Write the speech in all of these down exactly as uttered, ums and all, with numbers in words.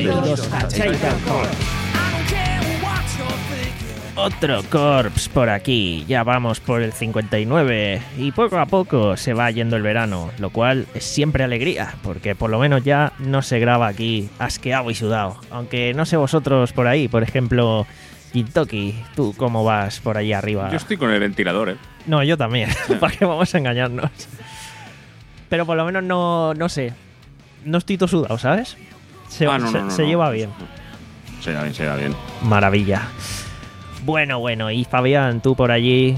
Bienvenidos a Chaikan Corps. Otro Corps por aquí, ya vamos por el cincuenta y nueve y poco a poco se va yendo el verano, lo cual es siempre alegría, porque por lo menos ya no se graba aquí asqueado y sudado. Aunque no sé vosotros por ahí, por ejemplo, Gintoki, ¿tú cómo vas por ahí arriba? Yo estoy con el ventilador, ¿eh? No, yo también, ¿para qué vamos a engañarnos? Pero por lo menos no, no sé, no estoy todo sudado, ¿sabes? Se, ah, no, se, no, no, se no. lleva bien. Se lleva bien, se lleva bien. Maravilla. Bueno, bueno, y Fabián, tú por allí.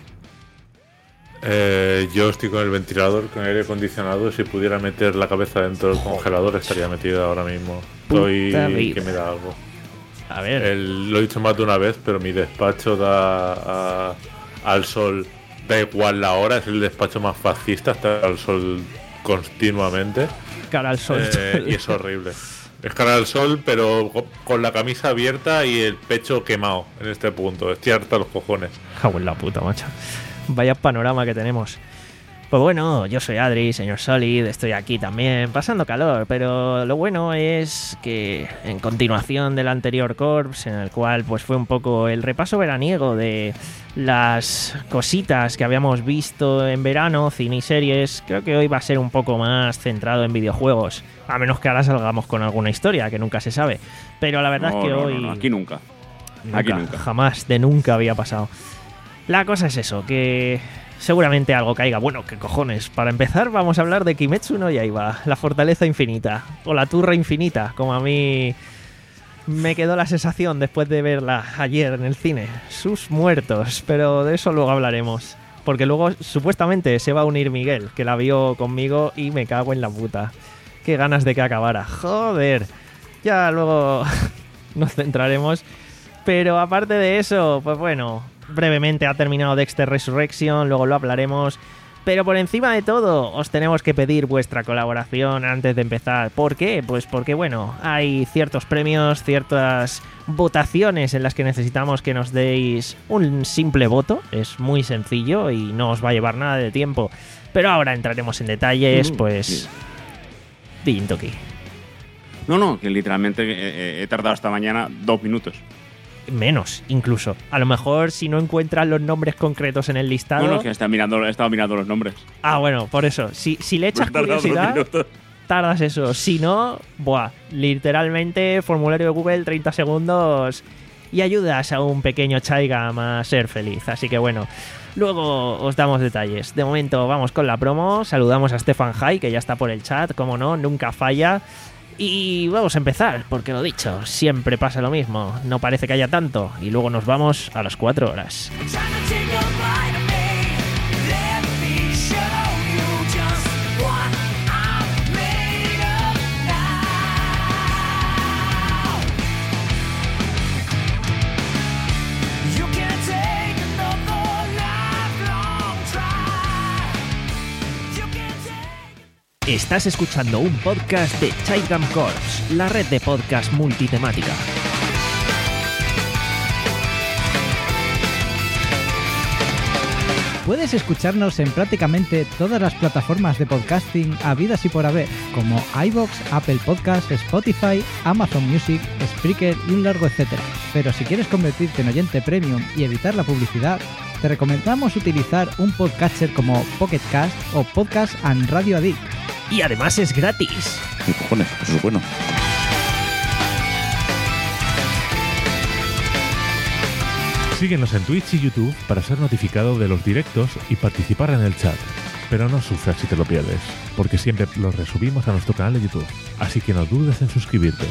Eh, yo estoy con el ventilador, con el aire acondicionado. Si pudiera meter la cabeza dentro del congelador, estaría metido ahora mismo. Estoy que me da algo. A ver. El, lo he dicho más de una vez, pero mi despacho da a, al sol. Da igual la hora, es el despacho más fascista, está al sol continuamente. Cara al sol. Eh, y es horrible. Es cara al sol, pero con la camisa abierta y el pecho quemado en este punto. Estoy harta los cojones. Cago en la puta, macho. Vaya panorama que tenemos. Pues bueno, yo soy Adri, señor Solid, estoy aquí también, pasando calor, pero lo bueno es que en continuación del anterior Corps, en el cual pues fue un poco el repaso veraniego de las cositas que habíamos visto en verano, cine y series, creo que hoy va a ser un poco más centrado en videojuegos, a menos que ahora salgamos con alguna historia, que nunca se sabe. Pero la verdad no, es que no, hoy... No, no, aquí nunca. nunca. Aquí nunca. Jamás, de nunca había pasado. La cosa es eso, que... seguramente algo caiga. Bueno, qué cojones. Para empezar vamos a hablar de Kimetsu no Yaiba, la fortaleza infinita, o la turra infinita, como a mí me quedó la sensación después de verla ayer en el cine. Sus muertos, pero de eso luego hablaremos. Porque luego supuestamente se va a unir Miguel, que la vio conmigo y me cago en la puta. Qué ganas de que acabara. Joder. Ya luego nos centraremos. Pero aparte de eso, pues bueno... brevemente ha terminado Dexter Resurrection, luego lo hablaremos. Pero por encima de todo, os tenemos que pedir vuestra colaboración antes de empezar. ¿Por qué? Pues porque, bueno, hay ciertos premios, ciertas votaciones en las que necesitamos que nos deis un simple voto. Es muy sencillo y no os va a llevar nada de tiempo. Pero ahora entraremos en detalles, pues... Gintoki. No, no, que literalmente he, he tardado esta mañana dos minutos. Menos, incluso. A lo mejor si no encuentras los nombres concretos en el listado... No, no, que está mirando, he estado mirando los nombres. Ah, bueno, por eso. Si, si le echas curiosidad, tardas eso. Si no, buah, literalmente formulario de Google, treinta segundos y ayudas a un pequeño Chaigam a ser feliz. Así que bueno, luego os damos detalles. De momento vamos con la promo. Saludamos a Stefan Hai, que ya está por el chat, como no, nunca falla. Y vamos a empezar, porque lo dicho, siempre pasa lo mismo, no parece que haya tanto, y luego nos vamos a las cuatro horas. Estás escuchando un podcast de Chaigam Corps, la red de podcast multitemática. Puedes escucharnos en prácticamente todas las plataformas de podcasting habidas y por haber, como iVoox, Apple Podcasts, Spotify, Amazon Music, Spreaker y un largo etcétera. Pero si quieres convertirte en oyente premium y evitar la publicidad, te recomendamos utilizar un podcatcher como Pocket Cast o Podcast and Radio Addict. Y además es gratis. ¿Qué cojones? Eso es bueno. Síguenos en Twitch y YouTube para ser notificado de los directos y participar en el chat. Pero no sufras si te lo pierdes, porque siempre los resubimos a nuestro canal de YouTube. Así que no dudes en suscribirte.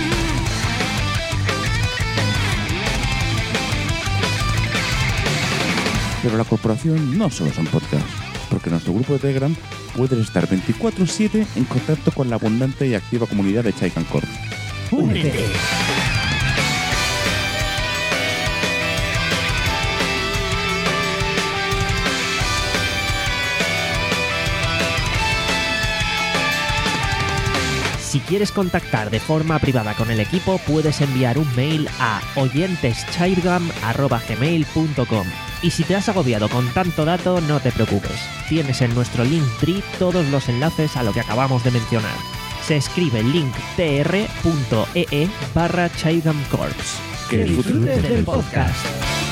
Pero la corporación no solo son podcasts, porque en nuestro grupo de Telegram puedes estar veinticuatro siete en contacto con la abundante y activa comunidad de Chaikan Corps. ¡Únete! Si quieres contactar de forma privada con el equipo, puedes enviar un mail a oyenteschaigam arroba gmail punto com. Y si te has agobiado con tanto dato, no te preocupes. Tienes en nuestro Linktree todos los enlaces a lo que acabamos de mencionar. Se escribe linktr.ee barra Chaigam Corps. Que disfrutes del podcast.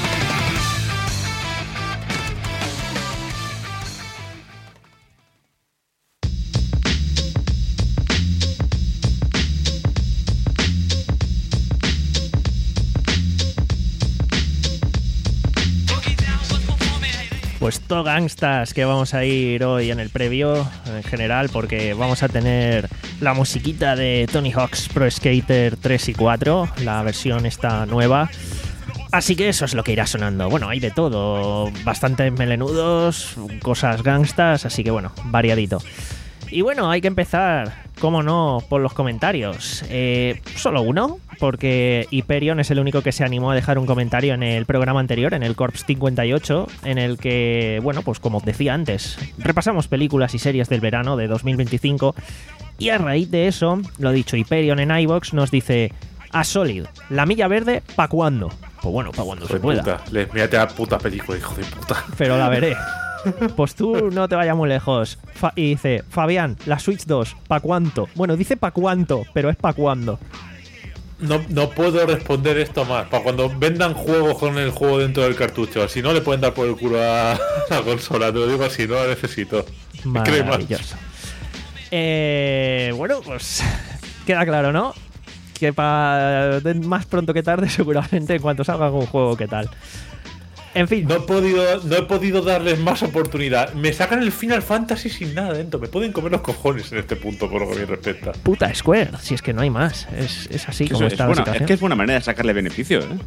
Pues todo gangstas que vamos a ir hoy en el previo en general, porque vamos a tener la musiquita de Tony Hawk's Pro Skater tres y cuatro, la versión esta nueva. Así que eso es lo que irá sonando. Bueno, hay de todo, bastantes melenudos, cosas gangstas, así que bueno, variadito. Y bueno, hay que empezar, cómo no, por los comentarios. Eh, solo uno, porque Hyperion es el único que se animó a dejar un comentario en el programa anterior, en el Corps cincuenta y ocho, en el que, bueno, pues como decía antes, repasamos películas y series del verano de dos mil veinticinco, y a raíz de eso, lo dicho, Hyperion en iVoox nos dice: a Solid, la milla verde, ¿pa' cuándo? Pues bueno, pa' cuando Hijo se de pueda. puta. Les mírate a la puta película, hijo de puta. Pero la veré. Pues tú no te vayas muy lejos. Fa- y dice: Fabián, la Switch dos, ¿pa' cuánto? Bueno, dice pa' cuánto, pero es pa' cuándo. No, no puedo responder esto más. Para cuando vendan juegos con el juego dentro del cartucho. Si no, le pueden dar por el culo a la consola. Te lo digo así, no la necesito. Créeme. Maravilloso. Eh, bueno, pues queda claro, ¿no? Que para más pronto que tarde, seguramente, en cuanto salga algún juego, ¿qué tal? En fin. No he podido, no he podido darles más oportunidad. Me sacan el Final Fantasy sin nada dentro. Me pueden comer los cojones en este punto, por lo que me respecta. Puta Square, si es que no hay más. Es, es así Que como eso está es, la buena- situación. es que es buena manera de sacarle beneficio, ¿eh?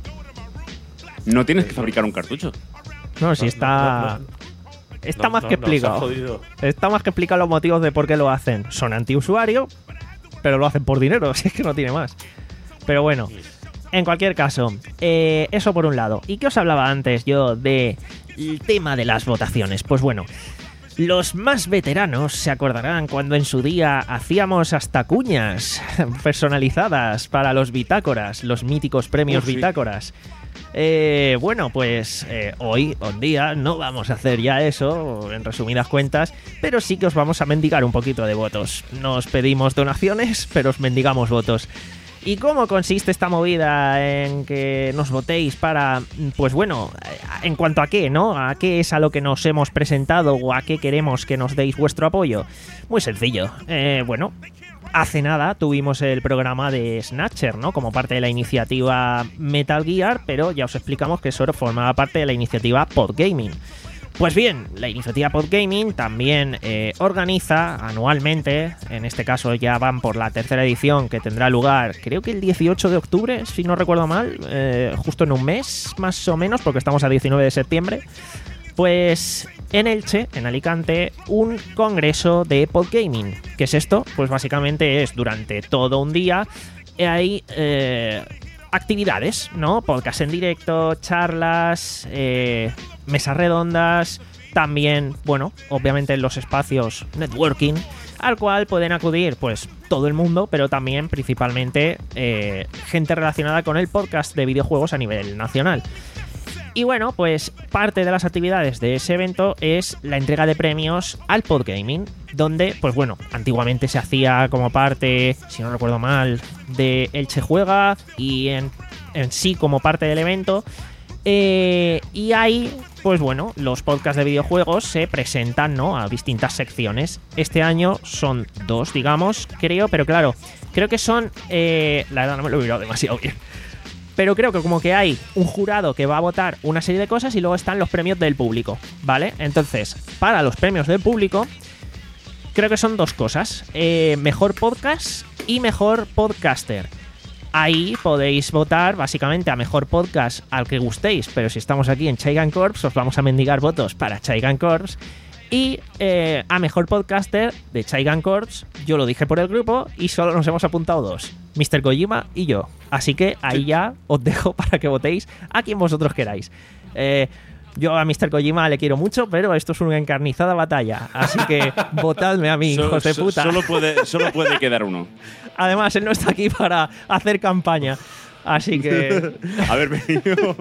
No tienes que fabricar un cartucho. No, si No, está... no, no, Está no, más no, que no, se ha explicado. jodido. Está más que explicado los motivos de por qué lo hacen. Son antiusuario, pero lo hacen por dinero, si es que no tiene más. Pero bueno, en cualquier caso, eh, eso por un lado. ¿Y qué os hablaba antes yo del tema de las votaciones? Pues bueno, los más veteranos se acordarán cuando en su día hacíamos hasta cuñas personalizadas para los bitácoras, los míticos premios Uh, sí. bitácoras. Eh, bueno, pues eh, hoy, hoy día, no vamos a hacer ya eso, en resumidas cuentas, pero sí que os vamos a mendigar un poquito de votos. No os pedimos donaciones, pero os mendigamos votos. ¿Y cómo consiste esta movida en que nos votéis para, pues bueno, en cuanto a qué, ¿no? ¿A qué es a lo que nos hemos presentado o a qué queremos que nos deis vuestro apoyo? Muy sencillo. Eh, bueno, hace nada tuvimos el programa de Snatcher, ¿no? Como parte de la iniciativa Metal Gear, pero ya os explicamos que eso formaba parte de la iniciativa Podgaming. Pues bien, la iniciativa Podgaming también eh, organiza anualmente, en este caso ya van por la tercera edición que tendrá lugar, creo que el dieciocho de octubre, si no recuerdo mal, eh, justo en un mes más o menos, porque estamos a diecinueve de septiembre, pues en Elche, en Alicante, un congreso de Podgaming. ¿Qué es esto? Pues básicamente es durante todo un día, hay... Eh, actividades, ¿no? Podcast en directo, charlas, eh, mesas redondas, también, bueno, obviamente en los espacios networking, al cual pueden acudir, pues, todo el mundo, pero también, principalmente, eh, gente relacionada con el podcast de videojuegos a nivel nacional. Y bueno, pues parte de las actividades de ese evento es la entrega de premios al Podgaming, donde, pues bueno, antiguamente se hacía como parte, si no recuerdo mal, de Elche Juega y en, en sí como parte del evento. Eh, y ahí, pues bueno, los podcasts de videojuegos se presentan, ¿no?, a distintas secciones. Este año son dos, digamos, creo, pero claro, creo que son... Eh, la verdad no me lo he mirado demasiado bien. Pero creo que como que hay un jurado que va a votar una serie de cosas y luego están los premios del público, ¿vale? Entonces, para los premios del público, creo que son dos cosas. Eh, mejor podcast y mejor podcaster. Ahí podéis votar básicamente a mejor podcast al que gustéis, pero si estamos aquí en Chaigan Corps, os vamos a mendigar votos para Chaigan Corps. Y eh, a mejor podcaster de Chaigan Corps, yo lo dije por el grupo y solo nos hemos apuntado dos, míster Kojima y yo. Así que ahí ya os dejo para que votéis a quien vosotros queráis. Eh, yo a míster Kojima le quiero mucho, pero esto es una encarnizada batalla. Así que votadme a mí, So- hijos de so- puta. Solo puede, solo puede quedar uno. Además, él no está aquí para hacer campaña. Así que Haber venido.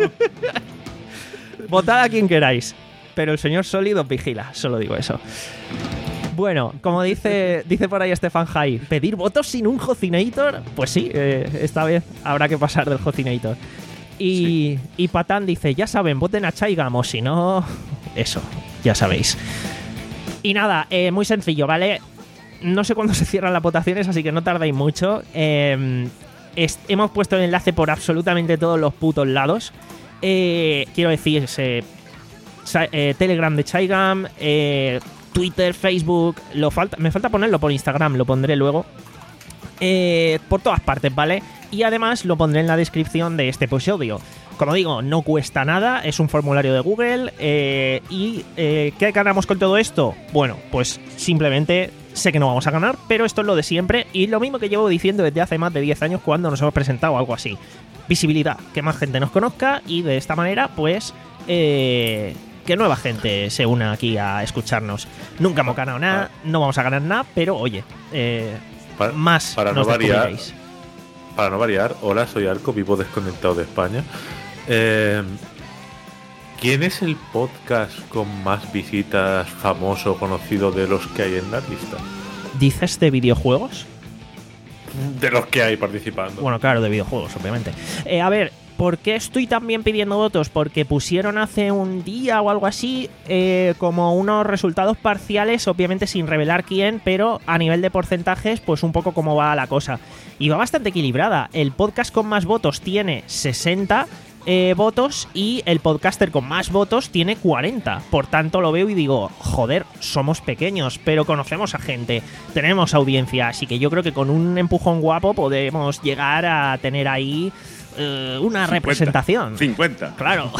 votad a quien queráis. Pero el señor Sólido vigila, solo digo eso. Bueno, como dice, dice por ahí Stefan High, ¿pedir votos sin un Hocinator? Pues sí, eh, esta vez habrá que pasar del Hocinator. Y, sí. y Patán dice, ya saben, voten a Chaigam o si no... Eso, ya sabéis. Y nada, eh, muy sencillo, ¿vale? No sé cuándo se cierran las votaciones, así que no tardéis mucho. Eh, es, hemos puesto el enlace por absolutamente todos los putos lados. Eh, quiero decir, eh, eh, Telegram de Chaigam, eh, Twitter, Facebook, lo falta, me falta ponerlo por Instagram, lo pondré luego. Eh, por todas partes, ¿vale? Y además lo pondré en la descripción de este episodio. Como digo, no cuesta nada, es un formulario de Google. Eh, ¿Y eh, qué ganamos con todo esto? Bueno, pues simplemente sé que no vamos a ganar, pero esto es lo de siempre y lo mismo que llevo diciendo desde hace más de diez años cuando nos hemos presentado algo así. Visibilidad, que más gente nos conozca y de esta manera, pues, eh, que nueva gente se una aquí a escucharnos. Nunca hemos ganado nada, no vamos a ganar nada, pero oye, eh, para, más para nos no variar, descubriréis. Para no variar, hola, soy Arco, vivo desconectado de España. Eh, ¿Quién es el podcast con más visitas famoso conocido de los que hay en la lista? ¿Dices de videojuegos? De los que hay participando. Bueno, claro, de videojuegos, obviamente. Eh, a ver, ¿por qué estoy también pidiendo votos? Porque pusieron hace un día o algo así eh, como unos resultados parciales, obviamente sin revelar quién, pero a nivel de porcentajes, pues un poco cómo va la cosa. Y va bastante equilibrada. El podcast con más votos tiene sesenta eh, votos y el podcaster con más votos tiene cuarenta. Por tanto, lo veo y digo, joder, somos pequeños, pero conocemos a gente, tenemos audiencia, así que yo creo que con un empujón guapo podemos llegar a tener ahí eh, una cincuenta representación. cincuenta. Claro.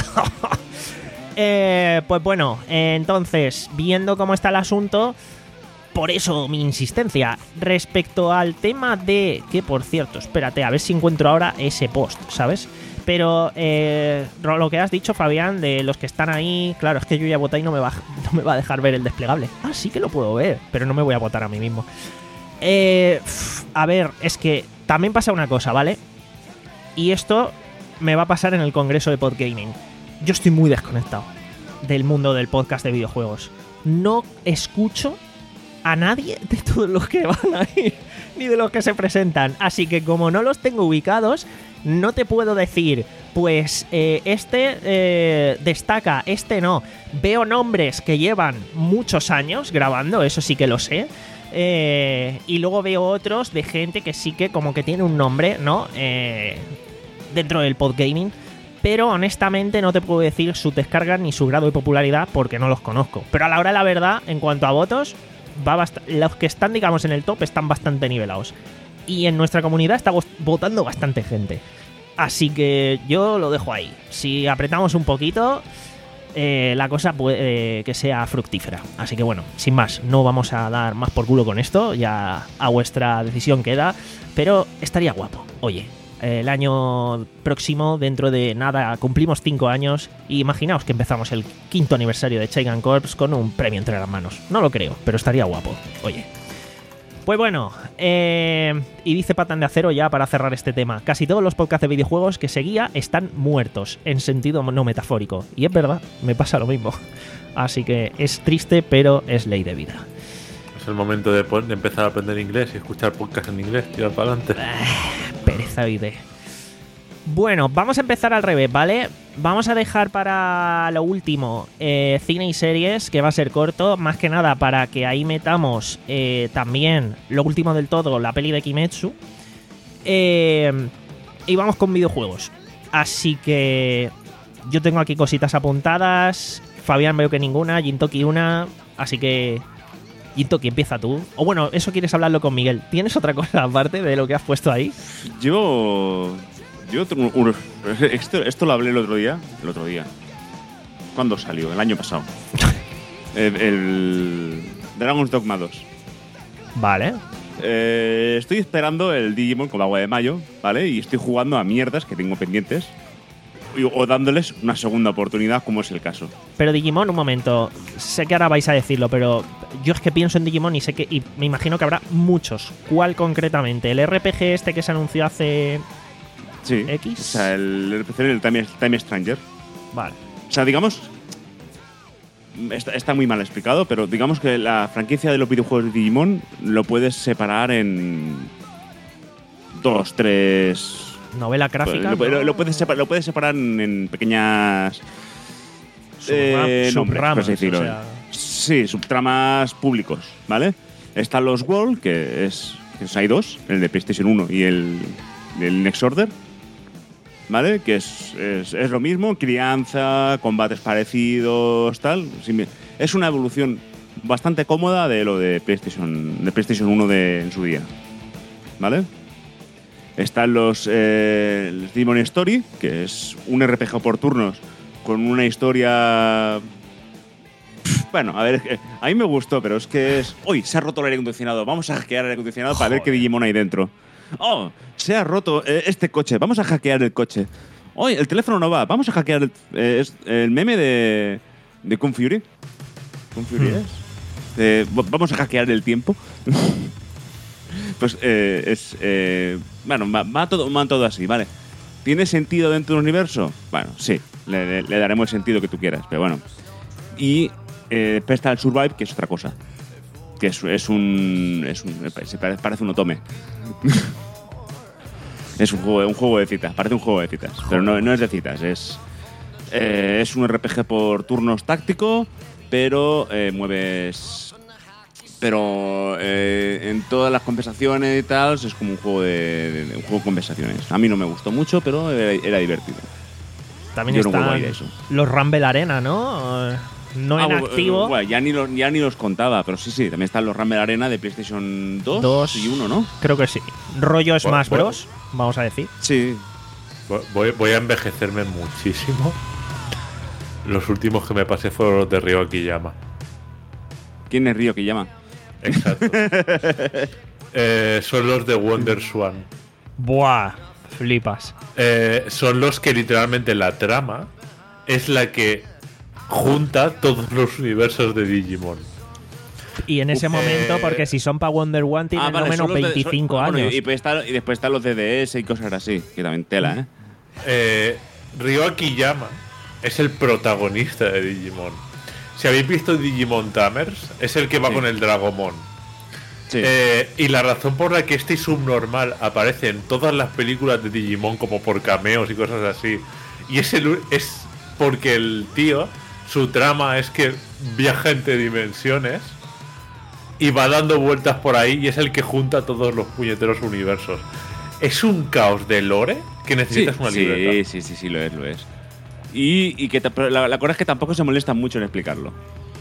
eh, pues bueno, eh, entonces, viendo cómo está el asunto... Por eso mi insistencia respecto al tema de... Que por cierto, espérate, a ver si encuentro ahora ese post, ¿sabes? Pero eh, lo que has dicho, Fabián, de los que están ahí... Claro, es que yo ya voté y no me, va, no me va a dejar ver el desplegable. Ah, sí que lo puedo ver, pero no me voy a votar a mí mismo. Eh, a ver, es que también pasa una cosa, ¿vale? Y esto me va a pasar en el congreso de Podgaming. Yo estoy muy desconectado del mundo del podcast de videojuegos. No escucho a nadie de todos los que van ahí, ni de los que se presentan. Así que como no los tengo ubicados, no te puedo decir, pues eh, este eh, destaca, este no. Veo nombres que llevan muchos años grabando, eso sí que lo sé. Eh, y luego veo otros de gente que sí que como que tiene un nombre, ¿no? Eh, dentro del podgaming. Pero honestamente no te puedo decir su descarga ni su grado de popularidad porque no los conozco. Pero a la hora de la verdad, en cuanto a votos... Va bast- los que están, digamos, en el top están bastante nivelados. Y en nuestra comunidad está votando bastante gente. Así que yo lo dejo ahí. Si apretamos un poquito, eh, la cosa puede eh, que sea fructífera. Así que bueno, sin más, no vamos a dar más por culo con esto. Ya a vuestra decisión queda. Pero estaría guapo. Oye, el año próximo, dentro de nada, cumplimos cinco años y imaginaos que empezamos el quinto aniversario de Chaigam Corps con un premio entre las manos. No lo creo, pero estaría guapo. Oye. Pues bueno, eh, y dice Patán de Acero ya para cerrar este tema. Casi todos los podcasts de videojuegos que seguía están muertos, en sentido no metafórico. Y es verdad, me pasa lo mismo. Así que es triste, pero es ley de vida. Es el momento de, de empezar a aprender inglés y escuchar podcasts en inglés, tirar para adelante. Pereza oíde. Bueno, vamos a empezar al revés, ¿vale? Vamos a dejar para lo último eh, cine y series, que va a ser corto, más que nada para que ahí metamos eh, también lo último del todo, la peli de Kimetsu. Eh, y vamos con videojuegos. Así que yo tengo aquí cositas apuntadas. Fabián veo que ninguna, Jintoki una, así que... Jintoki, empieza tú. O bueno, eso quieres hablarlo con Miguel. ¿Tienes otra cosa aparte de lo que has puesto ahí? Yo... Yo tengo un, esto, esto lo hablé el otro día. El otro día. ¿Cuándo salió? El año pasado. el, el Dragon's Dogma dos. Vale. Eh, estoy esperando el Digimon con agua de mayo, ¿vale? Y estoy jugando a mierdas que tengo pendientes. O dándoles una segunda oportunidad, como es el caso. Pero Digimon, un momento. Sé que ahora vais a decirlo, pero yo es que pienso en Digimon y sé que y me imagino que habrá muchos. ¿Cuál concretamente? ¿El R P G este que se anunció hace sí, X? O sea, el R P G, el Time, Time Stranger. Vale. O sea, digamos... está, está muy mal explicado, pero digamos que la franquicia de los videojuegos de Digimon lo puedes separar en dos, tres... Novela gráfica. Lo, ¿no? lo, lo puedes separar, lo puedes separar en, en pequeñas... Subram- eh, nombres, subramas, por así decirlo. o sea. Sí, subtramas públicos, ¿vale? Están los World, que es... Que hay dos, el de PlayStation uno y el, el Next Order, ¿vale? Que es, es, es lo mismo, crianza, combates parecidos, tal. Es una evolución bastante cómoda de lo de PlayStation, de PlayStation uno de, en su día, ¿vale? Están los, eh, los Demon Story, que es un R P G por turnos con una historia... Bueno, a ver, a mí me gustó, pero es que es... Uy, se ha roto el aire acondicionado. Vamos a hackear el aire acondicionado para ver qué Digimon hay dentro. Oh, se ha roto eh, este coche. Vamos a hackear el coche. Uy, el teléfono no va. Vamos a hackear el, eh, el meme de, de Kung Fury. ¿Kung Fury Hmm. es? Eh, vamos a hackear el tiempo. Pues eh, es... Eh, bueno, va, va, todo, va todo así, ¿vale? ¿Tiene sentido dentro del universo? Bueno, sí. Le, le, le daremos el sentido que tú quieras, pero bueno. Y... Eh, después está el Survive, que es otra cosa. Que es, es un. Es un se parece, parece un otome. Es un juego, un juego de citas, parece un juego de citas. Pero no, no es de citas, es. Eh, es un R P G por turnos táctico, pero eh, mueves. Pero eh, en todas las conversaciones y tal, es como un juego de, de un juego de conversaciones. A mí no me gustó mucho, pero era, era divertido. También Yo no están vuelvo a ir a eso. los Rumble Arena, ¿no? No Ah, en bueno, activo. bueno, ya, ni los, ya ni los contaba, pero sí, sí, también están los Rumble Arena de PlayStation dos, Dos. y uno, ¿no? Creo que sí. Rollo Smash bueno. Bros, vamos a decir. Sí. Voy, voy a envejecerme muchísimo. Los últimos que me pasé fueron los de Ryo Akiyama. ¿Quién es Ryo Akiyama? Exacto. eh, son los de Wonder Swan. Buah, flipas. Eh, son los que literalmente la trama es la que junta todos los universos de Digimon. Y en ese Uf, momento, eh, porque si son para Wonder One, tienen Ah, vale, no menos son los de- veinticinco son- ah, bueno, años. y, y, después está- y después están los de D S y cosas así, que también tela, ¿eh? Eh, Ryo Akiyama es el protagonista de Digimon. Si habéis visto Digimon Tamers, es el que va Sí. con el Dragomon. Sí. Eh, y la razón por la que este subnormal aparece en todas las películas de Digimon como por cameos y cosas así, y es, el, es porque el tío, su trama es que viaja entre dimensiones y va dando vueltas por ahí y es el que junta todos los puñeteros universos. Es un caos de lore que necesitas sí, una sí, libreta. sí, sí, sí, lo es, lo es. Y, y que ta- pero la, la cosa es que tampoco se molesta mucho en explicarlo.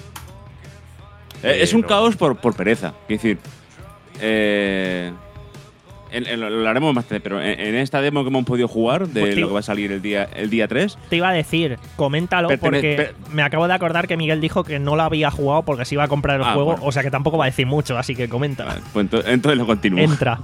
Eh, Sí, es un no. caos por, por pereza. Es decir, eh, en- en- lo lo haremos más tarde, pero en, en esta demo que hemos podido jugar, de Pues, tío, lo que va a salir el día, el día tres, Te iba a decir, coméntalo, Pertene- porque per- me acabo de acordar que Miguel dijo que no lo había jugado porque se iba a comprar el Ah, juego, bueno. o sea que tampoco va a decir mucho, así que comenta. vale, pues ento- entonces lo continúo. Entra.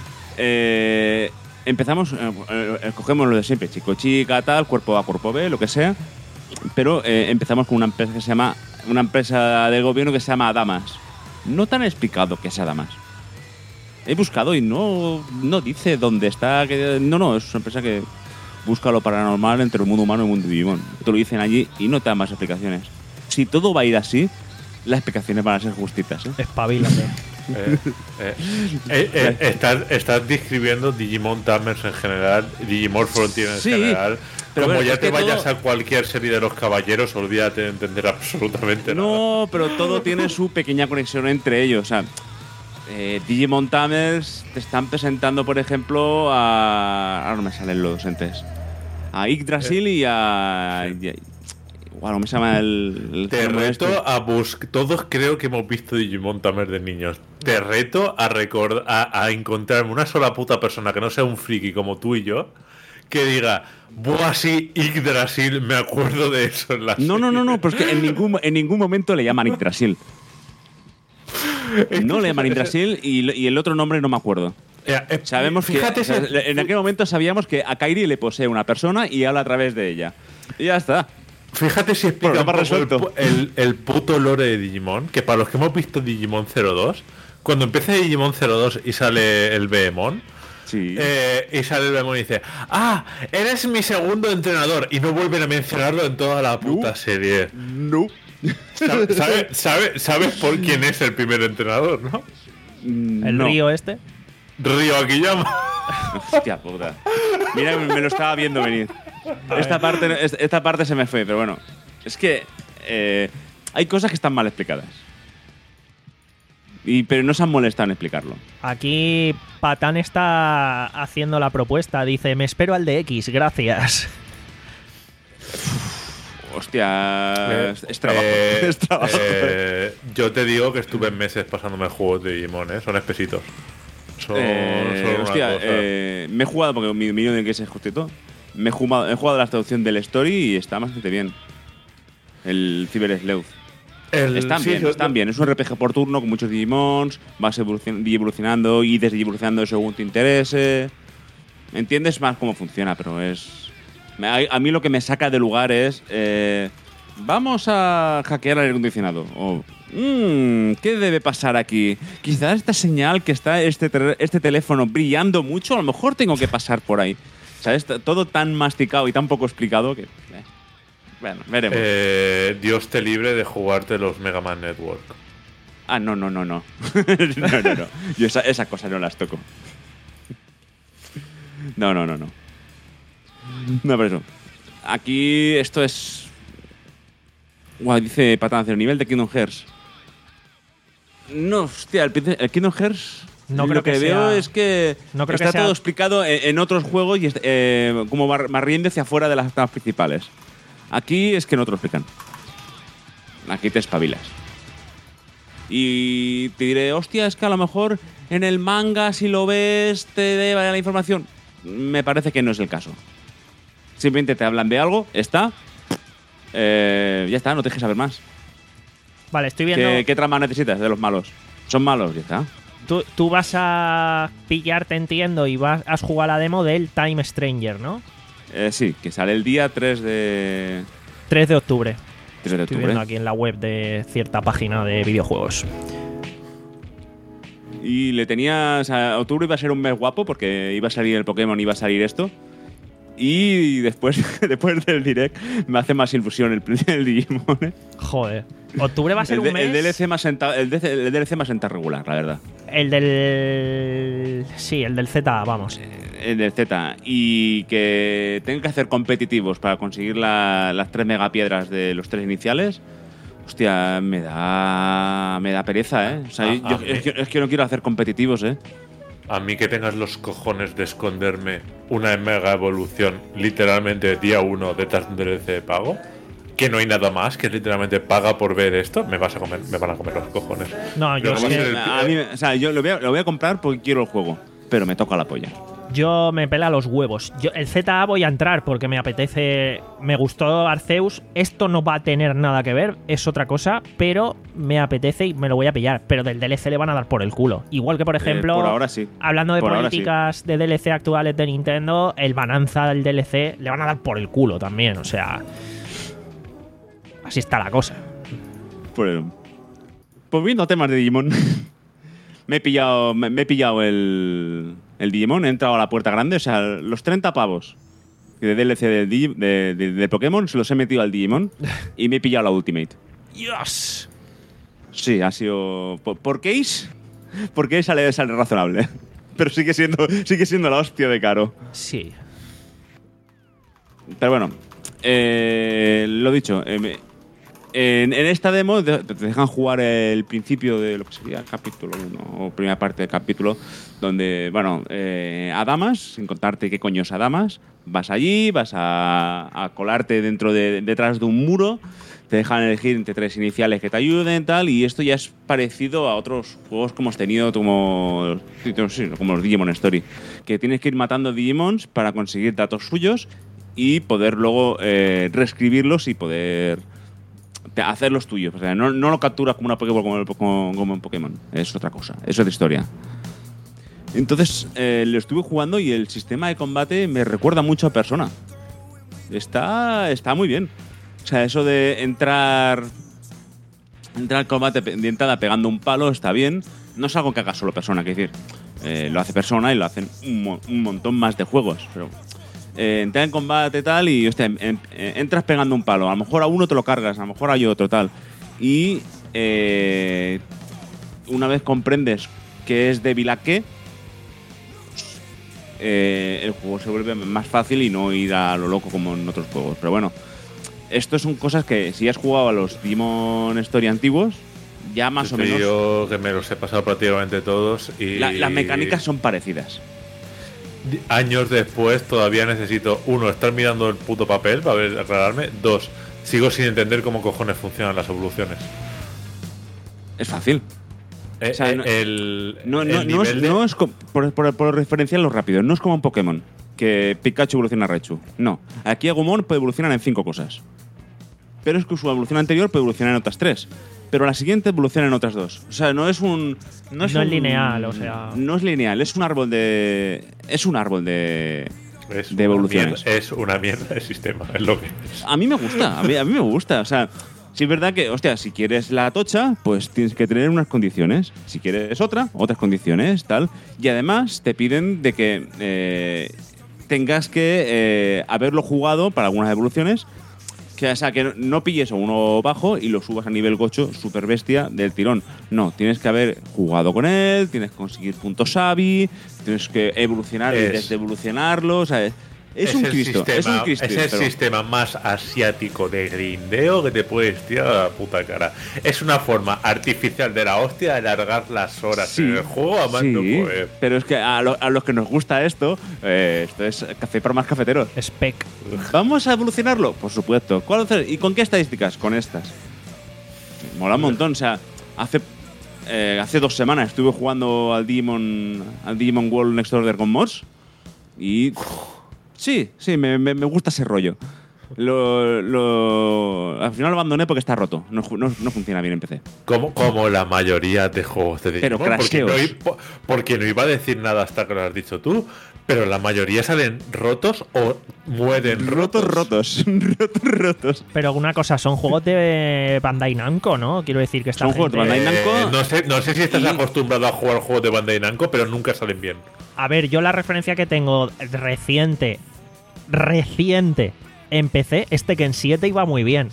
Eh, empezamos, eh, eh, cogemos lo de siempre, chico, chica, tal, cuerpo A, cuerpo B, lo que sea. Pero eh, empezamos con una empresa que se llama, una empresa del gobierno que se llama Adamas. No te han explicado qué es Adamas. He buscado y no, no dice dónde está. Que, no, no, es una empresa que busca lo paranormal entre el mundo humano y el mundo Digimon. Te lo dicen allí y no te dan más explicaciones. Si todo va a ir así, las explicaciones van a ser justitas, ¿eh? Espabilate. Eh, eh, eh, eh, estás, estás describiendo Digimon Tamers en general, Digimon Frontier en Sí, general. pero Como bueno, ya es te que vayas todo- a cualquier serie de los caballeros, olvídate de entender absolutamente nada. No, pero todo tiene su pequeña conexión entre ellos. O sea, eh, Digimon Tamers te están presentando, por ejemplo, a. Ahora no me salen los entes. A Yggdrasil y a. y a- Igual no me llama el. el Te nombre reto este. a buscar. Todos creo que hemos visto Digimon Tamers de niños. Te reto a, record a, a encontrarme una sola puta persona que no sea un friki como tú y yo que diga, buah, sí, Yggdrasil, me acuerdo de eso en la No, no, no, no, pero es que en ningún, en ningún momento le llaman Yggdrasil. No le llaman Yggdrasil y, lo- y el otro nombre no me acuerdo. Eh, eh, Sabemos fíjate que. o sea, ese- en aquel momento sabíamos que a Kairi le posee una persona y habla a través de ella. Y ya está. Fíjate si explica un Problema poco el, resuelto. pu- el, el puto lore de Digimon, que para los que hemos visto Digimon cero dos, cuando empieza Digimon cero dos y sale el Beemon, Sí. eh, y sale el Beemon y dice, ah, eres mi segundo entrenador, y no vuelven a mencionarlo en toda la puta serie. no. ¿Sabes sabe, sabe, sabes por quién es el primer entrenador, no? ¿El No. río este? Ryo Akiyama. Hostia puta. Mira, me lo estaba viendo venir. Esta parte, esta parte se me fue, pero bueno. Es que eh, hay cosas que están mal explicadas. Y, pero no se han molestado en explicarlo. Aquí Patán está haciendo la propuesta. Dice, me espero al de X, gracias. Hostia, es, es trabajo. Eh, es trabajo. eh, yo te digo que estuve meses pasándome juegos de Digimon, ¿eh? Son espesitos. Son, Eh, son una hostia, cosa. eh, me he jugado, porque mi minion de que es justito, me he jugado, he jugado la traducción del Story y está bastante bien. El Cyber Sleuth. El- Están sí, bien, yo- están bien. Es un R P G por turno con muchos Digimons, vas evolucion- evolucionando y desevolucionando según te interese. Entiendes más cómo funciona, pero es... me- A, a mí lo que me saca de lugar es... eh, vamos a hackear el aire acondicionado. O... "Mm, ¿qué debe pasar aquí? Quizás esta señal que está este, tel- este teléfono brillando mucho, a lo mejor tengo que pasar por ahí. ¿Sabes? T- Todo tan masticado y tan poco explicado que... eh, bueno, veremos. Eh, Dios te libre de jugarte los Mega Man Network. Ah, no, no, no, no. no, no, no. Yo esa- esas cosas no las toco. No, no, no, no. No, pero eso. Aquí esto es... Guau, dice Patán, el nivel de Kingdom Hearts. No, hostia, el, princi- el Kingdom Hearts... No lo creo que, que veo sea- es que no creo que está sea- todo explicado en, en otros juegos y es- eh, como bar- barriendo hacia afuera de las tramas principales. Aquí es que no te lo explican. Aquí te espabilas. Y te diré, hostia, es que a lo mejor en el manga, si lo ves, te debe la información. Me parece que no es el caso. Simplemente te hablan de algo, está. eh, ya está, no te dejes saber más. Vale, estoy viendo... ¿Qué, ¿Qué trama necesitas de los malos? Son malos, ya está. Tú, tú vas a pillarte, entiendo, y vas, has jugado la demo del Time Stranger, ¿no? Eh, sí, que sale el día tres de, tres de octubre. tres de Estoy octubre. viendo aquí en la web de cierta página de videojuegos. Y le tenía. O sea, octubre iba a ser un mes guapo porque iba a salir el Pokémon, iba a salir esto. Y después, después del direct me hace más ilusión el, el Digimon. ¿eh? Joder. Octubre va a ser El, un de- mes... el D L C más senta- el, D- el D L C más senta regular, la verdad. El del... Sí, el del Z, vamos. El del Z. Y que tengan que hacer competitivos para conseguir la- las tres megapiedras de los tres iniciales. Hostia, me da. Me da pereza, ¿eh? O sea, Ah, yo- ah, es, que, es que no quiero hacer competitivos, ¿eh? A mí que tengas los cojones de esconderme una mega evolución literalmente día uno detrás de un D L C de pago, que no hay nada más, que literalmente paga por ver esto, me vas a comer, me van a comer los cojones. No, yo Pero es va a que- ser el- A mí, o sea, yo lo voy, a, lo voy a comprar porque quiero el juego, pero me toca la polla. Yo me pela los huevos. Yo, el Z A voy a entrar porque me apetece. Me gustó Arceus. Esto no va a tener nada que ver, es otra cosa, pero me apetece y me lo voy a pillar. Pero del D L C le van a dar por el culo. Igual que, por ejemplo, Eh, por ahora sí. hablando de Por ahora políticas de D L C actuales de Nintendo, el Bananza del D L C le van a dar por el culo también. O sea, así está la cosa. Pues, pues viendo temas de Digimon, me he pillado, me, me he pillado el, el Digimon, he entrado a la puerta grande, o sea, los treinta pavos de D L C del Digi- de, de- de Pokémon se los he metido al Digimon y me he pillado la Ultimate. ¡Dios! Sí, ha sido... ¿Por, por qué es? ¿Por qué sale, sale razonable? Pero sigue siendo, sigue siendo la hostia de caro. Sí. Pero bueno, eh, lo dicho, eh, me- en, en esta demo te te dejan jugar el principio de lo que sería el capítulo uno o primera parte del capítulo, donde, bueno, eh, Adamas, sin contarte qué coño es Adamas, vas allí, vas a, a colarte dentro de, detrás de un muro, te dejan elegir entre tres iniciales que te ayuden tal, y esto ya es parecido a otros juegos que hemos tenido como, sí, como los Digimon Story, que tienes que ir matando Digimons para conseguir datos suyos y poder luego eh, reescribirlos y poder te- hacerlos tuyos. O sea, no, no lo capturas como una Pokéball como, el- como, como en Pokémon. Es otra cosa. Es otra historia. Entonces, eh, lo estuve jugando y el sistema de combate me recuerda mucho a Persona. Está, está muy bien. O sea, eso de entrar entrar al combate pe- de entrada pegando un palo está bien. No es algo que haga solo Persona, que decir, eh, lo hace Persona y lo hacen un, mo- un montón más de juegos. Pero eh, entrar en combate y tal, y hostia, en- en- entras pegando un palo. A lo mejor a uno te lo cargas, a lo mejor hay otro tal. Y eh, una vez comprendes qué es débil a qué, eh, el juego se vuelve más fácil y no ir a lo loco como en otros juegos. Pero bueno, esto son cosas que si has jugado a los Demon Story antiguos, ya más Yo o te menos digo que me los he pasado prácticamente todos y la- las mecánicas son parecidas. años después todavía necesito, uno, estar mirando el puto papel para ver, aclararme. Dos, sigo sin entender cómo cojones funcionan las evoluciones. Es fácil. Eh, O sea, eh, no- el, No, el no, no es, nivel de- no es co- por, por, por referenciarlo rápido, no es como un Pokémon, que Pikachu evoluciona a Raichu. No, aquí Agumon puede evolucionar en cinco cosas. Pero es que su evolución anterior puede evolucionar en otras tres. Pero la siguiente evoluciona en otras dos. O sea, no es un. No es, No es un- lineal, o sea. No es lineal, es un árbol de. Es un árbol de. es de una evoluciones. mierda- es una mierda de sistema, es lo que es. A mí me gusta, a mí, a mí me gusta. O sea, sí es verdad que, hostia, si quieres la tocha, pues tienes que tener unas condiciones. Si quieres otra, otras condiciones, tal. Y además te piden de que eh, tengas que eh, haberlo jugado para algunas evoluciones. Que, o sea, que no pilles a uno bajo y lo subas a nivel gocho super bestia del tirón. No, tienes que haber jugado con él, tienes que conseguir puntos Sabi, tienes que evolucionar y Es- desde evolucionarlo, o sea, es, es un el Cristo, sistema, es un Cristo. es el pero- sistema más asiático de grindeo que te puedes tirar a la puta cara. Es una forma artificial de la hostia de alargar las horas Sí, en el juego a más no sí, poder. pero es que a, lo- a los que nos gusta esto, eh, esto es café para más cafeteros. Spec. ¿Vamos a evolucionarlo? Por supuesto. ¿Cuál hacer? ¿Y con qué estadísticas? Con estas. Mola un montón. O sea, hace, eh, hace dos semanas estuve jugando al Demon, al Demon World Next Order con mods y sí, sí, me, me- me gusta ese rollo. Lo, lo- al final lo abandoné porque está roto. No, ju- no- no funciona bien en P C. Como, como la mayoría de juegos de Pero Digimon, porque no, crasheos. i- po- porque no iba a decir nada hasta que lo has dicho tú, pero la mayoría salen rotos o mueren Rotos, rotos. rotos. rotos, rotos. Pero una cosa, son juegos de Bandai Namco, ¿no? Quiero decir que esta Son juegos de gente- Bandai Namco. Eh, no, sé, no sé si estás Y- acostumbrado a jugar juegos de Bandai Namco, pero nunca salen bien. A ver, yo la referencia que tengo reciente, reciente en P C, es Tekken siete iba muy bien.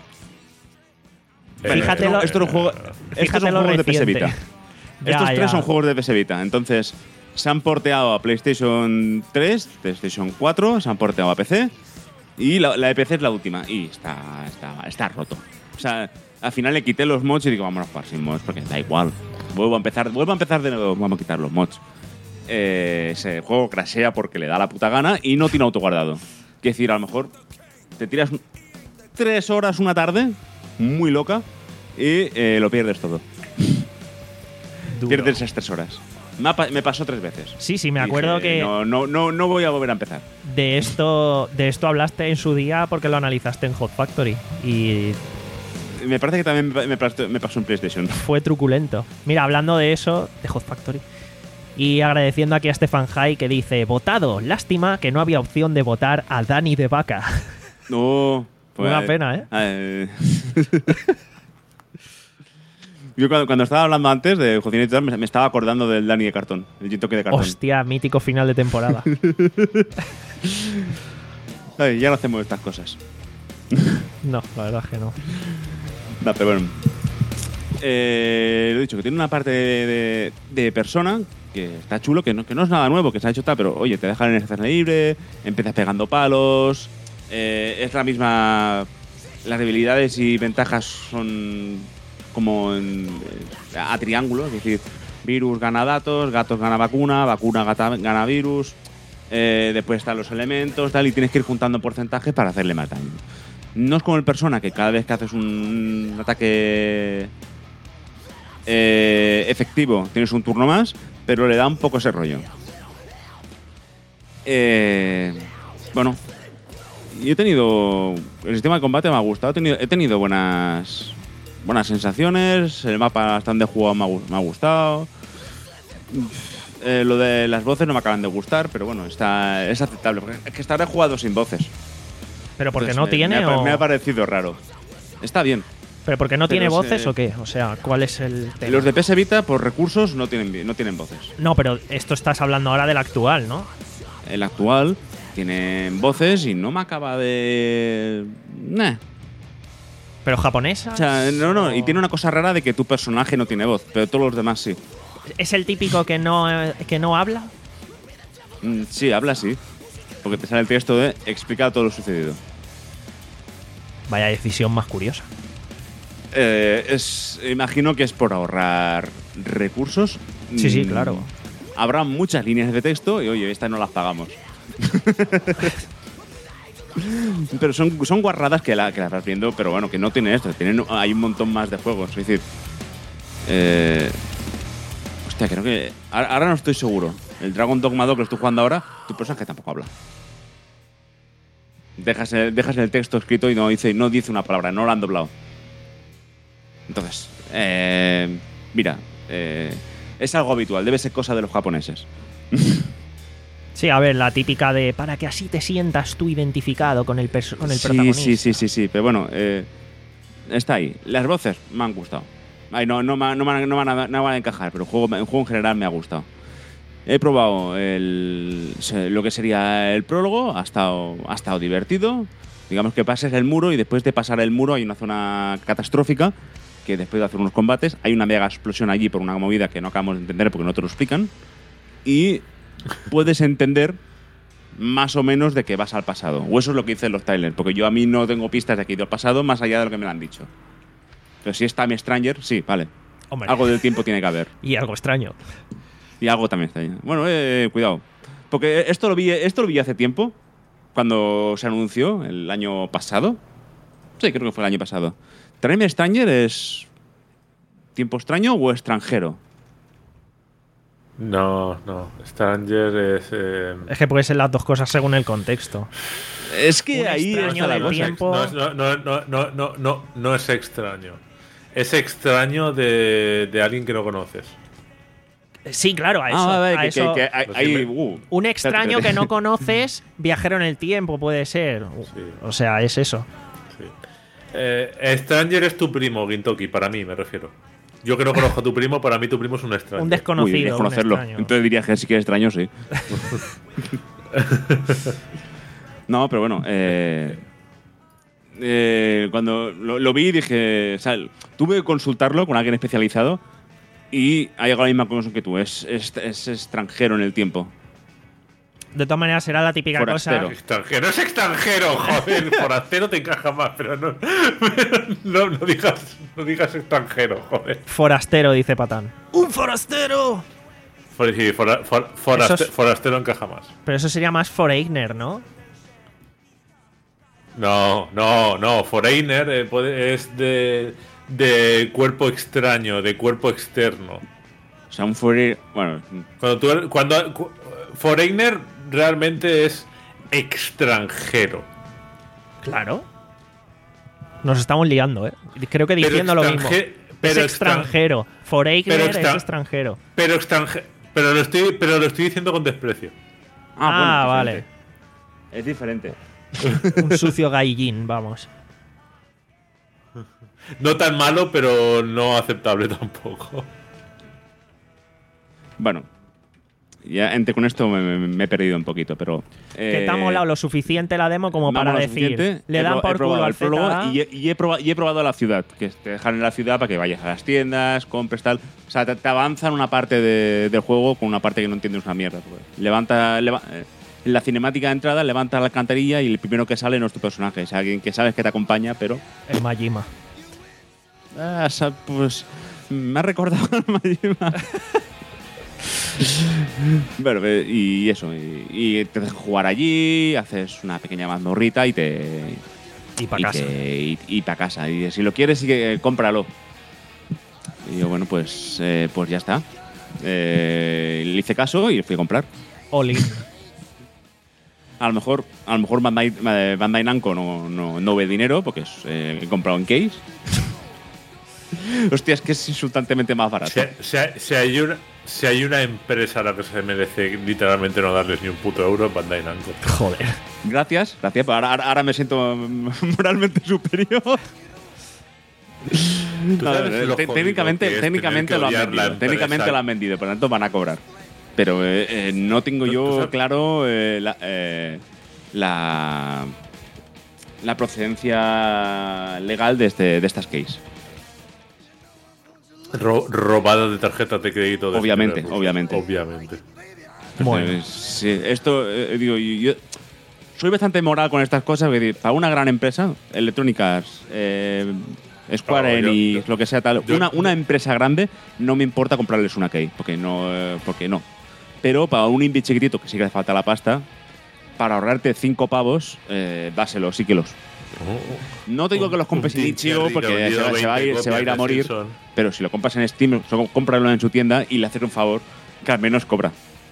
Eh, Fíjate lo- Esto es un juego- estos Fíjate son lo juegos de P S reciente. Vita. Ya, Estos tres ya. son juegos de P S Vita. Entonces, se han porteado a PlayStation tres, PlayStation cuatro, se han porteado a P C. Y la, la de P C es la última. Y está, está, está roto. O sea, al final le quité los mods y digo, vámonos a jugar sin mods, porque da igual. Vuelvo a empezar, vuelvo a empezar de nuevo, vamos a quitar los mods. Eh, ese juego crashea porque le da la puta gana y no tiene autoguardado. Quiero decir, a lo mejor te tiras un- tres horas una tarde, muy loca, y eh, lo pierdes todo. Duro. Pierdes esas tres horas. Me, ha pa- me pasó tres veces. Sí, sí, me Dije, acuerdo que No, no, no, no voy a volver a empezar. de esto, de esto hablaste en su día porque lo analizaste en Hot Factory y Me parece que también me, me pasó, me pasó en PlayStation. fue truculento. Mira, hablando de eso, de Hot Factory, y agradeciendo aquí a Stefan High que dice, votado, lástima que no había opción de votar a Dani de Vaca. No. pues, Una pena, ¿eh? eh. Yo cuando, cuando estaba hablando antes de Jocinete y tal, me, me estaba acordando del Dani de cartón, el gin toque de cartón. Hostia, mítico final de temporada. Ay, ya no hacemos estas cosas. No, la verdad es que no. No, pero bueno. Eh, lo he dicho, que tiene una parte de, de- de persona que está chulo, que no, que no es nada nuevo, que se ha hecho tal, pero oye, te dejan en escena libre, empiezas pegando palos, eh, es la misma. Las debilidades y ventajas son como en- eh, a triángulo, es decir, virus gana datos, gatos gana vacuna, vacuna gata- gana virus, eh, después están los elementos, tal, y tienes que ir juntando porcentajes para hacerle más daño. No es como el Persona, que cada vez que haces un ataque eh, efectivo tienes un turno más, pero le da un poco ese rollo. Eh, bueno, yo he tenido. El sistema de combate me ha gustado, he tenido, he tenido buenas, buenas sensaciones, el mapa hasta donde he jugado me ha, gu- me ha gustado. Eh, lo de las voces no me acaban de gustar, pero bueno, está, es aceptable. Porque es que hasta ahora he jugado sin voces. Pero porque Entonces, no me- tiene me ha, o... me ha parecido raro. Está bien. Pero porque no pero tiene es, voces eh, o qué? O sea, ¿cuál es el tema? Los de P S Vita, por recursos, no tienen, vi- no tienen voces. No, pero esto estás hablando ahora del actual, ¿no? El actual tienen voces y no me acaba de... Nah. ¿Pero japonesa? O sea, no, no, y tiene una cosa rara de que tu personaje no tiene voz, pero todos los demás sí. ¿Es el típico que no, que no habla? Mm, sí, habla sí. Porque te sale el texto de explicar todo lo sucedido. Vaya decisión más curiosa. Eh, es, imagino que es por ahorrar recursos. Sí, sí, Mm, claro. Habrá muchas líneas de texto y, oye, estas no las pagamos. Pero son, son guarradas que, la, que las vas viendo, pero bueno, que no tienen esto. Tienen, hay un montón más de juegos. Es decir, eh, hostia, creo que... Ahora, ahora no estoy seguro. El Dragon Dogma dos que estoy jugando ahora, tu personaje tampoco habla. Dejas el, dejas el texto escrito y no dice, no dice una palabra, no lo han doblado. Entonces, eh, mira, eh, es algo habitual, debe ser cosa de los japoneses. Sí, a ver, la típica de para que así te sientas tú identificado con el, perso- con el sí, protagonista. sí, sí, sí, sí, pero bueno, eh, está ahí. Las voces me han gustado. Ay, no, no, me- no, me- no, van a, no van a encajar, pero el juego, el juego en general me ha gustado. He probado el, se- lo que sería el prólogo, ha estado, ha estado divertido. Digamos que pases el muro y después de pasar el muro hay una zona catastrófica que después de hacer unos combates hay una mega explosión allí por una movida que no acabamos de entender porque no te lo explican. Y puedes entender más o menos de que vas al pasado. O eso es lo que dicen los trailers, porque yo a mí no tengo pistas de que he ido al pasado más allá de lo que me lo han dicho. Pero si es Time Stranger, sí, vale. Hombre. Algo del tiempo tiene que haber. Y algo extraño. Y algo también está ahí. Bueno, eh, cuidado. Porque esto lo vi, esto lo vi hace tiempo, cuando se anunció, el año pasado. Sí, creo que fue el año pasado. ¿Time Stranger es tiempo extraño o extranjero? No, no. Stranger es. Eh, Es que puede ser las dos cosas según el contexto. Es que Un ahí extraño está la del cosa. tiempo. no, es- no, no, no, no, no, no, no es extraño. Es extraño de, de alguien que no conoces. Sí, claro, a eso. Ah, vale, a que, eso- que, que hay, Lo hay- siempre- uh, Un espérate, extraño espérate. que no conoces, viajero en el tiempo, puede ser. Sí. O sea, es eso. Sí. Eh, Stranger es tu primo, Gintoki, para mí me refiero. Yo que no conozco a tu primo, para mí tu primo es un extraño. Un Uy, desconocido. un desconocerlo. extraño. Entonces diría que sí que es extraño, sí. No, pero bueno, eh, eh, cuando lo, lo vi dije, o sea, tuve que consultarlo con alguien especializado y ha llegado a la misma conclusión que tú, es, es, es extranjero en el tiempo. De todas maneras, será la típica Forastero. cosa. Extranjero es extranjero, joder, forastero te encaja más, pero no, no, no digas, no digas extranjero, joder. Forastero, dice Patán. ¡Un forastero! For- sí, fora- for- foraste- Eso es- Forastero encaja más. Pero eso sería más foreigner, ¿no? No, no, no. Foreigner eh, puede- es de, de cuerpo extraño, de cuerpo externo. O sea, un foreigner, bueno, Cuando tú eres- cuando cu- foreigner realmente es extranjero. Claro. Nos estamos liando, ¿eh? Creo que Pero diciendo lo mismo. extranje- Es pero extranjero. Foreigner pero es extra- extranjero. Pero extranje- pero lo estoy, pero lo estoy diciendo con desprecio. Ah, bueno, vale. es diferente. Un sucio gallín, vamos. No tan malo, pero no aceptable tampoco. Bueno, ya entre con esto me, me- me he perdido un poquito, pero... Que te eh, ha molado lo suficiente la demo como me ha para molado decir. suficiente. Le He dan pro- he por probado culo al el prólogo Z A. y he, y, he probado, y he probado la ciudad, que te dejan en la ciudad para que vayas a las tiendas, compres tal. O sea, te, te avanzan una parte de- del juego con una parte que no entiendes una mierda. Pues. Levanta, leva- eh, en la cinemática de entrada levanta la alcantarilla y el primero que sale no es tu personaje, es alguien que sabes que te acompaña, pero... Es Majima. Ah, sa- pues me ha recordado a Majima. Bueno, eh, y eso, y, y te dejan jugar allí, haces una pequeña mazmorrita y te... Y para y casa. que- y, y para casa. Y si lo quieres, sí que, eh, cómpralo. Y yo, bueno, pues, eh, pues ya está. Eh, le hice caso y fui a comprar. Oli. A lo mejor, a lo mejor Bandai, eh, Bandai Namco no, no, no ve dinero porque es, eh, he comprado en case. Hostia, es que es insultantemente más barato. Si, si hay- si hay una, si hay una empresa a la que se merece literalmente no darles ni un puto euro, es Bandai Namco. Joder. Gracias, gracias. Ahora, ahora- ahora me siento moralmente superior. ¿Tú No, sabes eh, lo te- jodido técnicamente que es técnicamente tener que lo han odiar la vendido. Técnicamente empresa? lo han vendido, por lo tanto van a cobrar. Pero eh, eh, no tengo ¿Tú- tú yo sabes? claro eh, la- eh, la, la procedencia legal de, este, de estas keys. Ro robadas de tarjetas de crédito. De Obviamente, Rusia. obviamente. Obviamente. Bueno. Eh, sí, esto, eh, digo, yo, yo soy bastante moral con estas cosas, porque para una gran empresa, Electronic Arts, eh, Square No, yo- Enix, yo- lo que sea tal, yo- una, una empresa grande, no me importa comprarles una key, porque no, eh, porque no. Pero para un indie chiquitito que sí que hace falta la pasta, para ahorrarte cinco pavos, eh, dáselo, sí que los. No te digo que los compres en Un Itch punto io Team porque Cherry se va, se va a ir, veinte se va a ir a copias de morir, Simpson. pero si lo compras en Steam, so- cómpralo en su tienda y le haces un favor, que al menos cobra.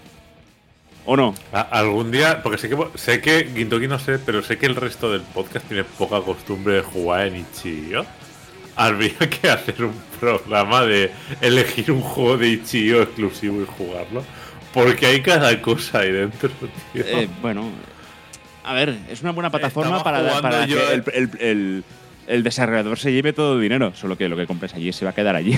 ¿O no? A- algún día, porque sé que sé que Gintoki no sé, pero sé que el resto del podcast tiene poca costumbre de jugar en Itch.io. Habría que hacer un programa de elegir un juego de Itch.io exclusivo y jugarlo, porque hay cada cosa ahí dentro, tío. Eh, bueno, a ver, es una buena plataforma Estaba para, jugando para yo que el- el, el- el- el desarrollador se lleve todo el dinero, solo que lo que compres allí se va a quedar allí.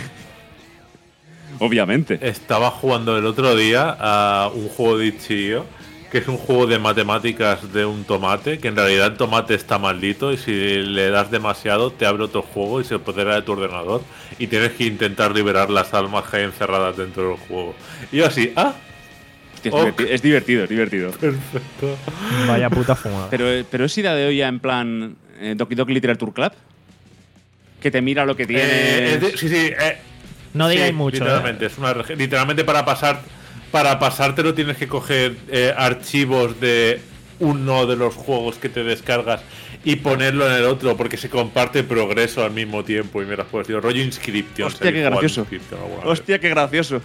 Obviamente. Estaba jugando el otro día a un juego de Itch.io, que es un juego de matemáticas de un tomate, que en realidad el tomate está maldito y si le das demasiado te abre otro juego y se apodera de tu ordenador y tienes que intentar liberar las almas que hay encerradas dentro del juego. Y yo así, ah, Hostia, es, ok. divertido, es divertido, es divertido. perfecto. Vaya puta fumada. Pero, pero es idea de olla en plan eh, Doki Doki Literature Club, que te mira lo que tienes. Eh, es de- sí, sí, eh, no digáis sí, mucho. ¿eh? Literalmente, es una reg- literalmente para pasar para pasártelo tienes que coger eh, archivos de uno de los juegos que te descargas y ponerlo en el otro porque se comparte progreso al mismo tiempo y me las puedes decir rollo Inscription. Hostia, qué ¿sabéis jugar gracioso. Inscription alguna vez? Hostia, qué gracioso.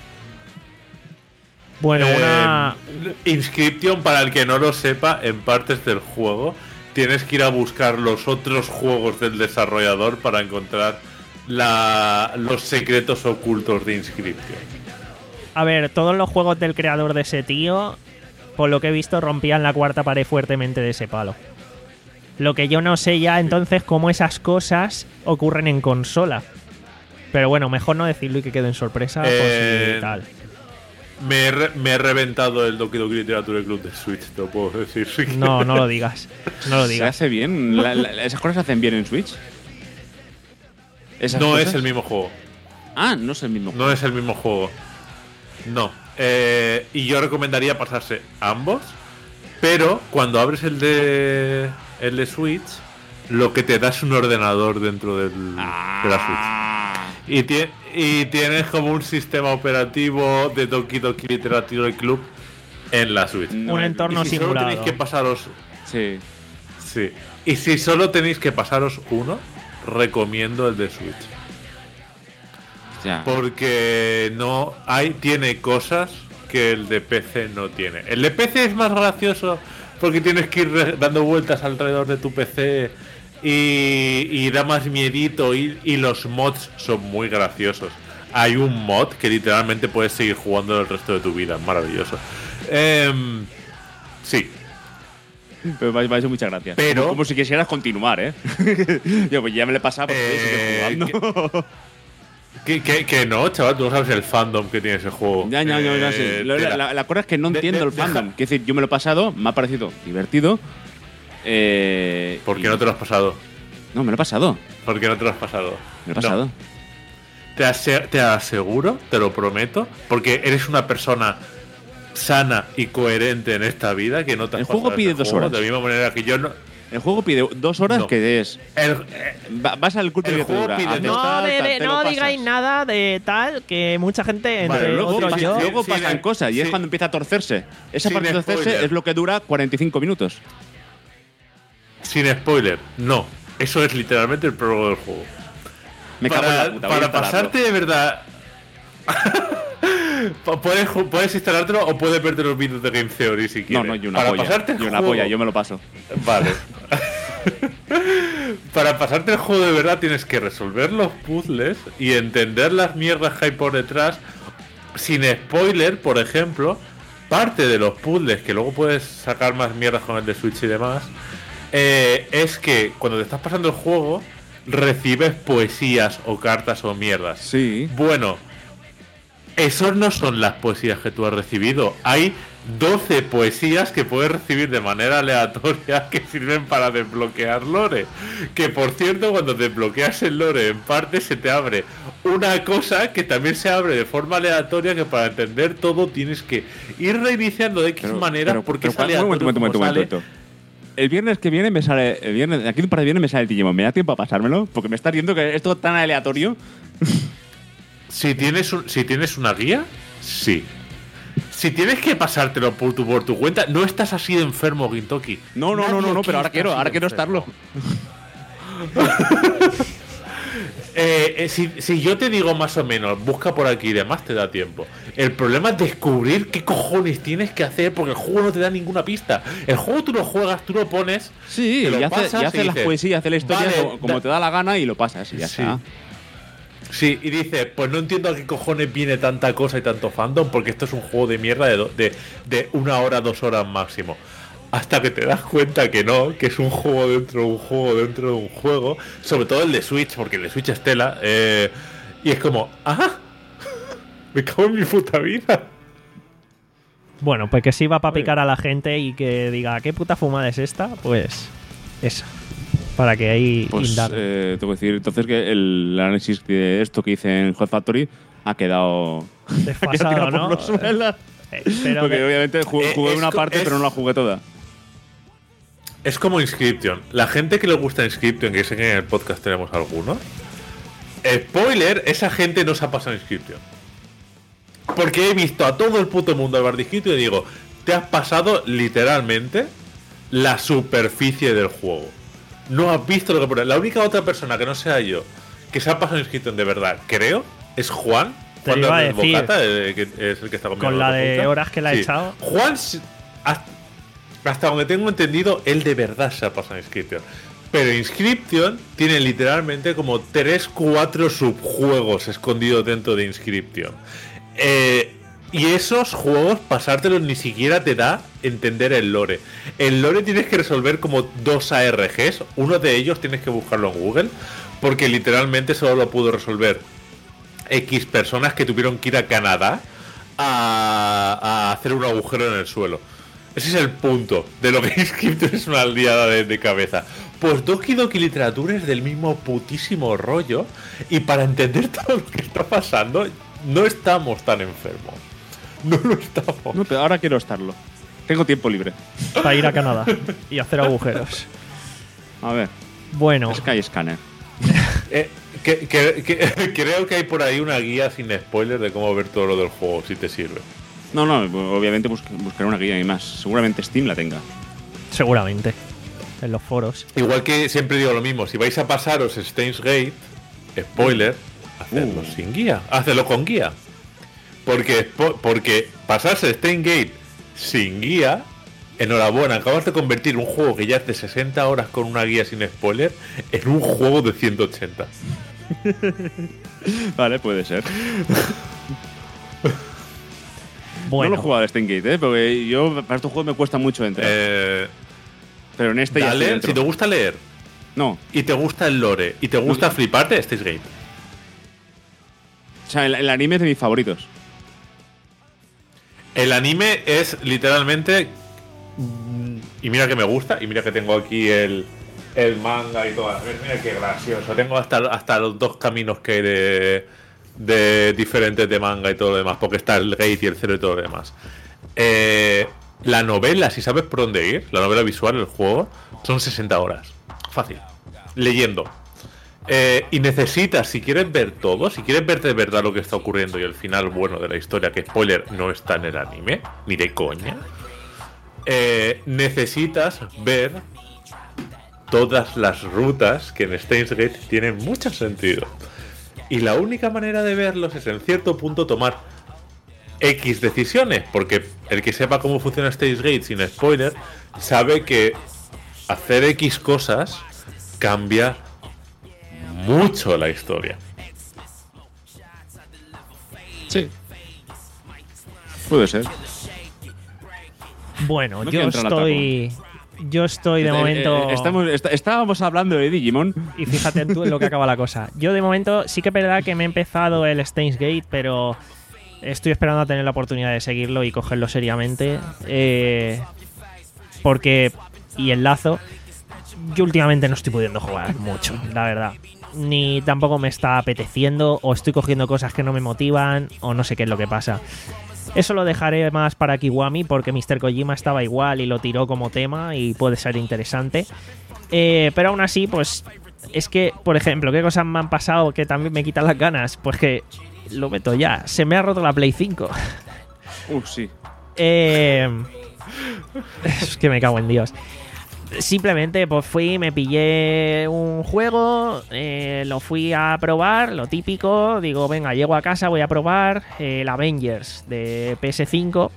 Bueno, Eh, una. Inscription, para el que no lo sepa, en partes del juego tienes que ir a buscar los otros juegos del desarrollador para encontrar la, los secretos ocultos de Inscription. A ver, todos los juegos del creador de ese tío, por lo que he visto, rompían la cuarta pared fuertemente de ese palo. Lo que yo no sé ya entonces cómo esas cosas ocurren en consola. Pero bueno, mejor no decirlo y que quede en sorpresa por Eh, si tal. Me he, re- me he reventado el Doki Doki Literature Club de Switch, te lo puedo decir. sí que- No, no lo digas. No lo ¿Se digas. hace bien? La- la- ¿Esas cosas se hacen bien en Switch? ¿Esas No cosas? es el mismo juego. Ah, no es el mismo. No es el mismo juego. No. Eh, y yo recomendaría pasarse ambos. Pero cuando abres el de el de Switch, lo que te da es un ordenador dentro del, de la Switch. Ah. Y, tie- y tienes como un sistema operativo de Doki Doki Literature Club en la Switch. No, Un entorno y si solo simulado. tenéis que pasaros. Sí. Sí. Y si solo tenéis que pasaros uno, recomiendo el de Switch. Ya. Porque no hay, tiene cosas que el de P C no tiene. El de P C es más gracioso porque tienes que ir re- dando vueltas alrededor de tu P C y, y da más miedito y, y los mods son muy graciosos. Hay un mod que literalmente puedes seguir jugando el resto de tu vida, es maravilloso. Em, sí, Pero me ha hecho muchas gracias. Pero- Como, como si quisieras continuar, ¿eh? Yo, pues ya me lo he pasado porque Eh, estoy jugando. que, que, que no, chaval, tú no sabes el fandom que tiene ese juego. Ya, ya, ya, ya, sí. Eh, Lo- tela. La, la, la cosa es que no De- entiendo de- el fandom. deja- Quiero decir, yo me lo he pasado, me ha parecido divertido. Eh, ¿Por qué y- no te lo has pasado? No, me lo he pasado. ¿Por qué no te lo has pasado? Me lo he No. pasado. Te, ase- te aseguro, te lo prometo, porque eres una persona sana y coherente en esta vida que no te has El juego pasado pide este dos juego, horas. De la misma manera que yo no. El juego pide dos horas No. que es. El, va- Vas al culto El y te juego dura. pide haces dos- No, tal, de- tal, de- te lo no pasas. digáis nada de tal que mucha gente, entre Vale, Luego, otros pasa- yo, luego sin- pasan sin- cosas y es sin- cuando empieza a torcerse. Esa sin parte de torcerse spoiler. es lo que dura cuarenta y cinco minutos. sin spoiler, no. Eso es literalmente el prólogo del juego. Me cago en para la puta. voy a para instalarlo. pasarte de verdad. Pa- puedes, ju- puedes instalártelo o puedes verte los vídeos de Game Theory si No, quieres. no, y una para polla. pasarte el Y una juego- polla, yo me lo paso. Vale. Para pasarte el juego de verdad tienes que resolver los puzzles y entender las mierdas que hay por detrás. Sin spoiler, por ejemplo, parte de los puzzles, que luego puedes sacar más mierdas con el de Switch y demás, eh, es que cuando te estás pasando el juego, recibes poesías o cartas o mierdas. Sí. Bueno, Esos no son las poesías que tú has recibido. Hay doce poesías que puedes recibir de manera aleatoria que sirven para desbloquear lore. Que por cierto, cuando desbloqueas el lore en parte se te abre una cosa que también se abre de forma aleatoria, que para entender todo tienes que ir reiniciando de X Pero- manera pero- porque pero, es aleatorio. momento, momento, momento, como momento, sale. momento. El viernes que viene me sale. El viernes, aquí un par de viernes me sale el Digimon. ¿Me da tiempo a pasármelo? Porque me estás diciendo que es todo tan aleatorio. Si tienes, un- si tienes una guía, sí. Si tienes que pasártelo por tu, por tu cuenta, no estás así de enfermo, Gintoki. No, no, no, Nadie no, no, aquí pero ahora está quiero, así ahora de quiero enfermo. estarlo. Eh, eh, si, si yo te digo más o menos, busca por aquí y demás, te da tiempo. El problema es descubrir qué cojones tienes que hacer, porque el juego no te da ninguna pista. El juego tú lo juegas, tú lo pones. Sí, te lo y hace, pasas y hace y las dices, poesías, hace la historia vale, como, como da- te da la gana y lo pasas y ya Sí. está. Sí, y dices, pues no entiendo a qué cojones viene tanta cosa y tanto fandom, porque esto es un juego de mierda de, do- de, de una hora, dos horas máximo. Hasta que te das cuenta que no, que es un juego dentro de un juego dentro de un juego. Sobre todo el de Switch, porque el de Switch es tela. eh, y es como, ¡ah! Me cago en mi puta vida. Bueno, pues que sirva para picar a la gente y que diga, ¿qué puta fumada es esta? Pues eso. Para que ahí Pues indague. eh, tengo que decir entonces que el análisis de esto que hice en Hot Factory ha quedado. ha quedado Desfasado, tirado ¿no? por los suelos. Eh, pero Porque que- obviamente jugué, Eh, jugué es una co- parte, es- pero no la jugué toda. Es como Inscription. La gente que le gusta Inscription, que sé que en el podcast tenemos algunos. Spoiler, esa gente no se ha pasado Inscription. Porque he visto a todo el puto mundo hablar de Inscription y digo, te has pasado literalmente la superficie del juego. No has visto lo que pone. La única otra persona que no sea yo que se ha pasado Inscription de verdad, creo, es Juan. Te Juan iba a Hernández decir. Bocata, eh, que es el que está conmigo Con en la otro de podcast. horas que la he echado. Juan, s- hasta, hasta donde tengo entendido, él de verdad se ha pasado Inscription. Pero Inscription tiene literalmente como tres cuatro subjuegos escondidos dentro de Inscription. Eh, y esos juegos, pasártelos ni siquiera te da entender el lore. El lore tienes que resolver como dos A R Gs. Uno de ellos tienes que buscarlo en Google, porque literalmente solo lo pudo resolver X personas que tuvieron que ir a Canadá a, a hacer un agujero en el suelo. Ese es el punto de lo que Inscription es una liada de, de cabeza. Pues Doki Doki Literatura es del mismo putísimo rollo, y para entender todo lo que está pasando no estamos tan enfermos. No lo estamos. No, pero ahora quiero estarlo. Tengo tiempo libre. para ir a Canadá y hacer agujeros. A ver, Bueno, Sky Scanner. Eh, que- que- que- creo que hay por ahí una guía sin spoilers de cómo ver todo lo del juego, si te sirve. No, no, obviamente bus- buscaré una guía y más. Seguramente Steam la tenga. seguramente. En los foros. Igual que siempre digo lo mismo, si vais a pasaros Steins Gate, spoiler, hacedlo Uh. sin guía, hacedlo con guía. Porque, po- porque pasarse Steins Gate sin guía, enhorabuena, acabas de convertir un juego que ya es de sesenta horas con una guía sin spoiler en un juego de ciento ochenta. Vale, puede ser. Bueno, No lo he jugado a Steingate, ¿eh? Porque yo para estos juegos me cuesta mucho entrar. Eh, pero en este ya estoy dale, dentro. si te gusta leer No. y te gusta el lore y te gusta fliparte, Steins Gate. O sea, el, el anime es de mis favoritos. El anime es literalmente. mm, Y mira que me gusta, y mira que tengo aquí el, el manga y todo. Mira, mira qué gracioso. Tengo hasta, hasta los dos caminos que hay de, de diferentes de manga y todo lo demás, porque está el Gate y el Zero y todo lo demás. Eh, la novela, si sabes por dónde ir, la novela visual, el juego, son sesenta horas. Fácil. Leyendo. Eh, y necesitas, si quieres ver todo, si quieres ver de verdad lo que está ocurriendo y el final bueno de la historia, que spoiler no está en el anime, ni de coña, eh, necesitas ver todas las rutas que en Steins Gate tienen mucho sentido. Y la única manera de verlos es en cierto punto tomar X decisiones, porque el que sepa cómo funciona Steins Gate sin spoiler sabe que hacer X cosas cambia mucho la historia. Sí. Puede ser. bueno, No yo quiero entrar al estoy. Yo estoy de Eh, momento. eh, estamos, est- estábamos hablando de Digimon. Y fíjate tú en lo que acaba la cosa. Yo de momento sí que es verdad que me he empezado el Steins Gate, pero Estoy esperando a tener la oportunidad de seguirlo y cogerlo seriamente. Eh, porque, y enlazo, yo últimamente no estoy pudiendo jugar mucho, la verdad. Ni tampoco me está apeteciendo, o estoy cogiendo cosas que no me motivan, o no sé qué es lo que pasa. Eso lo dejaré más para Kiwami, porque mister Kojima estaba igual y lo tiró como tema y puede ser interesante. Eh, pero aún así, pues, es que, por ejemplo, ¿qué cosas me han pasado que también me quitan las ganas? Pues que, lo meto ya, se me ha roto la Play cinco. Uf, sí. Eh, es que me cago en Dios. Simplemente pues fui, me pillé un juego, eh, lo fui a probar, lo típico, digo, venga, llego a casa, voy a probar eh, el Avengers de P S cinco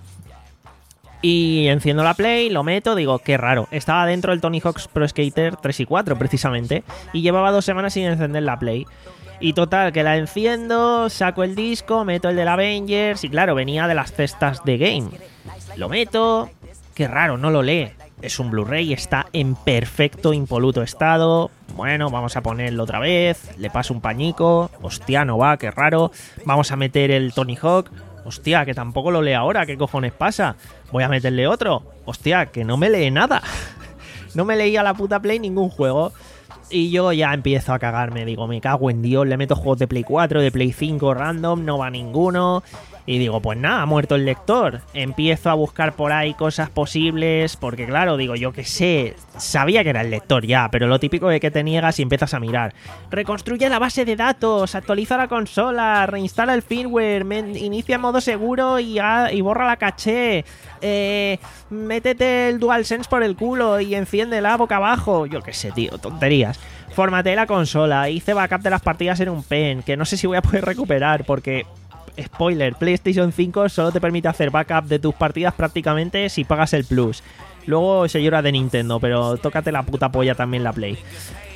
y enciendo la Play, lo meto, digo, qué raro, estaba dentro del Tony Hawk's Pro Skater tres y cuatro precisamente y llevaba dos semanas sin encender la Play. Y total, que la enciendo, saco el disco, meto el del Avengers y claro, venía de las cestas de Game. Lo meto, qué raro, no lo lee. Es un Blu-ray, está en perfecto, impoluto estado. Bueno, vamos a ponerlo otra vez. Le paso un pañico. Hostia, no va, qué raro. Vamos a meter el Tony Hawk. Hostia, que tampoco lo lee ahora. ¿Qué cojones pasa? Voy a meterle otro. Hostia, que no me lee nada. No me leía la puta Play ningún juego. Y yo ya empiezo a cagarme. Digo, me cago en Dios. Le meto juegos de Play cuatro, de Play cinco random. No va ninguno. Y digo, pues nada, ha muerto el lector. Empiezo a buscar por ahí cosas posibles, porque claro, digo, yo qué sé, sabía que era el lector ya, pero lo típico es que te niegas y empiezas a mirar. Reconstruye la base de datos, actualiza la consola, reinstala el firmware, inicia modo seguro y, a, y borra la caché. Eh, métete el DualSense por el culo y enciéndela boca abajo. Yo qué sé, tío, tonterías. Formateé la consola, hice backup de las partidas en un pen, que no sé si voy a poder recuperar, porque... Spoiler, PlayStation cinco solo te permite hacer backup de tus partidas prácticamente si pagas el Plus. Luego se llora de Nintendo, pero tócate la puta polla también la Play.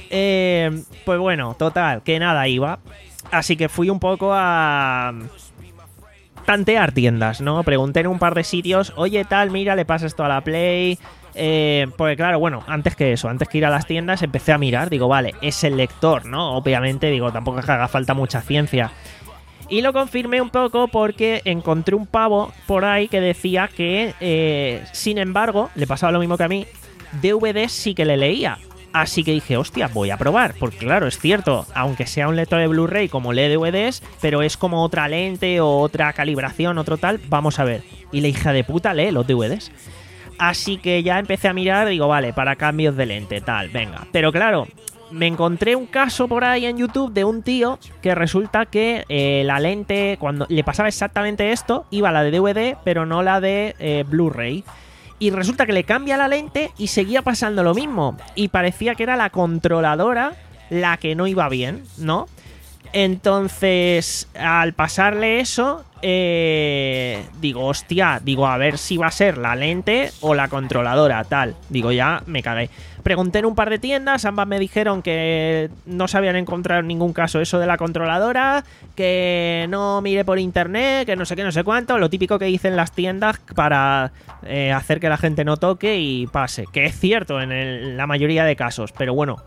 Eh, pues bueno, total, que nada iba. Así que fui un poco a... tantear tiendas, ¿no? Pregunté en un par de sitios, oye tal, mira, le pasa esto a la Play... Eh, porque claro, bueno, antes que eso, antes que ir a las tiendas empecé a mirar, digo, vale, es el lector, ¿no? Obviamente, digo, tampoco es que haga falta mucha ciencia. Y lo confirmé un poco porque encontré un pavo por ahí que decía que, eh, sin embargo, le pasaba lo mismo que a mí, D V Ds sí que le leía. Así que dije, hostia, voy a probar. Porque claro, es cierto, aunque sea un lector de Blu-ray como lee D V Ds, pero es como otra lente o otra calibración, otro tal, vamos a ver. Y la hija de puta lee los D V Ds. Así que ya empecé a mirar, digo, vale, para cambios de lente, tal, venga. Pero claro... me encontré un caso por ahí en YouTube de un tío que resulta que eh, la lente, cuando le pasaba exactamente esto, iba la de D V D, pero no la de eh, Blu-ray. Y resulta que le cambia la lente y seguía pasando lo mismo. Y parecía que era la controladora la que no iba bien, ¿no? Entonces, al pasarle eso, eh, digo, hostia, digo, a ver si va a ser la lente o la controladora, tal. Digo, ya me cagué. Pregunté en un par de tiendas, ambas me dijeron que no se habían encontrado en ningún caso eso de la controladora, que no mire por internet, que no sé qué, no sé cuánto, lo típico que dicen las tiendas para eh, hacer que la gente no toque y pase, que es cierto en el, la mayoría de casos, pero bueno,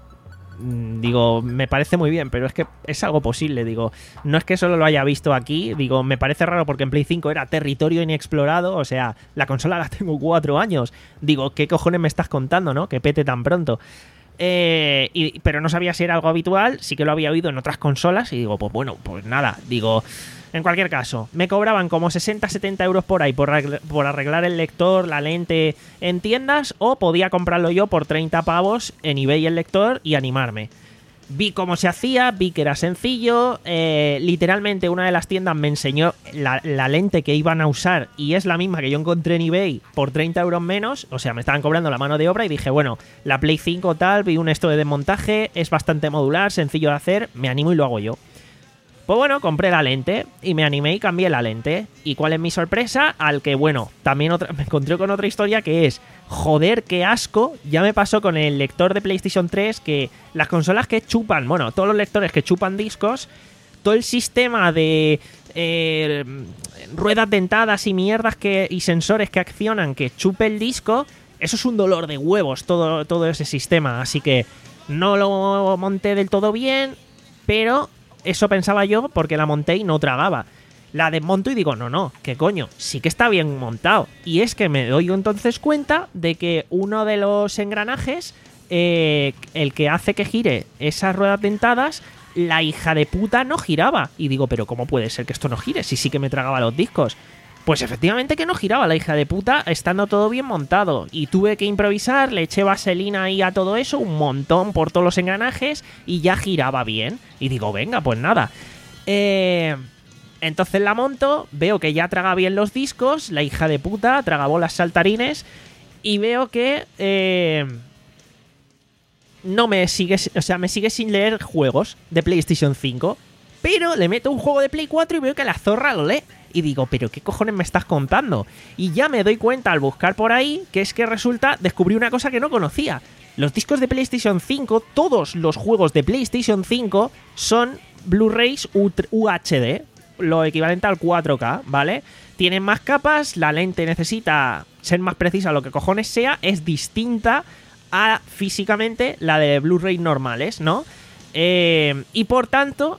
digo, me parece muy bien, pero es que es algo posible, digo, no es que solo lo haya visto aquí, digo, me parece raro porque en Play cinco era territorio inexplorado, o sea, la consola la tengo cuatro años, digo, ¿qué cojones me estás contando, no? Que pete tan pronto. Eh, y, pero no sabía si era algo habitual, sí que lo había oído en otras consolas y digo, pues bueno, pues nada, digo... En cualquier caso, me cobraban como sesenta a setenta euros por ahí por, por arreglar el lector, la lente en tiendas, o podía comprarlo yo por treinta pavos en eBay el lector y animarme. Vi cómo se hacía, vi que era sencillo, eh, literalmente una de las tiendas me enseñó la, la lente que iban a usar y es la misma que yo encontré en eBay por treinta euros menos, o sea, me estaban cobrando la mano de obra y dije, bueno, la Play cinco tal, vi un esto de desmontaje, es bastante modular, sencillo de hacer, me animo y lo hago yo. Pues bueno, compré la lente y me animé y cambié la lente. ¿Y cuál es mi sorpresa? Al que, bueno, también otra, me encontré con otra historia que es, joder, qué asco. Ya me pasó con el lector de PlayStation tres que las consolas que chupan, bueno, todos los lectores que chupan discos, todo el sistema de eh, ruedas dentadas y mierdas que, y sensores que accionan que chupe el disco, eso es un dolor de huevos, todo, todo ese sistema. Así que no lo monté del todo bien, pero... eso pensaba yo porque la monté y no tragaba. La desmonto y digo, no, no, ¿qué coño? Sí que está bien montado. Y es que me doy entonces cuenta de que uno de los engranajes, eh, el que hace que gire esas ruedas dentadas, la hija de puta no giraba. Y digo, pero ¿cómo puede ser que esto no gire? Si sí que me tragaba los discos. Pues efectivamente que no giraba la hija de puta, estando todo bien montado. Y tuve que improvisar, le eché vaselina ahí a todo eso, un montón por todos los engranajes, y ya giraba bien. Y digo, venga, pues nada. Eh, entonces la monto, veo que ya traga bien los discos, la hija de puta, traga bolas saltarines, y veo que... Eh, no me sigue, o sea, me sigue sin leer juegos de PlayStation cinco, pero le meto un juego de Play cuatro y veo que la zorra lo lee. Y digo, ¿pero qué cojones me estás contando? Y ya me doy cuenta al buscar por ahí que es que resulta, descubrí una cosa que no conocía. Los discos de PlayStation cinco, todos los juegos de PlayStation cinco son Blu-rays U H D, lo equivalente al cuatro K, ¿vale? Tienen más capas, la lente necesita ser más precisa, lo que cojones sea, es distinta a físicamente la de Blu-ray normales, ¿no? Eh, y por tanto...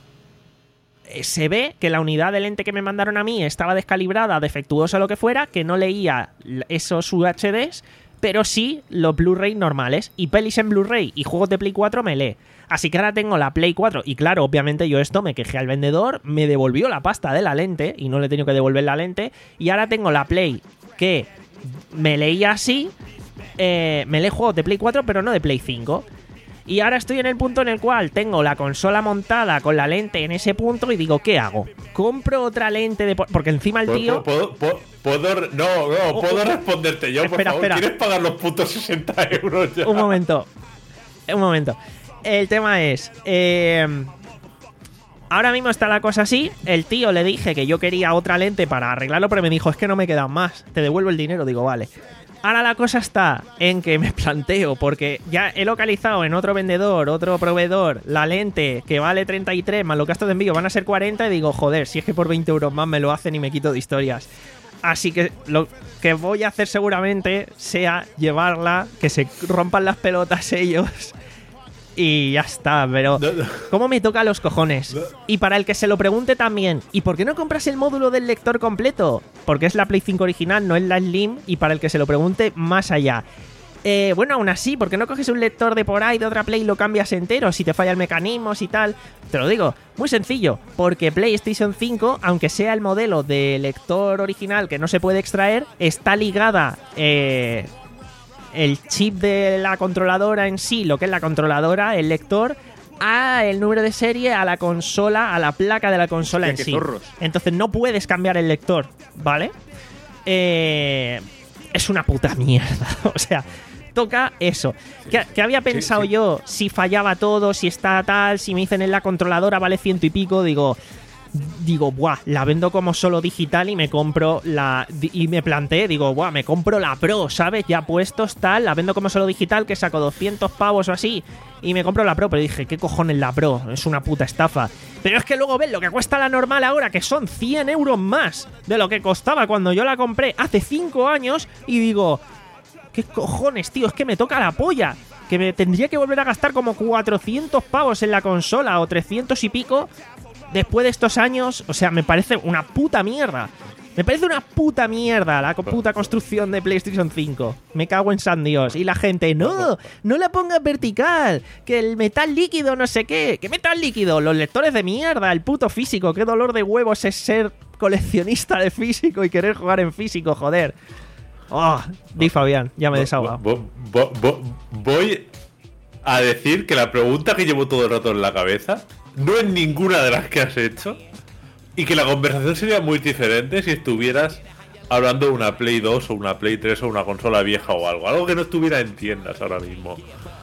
se ve que la unidad de lente que me mandaron a mí estaba descalibrada, defectuosa o lo que fuera, que no leía esos U H Ds, pero sí los Blu-ray normales. Y pelis en Blu-ray y juegos de Play cuatro me lee. Así que ahora tengo la Play cuatro. Y claro, obviamente yo esto me quejé al vendedor, me devolvió la pasta de la lente y no le he tenido que devolver la lente. Y ahora tengo la Play que me leía así, eh, me lee juegos de Play cuatro pero no de Play cinco. Y ahora estoy en el punto en el cual tengo la consola montada con la lente en ese punto y digo, ¿qué hago? ¿Compro otra lente de...? Porque encima el tío... ¿Puedo, puedo, puedo, no, no, puedo oh, responderte yo, espera, por favor. Espera. ¿Quieres pagar los putos sesenta euros ya? Un momento. Un momento. El tema es... Eh, ahora mismo está la cosa así. El tío le dije que yo quería otra lente para arreglarlo, pero me dijo, es que no me quedan más. Te devuelvo el dinero. Digo, vale. Ahora la cosa está en que me planteo, porque ya he localizado en otro vendedor, otro proveedor, la lente que vale treinta y tres más los gastos de envío van a ser cuarenta, y digo, joder, si es que por veinte euros más me lo hacen y me quito de historias. Así que lo que voy a hacer seguramente sea llevarla, que se rompan las pelotas ellos y ya está, pero ¿cómo me toca los cojones? Y para el que se lo pregunte también, ¿y por qué no compras el módulo del lector completo? Porque es la Play cinco original, no es la Slim, y para el que se lo pregunte más allá. Eh, bueno, aún así, ¿por qué no coges un lector de por ahí de otra Play y lo cambias entero si te falla el mecanismo y tal? Te lo digo, muy sencillo, porque PlayStation cinco, aunque sea el modelo de lector original que no se puede extraer, está ligada... Eh, el chip de la controladora en sí, lo que es la controladora, el lector, a el número de serie, a la consola, a la placa de la consola en sí. Zorros. Entonces no puedes cambiar el lector, ¿vale? Eh, es una puta mierda. O sea, toca eso. Sí, ¿Qué, ¿Qué había pensado sí, sí. yo? Si fallaba todo, si está tal, si me dicen en la controladora vale ciento y pico, digo... Digo, buah, la vendo como solo digital y me compro la... Y me planteé, digo, buah, me compro la Pro, ¿sabes? Ya puestos, tal, la vendo como solo digital, que saco doscientos pavos o así, y me compro la Pro. Pero dije, ¿qué cojones la Pro? Es una puta estafa. Pero es que luego ves lo que cuesta la normal ahora, que son cien euros más de lo que costaba cuando yo la compré hace cinco años, y digo, ¿qué cojones, tío? Es que me toca la polla. Que me tendría que volver a gastar como cuatrocientos pavos en la consola, o trescientos y pico... Después de estos años, o sea, me parece una puta mierda. Me parece una puta mierda la puta construcción de PlayStation cinco. Me cago en San Dios. Y la gente, no, no la pongas vertical. Que el metal líquido no sé qué. ¿Qué metal líquido? Los lectores de mierda, el puto físico. Qué dolor de huevos es ser coleccionista de físico y querer jugar en físico, joder. Oh, di Fabián, ya me he desahogado. Voy a decir que la pregunta que llevo todo el rato en la cabeza no es ninguna de las que has hecho, y que la conversación sería muy diferente si estuvieras hablando de una Play dos o una Play tres o una consola vieja o algo, algo que no estuviera en tiendas ahora mismo.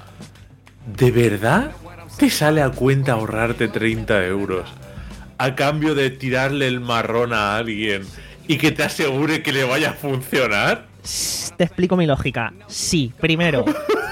¿De verdad te sale a cuenta ahorrarte treinta euros a cambio de tirarle el marrón a alguien y que te asegure que le vaya a funcionar? Te explico mi lógica. Sí, primero,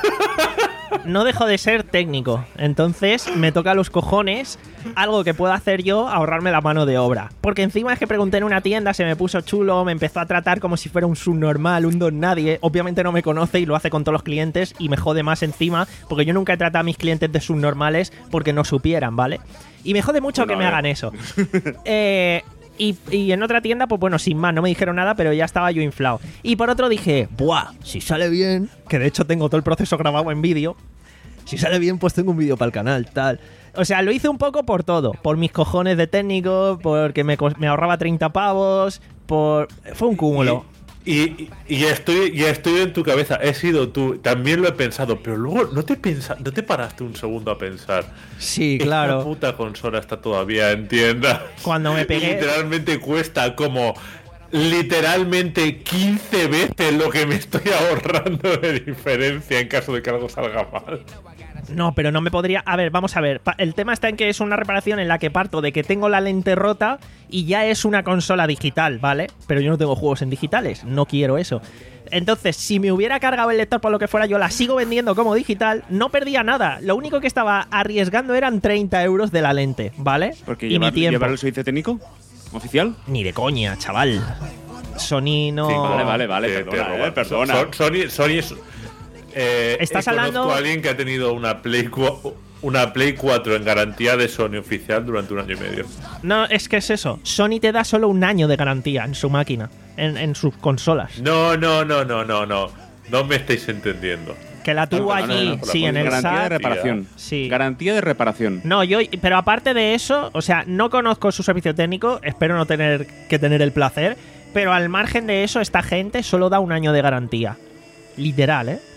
no dejo de ser técnico, entonces me toca a los cojones algo que pueda hacer yo, ahorrarme la mano de obra. Porque encima es que pregunté en una tienda, se me puso chulo, me empezó a tratar como si fuera un subnormal, un don nadie. Obviamente no me conoce y lo hace con todos los clientes y me jode más encima, porque yo nunca he tratado a mis clientes de subnormales porque no supieran, ¿vale? Y me jode mucho bueno, que me hagan eso. Eh... Y, y en otra tienda, pues bueno, sin más, no me dijeron nada, pero ya estaba yo inflado. Y por otro dije, buah, si sale bien, que de hecho tengo todo el proceso grabado en vídeo, si sale bien, pues tengo un vídeo para el canal, tal. O sea, lo hice un poco por todo, por mis cojones de técnico, porque me, me ahorraba treinta pavos, por... Fue un cúmulo. Y, y, y estoy y estoy en tu cabeza, he sido tú, también lo he pensado, pero luego no te pensa, no te paraste un segundo a pensar. Sí, claro. Esta puta consola está todavía en tienda. Cuando me pegué... Literalmente cuesta como literalmente quince veces lo que me estoy ahorrando de diferencia en caso de que algo salga mal. No, pero no me podría... A ver, vamos a ver. El tema está en que es una reparación en la que parto de que tengo la lente rota y ya es una consola digital, ¿vale? Pero yo no tengo juegos en digitales, no quiero eso. Entonces, si me hubiera cargado el lector por lo que fuera, yo la sigo vendiendo como digital, no perdía nada. Lo único que estaba arriesgando eran treinta euros de la lente, ¿vale? Porque y llevar, mi tiempo. ¿llevar el servicio técnico oficial? Ni de coña, chaval. Sony no... Sí, vale, vale, vale, Te- perdona, te eh, roban. perdona. Son- Sony, Sony es... Eh, Estás eh, hablando- Conozco a alguien que ha tenido una Play, cu- una Play cuatro en garantía de Sony oficial durante un año y medio. No, es que es eso. Sony te da solo un año de garantía en su máquina, en, en sus consolas. No, no, no, no, no, no. No me estáis entendiendo. Que la tuvo No, no, allí, no, no, sí, en el garantía de S A T. reparación. Sí. Garantía de reparación. No, yo, pero aparte de eso, o sea, no conozco su servicio técnico, espero no tener que tener el placer, pero al margen de eso, esta gente solo da un año de garantía. Literal, ¿eh?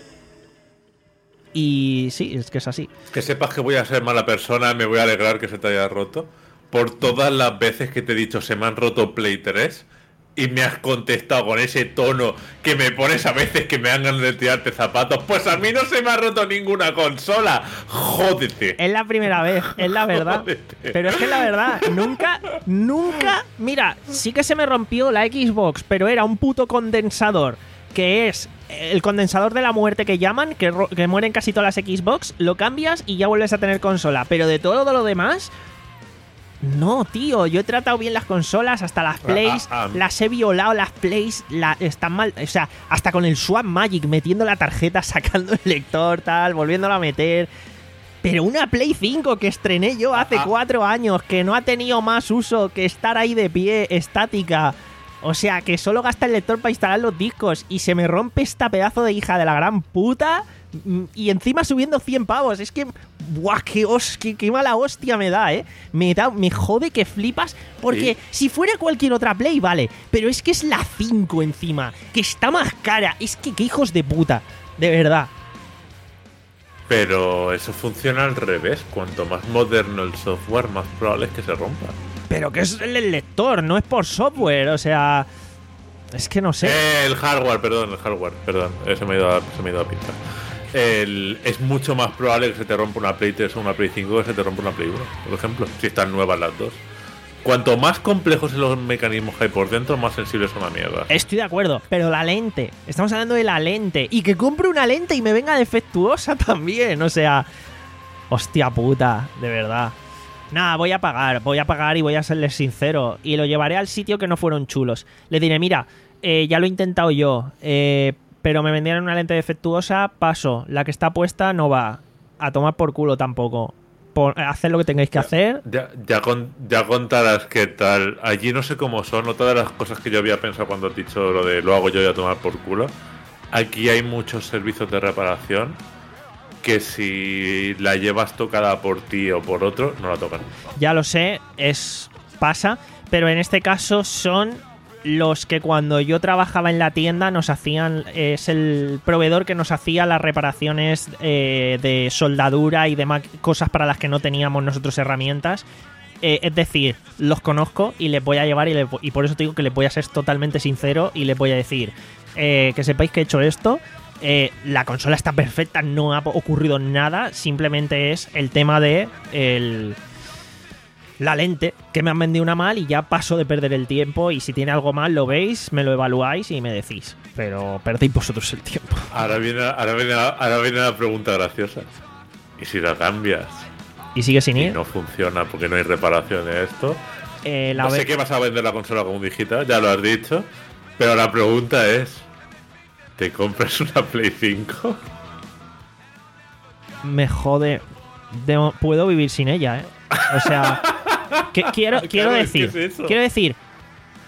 Y sí, es que es así. Que sepas que voy a ser mala persona, me voy a alegrar que se te haya roto. Por todas las veces que te he dicho se me han roto Play tres y me has contestado con ese tono que me pones a veces que me dan ganas de tirarte zapatos. Pues a mí no se me ha roto ninguna consola. Jódete. Es la primera vez, es la verdad. Jódete. Pero es que la verdad, nunca, nunca... Mira, sí que se me rompió la Xbox, pero era un puto condensador, que es el condensador de la muerte que llaman, que, ro- que mueren casi todas las Xbox, lo cambias y ya vuelves a tener consola. Pero de todo lo demás... No, tío, yo he tratado bien las consolas, hasta las Plays, ah, ah. las he violado, las Plays, la, están mal, o sea, hasta con el Swap Magic, metiendo la tarjeta, sacando el lector, tal, volviéndola a meter. Pero una Play cinco que estrené yo hace Ah, ah. cuatro años, que no ha tenido más uso que estar ahí de pie, estática. O sea, que solo gasta el lector para instalar los discos y se me rompe esta pedazo de hija de la gran puta. mm, Y encima subiendo cien pavos. Es que, buah, qué, os- qué, qué mala hostia me da, ¿eh? Me, da, me jode que flipas. Porque si fuera cualquier otra Play, vale. Pero es que es la cinco encima, que está más cara. Es que, qué hijos de puta. De verdad. Pero eso funciona al revés. Cuanto más moderno el software, más probable es que se rompa. Pero que es el lector, no es por software. O sea, es que no sé. Eh, el hardware, perdón, el hardware, perdón. Eh, se me ha ido a, se me ha ido a pintar. El- es mucho más probable que se te rompa una Play tres o una Play cinco que se te rompa una Play uno, por ejemplo, si están nuevas las dos. Cuanto más complejos son los mecanismos que hay por dentro, más sensibles son a mierda. Estoy de acuerdo, pero la lente. Estamos hablando de la lente. Y que compre una lente y me venga defectuosa también. O sea, hostia puta, de verdad. Nada, voy a pagar, voy a pagar y voy a serles sincero. Y lo llevaré al sitio que no fueron chulos. Le diré, mira, eh, ya lo he intentado yo, eh, pero me vendieron una lente defectuosa, paso. La que está puesta no va. A tomar por culo tampoco. Por, hacer lo que tengáis que hacer. Ya, ya, con- ya contarás qué tal. Allí no sé cómo son, otra de las cosas que yo había pensado cuando has dicho lo de lo hago yo y a tomar por culo. Aquí hay muchos servicios de reparación que si la llevas tocada por ti o por otro, no la tocan. Ya lo sé, es pasa, pero en este caso son los que cuando yo trabajaba en la tienda nos hacían, es el proveedor que nos hacía las reparaciones eh, de soldadura y demás cosas para las que no teníamos nosotros herramientas. Eh, es decir, los conozco y les voy a llevar y, les vo- y por eso te digo que les voy a ser totalmente sincero y les voy a decir eh, que sepáis que he hecho esto. Eh, la consola está perfecta, no ha ocurrido nada, simplemente es el tema de el, la lente, que me han vendido una mal y ya paso de perder el tiempo y si tiene algo mal lo veis, me lo evaluáis y me decís, pero perdéis vosotros el tiempo. Ahora viene, ahora viene, ahora viene la pregunta graciosa. ¿Y si la cambias Y sigue sin y ir. no funciona porque no hay reparación de esto? Eh, la No sé ve- que vas a vender la consola como digital, ya lo has dicho. Pero la pregunta es: ¿te compras una Play cinco? me jode. De- puedo vivir sin ella, ¿eh? O sea, que, quiero, quiero Claro, es que decir, es eso. quiero decir,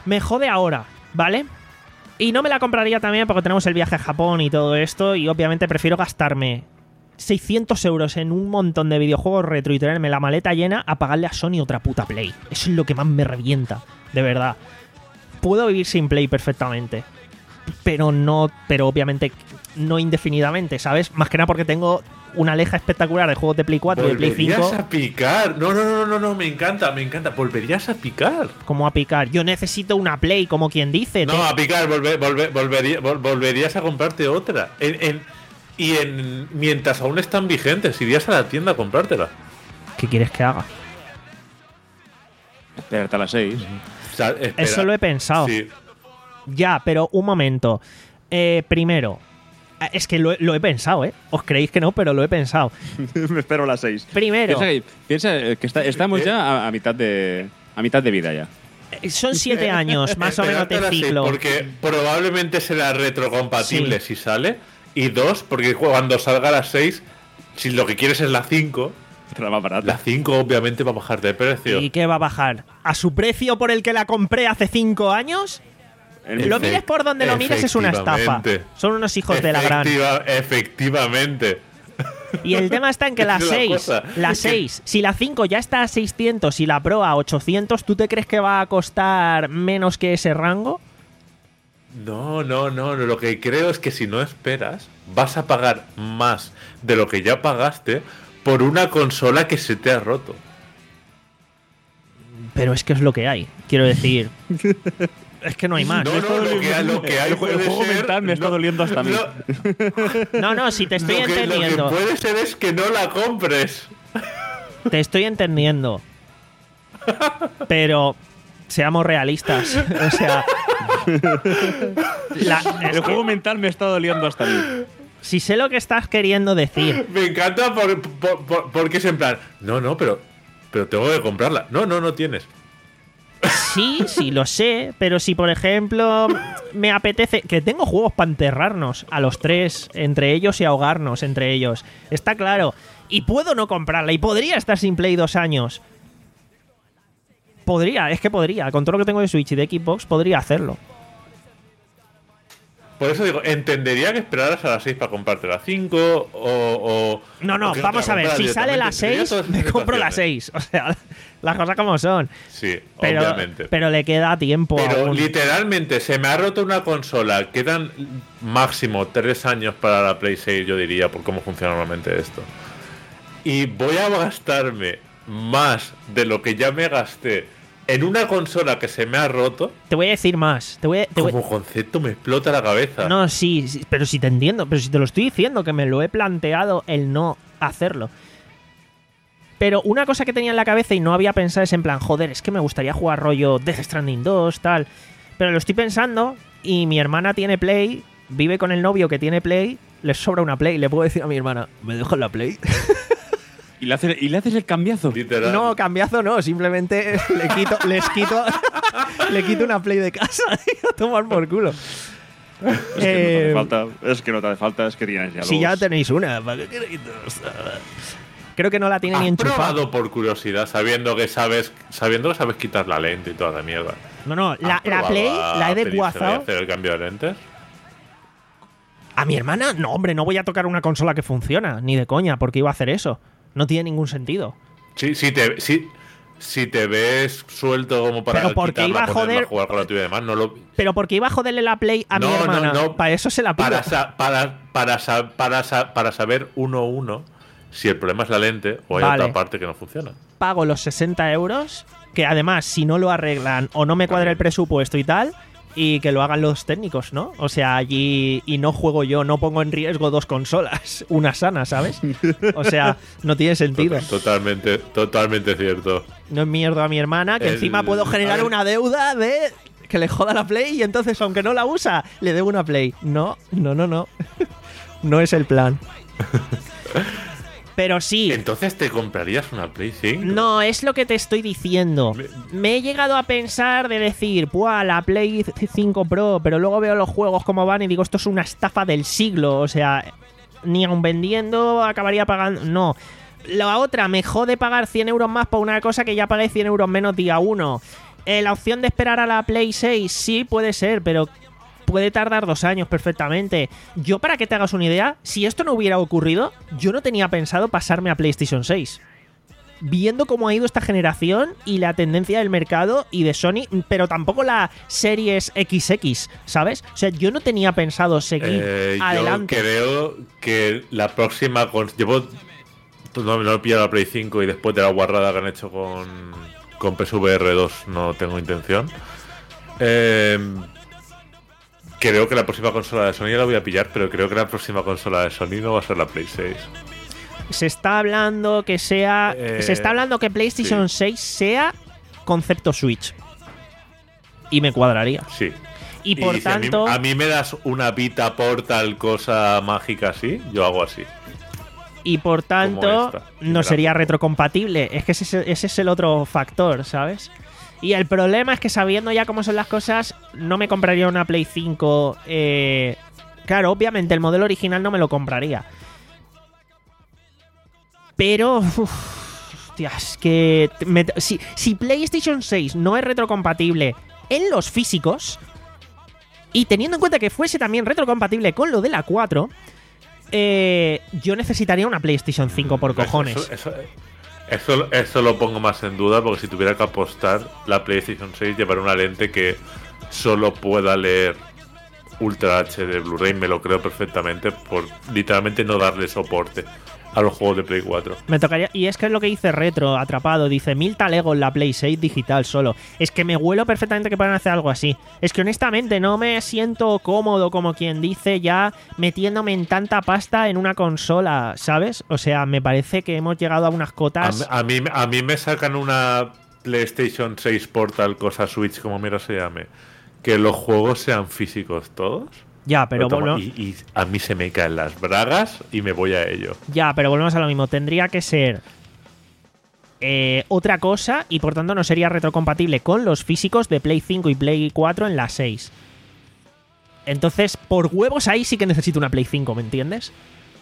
Me jode ahora, ¿vale? Y no me la compraría también porque tenemos el viaje a Japón y todo esto, y obviamente prefiero gastarme seiscientos euros en un montón de videojuegos retro y tenerme la maleta llena a pagarle a Sony otra puta Play. Eso es lo que más me revienta, de verdad. Puedo vivir sin Play perfectamente, pero no, pero obviamente no indefinidamente, ¿sabes? Más que nada porque tengo una leja espectacular de juegos de Play cuatro y de Play cinco. Volverías a picar. No, no, no, no, no, me encanta, me encanta. Volverías a picar. ¿Cómo a picar? Yo necesito una Play, como quien dice. No, te... a picar, volver, volver, volvería, vol- volverías a comprarte otra. En, en, y en mientras aún están vigentes, irías a la tienda a comprártela. ¿Qué quieres que haga? Espérate a las seis. O sea, espera. Eso lo he pensado. Sí. Ya, pero un momento. Eh, primero, es que lo, lo he pensado, ¿eh? Os creéis que no, pero lo he pensado. Me espero a las seis. Primero, Piensa que, piensa que está- estamos ya a, a mitad de a mitad de vida ya. eh, son siete años más o menos de Espérate a las seis, ciclo. Porque probablemente será retrocompatible Sí. si sale. Y dos, porque cuando salga a las seis, si lo que quieres es la cinco, Será más barata. la cinco obviamente va a bajar de precio. ¿Y qué va a bajar? ¿A su precio por el que la compré hace cinco años? El- Lo mires por donde lo mires, es una estafa. Efectivamente. Son unos hijos de la gran. Efectiva- Efectivamente. Y el tema está en que la Es la seis, cosa. la seis, si la cinco ya está a seiscientos y la Pro a ochocientos, ¿tú te crees que va a costar menos que ese rango? No, no, no, no. Lo que creo es que si no esperas, vas a pagar más de lo que ya pagaste por una consola que se te ha roto. Pero es que es lo que hay, quiero decir. Es que no hay más. No, no, lo que, lo que hay El puede juego ser- mental me está no, doliendo hasta a mí. no, No, no, si te estoy lo, que, lo que entendiendo. puede ser es que no la compres. Te estoy entendiendo. Pero seamos realistas. O sea. la- es El que juego mental me está doliendo hasta a mí. si sé lo que estás queriendo decir. Me encanta por, por- por- porque es en plan, no, no, pero, pero tengo que comprarla. No, no, no tienes. Sí, sí, lo sé. Pero si, por ejemplo, me apetece. Que tengo juegos para enterrarnos a los tres, entre ellos, y ahogarnos entre ellos. Está claro. Y puedo no comprarla. Y podría estar sin Play dos años. Podría, es que podría. Con todo lo que tengo de Switch y de Xbox, podría hacerlo. Por eso digo, entendería que esperaras a las seis para comprarte la cinco o, o... No, no, o que te vamos la a ver. compraras Si sale la directamente. Tendría seis, todas me esas compro la sensaciones. seis. O sea, las cosas como son. Sí, Pero, obviamente. pero le queda tiempo Pero aún. literalmente se me ha roto una consola. Quedan máximo tres años para la Play seis, yo diría, por cómo funciona normalmente esto. Y voy a gastarme más de lo que ya me gasté en una consola que se me ha roto. Te voy a decir más. Te voy a- te voy- Como concepto me explota la cabeza. No, sí, sí, pero si te entiendo, pero si te lo estoy diciendo, que me lo he planteado el no hacerlo. Pero una cosa que tenía en la cabeza y no había pensado es en plan, joder, es que me gustaría jugar rollo Death Stranding dos, tal. Pero lo estoy pensando y mi hermana tiene Play, vive con el novio que tiene Play, les sobra una Play. Le puedo decir a mi hermana, ¿me dejas la Play? ¿Y le haces, y le haces el cambiazo? Literal. No, cambiazo no, simplemente le quito, les quito, le quito una Play de casa y a tomar por culo. Es que no te Eh, hace falta. Es que no te hace falta, es que tienes ya Si los- ya tenéis una, ¿para qué queréis dos? Creo que no la tiene ni ¿Has enchufada. probado por curiosidad, sabiendo que sabes sabiendo que sabes quitar la lente y toda la mierda? No, no, la, ¿Has la probado Play a la he pedírsela y desguazado. hacer el cambio de lentes? ¿A mi hermana? No, hombre, no voy a tocar una consola que funciona, ni de coña, porque iba a hacer eso. No tiene ningún sentido. Sí, si te, si, si te ves suelto como para Pero porque quitarla, iba a ponerla, joder- jugar con la tuya y demás, no lo... Pero porque iba a joderle la Play a mi No, no, hermana. no. Para eso se la pido. Para, sa- para, para, sa- para, sa- para saber uno a uno si el problema es la lente o hay Vale. otra parte que no funciona. Pago los sesenta euros, que además, si no lo arreglan o no me cuadra el presupuesto y tal, y que lo hagan los técnicos, ¿no? O sea, allí y no juego yo, no pongo en riesgo dos consolas, una sana, ¿sabes? O sea, no tiene sentido. Totalmente, totalmente cierto. No es mierda a mi hermana, que El- encima puedo a generar ver. una deuda de que le joda la Play y entonces, aunque no la usa, le debo una Play. No, no, no, no. No es el plan. Pero sí. Entonces te comprarías una Play cinco. No, es lo que te estoy diciendo. Me he llegado a pensar de decir, ¡buah, la Play cinco Pro! Pero luego veo los juegos como van y digo, esto es una estafa del siglo. O sea, ni aun vendiendo acabaría pagando. No. La otra, me jode pagar cien euros más por una cosa que ya pagué cien euros menos día uno. Eh, la opción de esperar a la Play seis sí puede ser, pero puede tardar dos años perfectamente. Yo, para que te hagas una idea, si esto no hubiera ocurrido, yo no tenía pensado pasarme a PlayStation seis. Viendo cómo ha ido esta generación y la tendencia del mercado y de Sony, pero tampoco la Series equis equis, ¿sabes? O sea, yo no tenía pensado seguir Eh, adelante. Yo creo que la próxima... Con... Llevo... No, no he pillado la Play cinco y después de la guarrada que han hecho con, con P S V R dos no tengo intención. Eh, creo que la próxima consola de Sony la voy a pillar, pero creo que la próxima consola de Sony no va a ser la Play seis. Se está hablando que sea... Eh, se está hablando que PlayStation sí. seis sea concepto Switch. Y me cuadraría. Sí. Y por si a mí- tanto... a mí, me das una Vita Portal, cosa mágica así, yo hago así. Y por tanto, esta, que no me la sería pongo. retrocompatible. Es que ese, ese es el otro factor, ¿sabes? Y el problema es que, sabiendo ya cómo son las cosas, no me compraría una Play cinco. Eh... Claro, obviamente el modelo original no me lo compraría. Pero... Uf, hostia, es que... me- si, si PlayStation seis no es retrocompatible en los físicos, y teniendo en cuenta que fuese también retrocompatible con lo de la cuatro... Eh, yo necesitaría una PlayStation cinco por cojones. Eso, eso, eso, eso lo pongo más en duda, porque si tuviera que apostar, la PlayStation seis llevará una lente que solo pueda leer Ultra H D Blu-ray, me lo creo perfectamente, por literalmente no darle soporte a los juegos de Play cuatro. Me tocaría. Y es que es lo que dice Retro, atrapado. Dice mil talegos en la Play seis digital solo. Es que me huelo perfectamente que puedan hacer algo así. Es que honestamente no me siento cómodo, como quien dice, ya metiéndome en tanta pasta en una consola, ¿sabes? O sea, me parece que hemos llegado a unas A, cotas. a mí, a mí me sacan una PlayStation seis Portal, cosa Switch, como mira se llame, que los juegos sean físicos todos. Ya, pero Lo tomo, volvemos- y, y a mí se me caen las bragas y me voy a ello. Ya, pero volvemos a lo mismo. Tendría que ser eh, otra cosa y por tanto no sería retrocompatible con los físicos de Play cinco y Play cuatro en la seis. Entonces, por huevos ahí sí que necesito una Play cinco, ¿me entiendes?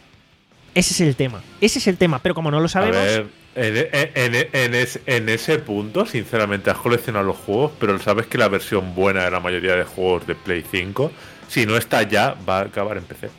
Ese es el tema. Ese es el tema. Pero como no lo sabemos... A ver, en, en- en- en es- en ese punto, sinceramente, has coleccionado los juegos, pero sabes que la versión buena de la mayoría de juegos de Play cinco, si no está ya, va a acabar en P C.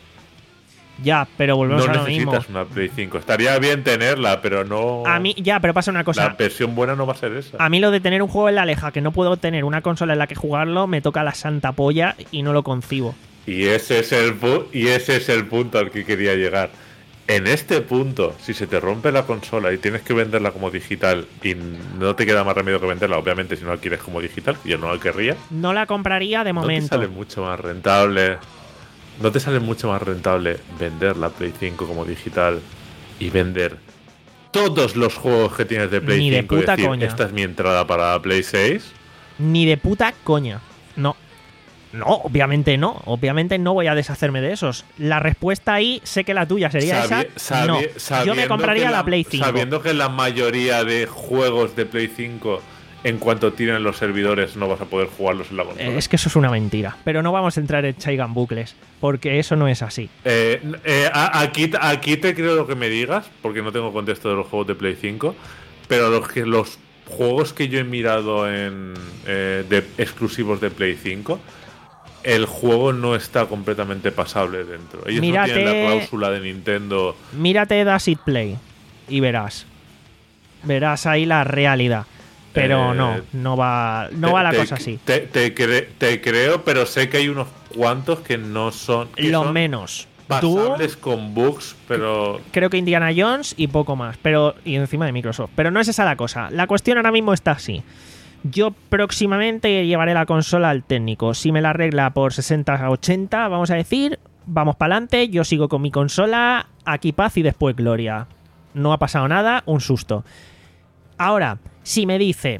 Ya, pero volvemos No a lo mismo. necesitas una Play cinco. Estaría bien tenerla, pero no... A mí, ya, pero pasa una La cosa. versión buena no va a ser esa. A mí lo de tener un juego en la Aleja que no puedo tener una consola en la que jugarlo me toca la santa polla y no lo concibo. Y ese es el pu- y ese es el punto al que quería llegar. En este punto, si se te rompe la consola y tienes que venderla como digital y no te queda más remedio que venderla, obviamente si no la quieres como digital, que yo no la querría, No la compraría de no te momento. sale mucho más rentable. No te sale mucho más rentable vender la Play cinco como digital y vender todos los juegos que tienes de Play Ni de cinco y puta decir, coña. esta es mi entrada para la Play seis. Ni de puta coña. No. No, obviamente no. Obviamente no voy a deshacerme de esos. La respuesta ahí, sé que la tuya sería Sabi- esa. sabi- No. Yo me sabiendo compraría que la Play cinco. Sabiendo que la mayoría de juegos de Play cinco, en cuanto tiren los servidores, no vas a poder jugarlos en la consola. Eh, Es que eso es una mentira. Pero no vamos a entrar en Chaigan bucles, porque eso no es así. Eh, eh, a- aquí, aquí te creo lo que me digas, porque no tengo contexto de los juegos de Play cinco, pero los, que, los juegos que yo he mirado en eh, de exclusivos de Play cinco, el juego no está completamente pasable dentro. Ellos Mírate- no tienen la cláusula de Nintendo. Mírate Does It Play y verás. Verás ahí la realidad. Pero Eh, no, no va, no te- va la te- cosa así. Te, te cre- te creo, pero sé que hay unos cuantos que no son, que Lo son menos. Tú, pasables con bugs, pero creo que Indiana Jones y poco más. Pero, y encima de Microsoft. Pero no es esa la cosa. La cuestión ahora mismo está así. Yo próximamente llevaré la consola al técnico. Si me la arregla por sesenta a ochenta, vamos a decir, vamos para adelante. Yo sigo con mi consola, aquí paz y después gloria. No ha pasado nada, un susto. Ahora, si me dice,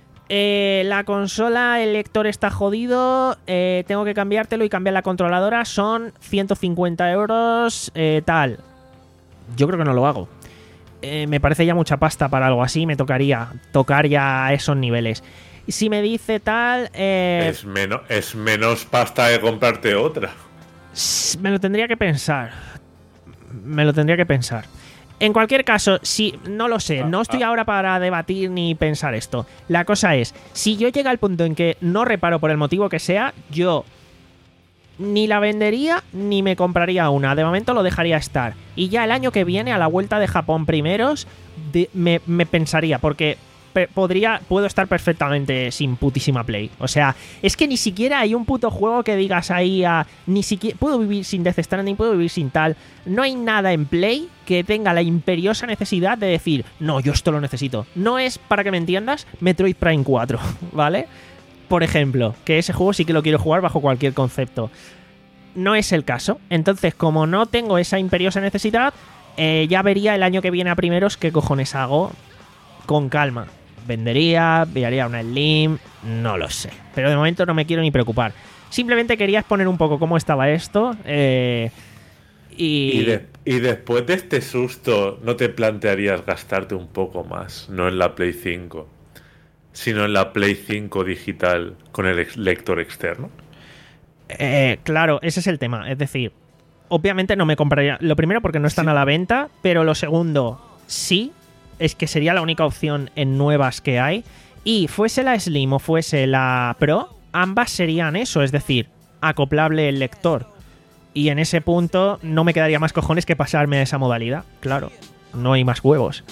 eh, la consola, el lector está jodido, eh, tengo que cambiártelo y cambiar la controladora, son ciento cincuenta euros, eh, tal. Yo creo que no lo hago. Eh, me parece ya mucha pasta para algo así, me tocaría tocar ya a esos niveles. Y si me dice tal, eh, es, menos, es menos pasta de comprarte otra. s- me lo tendría que pensar. Me lo tendría que pensar. En cualquier caso, si no lo sé, no estoy ahora para debatir ni pensar esto. La cosa es, si yo llega al punto en que no reparo por el motivo que sea, yo ni la vendería ni me compraría una. De momento lo dejaría estar. Y ya el año que viene, a la vuelta de Japón primeros, de, me, me pensaría, porque podría, puedo estar perfectamente sin putísima Play. O sea, es que ni siquiera hay un puto juego que digas ahí a... Ni siquiera... Puedo vivir sin Death Stranding, puedo vivir sin tal. No hay nada en Play que tenga la imperiosa necesidad de decir, no, yo esto lo necesito. No es, para que me entiendas, Metroid Prime cuatro, ¿vale? Por ejemplo, que ese juego sí que lo quiero jugar bajo cualquier concepto. No es el caso. Entonces, como no tengo esa imperiosa necesidad, eh, ya vería el año que viene a primeros qué cojones hago con calma. Vendería, haría una Slim, no lo sé. Pero de momento no me quiero ni preocupar. Simplemente quería exponer un poco cómo estaba esto. Eh, y... Y, de, y después de este susto, ¿no te plantearías gastarte un poco más? No en la Play cinco, sino en la Play cinco digital con el ex lector externo. Eh, claro, ese es el tema. Es decir, obviamente no me compraría... Lo primero porque no están sí. a la venta, pero lo segundo, sí. Es que sería la única opción en nuevas que hay. Y fuese la Slim o fuese la Pro, ambas serían eso, es decir, acoplable el lector. Y en ese punto no me quedaría más cojones que pasarme a esa modalidad. Claro, no hay más huevos.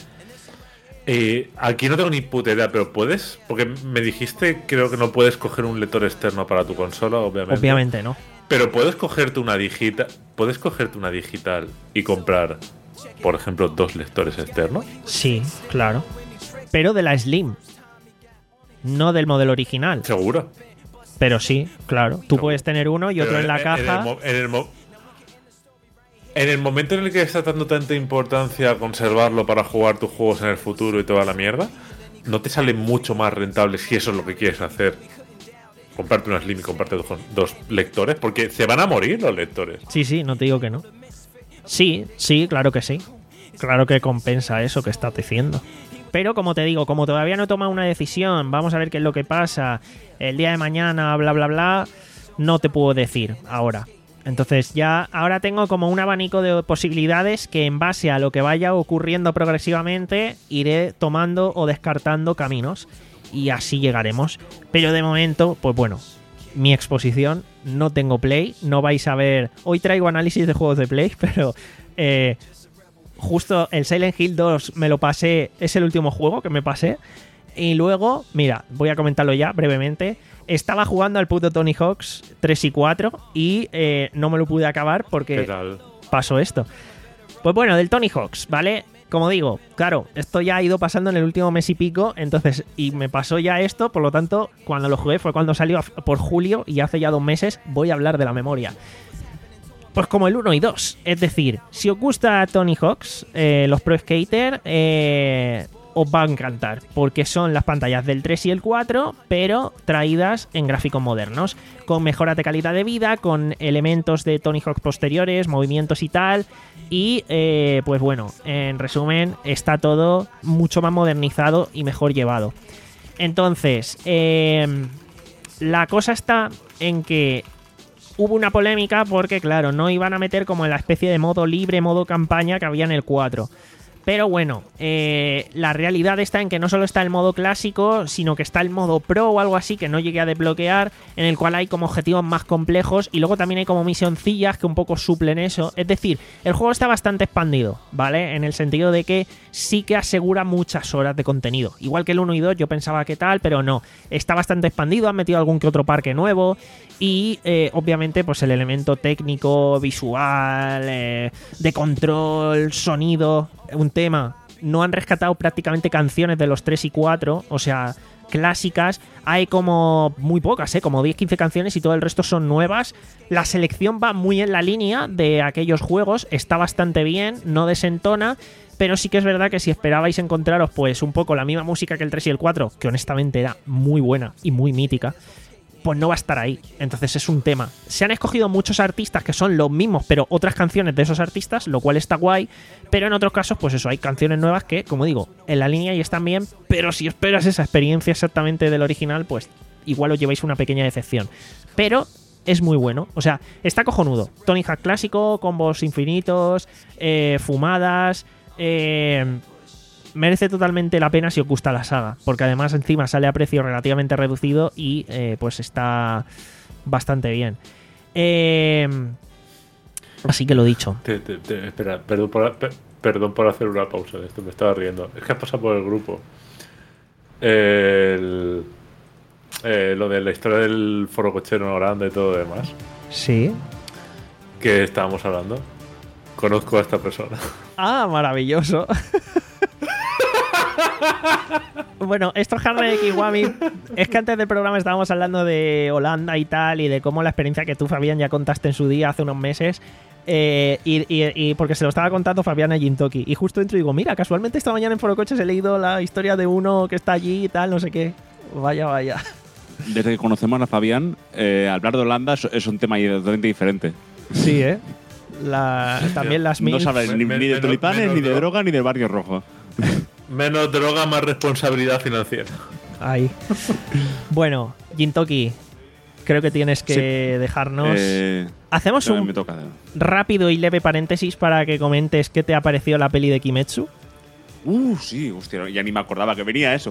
Eh, aquí no tengo ni puta idea, pero puedes, porque me dijiste, creo que no puedes coger un lector externo para tu consola, obviamente. Obviamente no. Pero puedes cogerte una digital, puedes cogerte una digital y comprar, por ejemplo, dos lectores externos. Sí, claro. Pero de la Slim, no del modelo original. ¿Seguro? Pero sí, claro. Tú ¿Seguro? Puedes tener uno y otro Pero en la en, caja. En el, en, el mo en el momento en el que está dando tanta importancia a conservarlo para jugar tus juegos en el futuro y toda la mierda, ¿no te sale mucho más rentable si eso es lo que quieres hacer? Comprarte una Slim y comprarte dos, dos lectores, porque se van a morir los lectores. Sí, sí, no te digo que no. Sí, sí, claro que sí. Claro que compensa eso que estás diciendo. Pero como te digo, como todavía no he tomado una decisión, vamos a ver qué es lo que pasa el día de mañana, bla, bla, bla, no te puedo decir ahora. Entonces ya ahora tengo como un abanico de posibilidades que en base a lo que vaya ocurriendo progresivamente iré tomando o descartando caminos. Y así llegaremos. Pero de momento, pues bueno, mi exposición, no tengo Play, no vais a ver... Hoy traigo análisis de juegos de Play, pero eh, justo el Silent Hill dos me lo pasé, es el último juego que me pasé. Y luego, mira, voy a comentarlo ya brevemente. Estaba jugando al puto Tony Hawk's tres y cuatro y eh, no me lo pude acabar porque pasó esto. Pues bueno, del Tony Hawk's, ¿vale? Como digo, claro, esto ya ha ido pasando en el último mes y pico, entonces, y me pasó ya esto, por lo tanto, cuando lo jugué fue cuando salió por julio y hace ya dos meses voy a hablar de la memoria. Pues como el uno y dos, es decir, si os gusta Tony Hawk's, eh, los Pro Skater, eh, os va a encantar, porque son las pantallas del tres y el cuatro, pero traídas en gráficos modernos, con mejoras de calidad de vida, con elementos de Tony Hawk posteriores, movimientos y tal, y eh, pues bueno, en resumen, está todo mucho más modernizado y mejor llevado. Entonces, eh, la cosa está en que hubo una polémica porque, claro, no iban a meter como en la especie de modo libre, modo campaña que había en el cuatro. Pero bueno, eh, la realidad está en que no solo está el modo clásico, sino que está el modo pro o algo así que no llegué a desbloquear, en el cual hay como objetivos más complejos y luego también hay como misioncillas que un poco suplen eso. Es decir, el juego está bastante expandido, ¿vale? En el sentido de que sí que asegura muchas horas de contenido. Igual que el uno y dos yo pensaba que tal, pero no. Está bastante expandido, han metido algún que otro parque nuevo y eh, obviamente pues el elemento técnico, visual, eh, de control, sonido... Un tema, no han rescatado prácticamente canciones de los tres y cuatro, o sea, clásicas. Hay como muy pocas, ¿eh? Como diez quince canciones y todo el resto son nuevas. La selección va muy en la línea de aquellos juegos, está bastante bien, no desentona, pero sí que es verdad que si esperabais encontraros pues un poco la misma música que el tres y el cuatro, que honestamente era muy buena y muy mítica, pues no va a estar ahí. Entonces es un tema. Se han escogido muchos artistas que son los mismos, pero otras canciones de esos artistas, lo cual está guay. Pero en otros casos, pues eso, hay canciones nuevas que, como digo, en la línea y están bien, pero si esperas esa experiencia exactamente del original, pues igual os lleváis una pequeña decepción. Pero es muy bueno. O sea, está cojonudo. Tony Hawk clásico, combos infinitos, eh, fumadas... Eh, merece totalmente la pena si os gusta la saga, porque además encima sale a precio relativamente reducido y eh, pues está bastante bien. Eh, así que lo dicho. Te, te, te, espera, perdón por, per, perdón por hacer una pausa de esto, me estaba riendo. Es que has pasado por el grupo. El, eh, lo de la historia del foro cochero en Holanda y todo lo demás. Sí. Que estábamos hablando. Conozco a esta persona. Ah, maravilloso. Bueno, esto es Harry Kiwami. Es que antes del programa estábamos hablando de Holanda y tal, y de cómo la experiencia que tú, Fabián, ya contaste en su día hace unos meses. Eh, y, y, y porque se lo estaba contando Fabián a Gintoki. Y justo entro y digo, mira, casualmente esta mañana en Foro Coches he leído la historia de uno que está allí y tal, no sé qué. Vaya, vaya. Desde que conocemos a Fabián, eh, hablar de Holanda es, es un tema totalmente diferente. Sí, ¿eh? La, también las mil. No sabes ni, ni de tulipanes, ni de droga, ni del barrio rojo. Menos droga, más responsabilidad financiera. Ahí. Bueno, Gintoki, creo que tienes que Sí. dejarnos. Eh, Hacemos también un me toca. rápido y leve paréntesis para que comentes qué te ha parecido la peli de Kimetsu. Uh, sí, hostia, ya ni me acordaba que venía eso.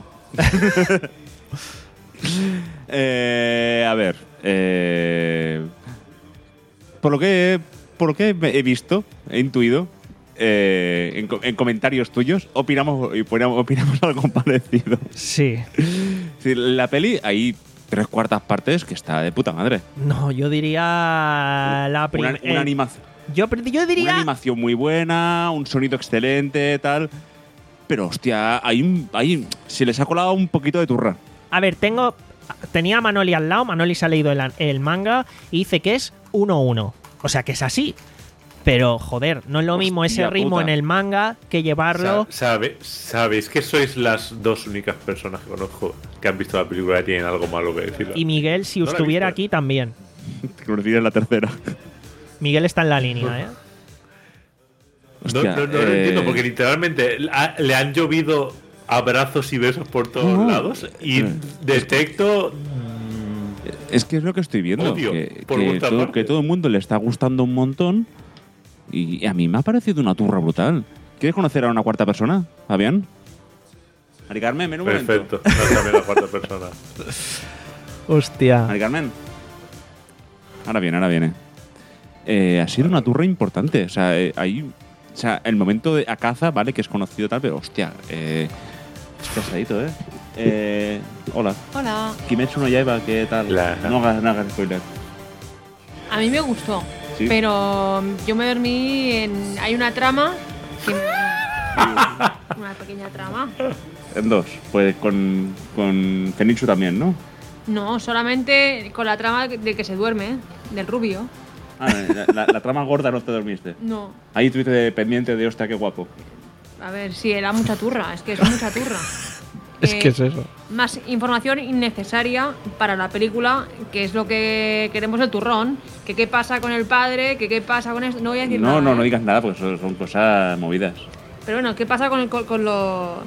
eh, a ver, eh, por lo que por lo que he visto, he intuido, eh, en, co- en comentarios tuyos, opinamos, opinamos, opinamos algo parecido. Sí. Sí, la peli hay tres cuartas partes que está de puta madre. No, yo diría la Una, primera. una animación. yo, pr- yo diría. Una animación muy buena, un sonido excelente, tal. Pero, hostia, hay un, hay, se les ha colado un poquito de turra. A ver, tengo. Tenía a Manoli al lado. Manoli se ha leído el, el manga y dice que es uno uno. O sea que es así. Pero, joder, no es lo mismo ese Hostia ritmo puta. en el manga que llevarlo. Sa- sabe, sabéis que sois las dos únicas personas que conozco que han visto la película y tienen algo malo que decir. Y Miguel, si No la he estuviera visto. aquí, también. Que nos decís en la tercera. Miguel está en la línea, ¿eh? No, Hostia, no, no lo eh, entiendo porque literalmente ha- le han llovido abrazos y besos por todos No. lados y Eh, detecto. Es que es lo que estoy viendo. Odio, que, por que vuestra todo, parte. que todo el mundo le está gustando un montón. Y a mí me ha parecido una turra brutal. ¿Quieres conocer a una cuarta persona, Fabián? Mari Carmen, ven un Perfecto, no es también la cuarta persona. momento. Hostia. Mari Carmen. Ahora viene, ahora viene. Eh, ha sido una turra importante. O sea, eh, hay, o sea, el momento de Akaza, vale, que es conocido tal, pero hostia, eh, es pesadito, ¿eh? eh hola. Hola. Kimetsu no Yaiba, ¿qué tal? La- No hagas, no hagas spoiler. A mí me gustó, ¿Sí? pero yo me dormí en... Hay una trama que me- Una pequeña trama. En dos. Pues con, con Zenitsu también, ¿no? No, solamente con la trama de que se duerme, del rubio. Ah, la, la- la trama gorda no te dormiste. No. Ahí tuviste pendiente de, hostia, qué guapo. A ver, sí, era mucha turra, es que es mucha turra. Es Eh, que es eso. Más información innecesaria para la película, que es lo que queremos el turrón. Que qué pasa con el padre, que qué pasa con esto. No voy a decir No, nada. no, ¿eh? no digas nada, porque son, son cosas movidas. Pero bueno, ¿qué pasa con, el- con, con los.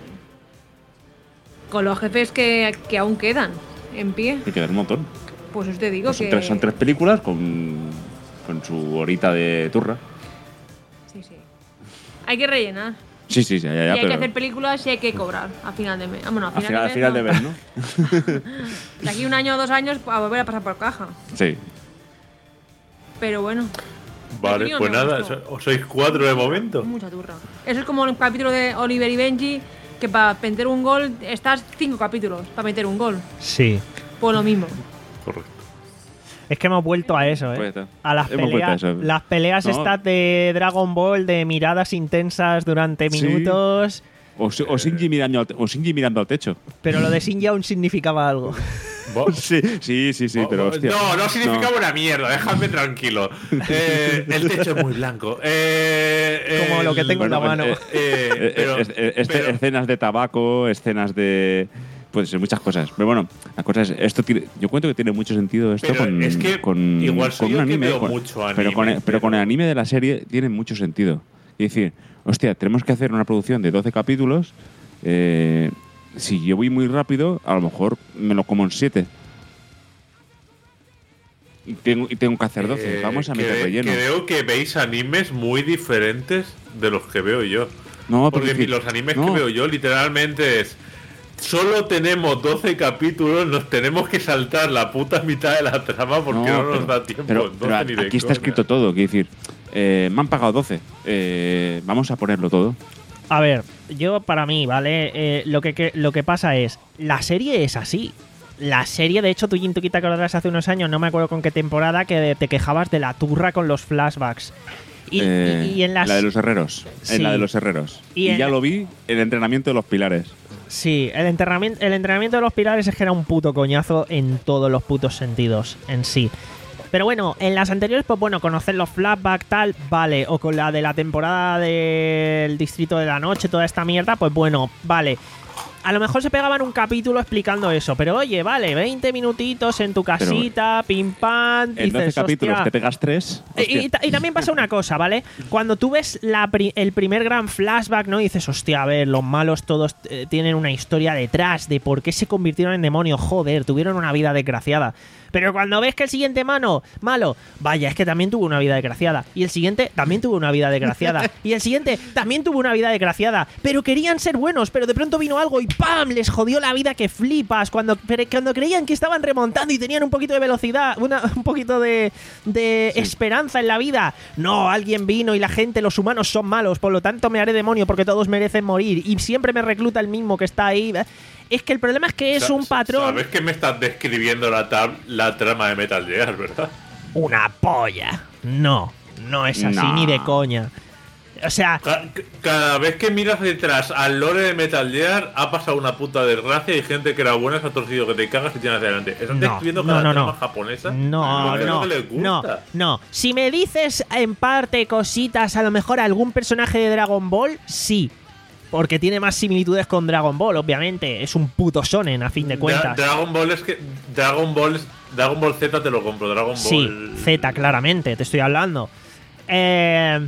Con los jefes que, que aún quedan en pie? Y queda un montón. Pues os te digo Pues son, que. tres, son tres películas con, con su horita de turra. Sí, sí. Hay que rellenar. Sí, sí, ya, ya, y hay pero que hacer películas y hay que cobrar a final de mes. Ah, bueno, a al final, final, de, al mes, final de no. ver, ¿no? De aquí un año o dos años a volver a pasar por caja. Sí. Pero bueno, Vale, tío, pues me nada, gustó. so- os sois cuatro de momento. mucha turra. Eso es como el capítulo de Oliver y Benji, que para meter un gol estás cinco capítulos para meter un gol. Sí. Pues lo mismo. Correcto. Es que hemos vuelto a eso, Pues ¿eh? ya está. A las Hemos vuelto a peleas, eso. las peleas No. estas de Dragon Ball, de miradas intensas durante Sí. minutos. O, Si- o Shinji mirando, al te- o Shinji mirando al techo. Pero lo de Shinji aún significaba algo. Bo- Sí, sí, sí, sí, bo- pero bo- hostia. no, no significaba No. una mierda, dejadme tranquilo. Eh, el techo es muy blanco. Eh, Como lo que el- tengo en la Bueno, mano. eh, Eh, Eh, pero- es- es- es- pero- escenas de tabaco, escenas de. Puede ser muchas cosas. Pero bueno, la cosa es. Esto tiene, yo cuento que tiene mucho sentido esto Pero con, es que con, igual soy con un yo que anime. veo con- mucho pero, anime, con el, pero con el anime de la serie tiene mucho sentido. Y decir, hostia, tenemos que hacer una producción de doce capítulos. eh, si yo voy muy rápido, a lo mejor me lo como en siete. Y tengo, y tengo que hacer doce. eh, Vamos a meter cre- relleno. Creo que veis animes muy diferentes de los que veo yo. No, Porque porque los animes no. que veo yo literalmente es... Solo tenemos doce capítulos, nos tenemos que saltar la puta mitad de la trama porque no, no nos pero, da tiempo. Pero, doce pero ni de aquí está coña. escrito todo, quiero decir, eh, me han pagado doce, eh, vamos a ponerlo todo. A ver, yo para mí, ¿vale? Eh, lo, que, que, lo que pasa es, la serie es así. La serie, de hecho, tú, Jin, tú te acordarás hace unos años, no me acuerdo con qué temporada, que te quejabas de la turra con los flashbacks. Y, Eh, y, y en las... La de los herreros, Sí. en la de los herreros. Y Y, en- ya lo vi, el entrenamiento de los pilares. Sí, el entrenamiento, el entrenamiento de los pilares es que era un puto coñazo en todos los putos sentidos en sí. Pero bueno, en las anteriores, pues bueno, conocer los flashbacks, tal, vale. O con la de la temporada del Distrito de la Noche, toda esta mierda, pues bueno, vale. A lo mejor se pegaban un capítulo explicando eso, pero oye, vale, veinte minutitos en tu casita, pim pam, En doce dices, capítulos hostia. te pegas tres. Y, y ta- y también pasa una cosa, ¿vale? Cuando tú ves la pri- el primer gran flashback, ¿no? Y dices, hostia, a ver, los malos todos eh, tienen una historia detrás de por qué se convirtieron en demonios. Joder, tuvieron una vida desgraciada. Pero cuando ves que el siguiente mano, malo, vaya, es que también tuvo una vida desgraciada. Y el siguiente también tuvo una vida desgraciada. Y el siguiente también tuvo una vida desgraciada. Pero querían ser buenos, pero de pronto vino algo y ¡pam! Les jodió la vida que flipas. Cuando, pero cuando creían que estaban remontando y tenían un poquito de velocidad, una- un poquito de, de esperanza en la vida. No, alguien vino y la gente, los humanos son malos, por lo tanto me haré demonio porque todos merecen morir. Y siempre me recluta el mismo que está ahí. Es que el problema es que es Sa- un patrón... Sabes que me estás describiendo la, tab- la trama de Metal Gear, ¿verdad? Una polla. No, no es así No. ni de coña. O sea, Ca- Cada vez que miras detrás al lore de Metal Gear ha pasado una puta desgracia y gente que era buena se ha torcido que te cagas y tienes adelante. Estás no, describiendo no, cada no, trama no. japonesa. No, Lo que es lo no, que les no, gusta. no. Si me dices en parte cositas, a lo mejor algún personaje de Dragon Ball, sí. Porque tiene más similitudes con Dragon Ball, obviamente. Es un puto shonen, a fin de Dra- cuentas. Dragon Ball es que Dragon Ball Dragon Ball Z te lo compro. Dragon Ball Sí, Z, claramente, te estoy hablando. Eh,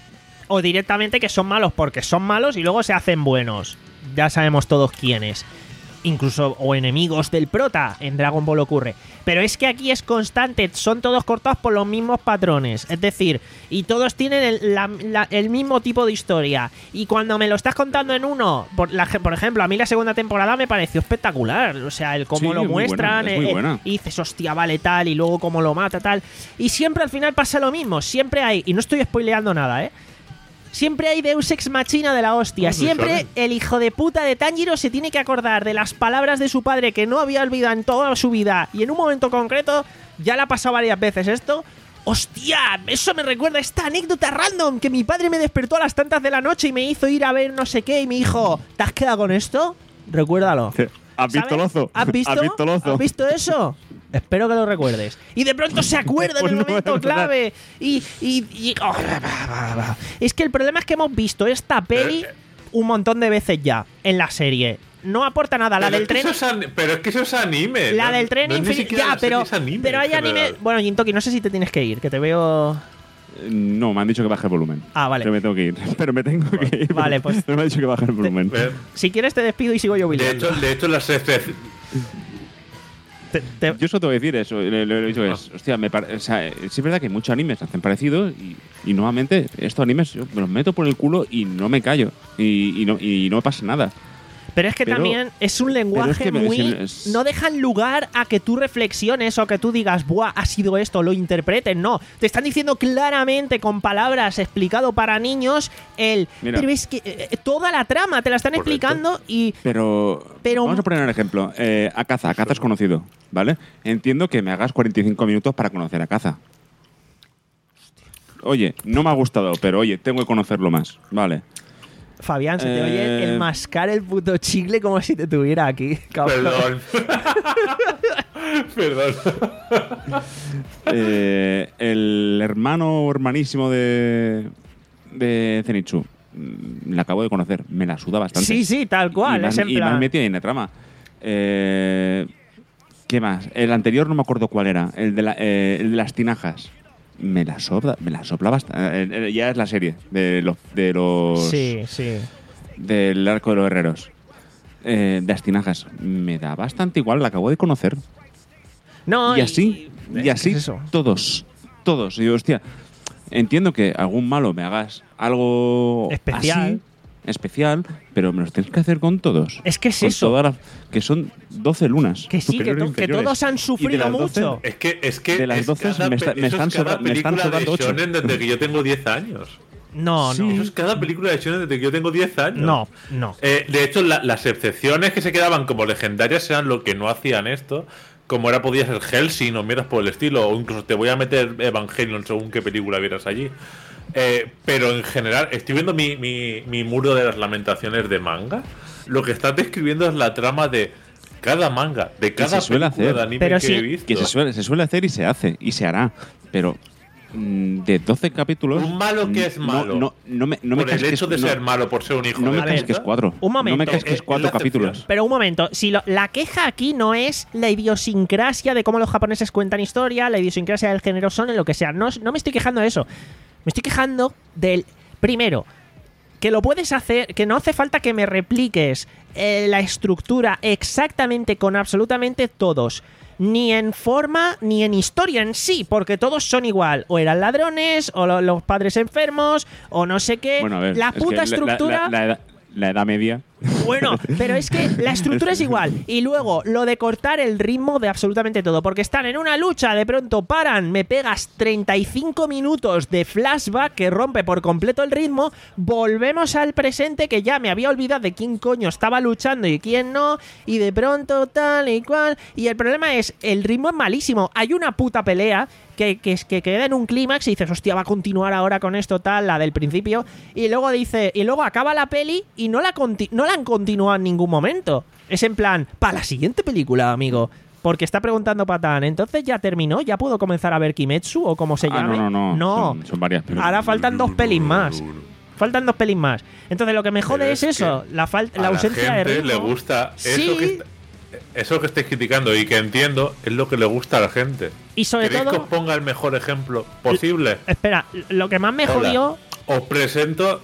o directamente que son malos porque son malos y luego se hacen buenos. Ya sabemos todos quiénes. Incluso, o enemigos del prota, en Dragon Ball ocurre. Pero es que aquí es constante, son todos cortados por los mismos patrones. Es decir, y todos tienen el, la- la- el mismo tipo de historia. Y cuando me lo estás contando en uno, por, la- por ejemplo, a mí la segunda temporada me pareció espectacular. O sea, el cómo Sí, lo es muy muestran, buena, es muy eh, buena. y dices, hostia, vale, tal, y luego cómo lo mata, tal. Y siempre al final pasa lo mismo, siempre hay, y no estoy spoileando nada, ¿eh? Siempre hay Deus Ex Machina de la hostia. No, sí, Siempre ¿sabes? el hijo de puta de Tanjiro se tiene que acordar de las palabras de su padre que no había olvidado en toda su vida. Y en un momento concreto, ya le ha pasado varias veces esto. ¡Hostia! Eso me recuerda a esta anécdota random que mi padre me despertó a las tantas de la noche y me hizo ir a ver no sé qué. Y me dijo, ¿te has quedado con esto? Recuérdalo. ¿Has visto ¿Sabes? Lozo? ¿Has visto? ¿Has visto Lozo? ¿Has visto eso? Espero que lo recuerdes. Y de pronto se acuerda en Pues el no voy a momento recordar. clave. Y. y, y- oh, es que el problema es que hemos visto esta peli un montón de veces ya en la serie. No aporta nada. La Pero del es que tren. eso es an- Pero es que eso es anime. La no- del tren no es ni infinito. siquiera Ya, la serie, pero. es anime Pero en hay anime. general. Bueno, Jintoki, no sé si te tienes que ir, que te veo. Eh, No, me han dicho que baje el volumen. Ah, vale. Pero me tengo que ir. Pero me tengo que ir. Vale, pues- Pero me han dicho que baje el volumen. Eh, Si quieres, te despido y sigo yo De bilando. hecho, de hecho las excepciones. Te- te- Yo solo te voy a decir eso. Lo, lo- lo he dicho es, hostia, me pare- o sea, eh, sí es verdad que muchos animes hacen parecidos y, y nuevamente estos animes yo me los meto por el culo y no me callo. Y, y no, y no pasa nada. Pero es que Pero- también es un lenguaje es que me- muy. es- No dejan lugar a que tú reflexiones o que tú digas, buah, ha sido esto, lo interpreten. No, te están diciendo claramente con palabras explicado para niños el. Mira. Pero es que eh, eh, toda la trama te la están Correcto. explicando y. Pero, Pero- vamos a poner un ejemplo. Eh, a Caza. A Caza es conocido, ¿vale? Entiendo que me hagas cuarenta y cinco minutos para conocer a Caza. Oye, no me ha gustado, pero oye, tengo que conocerlo más, ¿vale? Fabián, se te Eh, oye el mascar el puto chicle como si te tuviera aquí, cabrón. Perdón. Perdón. Eh, el hermano o hermanísimo de, de Zenitsu. mm, Le acabo de conocer. Me la suda bastante. Sí, sí, tal cual. Y me es han- en y me plan. han metido ahí en la trama. Eh, ¿Qué más? El anterior no me acuerdo cuál era. El de, la- eh, el de las tinajas. Me la sopla, me la sopla bastante. Ya es la serie de los, de los Sí, sí. del arco de los herreros. Eh, de las tinajas. Me da bastante igual, la acabo de conocer. No, y así, y y así, ¿qué es eso? todos. Todos. Y digo, hostia, entiendo que algún malo me hagas algo Especial. así, especial, pero me los tienes que hacer con todos. Es que es Con eso. todas las- que son doce lunas. Que sí, que, superiores e to- que inferiores. todos han Y de sufrido las doce, mucho. Es que, es que De las es doce cada me pe- está- me eso están es cada sobra- me están película sobrando de ocho. shonen desde que yo tengo diez años. No, Sí. no. Eso es cada película de shonen desde que yo tengo diez años. No, no. Eh, de hecho, la- las excepciones que se quedaban como legendarias eran lo que no hacían esto. Como era, podía ser Hellsing o mierdas por el estilo. O incluso te voy a meter Evangelion según qué película vieras allí. Eh, pero en general, estoy viendo mi, mi, mi muro de las lamentaciones de manga. Lo que estás describiendo es la trama de cada manga, de cada se suele película hacer. de anime Pero que sí, he visto. Que se suele, se suele hacer y se hace, y se hará. Pero mm, de doce capítulos. Un malo que es no- malo. No, no, me, no me por el casques- hecho de no- ser malo, por ser un hijo No de me puta. casques cuatro. Un momento. No me casques Eh, cuatro es la capítulos. excepción. Pero un momento, si lo- la queja aquí no es la idiosincrasia de cómo los japoneses cuentan historia, la idiosincrasia del género son, en lo que sea. No, no me estoy quejando de eso. Me estoy quejando del. Primero, que lo puedes hacer, que no hace falta que me repliques eh, la estructura exactamente con absolutamente todos. Ni en forma, ni en historia en sí, porque todos son igual. O eran ladrones, o lo- los padres enfermos, o no sé qué. Bueno, a ver. la es que puta la- estructura. La, la- la edad, la edad media. Bueno, pero es que la estructura es igual. Y luego, lo de cortar el ritmo de absolutamente todo. Porque están en una lucha, de pronto paran, me pegas treinta y cinco minutos de flashback que rompe por completo el ritmo. Volvemos al presente, que ya me había olvidado de quién coño estaba luchando y quién no. Y de pronto tal y cual. Y el problema es, el ritmo es malísimo. Hay una puta pelea que, que, que queda en un clímax y dices, hostia, va a continuar ahora con esto tal, la del principio. Y luego dice, y luego acaba la peli y no la, conti- no la han continuado en ningún momento. Es en plan, para la siguiente película, amigo. Porque está preguntando Patán, entonces ya terminó, ya puedo comenzar a ver Kimetsu o como se Ah, llame. no, no, no. No. Son, son varias películas. Ahora faltan dos pelis más. Faltan dos pelis más. Entonces lo que me jode Pero es, es eso, que la, falta, A la ausencia la de gente ritmo. le gusta eso, Sí. que est- eso que estáis criticando y que entiendo es lo que le gusta a la gente. Y sobre ¿Queréis que todo, os ponga el mejor ejemplo posible? espera, lo que más me Hola. jodió. Os presento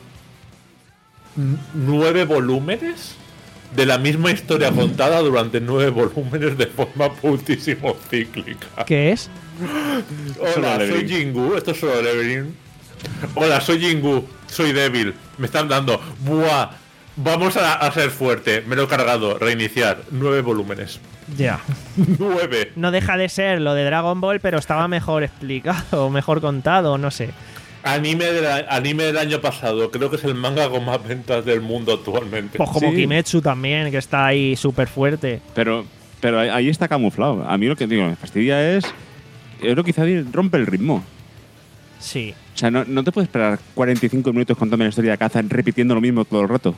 n- nueve volúmenes de la misma historia contada durante nueve volúmenes de forma putísimo cíclica. ¿Qué es? Hola, Solo soy Leveling. Jingu, esto es solo Leveling. Hola, soy Jingu, soy débil. Me están dando. Buah, vamos a, a ser fuerte. Me lo he cargado, reiniciar. Nueve volúmenes. Ya. Nueve. No deja de ser lo de Dragon Ball, pero estaba mejor explicado, mejor contado, no sé. Anime del, a- anime del año pasado. Creo que es el manga con más ventas del mundo actualmente. Pues como Sí. Kimetsu también, que está ahí súper fuerte. Pero, pero ahí- ahí está camuflado. A mí lo que digo, me fastidia es. Es lo que quizá rompe el ritmo. Sí. O sea, no, no te puedes esperar cuarenta y cinco minutos contando la historia de caza repitiendo lo mismo todo el rato.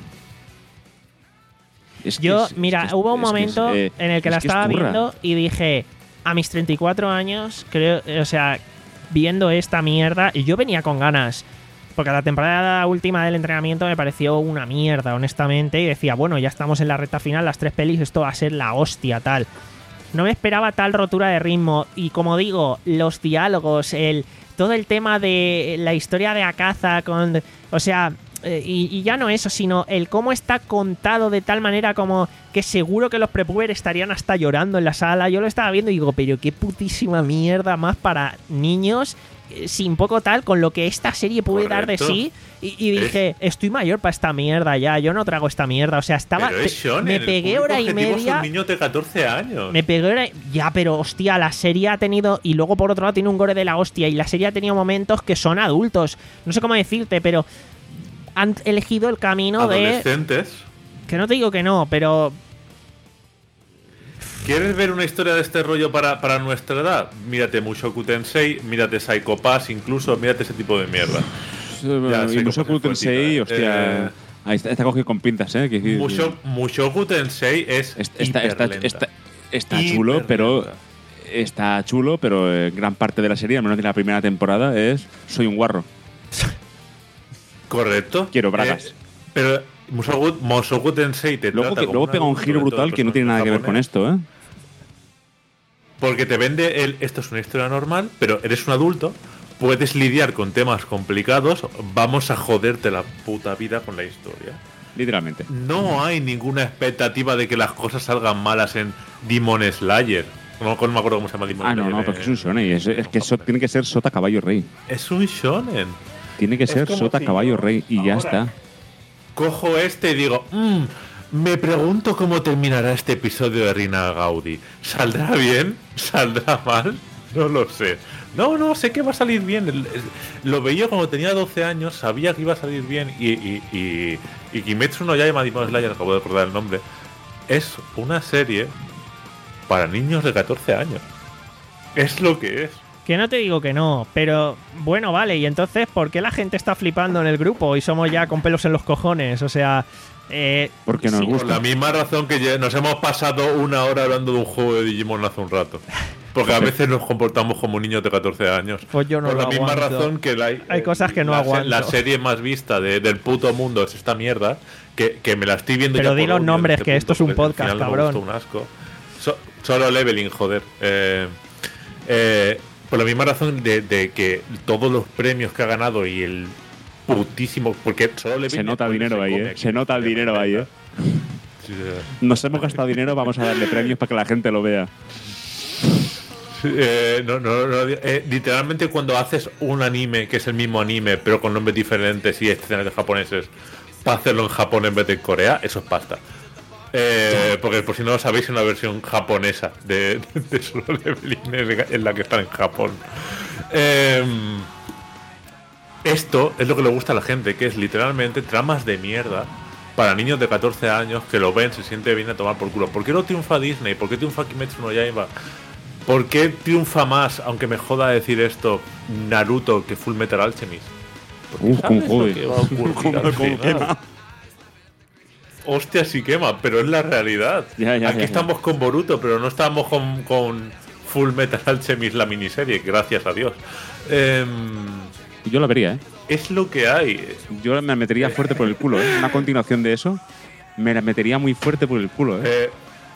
Es que Yo, es- es mira, que es- hubo un es que es, momento eh, en el que es la es estaba turra. viendo y dije, a mis treinta y cuatro años, creo, o sea, viendo esta mierda, y yo venía con ganas, porque la temporada última del entrenamiento me pareció una mierda, honestamente, y decía, bueno, ya estamos en la recta final, las tres pelis, esto va a ser la hostia, tal. No me esperaba tal rotura de ritmo, y como digo, los diálogos, el todo el tema de la historia de Akaza con... O sea, eh, y, y ya no eso, sino el cómo está contado de tal manera como que seguro que los prepuber estarían hasta llorando en la sala. Yo lo estaba viendo y digo, pero qué putísima mierda más para niños, eh, sin poco tal, con lo que esta serie puede dar de Correcto. sí. Y, y dije, estoy mayor para esta mierda ya, yo no trago esta mierda. O sea, estaba... Pero es shonen, me el pegué público hora y objetivo media... son niños de catorce años. Me pegó era- ya, pero hostia, la serie ha tenido, y luego por otro lado tiene un gore de la hostia, y la serie ha tenido momentos que son adultos. No sé cómo decirte, pero han elegido el camino de... Adolescentes. Que no te digo que no, pero... ¿Quieres ver una historia de este rollo para, para nuestra edad? Mírate Mushoku Tensei, mírate Psycho Pass, incluso mírate ese tipo de mierda. Ya, Y sé Mushoku cómo se fue, Tensei, tita, hostia. eh. Ahí está, está cogido con pintas, ¿eh? Que decir- Musho- Mushoku Tensei es Está, está, está, hiperlenta. está, está Hiperlenta. chulo, pero. Está chulo, pero eh, gran parte de la serie, al menos de la primera temporada, es soy un guarro. Correcto. Quiero bragas. Eh, pero Mushoku, Mushoku Tensei te Luego, trata que, como luego un pega un adulto giro dentro del brutal que no tiene nada que ver con personaje esto, ¿eh? Porque te vende el esto es una historia normal, pero eres un adulto, puedes lidiar con temas complicados, vamos a joderte la puta vida con la historia. Literalmente. No hay ninguna expectativa de que las cosas salgan malas en Demon Slayer. No, no me acuerdo cómo se llama Demon Ah, Slayer. no, no, eh. porque es un shonen. y Es, es que eso tiene que ser Sota Caballo Rey. Es un shonen. Tiene que Es ser como Sota si Caballo yo Rey y ya ahora- está. cojo este y digo, mmm, me pregunto cómo terminará este episodio de Rina Gaudi. ¿Saldrá bien? ¿Saldrá mal? No lo sé. No, no, sé que va a salir bien. Lo veía cuando tenía doce años, sabía que iba a salir bien. Y, y, y, y Kimetsu no Yaiba Demon Slayer, acabo de recordar el nombre, es una serie para niños de catorce años. Es lo que es. Que no te digo que no, pero bueno, vale, y entonces, ¿por qué la gente está flipando en el grupo y somos ya con pelos en los cojones? O sea, eh, Porque nos sí, gusta. Por la misma razón que ya nos hemos pasado una hora hablando de un juego de Digimon hace un rato. Porque a veces nos comportamos como niños de catorce años. Pues yo no Por lo la misma aguanto. razón que la, Hay cosas que no la, aguanto. La serie más vista de, del puto mundo es esta mierda, que, que me la estoy viendo Pero ya di por los odio en nombres, este que punto, esto es un porque al podcast, final no me cabrón. gustó un asco. So- solo Leveling, joder. Eh, eh, por la misma razón de, de que todos los premios que ha ganado y el putísimo... Porque solo Leveling Se nota es dinero se ahí, come ¿eh? aquí. Se nota el dinero ahí, ¿eh? Sí, sí. Nos hemos gastado dinero, vamos a darle premios para que la gente lo vea. Eh, no, no, no, eh, literalmente cuando haces un anime que es el mismo anime pero con nombres diferentes y escenarios japoneses para hacerlo en Japón en vez de en Corea, eso es pasta. Eh, porque por si no lo sabéis, es una versión japonesa de, de Solo Leveling en la que están en Japón. Eh, esto es lo que le gusta a la gente, que es literalmente tramas de mierda para niños de catorce años que lo ven, se siente bien a tomar por culo. ¿Por qué no triunfa Disney? ¿Por qué triunfa Kimetsu no Yaiba? ¿Por qué triunfa más, aunque me joda decir esto, Naruto que Full Metal Alchemist? Porque Uf, sabes cómo lo que va a ocurrir jode. al Cómo- cómo final. quema. Hostia, sí quema, pero es la realidad. Ya, ya, Aquí ya, ya. estamos con Boruto, pero no estamos con, con Full Metal Alchemist, la miniserie, gracias a Dios. Em, Yo lo vería, ¿eh? es lo que hay. Yo me la metería fuerte por el culo, ¿eh? Una continuación de eso, me la metería muy fuerte por el culo, ¿eh? Eh,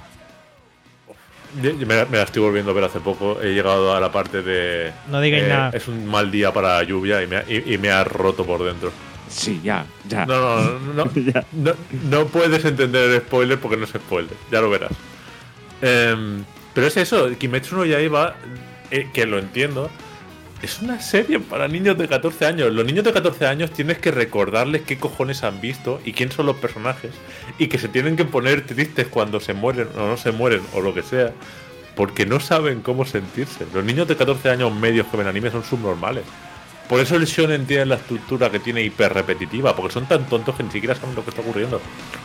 yo- yo me, la- me la estoy volviendo a ver hace poco. He llegado a la parte de. No digáis eh, nada. Es un mal día para la lluvia y me, ha, y- y me ha roto por dentro. Sí, ya, ya. No, no, no, no, Ya. no, no puedes entender el spoiler porque no es spoiler, ya lo verás. Em, pero es eso, Kimetsu no Yaiba, eh, que lo entiendo, es una serie para niños de catorce años. Los niños de catorce años tienes que recordarles qué cojones han visto y quién son los personajes y que se tienen que poner tristes cuando se mueren o no se mueren o lo que sea, porque no saben cómo sentirse. Los niños de catorce años medios que ven anime son subnormales. Por eso el shonen tiene la estructura que tiene hiper repetitiva, porque son tan tontos que ni siquiera saben lo que está ocurriendo.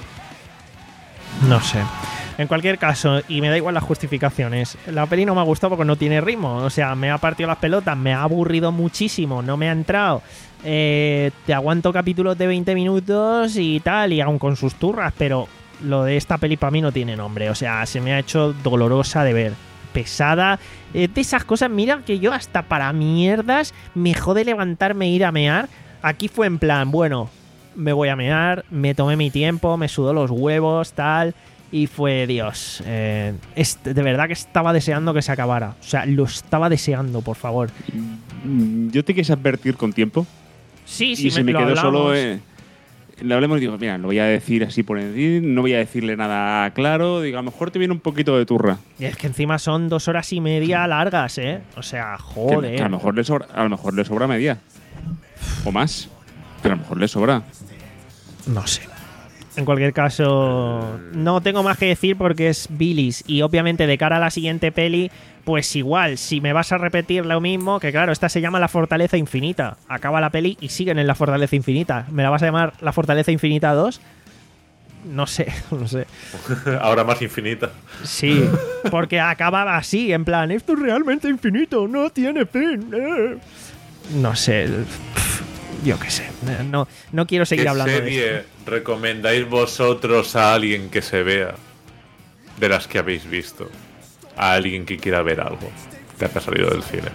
No sé. En cualquier caso, y me da igual las justificaciones, la peli no me ha gustado porque no tiene ritmo. O sea, me ha partido las pelotas, me ha aburrido muchísimo, no me ha entrado. Eh, te aguanto capítulos de veinte minutos y tal, y aún con sus turras, pero lo de esta peli para mí no tiene nombre. O sea, se me ha hecho dolorosa de ver. Pesada. Eh, de esas cosas, mira que yo hasta para mierdas me jode levantarme e ir a mear. Aquí fue en plan, bueno, me voy a mear, me tomé mi tiempo, me sudó los huevos, tal, y fue, Dios, eh, es, de verdad que estaba deseando que se acabara. O sea, lo estaba deseando, por favor. Mm, Yo te quise advertir con tiempo Sí, sí, y se me lo quedó hablamos. solo. Eh, le hablemos y digo, mira, lo voy a decir así por encima, no voy a decirle nada claro. Digo, a lo mejor te viene un poquito de turra. Y es que encima son dos horas y media largas, ¿eh? O sea, Que- joder. que a, lo mejor le sobra, a lo mejor le sobra media. O más. Pero a lo mejor le sobra. No sé. En cualquier caso, no tengo más que decir porque es bilis. Y obviamente de cara a la siguiente peli, pues igual, si me vas a repetir lo mismo, que claro, esta se llama La Fortaleza Infinita. Acaba la peli y siguen en La Fortaleza Infinita. ¿Me la vas a llamar La Fortaleza Infinita dos? No sé, no sé. Ahora más infinita. Sí, porque acaba así, en plan, esto es realmente infinito, no tiene fin. eh. No sé. Yo qué sé. No, no quiero seguir ¿Qué hablando de serie esto. recomendáis vosotros a alguien que se vea de las que habéis visto? A alguien que quiera ver algo que ha salido del cine.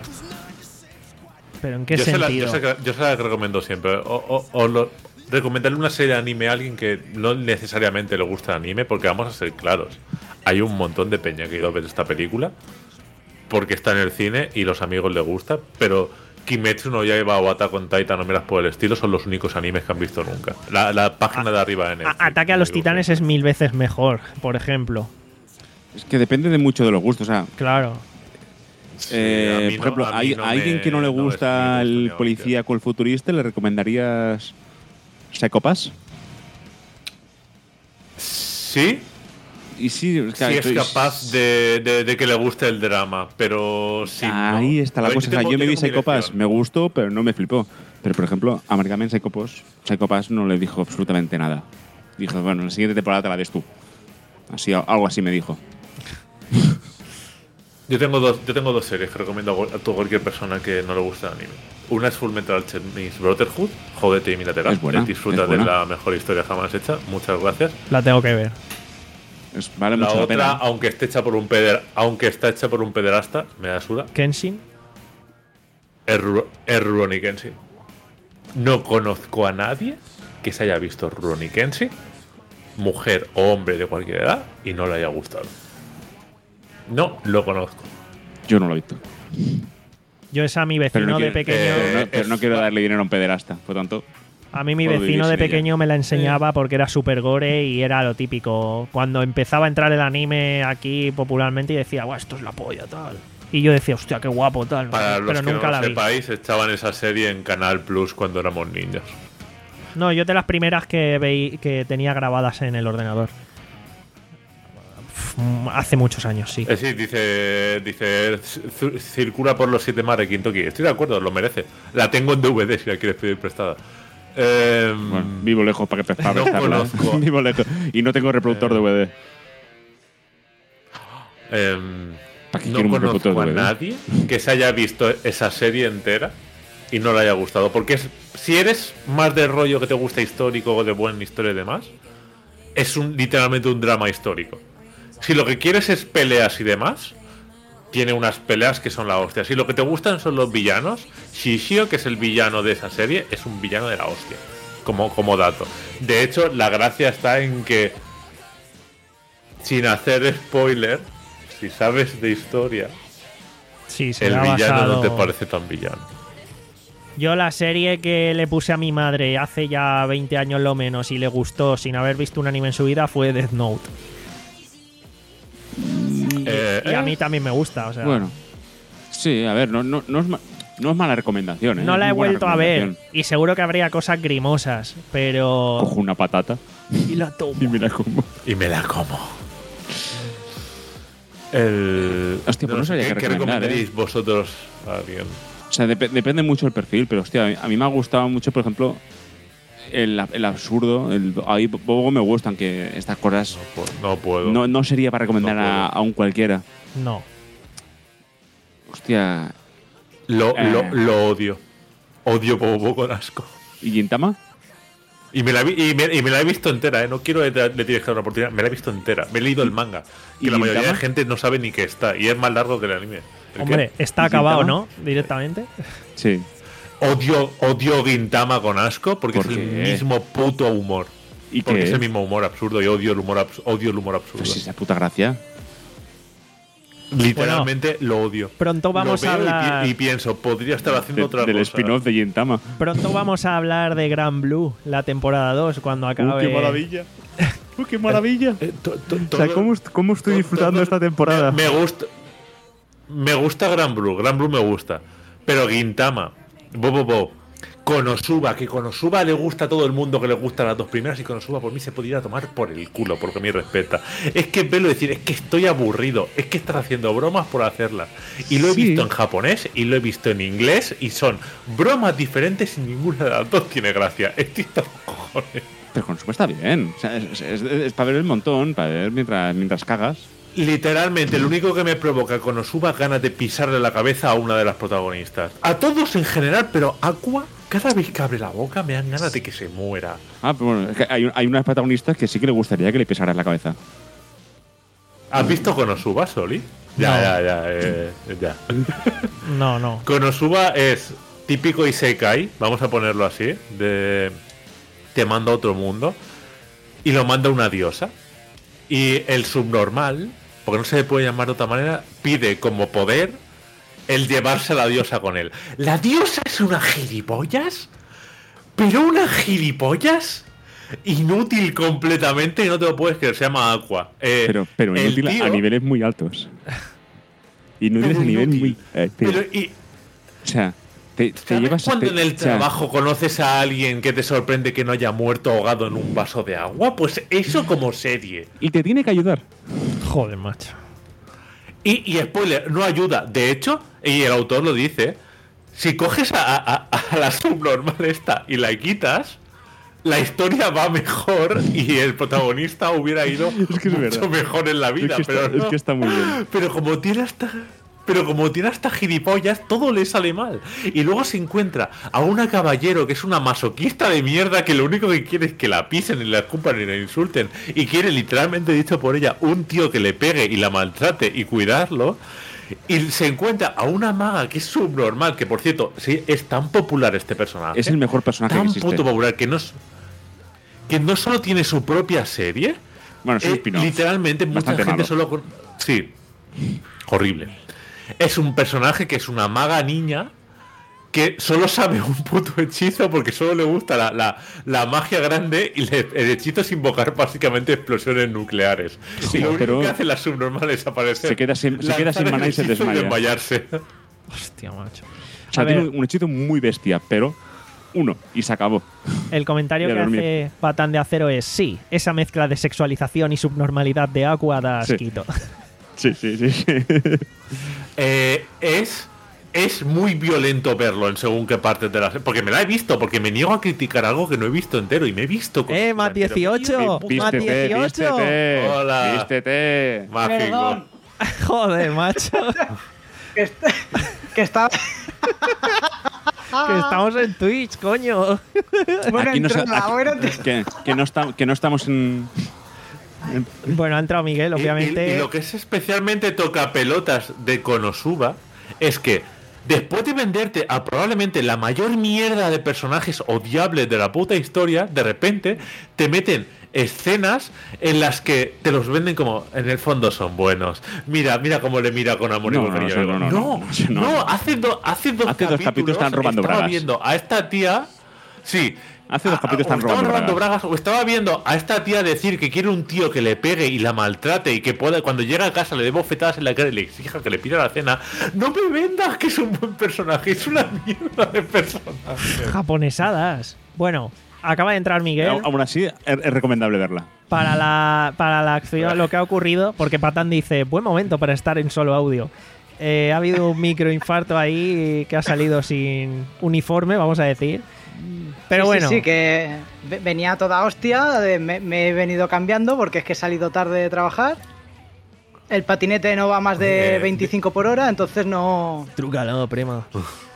¿Pero en qué yo, sé la, sentido? yo, sé que, yo sé la que recomiendo siempre. O, o, o lo- recomendarle una serie de anime a alguien que no necesariamente le gusta el anime, porque vamos a ser claros. Hay un montón de peña que ha ido a ver esta película porque está en el cine y los amigos le gusta, pero Kimetsu no Yaiba o Attack on Titan o miras por el estilo son los únicos animes que han visto nunca. La, la página de arriba en el A- Ataque a los Titanes es mil veces mejor, por ejemplo. Es que depende de mucho de los gustos. O sea, Claro. eh, a mí por no- ejemplo, a mí hay, no a alguien me- que no le no es mi gusta gusto, el ni policía con el futurista, ¿le recomendarías Psycho Pass? Sí, Y sí, o sea, sí es estoy- capaz de, de- de que le guste el drama, pero sí. Ahí no. está la Yo cosa. O sea, tengo- yo me vi tengo mi Psycho Pass, elección. me gustó, pero no me flipó. Pero, por ejemplo, a American Psycho Pass, Psycho Pass no le dijo absolutamente nada. Dijo, bueno, en la siguiente temporada te la des tú. Así, algo así me dijo. Yo tengo dos, yo tengo dos series que recomiendo a go- a toda cualquier persona que no le guste el anime. Una es Full Metal Alchemist Brotherhood, jódete y míratela. Es buena, Disfruta es de buena. la mejor historia jamás hecha. Muchas gracias. La tengo que ver. Es- vale La mucho la otra, pena. aunque esté hecha por un peder, aunque está hecha por un pederasta, me da suda, Kenshin. es, Ru- es Rurouni Kenshin. No conozco a nadie que se haya visto Rurouni Kenshin, mujer o hombre de cualquier edad, y no le haya gustado. No lo conozco. Yo no lo he visto. Yo es a mi Pero vecino no, de quiero, pequeño. eh, pero no- pero no es- quiero darle dinero a un pederasta. Por tanto, A mí mi puedo vecino de vivir sin ella. pequeño me la enseñaba porque era super gore y era lo típico. Cuando empezaba a entrar el anime aquí popularmente y decía, guau, esto es la polla, tal. Y yo decía, hostia, qué guapo, tal. Para los Pero que nunca no la lo vi. sepáis, echaban esa serie en Canal Plus cuando éramos niños. No, yo de las primeras que veí, que tenía grabadas en el ordenador. Uf, hace muchos años, sí. Eh, sí, dice, dice "Ci- circula por los siete mares Kintoki". Estoy de acuerdo, lo merece. La tengo en D V D si la quieres pedir prestada. Eh, bueno, vivo lejos para que para No prestarla. conozco. Vivo lejos. Y no tengo reproductor Eh, D V D. em, ¿Para qué no quiero un conozco reproductor a D V D? nadie que se haya visto esa serie entera y no le haya gustado. Porque es, si eres más de rollo que te gusta histórico o de buena historia y demás, es un, literalmente un drama histórico. Si lo que quieres es peleas y demás, tiene unas peleas que son la hostia. Si lo que te gustan son los villanos, Shishio, que es el villano de esa serie, es un villano de la hostia. Como, como dato. De hecho, la gracia está en que, sin hacer spoiler, si sabes de historia, Sí, se el me ha villano basado- no te parece tan villano. Yo la serie que le puse a mi madre hace ya veinte años lo menos y le gustó sin haber visto un anime en su vida fue Death Note. Eh, Y a mí también me gusta, o sea, Bueno. Sí, a ver, no, no, no, es, ma- no es mala recomendación. ¿eh? no la Es he muy buena vuelto a ver recomendación. y seguro que habría cosas grimosas, pero... Cojo una patata Y la tomo. y me la como. y me la como. El, Hostia, pues no sabía sé, qué ¿qué recomendar, recomendaríais vosotros a alguien? O sea, dep- depende mucho del perfil, pero hostia, a mí- a mí me ha gustado mucho, por ejemplo, el, el absurdo. El, ahí poco me gustan que estas cosas No, pu- no puedo. no, no sería para recomendar No a, puedo. a un cualquiera. No. Hostia. Lo, Eh. lo, lo odio. Odio Bobo con asco. ¿Y Gintama? Y me, la vi- y, me, y me la he visto entera, ¿eh? No quiero que te- le tienes que dar una oportunidad. Me la he visto entera. Me he leído el manga. ¿Y Que la mayoría de Gintama? gente no sabe ni que está. Y es más largo que el anime. ¿El Hombre, qué? está ¿Y acabado, Gintama? ¿no? Directamente. Sí. Odio, odio Gintama con asco porque ¿Por es el qué? mismo puto humor. ¿Y Porque qué es el es? mismo humor absurdo y odio el humor, abs- odio el humor absurdo. Pues si es la puta gracia. Literalmente lo odio. Pronto vamos Lo a veo y pi- hablar. Y, pienso, podría estar haciendo De- otra del cosa. spin-off de Gintama. Pronto vamos a hablar de Gran Blue, la temporada dos, cuando acabe. ¡Uh, qué maravilla! ¡Uh, qué maravilla! Eh, to- to- O sea, todo- ¿cómo, est- cómo estoy todo- disfrutando todo- esta temporada? Me, me gusta. Me gusta Gran Blue. Gran Blue me gusta. Pero Gintama, Bo Bo Bo, Konosuba, que Konosuba le gusta a todo el mundo, que le gustan las dos primeras, y Konosuba por mí se podría tomar por el culo, porque me respeta. Es que verlo decir, es que estoy aburrido, es que estás haciendo bromas por hacerlas. Y lo he Sí. visto en japonés y lo he visto en inglés, y son bromas diferentes y ninguna de las dos tiene gracia. Estoy hasta los cojones. Pero Konosuba está bien. O sea, es, es- es para ver el montón, para ver mientras, mientras cagas. Literalmente, lo único que me provoca Konosuba es ganas de pisarle la cabeza a una de las protagonistas. A todos en general, pero Aqua, cada vez que abre la boca me dan ganas de que se muera. Ah, pero bueno, es que hay, hay unas protagonistas que sí que le gustaría que le pisaras la cabeza. ¿Has visto Konosuba, Soli? Ya, No. ya, ya, eh, ya. No, no. Konosuba es típico Isekai, vamos a ponerlo así, de te manda a otro mundo y lo manda una diosa. Y el subnormal, porque no se le puede llamar de otra manera, pide como poder el llevarse a la diosa con él. ¿La diosa es una gilipollas? ¿Pero una gilipollas? Inútil completamente y no te lo puedes creer, se llama Aqua. Eh, Pero, pero el inútil tío- a niveles muy altos. Inútiles Pero a nivel inútil. muy. eh, pero- Pero y, o sea, Te, te ¿Sabes llevas cuando te- en el o sea, trabajo conoces a alguien que te sorprende que no haya muerto ahogado en un vaso de agua? Pues eso como serie. y te tiene que ayudar. Joder, macho. Y, y spoiler, no ayuda. De hecho, y el autor lo dice, si coges a, a- a la subnormal esta y la quitas, la historia va mejor y el protagonista hubiera ido Es que es mucho verdad. mejor en la vida. Es que, pero está, es no. que está muy bien. Pero como tiene hasta. Pero como tiene hasta gilipollas, todo le sale mal. Y luego se encuentra a una caballero que es una masoquista de mierda que lo único que quiere es que la pisen y la escupan y la insulten. Y quiere, literalmente dicho por ella, un tío que le pegue y la maltrate y cuidarlo. Y se encuentra a una maga que es subnormal, que por cierto, sí, es tan popular este personaje. Es el mejor personaje tan que existe. puto popular que no, es- que no solo tiene su propia serie. Bueno, es un Eh, spin-off. literalmente mucha Bastante gente malo. solo con... Sí, horrible. Es un personaje que es una maga niña que solo sabe un puto hechizo porque solo le gusta la, la, la magia grande y le- el hechizo es invocar básicamente explosiones nucleares. Sí, y lo único pero que hace la subnormal es aparecer, se queda sin- se queda sin lanzar maná y el se hechizo desmaya. desmayarse. Hostia, macho. O sea, A tiene ver. un, un hechizo muy bestia, pero uno, y se acabó. El comentario Y a que dormir. hace Patán de Acero es: sí, esa mezcla de sexualización y subnormalidad de Aqua da Sí. asquito. Sí, sí, sí. sí. Eh, es, es muy violento verlo en según qué partes de la serie. Porque me la he visto, porque me niego a criticar algo que no he visto entero y me he visto. cosas, ¡Eh, más pero- dieciocho! ¡Más Vístete, dieciocho! vístete. Hola. Vístete. Mágico. Perdón. Joder, macho. Que, est- que estaba. Que estamos en Twitch, coño. Bueno, Aquí no, se- entrada, aquí- bueno, ent- que, que no está- que no estamos en. Bueno, ha entrado Miguel, Y- y- obviamente. Y, lo que es especialmente toca pelotas de Konosuba es que después de venderte a probablemente la mayor mierda de personajes odiables de la puta historia, de repente te meten escenas en las que te los venden como en el fondo son buenos. Mira, mira cómo le mira con amor y No, con no, cariño. no, no, no, no, no, no, no, no. hace, do- hace dos Hace dos capítulos están robando estaba bragas. viendo a esta tía. Sí. Hace dos a- capítulos están o estaban robando bragas. O estaba viendo a esta tía decir que quiere un tío que le pegue y la maltrate y que pueda, cuando llega a casa le dé bofetadas en la cara y le exija que le pida la cena. No me vendas que es un buen personaje, es una mierda de personaje. Japonesadas. Bueno, acaba de entrar Miguel. Aún aún así, es, es recomendable verla. Para la, para la acción, lo que ha ocurrido, porque Patán dice: buen momento para estar en solo audio. Eh, ha habido un microinfarto ahí que ha salido sin uniforme, vamos a decir. Pero sí, bueno, Sí, sí, que ve- venía toda hostia. de- Me, me he venido cambiando porque es que he salido tarde de trabajar. El patinete no va más de Eh, veinticinco por hora, entonces no. trúcalo, prima.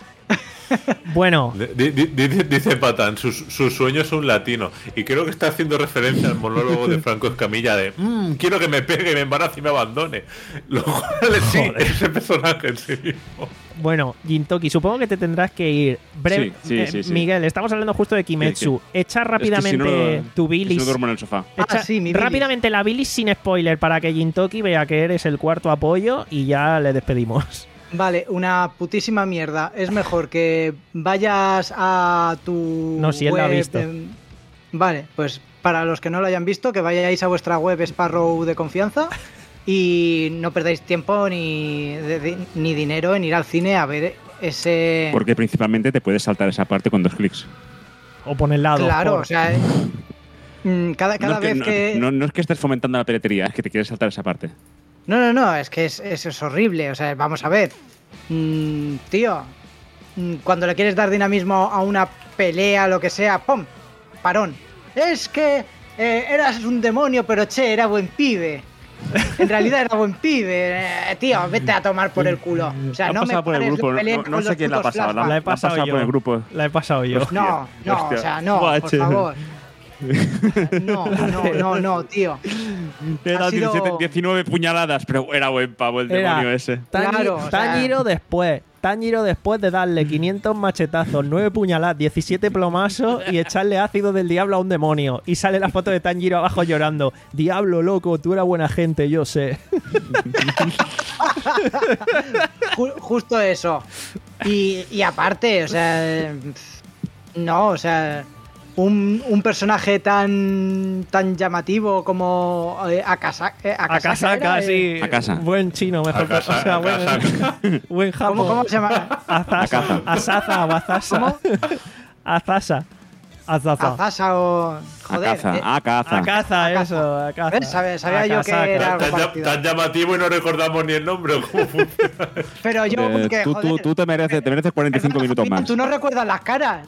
Bueno, Di- di- di- Dice Patán, su, su sueño es un latino. Y creo que está haciendo referencia al monólogo de Franco Escamilla de "Mm, quiero que me pegue, me embarace y me abandone". Lo cual sí, Joder. ese personaje en sí mismo. bueno, Jintoki, supongo que te tendrás que ir. Breve, Sí, sí, eh, sí, sí. Miguel, estamos hablando justo de Kimetsu. Echa rápidamente Es que si no, tu que si bilis. no duermo en el sofá. Echa Ah, sí, mi bilis. rápidamente la bilis sin spoiler para que Jintoki vea que eres el cuarto apoyo y ya le despedimos. Vale, una putísima mierda. Es mejor que vayas a tu. No, si él la ha web, visto. em, Vale, pues para los que no lo hayan visto, que vayáis a vuestra web Sparrow de confianza y no perdáis tiempo ni, de- de- ni dinero en ir al cine a ver ese. Porque principalmente te puedes saltar esa parte con dos clics. O poner lado. Claro, por- o sea. eh, mm, Cada, cada no, es que, vez no- que. no- no es que estés fomentando la piratería, es que te quieres saltar esa parte. No, no, no, es que es, es, es horrible. O sea, vamos a ver. Mm, tío, mm, cuando le quieres dar dinamismo a una pelea, lo que sea, ¡pum! Parón. Es que eh, eras un demonio, pero che, era buen pibe. En realidad era buen pibe. Eh, tío, vete a tomar por el culo. O sea, Ha no me pasado por el pares grupo, de pelear no- no con sé los quién la ha putos pasado, flashbacks. La he ha pasado pasado yo. por el grupo. La he pasado yo. No, no, Hostia. o sea, no, Buah, por che. favor. No, no, no, no, tío. Te he dado Ha sido- diecisiete, diecinueve puñaladas, pero era buen pavo el Era demonio ese. Tanji- Claro, o sea- Tanjiro después. Tanjiro después de darle quinientos machetazos, nueve puñaladas, diecisiete plomazos y echarle ácido del diablo a un demonio. Y sale la foto de Tanjiro abajo llorando. Diablo, loco, tú eras buena gente, yo sé. Ju- justo eso. Y, y aparte, o sea, no, o sea, un, un personaje tan tan llamativo como eh, Akasa, eh, Akasaka, Akasaka, era, sí. eh, Akasa. Buen chino, mejor. Akasa- o sea, buen, buen japo. ¿Cómo, ¿Cómo se llama? Azasa. Akasa. Azaza o Azasa. ¿Cómo? Azasa. Azaza. Azasa o... Joder, Acaza, eh, acaza. Acaza, Akasa. eso, Acaza. ¿Ves? Sabía- sabía yo que Akasaka. era- Tan, partido. tan llamativo y no recordamos ni el nombre. ¿Cómo funciona? Pero yo, Eh, porque, tú, tú, joder, tú te mereces, te mereces cuarenta y cinco minutos mira, más. tú no recuerdas las caras.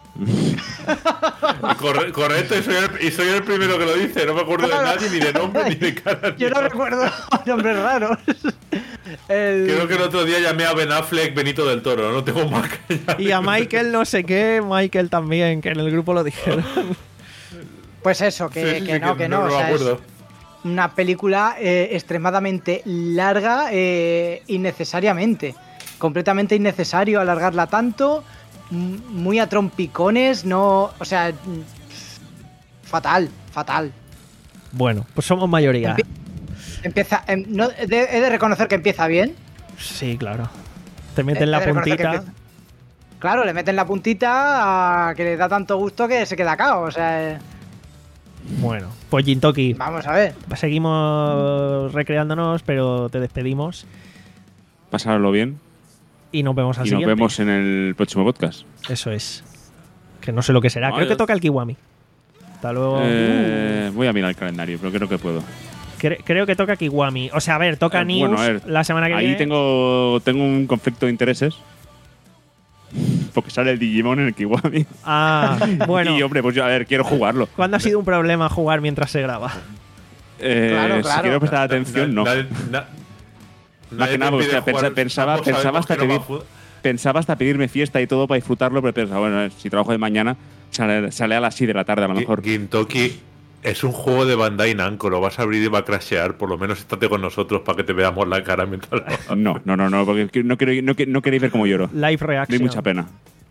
Corre- correcto, y soy, el, y soy el primero que lo dice. No me acuerdo de Claro. nadie, ni de nombre, ni de cara. ni Yo no nada. recuerdo nombres raros. El- Creo que el otro día llamé a Ben Affleck Benito del Toro. No tengo más que llamar. Y a Michael no sé qué, Michael también, que en el grupo lo dijeron. Pues eso, que, Sí, sí, que sí, no, que no. me o sea, es acuerdo. una película eh, extremadamente larga, eh, innecesariamente. Completamente innecesario alargarla tanto. m- Muy a trompicones, no. O sea. mm, Fatal, fatal. Bueno, pues somos mayoría. Empie- Empieza. em, no, he de, he de reconocer que empieza bien. Sí, claro. Te meten He la de reconocer que puntita. empieza- Claro, le meten la puntita a que le da tanto gusto que se queda cao. O sea, eh, Bueno, pues Jintoki, vamos a ver. seguimos recreándonos, pero te despedimos Pasáralo bien y nos vemos al y nos siguiente. vemos en el próximo podcast. Eso es. Que no sé lo que será. Creo Vale. que toca el Kiwami. Hasta luego. Eh, voy a mirar el calendario, pero creo que puedo. Cre- creo que toca Kiwami. O sea, a ver, toca Eh, News bueno, a ver, la semana que Ahí viene. tengo, tengo un conflicto de intereses. Porque sale el Digimon en el Kiwami. Ah, bueno. Y hombre, pues yo, a ver, quiero jugarlo. ¿Cuándo ha sido un problema jugar mientras se graba? Eh, Claro, Si claro. quiero prestar atención, no. Nadie- na- Más nadie que nada, te porque pide pensa- jugar, pensaba, ambos pensaba, sabemos hasta que no pedir, va a fu- pensaba hasta pedirme fiesta y todo para disfrutarlo, pero pensaba, bueno, si trabajo de mañana, sale, sale a las seis de la tarde a lo mejor. Gintoki es un juego de Bandai Namco, lo vas a abrir y va a crashear. Por lo menos estate con nosotros para que te veamos la cara mientras lo No, no, no, no, porque no, quiero, no, que- no queréis ver cómo lloro. Live Me reaction. mucha pena.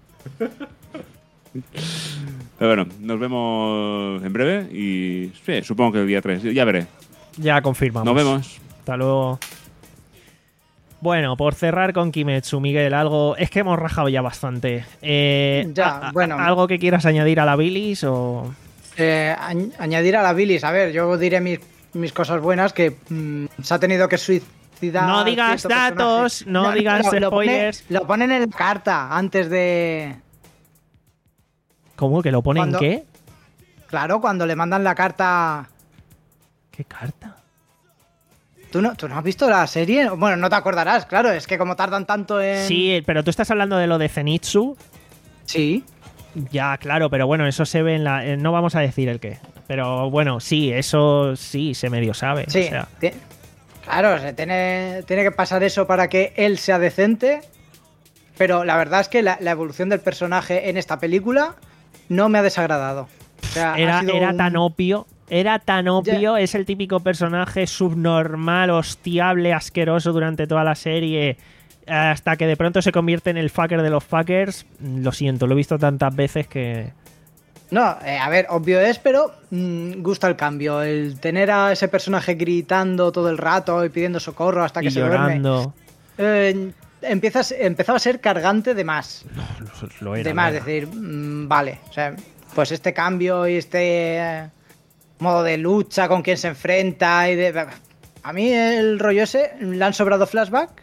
Pero bueno, nos vemos en breve y sí, supongo que el día tres. Ya veré. Ya confirmamos. Nos vemos. Hasta luego. Bueno, por cerrar con Kimetsu, Miguel, algo. Es que hemos rajado ya bastante. Eh, Ya, a- a- bueno. ¿Algo que quieras añadir a la bilis o.? Eh, añ- añadir a la bilis, a ver, yo diré mis, mis cosas buenas, que mm, se ha tenido que suicidar. No digas cierto datos, personaje. no digas lo- lo pone- spoilers. Lo ponen en la carta antes de. ¿Cómo? ¿Que lo ponen Cuando- qué? Claro, cuando le mandan la carta. ¿Qué carta? ¿Tú no, ¿Tú no has visto la serie? Bueno, no te acordarás, claro, es que como tardan tanto en. Sí, pero tú estás hablando de lo de Zenitsu. Sí. Ya, claro, pero bueno, eso se ve en la. eh, No vamos a decir el qué. Pero bueno, sí, eso sí se medio sabe. Sí. O sea, ti- Claro, se tiene, tiene que pasar eso para que él sea decente. Pero la verdad es que la, la evolución del personaje en esta película no me ha desagradado. O sea, ha era, sido era un- tan obvio. Era tan obvio. Es el típico personaje subnormal, hostiable, asqueroso durante toda la serie. Hasta que de pronto se convierte en el fucker de los fuckers. Lo siento, lo he visto tantas veces que. No, eh, a ver, obvio es, pero mm, gusta el cambio. El tener a ese personaje gritando todo el rato y pidiendo socorro hasta que Y se duerme. llorando. Eh, empiezas, empezaba a ser cargante de más. Lo, lo era. de más, lo es era. decir, mm, vale. O sea, pues este cambio y este eh, modo de lucha con quien se enfrenta y de. A mí el rollo ese le han sobrado flashback.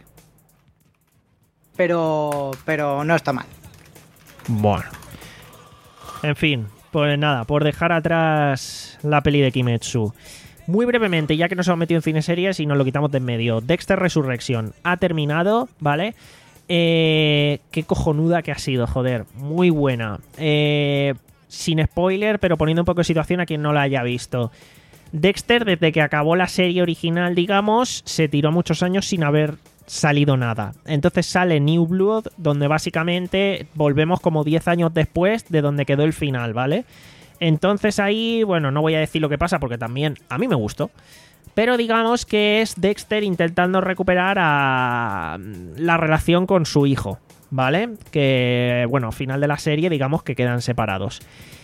Pero. Pero no está mal. Bueno. En fin, pues nada, por dejar atrás la peli de Kimetsu. Muy brevemente, ya que nos hemos metido en cineseries y nos lo quitamos de en medio. Dexter Resurrection ha terminado, ¿vale? Eh, qué cojonuda que ha sido, joder. Muy buena. Eh, sin spoiler, pero poniendo un poco de situación a quien no la haya visto. Dexter, desde que acabó la serie original, digamos, se tiró muchos años sin haber salido nada. Entonces sale New Blood, donde básicamente volvemos como diez años después de donde quedó el final, ¿vale? Entonces ahí, bueno, no voy a decir lo que pasa porque también a mí me gustó. Pero digamos que es Dexter intentando recuperar a la relación con su hijo, ¿vale? Que, bueno, al final de la serie digamos que quedan separados.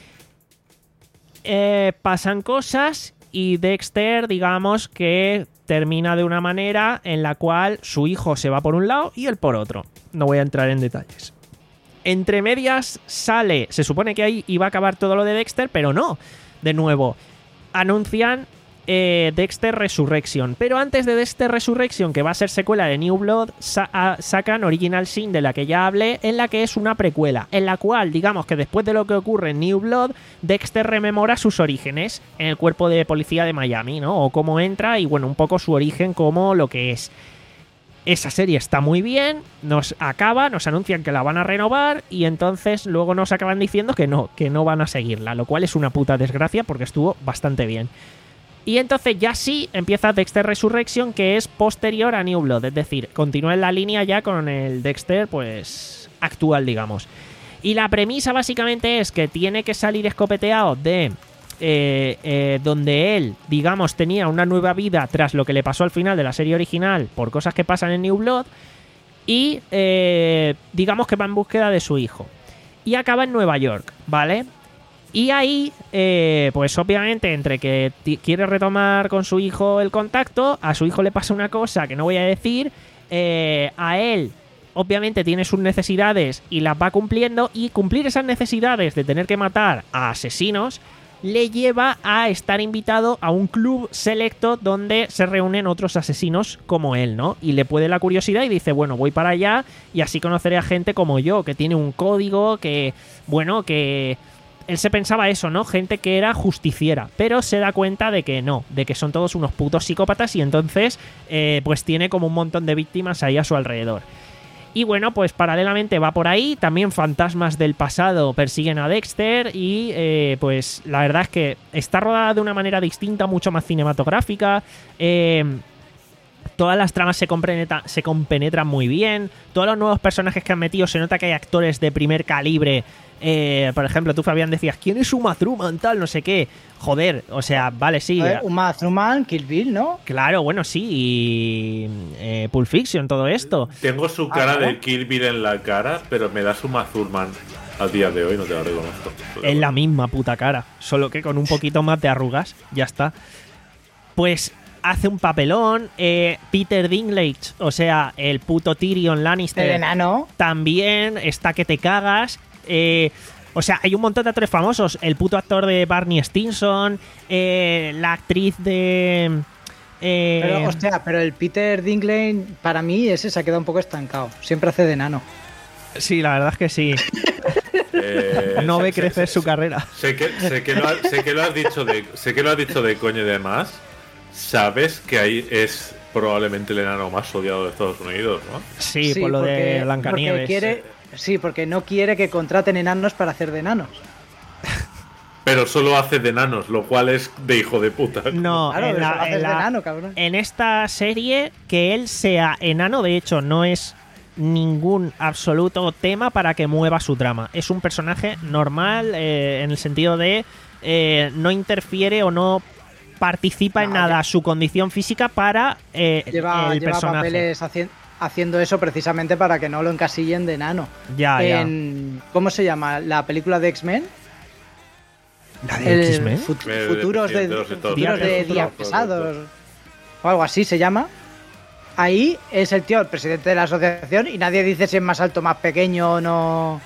Eh, pasan cosas y Dexter, digamos que termina de una manera en la cual su hijo se va por un lado y él por otro. No voy a entrar en detalles. Entre medias sale, se supone que ahí iba a acabar todo lo de Dexter, pero no. De nuevo, anuncian eh, Dexter Resurrection. Pero antes de Dexter Resurrection, que va a ser secuela de New Blood, sa- a- sacan Original Sin, de la que ya hablé, en la que es una precuela, en la cual, digamos que después de lo que ocurre en New Blood, Dexter rememora sus orígenes en el cuerpo de policía de Miami, ¿no? O cómo entra y, bueno, un poco su origen como lo que es. Esa serie está muy bien, nos acaba, nos anuncian que la van a renovar y entonces luego nos acaban diciendo que no, que no van a seguirla, lo cual es una puta desgracia porque estuvo bastante bien. Y entonces ya sí empieza Dexter Resurrection, que es posterior a New Blood, es decir, continúa en la línea ya con el Dexter pues actual, digamos. Y la premisa básicamente es que tiene que salir escopeteado de... Eh, eh, donde él, digamos, tenía una nueva vida tras lo que le pasó al final de la serie original por cosas que pasan en New Blood y eh, digamos que va en búsqueda de su hijo y acaba en Nueva York, ¿vale? Y ahí, eh, pues obviamente entre que t- quiere retomar con su hijo el contacto, a su hijo le pasa una cosa que no voy a decir, eh, a él obviamente tiene sus necesidades y las va cumpliendo, y cumplir esas necesidades de tener que matar a asesinos le lleva a estar invitado a un club selecto donde se reúnen otros asesinos como él, ¿no? Y le puede la curiosidad y dice, bueno, voy para allá y así conoceré a gente como yo, que tiene un código, que, bueno, que... Él se pensaba eso, ¿no? Gente que era justiciera, pero se da cuenta de que no, de que son todos unos putos psicópatas y entonces, eh, pues tiene como un montón de víctimas ahí a su alrededor. Y bueno, pues paralelamente va por ahí, también fantasmas del pasado persiguen a Dexter y eh, pues la verdad es que está rodada de una manera distinta, mucho más cinematográfica. Eh, todas las tramas se, compenetra- se compenetran muy bien, todos los nuevos personajes que han metido, se nota que hay actores de primer calibre. Eh, por ejemplo, tú, Fabián, decías, ¿quién es Uma Thurman? Tal, no sé qué. Joder, o sea, vale, sí. A ver, Uma Thurman, Kill Bill, ¿no? Claro, bueno, sí. Y eh, Pulp Fiction, todo esto. Tengo su cara Ah, ¿no? de Kill Bill en la cara, pero me da su Uma Thurman a día de hoy, no te lo reconozco. Es la misma puta cara, solo que con un poquito más de arrugas, ya está. Pues hace un papelón. eh, Peter Dinklage, o sea, el puto Tyrion Lannister, El enano. también está que te cagas. Eh, o sea, hay un montón de actores famosos. El puto actor de Barney Stinson, eh, la actriz de... eh, Pero, hostia, pero el Peter Dinklage, para mí, ese se ha quedado un poco estancado. Siempre hace de enano. sí, la verdad es que sí. Eh, No sé- ve sé- crecer sé- su carrera. Sé que, sé, que lo ha- sé que lo has dicho de sé que lo has dicho de coño y demás. Sabes que ahí es probablemente el enano más odiado de Estados Unidos, ¿no? Sí, por lo de Blancanieves. porque quiere, sí, porque no quiere que contraten enanos para hacer de enanos. Pero solo hace de enanos, lo cual es de hijo de puta. No, Claro, en, eso la- lo haces en de la- enano, cabrón. en esta serie, que él sea enano, de hecho, no es ningún absoluto tema para que mueva su trama. Es un personaje normal, eh, en el sentido de eh, no interfiere o no participa en No, nada ya- su condición física para eh, Lleva, el lleva personaje. papeles haci- haciendo eso precisamente para que no lo encasillen de enano. Ya, ya. En, ¿Cómo se llama? ¿La película de X-Men? ¿La de El X-Men? fut- Eh, de futuros de, presidente de los Estados futuros de Unidos. días Correcto. pesados o algo así se llama. Ahí es el tío, el presidente de la asociación, y nadie dice si es más alto, más pequeño o no.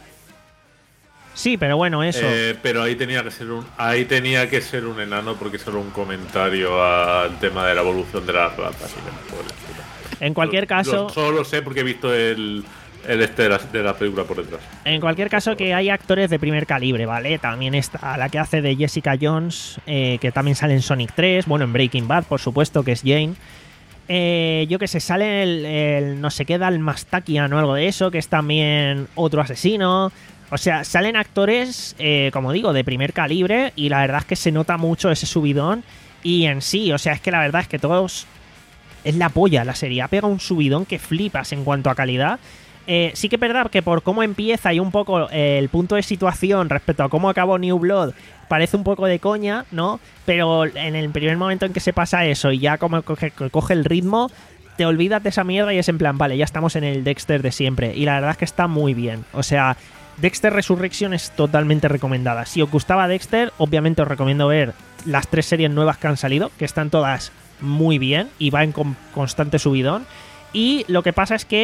Sí, pero bueno, eso. Eh, pero ahí tenía que ser un ahí tenía que ser un enano porque es solo un comentario al tema de la evolución de las ratas y demás por el estilo. En cualquier Lo- caso, lo- solo lo sé porque he visto el, el este de la, de la película por detrás. en cualquier caso que hay actores de primer calibre, ¿vale? También está la que hace de Jessica Jones, eh, que también sale en Sonic tres, bueno, en Breaking Bad, por supuesto, que es Jane. Eh, yo que sé, sale el, el no sé qué Dalmastakian o algo de eso, que es también otro asesino. O sea, salen actores, eh, como digo, de primer calibre, y la verdad es que se nota mucho ese subidón. Y en sí, o sea, es que la verdad es que todos... Es la polla la serie, ha pegado un subidón que flipas en cuanto a calidad. Eh, sí que es verdad que por cómo empieza y un poco eh, el punto de situación respecto a cómo acabó New Blood parece un poco de coña, ¿no? Pero en el primer momento en que se pasa eso y ya como coge, coge el ritmo, te olvidas de esa mierda y es en plan, vale, ya estamos en el Dexter de siempre. Y la verdad es que está muy bien. O sea, Dexter Resurrection es totalmente recomendada. Si os gustaba Dexter, obviamente os recomiendo ver las tres series nuevas que han salido, que están todas muy bien y va en con- constante subidón. Y lo que pasa es que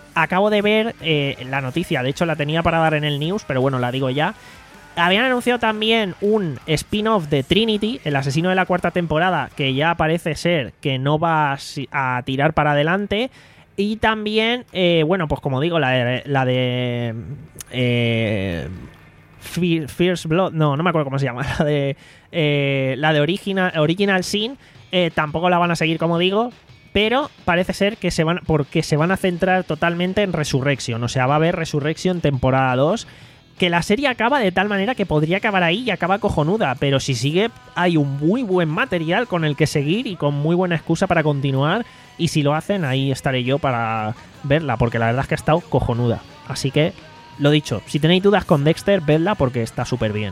acabo de ver eh, la noticia, de hecho la tenía para dar en el news, pero bueno, la digo ya. Habían anunciado también un spin-off de Trinity, el asesino de la cuarta temporada, que ya parece ser que no va a tirar para adelante. Y también, eh, bueno, pues como digo, la de... La de eh, First Blood, no, no me acuerdo cómo se llama, la de eh, la de Original, Original Sin, eh, tampoco la van a seguir, como digo, pero parece ser que se van, porque se van a centrar totalmente en Resurrection, o sea, va a haber Resurrection temporada dos, que la serie acaba de tal manera que podría acabar ahí y acaba cojonuda, pero si sigue hay un muy buen material con el que seguir y con muy buena excusa para continuar, y si lo hacen ahí estaré yo para verla, porque la verdad es que ha estado cojonuda, así que lo dicho, si tenéis dudas con Dexter, vedla porque está súper bien.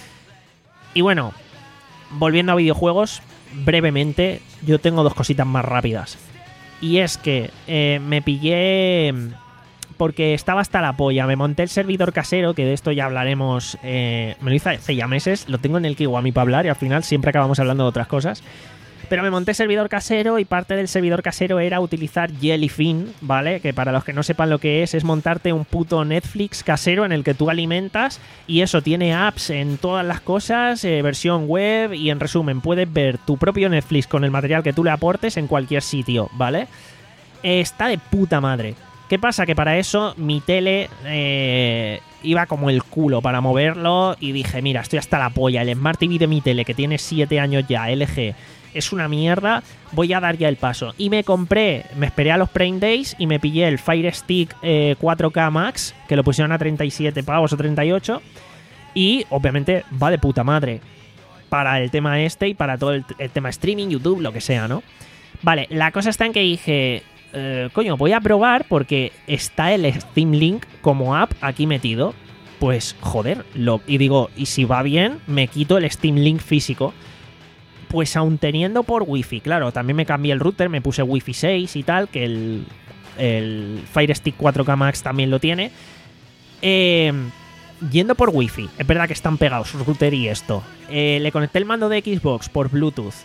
Y bueno, volviendo a videojuegos, brevemente, yo tengo dos cositas más rápidas. Y es que eh, me pillé... Porque estaba hasta la polla. Me monté el servidor casero, que de esto ya hablaremos... Eh, me lo hice hace ya meses, lo tengo en el Kiwami para hablar y al final siempre acabamos hablando de otras cosas. Pero me monté servidor casero y parte del servidor casero era utilizar Jellyfin, ¿vale? Que para los que no sepan lo que es, es montarte un puto Netflix casero en el que tú alimentas y eso tiene apps en todas las cosas, eh, versión web y en resumen puedes ver tu propio Netflix con el material que tú le aportes en cualquier sitio, ¿vale? Eh, está de puta madre. ¿Qué pasa? Que para eso mi tele eh, iba como el culo para moverlo y dije, mira, estoy hasta la polla, el Smart T V de mi tele que tiene siete años ya, L G... es una mierda, voy a dar ya el paso. Y me compré, me esperé a los Prime Days y me pillé el Fire Stick eh, cuatro K Max, que lo pusieron a treinta y siete pavos o treinta y ocho. Y obviamente va de puta madre para el tema este y para todo el, el tema streaming, YouTube, lo que sea, ¿no? Vale, la cosa está en que dije, eh, coño, voy a probar porque está el Steam Link como app aquí metido. Pues joder, lo, y digo, y si va bien, me quito el Steam Link físico. Pues aún teniendo por Wi-Fi, claro, también me cambié el router, me puse Wi-Fi seis y tal, que el, el Fire Stick cuatro K Max también lo tiene. Eh, yendo por Wi-Fi, es verdad que están pegados router y esto. Eh, le conecté el mando de Xbox por Bluetooth.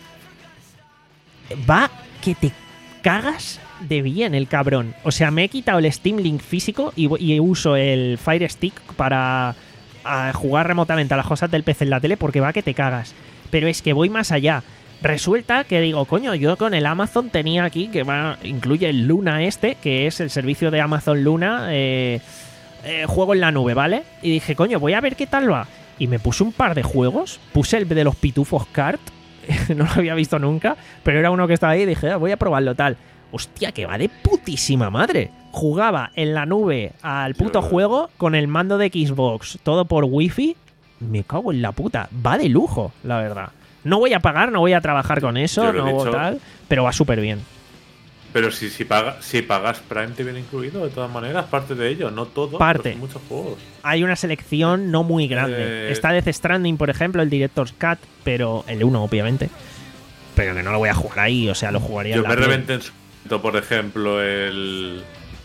Va que te cagas de bien el cabrón. O sea, me he quitado el Steam Link físico y, y uso el Fire Stick para a jugar remotamente a las cosas del P C en la tele porque va que te cagas. Pero es que voy más allá. Resulta que digo, coño, yo con el Amazon tenía aquí, que va, incluye el Luna este, que es el servicio de Amazon Luna, eh, eh, juego en la nube, ¿vale? Y dije, coño, voy a ver qué tal va. Y me puse un par de juegos, puse el de los Pitufos Kart, no lo había visto nunca, pero era uno que estaba ahí y dije, ah, voy a probarlo tal. Hostia, que va de putísima madre. Jugaba en la nube al puto juego con el mando de Xbox, todo por Wi-Fi. Me cago en la puta. Va de lujo, la verdad. No voy a pagar, no voy a trabajar con eso, no dicho, tal, pero va súper bien. Pero si, si, paga, si pagas Prime te viene incluido, de todas maneras, parte de ello, no todo, parte. Pero muchos juegos. Hay una selección no muy grande. Eh... Está Death Stranding, por ejemplo, el Director's Cut, pero el uno, obviamente. Pero que no lo voy a jugar ahí, o sea, lo jugaría Yo en me la reventé en su momento, por ejemplo, el,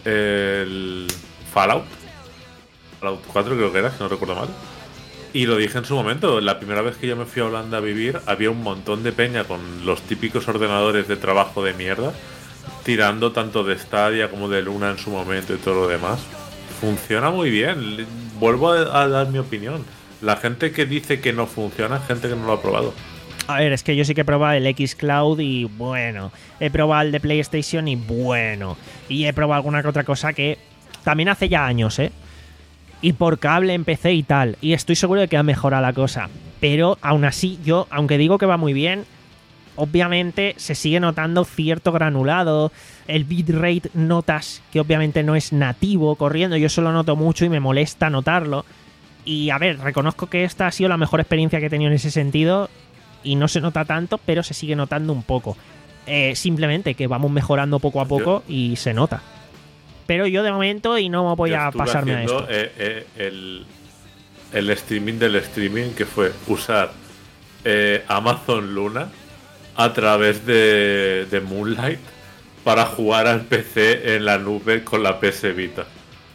el Fallout. Fallout cuatro creo que era, si no recuerdo mal. Y lo dije en su momento, la primera vez que yo me fui a Holanda a vivir, había un montón de peña con los típicos ordenadores de trabajo de mierda, tirando tanto de Stadia como de Luna en su momento y todo lo demás. Funciona muy bien, vuelvo a, a dar mi opinión. La gente que dice que no funciona es gente que no lo ha probado. A ver, es que yo sí que he probado el xCloud y bueno, he probado el de PlayStation y bueno, y he probado alguna que otra cosa que también hace ya años, ¿eh? Y por cable en P C y tal. Y estoy seguro de que ha mejorado la cosa. Pero aún así, yo, aunque digo que va muy bien, obviamente se sigue notando cierto granulado. El bitrate notas que obviamente no es nativo corriendo. Yo eso lo noto mucho y me molesta notarlo. Y a ver, reconozco que esta ha sido la mejor experiencia que he tenido en ese sentido. Y no se nota tanto, pero se sigue notando un poco. Eh, simplemente que vamos mejorando poco a poco y se nota. Pero yo de momento y no voy a pasarme a esto. Eh, eh, el, el streaming del streaming, que fue usar eh, Amazon Luna a través de, de Moonlight para jugar al P C en la nube con la P S Vita.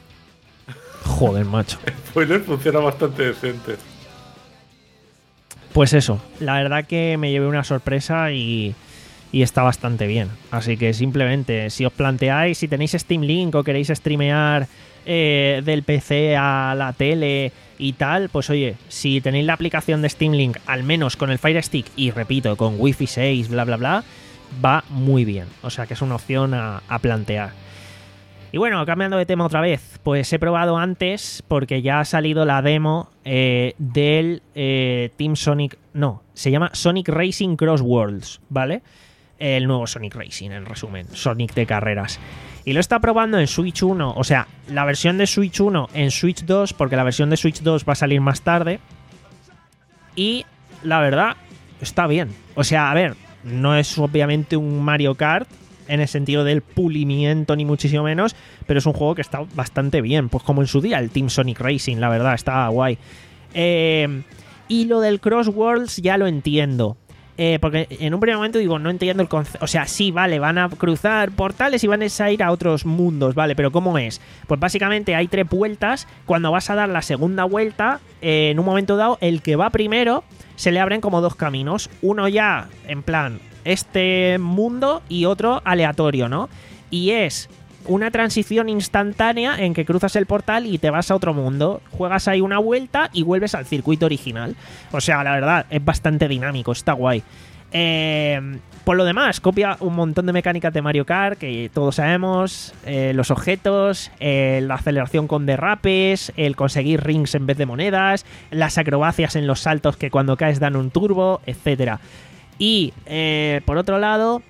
Joder, macho. El spoiler funciona bastante decente. Pues eso, la verdad que me llevé una sorpresa y... y está bastante bien. Así que simplemente, si os planteáis, si tenéis Steam Link o queréis streamear eh, del P C a la tele y tal, pues oye, si tenéis la aplicación de Steam Link, al menos con el Fire Stick, y repito, con Wi-Fi seis, bla bla bla, va muy bien. O sea que es una opción a, a plantear. Y bueno, cambiando de tema otra vez, pues he probado antes, porque ya ha salido la demo eh, del eh, Team Sonic... No, se llama Sonic Racing Cross Worlds, ¿vale? El nuevo Sonic Racing, en resumen, Sonic de carreras. Y lo está probando en Switch uno, o sea, la versión de Switch uno en Switch dos, porque la versión de Switch dos va a salir más tarde. Y la verdad, está bien. O sea, a ver, no es obviamente un Mario Kart en el sentido del pulimiento ni muchísimo menos, pero es un juego que está bastante bien, pues como en su día el Team Sonic Racing, la verdad, está guay. Eh, y lo del Cross Worlds ya lo entiendo, eh, porque en un primer momento digo, no entiendo el concepto, o sea, sí, vale, van a cruzar portales y van a ir a otros mundos, vale, pero ¿cómo es? Pues básicamente hay tres vueltas, cuando vas a dar la segunda vuelta, eh, en un momento dado, el que va primero, se le abren como dos caminos, uno ya, en plan, este mundo y otro aleatorio, ¿no? Y es una transición instantánea en que cruzas el portal y te vas a otro mundo, juegas ahí una vuelta y vuelves al circuito original. O sea, la verdad, es bastante dinámico, está guay. Eh, por lo demás, copia un montón de mecánicas de Mario Kart que todos sabemos, eh, los objetos, eh, la aceleración con derrapes, el conseguir rings en vez de monedas, las acrobacias en los saltos que cuando caes dan un turbo, etcétera. Y, eh, por otro lado,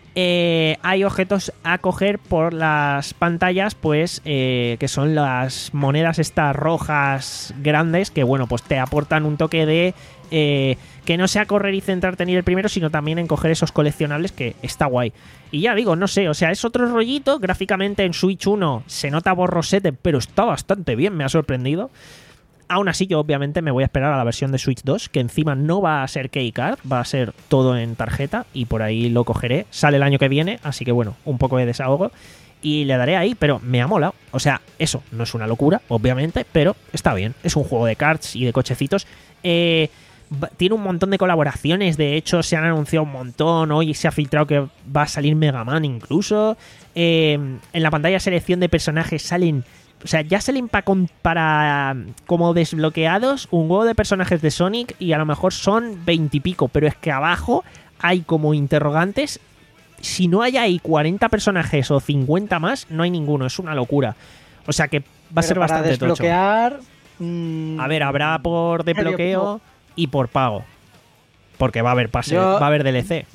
eh, hay objetos a coger por las pantallas, pues, eh, que son las monedas estas rojas grandes, que, bueno, pues te aportan un toque de... Eh, que no sea correr y centrarte en ir el primero, sino también en coger esos coleccionables, que está guay. Y ya digo, no sé, o sea, es otro rollito. Gráficamente en Switch uno se nota borrosete, pero está bastante bien, me ha sorprendido. Aún así, yo obviamente me voy a esperar a la versión de Switch dos, que encima no va a ser keycard, va a ser todo en tarjeta, y por ahí lo cogeré. Sale el año que viene, así que bueno, un poco de desahogo. Y le daré ahí, pero me ha molado. O sea, eso no es una locura, obviamente, pero está bien. Es un juego de karts y de cochecitos. Eh... Tiene un montón de colaboraciones, de hecho se han anunciado un montón, hoy se ha filtrado que va a salir Mega Man incluso, eh, en la pantalla de selección de personajes salen, o sea, ya salen pa con, para como desbloqueados un huevo de personajes de Sonic y a lo mejor son veintipico, pero es que abajo hay como interrogantes, si no hay ahí cuarenta personajes o cincuenta más, no hay ninguno, es una locura, o sea que va a pero ser para bastante desbloquear, tocho. Mmm, A ver, habrá por desbloqueo y por pago. Porque va a haber pase, yo, va a haber D L C.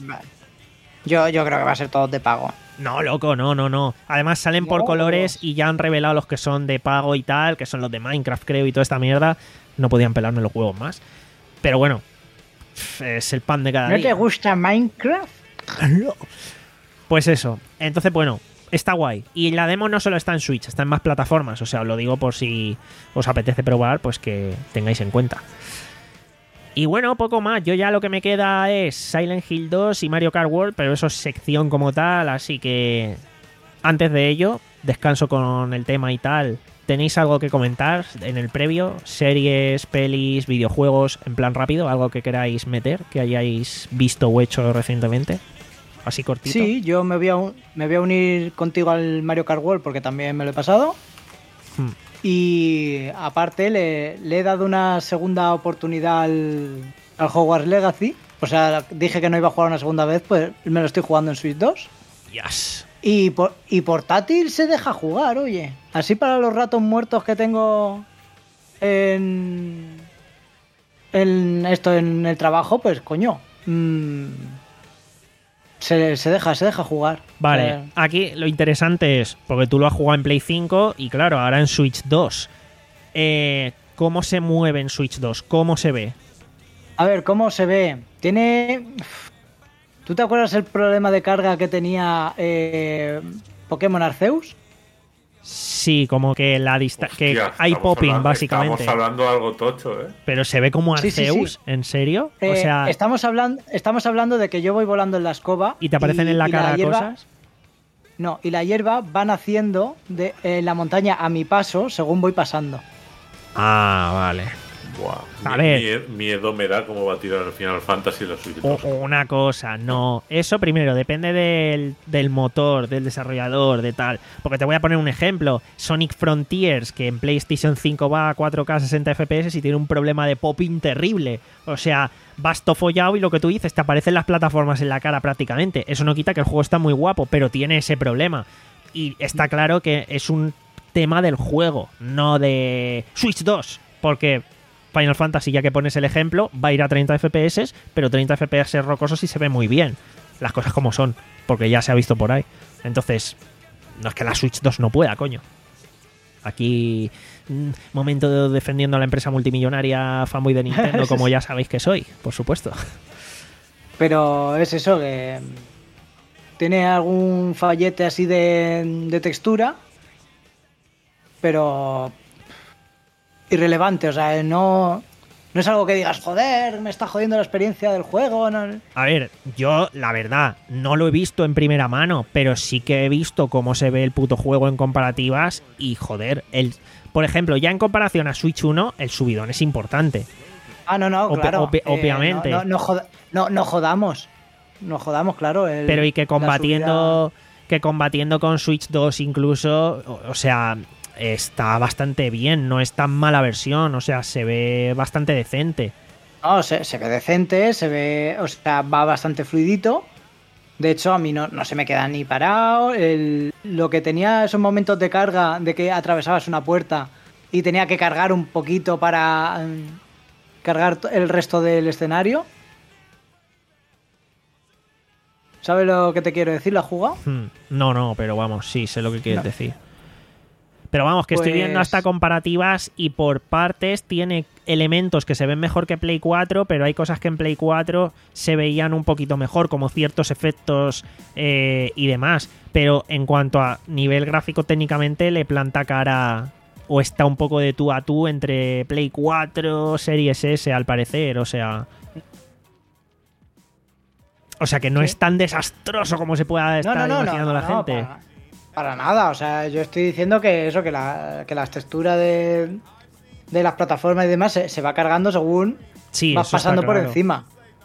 Yo, yo creo que va a ser todo de pago. No, loco, no, no, no. Además salen por no. colores y ya han revelado los que son de pago y tal, que son los de Minecraft, creo, y toda esta mierda. No podían pelarme los huevos más. Pero bueno, es el pan de cada ¿No día. te gusta Minecraft? Pues eso. Entonces, bueno, está guay. Y la demo no solo está en Switch, está en más plataformas. O sea, os lo digo por si os apetece probar, pues que tengáis en cuenta. Y bueno, poco más. Yo ya lo que me queda es Silent Hill dos y Mario Kart World, pero eso es sección como tal, así que antes de ello, descanso con el tema y tal. ¿Tenéis algo que comentar en el previo? Series, pelis, videojuegos, en plan rápido, algo que queráis meter, que hayáis visto o hecho recientemente. Así cortito. Sí, yo me voy a, un, me voy a unir contigo al Mario Kart World porque también me lo he pasado. Hmm. Y aparte le, le he dado una segunda oportunidad al, al Hogwarts Legacy. O sea, dije que no iba a jugar una segunda vez, pues me lo estoy jugando en Switch dos. Yes. Y, por, y portátil se deja jugar, oye. Así para los ratos muertos que tengo en, en esto en el trabajo, pues coño. Mmm, Se, se deja, se deja jugar. Vale, o sea, aquí lo interesante es, porque tú lo has jugado en Play cinco y claro, ahora en Switch dos. Eh, ¿Cómo se mueve en Switch dos? ¿Cómo se ve? A ver, ¿cómo se ve? Tiene... ¿Tú te acuerdas el problema de carga que tenía eh, Pokémon Arceus? Sí, como que la distancia... que hay popping, hablando, básicamente. Estamos hablando de algo tocho, ¿eh? Pero se ve como Arceus, sí, sí, sí. ¿En serio? Eh, o sea... Estamos hablando, estamos hablando de que yo voy volando en la escoba... ¿Y te aparecen y, en la cara la hierba, cosas? No, y la hierba va naciendo de, en la montaña a mi paso según voy pasando. Ah, vale. Buah, A mi- ver. mi- miedo me da cómo va a tirar el Final Fantasy la Switch O- dos. o una cosa, no. Eso primero, depende del, del motor, del desarrollador, de tal. Porque te voy a poner un ejemplo. Sonic Frontiers, que en PlayStation cinco va a cuatro K sesenta F P S y tiene un problema de popping terrible. O sea, vas tofollado y lo que tú dices, te aparecen las plataformas en la cara prácticamente. Eso no quita que el juego está muy guapo, pero tiene ese problema. Y está claro que es un tema del juego, no de Switch dos. Porque Final Fantasy, ya que pones el ejemplo, va a ir a treinta F P S, pero treinta F P S rocosos y se ve muy bien. Las cosas como son, porque ya se ha visto por ahí. Entonces, no es que la Switch dos no pueda, coño. Aquí, mm, momento de defendiendo a la empresa multimillonaria fanboy de Nintendo, como ya sabéis que soy, por supuesto. Pero es eso, que tiene algún fallete así de, de textura, pero irrelevante, o sea, no, no es algo que digas, joder, me está jodiendo la experiencia del juego. No. A ver, yo, la verdad, no lo he visto en primera mano, pero sí que he visto cómo se ve el puto juego en comparativas y, joder, el, por ejemplo, ya en comparación a Switch uno, el subidón es importante. Ah, no, no, Ob- claro. ob- obviamente. No, no, no, joda- no, no jodamos. No jodamos, claro. el- Pero y que la combatiendo subida- que combatiendo con Switch dos incluso, o, o sea, está bastante bien, no es tan mala versión, o sea, se ve bastante decente. No, se, se ve decente, se ve, o sea, va bastante fluidito. De hecho, a mí no, no se me queda ni parado. El- lo que tenía esos momentos de carga, de que atravesabas una puerta y tenía que cargar un poquito para mm, cargar t- el resto del escenario. ¿Sabes lo que te quiero decir? ¿Lo has jugado? Hmm, No, no, pero vamos, sí, sé lo que quieres No. decir. Pero vamos, que estoy Pues- viendo hasta comparativas y por partes tiene elementos que se ven mejor que Play cuatro, pero hay cosas que en Play cuatro se veían un poquito mejor, como ciertos efectos eh, y demás. Pero en cuanto a nivel gráfico, técnicamente le planta cara o está un poco de tú a tú entre Play cuatro, Series S, al parecer. O sea... O sea que no Sí. es tan desastroso como se pueda estar imaginando la no, gente. Para, para nada, o sea, yo estoy diciendo que eso, que, la, que las texturas de, de las plataformas y demás se, se va cargando según Sí, vas eso está pasando por claro. encima.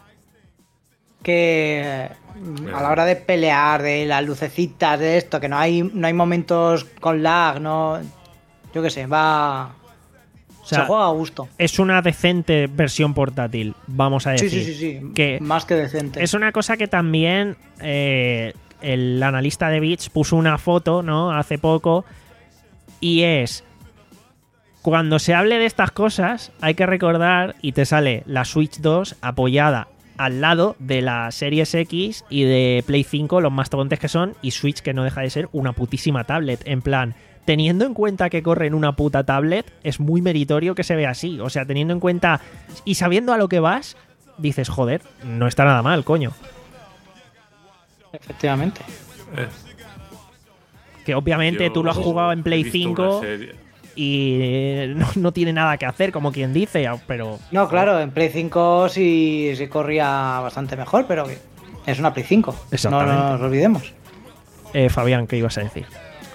Que mm, a la hora de pelear, de las lucecitas, de esto, que no hay, no hay momentos con lag, no. Yo qué sé, va. O sea, se juega a gusto. es una decente versión portátil, vamos a Sí, decir. sí, sí, sí. Que Más que decente. es una cosa que también eh, el analista de Beats puso una foto, ¿no? Hace poco. Y es... Cuando se hable de estas cosas, hay que recordar, y te sale la Switch dos apoyada al lado de la Series X y de Play cinco, los mastodontes que son, y Switch, que no deja de ser una putísima tablet. En plan, teniendo en cuenta que corre en una puta tablet, es muy meritorio que se vea así. O sea, teniendo en cuenta y sabiendo a lo que vas, dices, joder, no está nada mal, coño. Efectivamente. Eh, Que obviamente yo tú lo has jugado en he Play visto cinco una serie- y eh, no, no tiene nada que hacer, como quien dice, pero... No, claro, en Play cinco sí, sí corría bastante mejor, pero que es una Play cinco. No Exactamente. nos olvidemos. Eh, Fabián, ¿qué ibas a decir?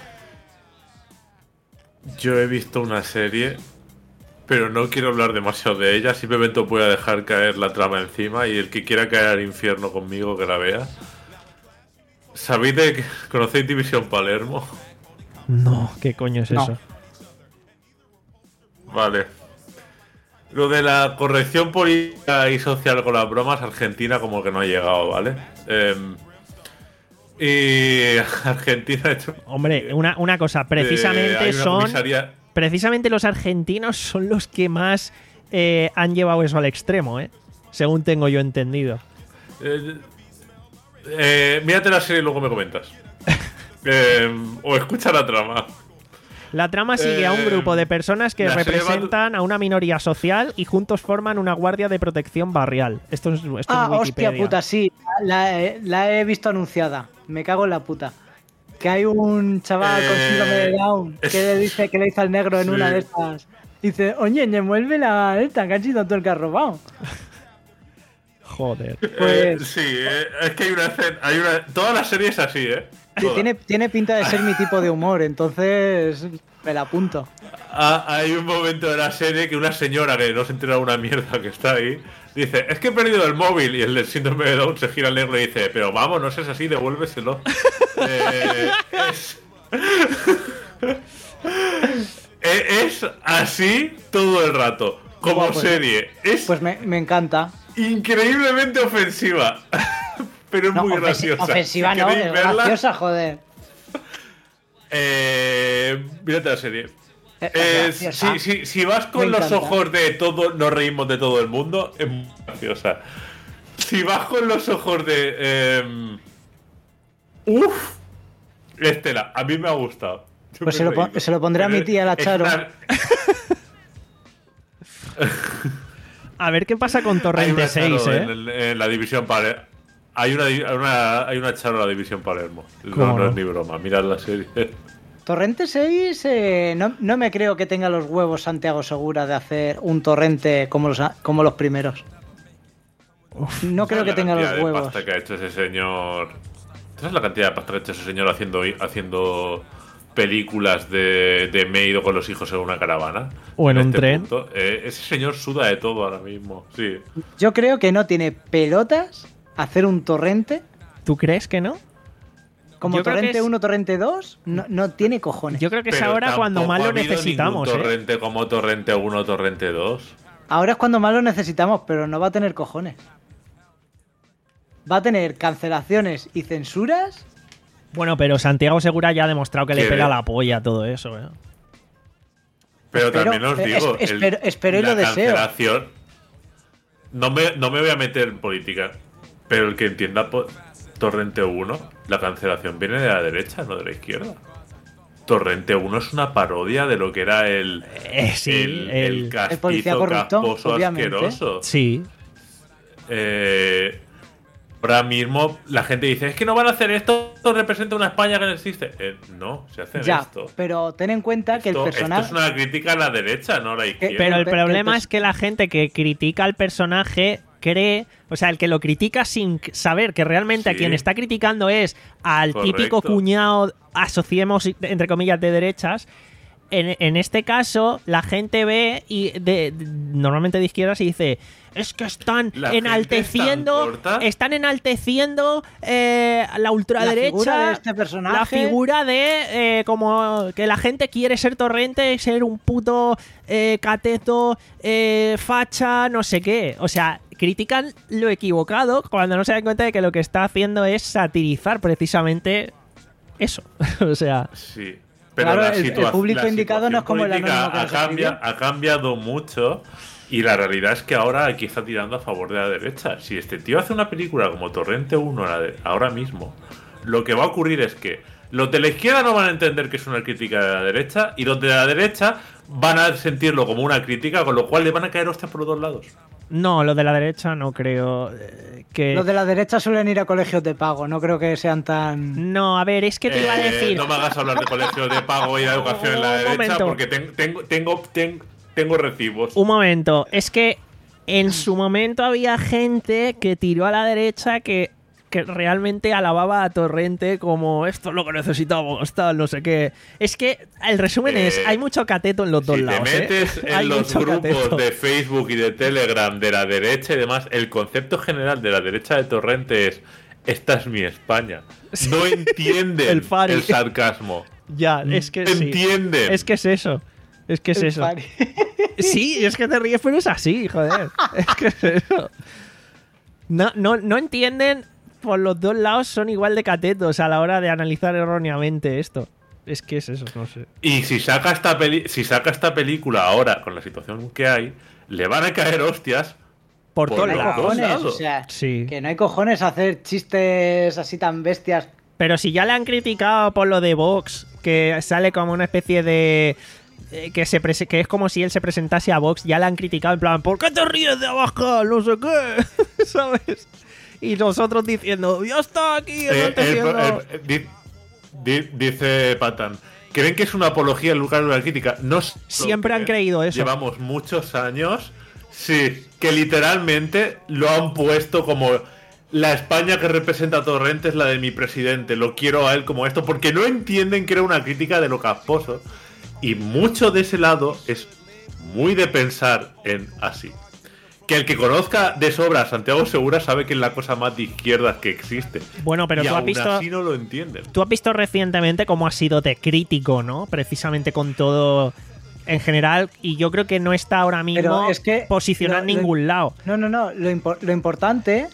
Yo he visto una serie, pero no quiero hablar demasiado de ella. Simplemente os voy a dejar caer la trama encima y el que quiera caer al infierno conmigo que la vea. ¿Sabéis de que conocéis División Palermo? No, ¿qué coño es No. eso? Vale. Lo de la corrección política y social con las bromas, Argentina como que no ha llegado, ¿vale? Em, y Argentina ha hecho... Hombre, una, una cosa, eh, precisamente hay una son... comisaría- Precisamente los argentinos son los que más eh, han llevado eso al extremo, ¿eh? Según tengo yo entendido. Eh, eh, mírate la serie y luego me comentas. Eh, o escucha la trama. La trama sigue a un Eh, grupo de personas que la serie va- representan a una minoría social y juntos forman una guardia de protección barrial. Esto es, esto Ah, es Wikipedia. hostia puta, sí. La, he- la he visto anunciada. Me cago en la puta. Que hay un chaval con Eh, síndrome de Down que le dice que le dice al negro en sí. una de estas. Dice, oye, me vuelve la esta, que ha sido tú el que has robado. Joder. Eh, Pues- sí, eh, es que hay una escena. Hay una, toda la serie es así, ¿eh? Sí, Toda. tiene, tiene pinta de ser mi tipo de humor, entonces me la apunto. Ah, hay un momento de la serie que una señora que no se entera de una mierda que está ahí dice: es que he perdido el móvil. Y el del síndrome de Down se gira al negro y dice: pero vamos, no seas así, devuélveselo. eh, es... es así todo el rato. Como Buah, pues- serie. Es Pues me, me encanta. increíblemente ofensiva. Pero es No, muy ofensi- graciosa. ofensiva Si no, queréis es verla, graciosa, joder. Eh, mírate la serie. Es Eh, graciosa. si, si, si vas con Me los encanta. ojos de todo, nos reímos de todo el mundo, es muy graciosa. Si vas con los ojos de. Eh, Uf, Estela, a mí me ha gustado. Yo Pues me se he lo, pon- reído. se lo pondré a mi Pero tía, la es Charo. una- A ver qué pasa con hay Torrente una Charo seis, ¿eh? en, el- en la división Palermo. Hay una, hay una, hay una Charo en la división Palermo. ¿Cómo No, no no? es ni broma, mirad la serie. Torrente seis, eh, no, no me creo que tenga los huevos Santiago Segura de hacer un torrente como los, como los primeros. No creo ¿Sabes que la tenga cantidad los de huevos. pasta que ha hecho ese señor? ¿Sabes la cantidad de pasta que ha hecho ese señor haciendo, haciendo películas de, de me he ido con los hijos en una caravana? O en un tren. punto? Eh, ese señor suda de todo ahora mismo. Sí. Yo creo que no tiene pelotas hacer un torrente. ¿Tú crees que no? Como Yo creo que Torrente es- uno, Torrente dos, no, no tiene cojones. Yo creo que es Pero ahora cuando tampoco más ha lo habido necesitamos, ningún ¿eh? torrente como Torrente uno, Torrente dos. Ahora es cuando más lo necesitamos, pero no va a tener cojones. Va a tener cancelaciones y censuras. Bueno, pero Santiago Segura ya ha demostrado que le ¿Quiere? pega la polla a todo eso, ¿eh? Pero Espero- también os eh, digo, es- el- espero- espero y la lo deseo. cancelación. No me, no me voy a meter en política, pero el que entienda po- Torrente uno, la cancelación viene de la derecha, no de la izquierda. Torrente uno es una parodia de lo que era el, Eh, sí, el, el- el castizo El policía corrupto, casposo obviamente. asqueroso. Sí. Eh, ahora mismo la gente dice: es que no van a hacer esto, esto representa una España que no existe. Eh, no, se hace Ya, esto. pero ten en cuenta que el Esto, esto personaje. es una crítica a la derecha, no a la izquierda. Pero el que- que- problema que- es que la gente que critica al personaje cree, o sea, el que lo critica sin saber que realmente a Sí. quien está criticando es al Correcto. típico cuñado, asociemos entre comillas de derechas. En, en este caso, la gente ve y de, de- normalmente de izquierdas y dice: es que están La gente enalteciendo, es tan corta. están enalteciendo eh, la ultraderecha, La figura de este personaje. la figura de eh, como que la gente quiere ser Torrente, ser un puto eh, cateto, eh, facha, no sé qué. O sea, critican lo equivocado cuando no se dan cuenta de que lo que está haciendo es satirizar precisamente eso. O sea, Sí. Pero Claro, la el- el situa- público la indicado no es como el situación anónimo que política nos ha, cambia- escribió. ha cambiado mucho y la realidad es que ahora aquí está tirando a favor de la derecha. Si este tío hace una película como Torrente uno a la de- ahora mismo, lo que va a ocurrir es que los de la izquierda no van a entender que es una crítica de la derecha y los de la derecha van a sentirlo como una crítica, con lo cual le van a caer hostias por los dos lados. no, lo de la derecha no creo eh, que... Los de la derecha suelen ir a colegios de pago, no creo que sean tan. No, a ver, es que te iba a Eh, decir... No me hagas hablar de colegios de pago y de educación en la Un derecha momento. porque ten- tengo, tengo, ten- tengo recibos. Un momento, es que en su momento había gente que tiró a la derecha que, que realmente alababa a Torrente como esto es lo que necesitamos, tal, no sé qué. Es que el resumen Eh, es, hay mucho cateto en los dos Si lados. te ¿eh? metes Hay en los mucho grupos cateto. de Facebook y de Telegram de la derecha y demás, el concepto general de la derecha de Torrente es: esta es mi España. No entienden El el, Fari. sarcasmo. Ya, es que sí. Entienden. Es que es eso. Es que es El eso. Fari. Sí, es que te ríes, pero es así, joder. Es que es eso. No, no, no entienden, por los dos lados son igual de catetos a la hora de analizar erróneamente esto. Es que es eso, no sé. Y si saca esta peli si saca esta película ahora, con la situación que hay, le van a caer hostias. Por, Por todos No hay los lados. dos cojones, lados. o sea, Sí. que no hay cojones hacer chistes así tan bestias. Pero si ya le han criticado por lo de Vox, que sale como una especie de... eh, Que, se prese- que es como si él se presentase a Vox, ya le han criticado en plan, ¿por qué te ríes de Abascal? No sé qué, ¿sabes? Y nosotros diciendo, ya está aquí, Eh, el- enalteciendo". el- di- di- dice Patan: ¿creen que es una apología en lugar de una crítica? No sé lo Siempre que han es. creído eso. Llevamos muchos años Sí, que literalmente lo han puesto como la España que representa a Torrente es la de mi presidente, lo quiero a él como esto, porque no entienden que era una crítica de lo casposo. Y mucho de ese lado es muy de pensar en así. Que el que conozca de sobra a Santiago Segura sabe que es la cosa más de izquierdas que existe. Bueno, pero y tú has aún visto... así no lo entienden. Tú has visto recientemente cómo ha sido de crítico, ¿no? Precisamente con todo en general, y yo creo que no está ahora mismo Pero es que posicionado lo- en lo- ningún lado. No, no, no. Lo, impo- lo importante,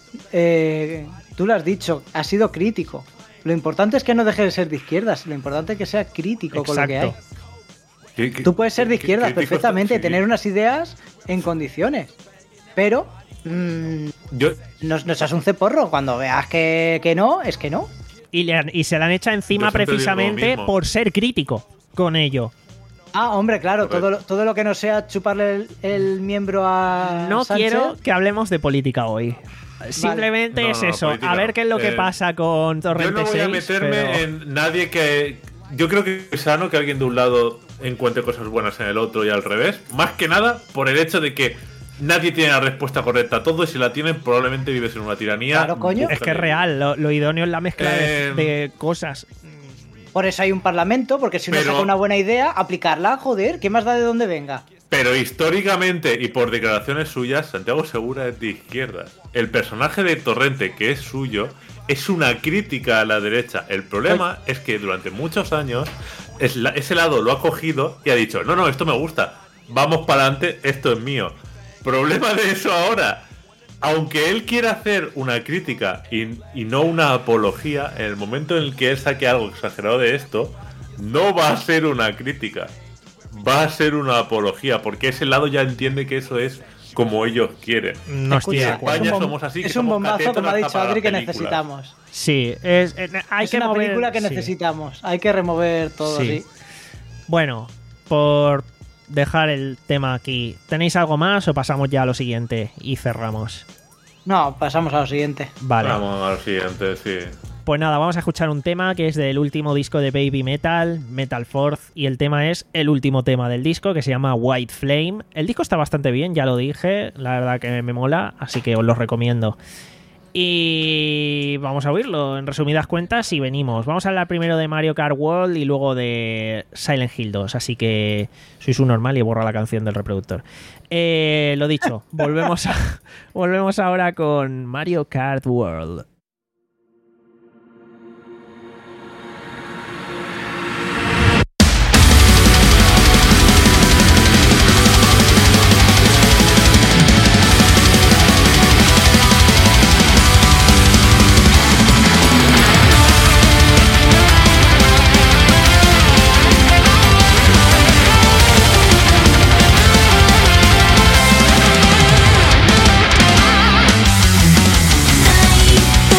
eh, tú lo has dicho, ha sido crítico. Lo importante es que no deje de ser de izquierdas. Lo importante es que sea crítico con lo que hay. Exacto. ¿Qué- qué- Tú puedes ser de qué- izquierdas críticos- perfectamente, sí. tener unas ideas en condiciones. Pero mm, Yo, no, no seas un ceporro. Cuando veas que, que no, es que no. Y, le han- y se la han hecho encima Yo siempre digo lo precisamente mismo. por ser crítico con ello. Ah, hombre, claro, Correcto. todo lo, todo lo que no sea chuparle el, el miembro a No Sánchez. quiero que hablemos de política hoy. Simplemente No, es no, eso. política a ver no. qué es lo que Eh, pasa con yo Torrente no voy a seis, meterme pero- en nadie que... Yo creo que es sano que alguien de un lado encuentre cosas buenas en el otro y al revés. Más que nada por el hecho de que nadie tiene la respuesta correcta a todo y si la tienen probablemente vives en una tiranía. Claro, coño. Es que es real. Lo, lo idóneo es la mezcla de- Eh, de cosas. Por eso hay un parlamento, porque si uno Pero- saca una buena idea, aplicarla, joder, ¿qué más da de dónde venga? Pero históricamente y por declaraciones suyas, Santiago Segura es de izquierdas. El personaje de Torrente, que es suyo, es una crítica a la derecha. El problema es que durante muchos años es la- ese lado lo ha cogido y ha dicho, no, no, esto me gusta, vamos para adelante, esto es mío. Problema de eso ahora. Aunque él quiera hacer una crítica y, y no una apología, en el momento en el que él saque algo exagerado de esto, no va a ser una crítica. Va a ser una apología, porque ese lado ya entiende que eso es como ellos quieren. No estoy de Escucha, acuerdo. España es un, bom- somos así, que es un somos bombazo, catetos como ha hasta dicho para Adri, que películas. necesitamos. Sí, es, eh, hay es que una mover- película que sí. necesitamos. Hay que remover todo Sí. así. Bueno, por dejar el tema aquí, ¿tenéis algo más o pasamos ya a lo siguiente y cerramos? No, pasamos a lo siguiente. Vale. Vamos al siguiente, sí. Pues nada, vamos a escuchar un tema que es del último disco de Baby Metal, Metal Force, y el tema es el último tema del disco, que se llama White Flame. El disco está bastante bien, ya lo dije, la verdad que me mola, así que os lo recomiendo. Y vamos a oírlo en resumidas cuentas y venimos. Vamos a hablar primero de Mario Kart World y luego de Silent Hill dos, así que sois un normal y borra la canción del reproductor. Eh, lo dicho, volvemos, a, volvemos ahora con Mario Kart World. Night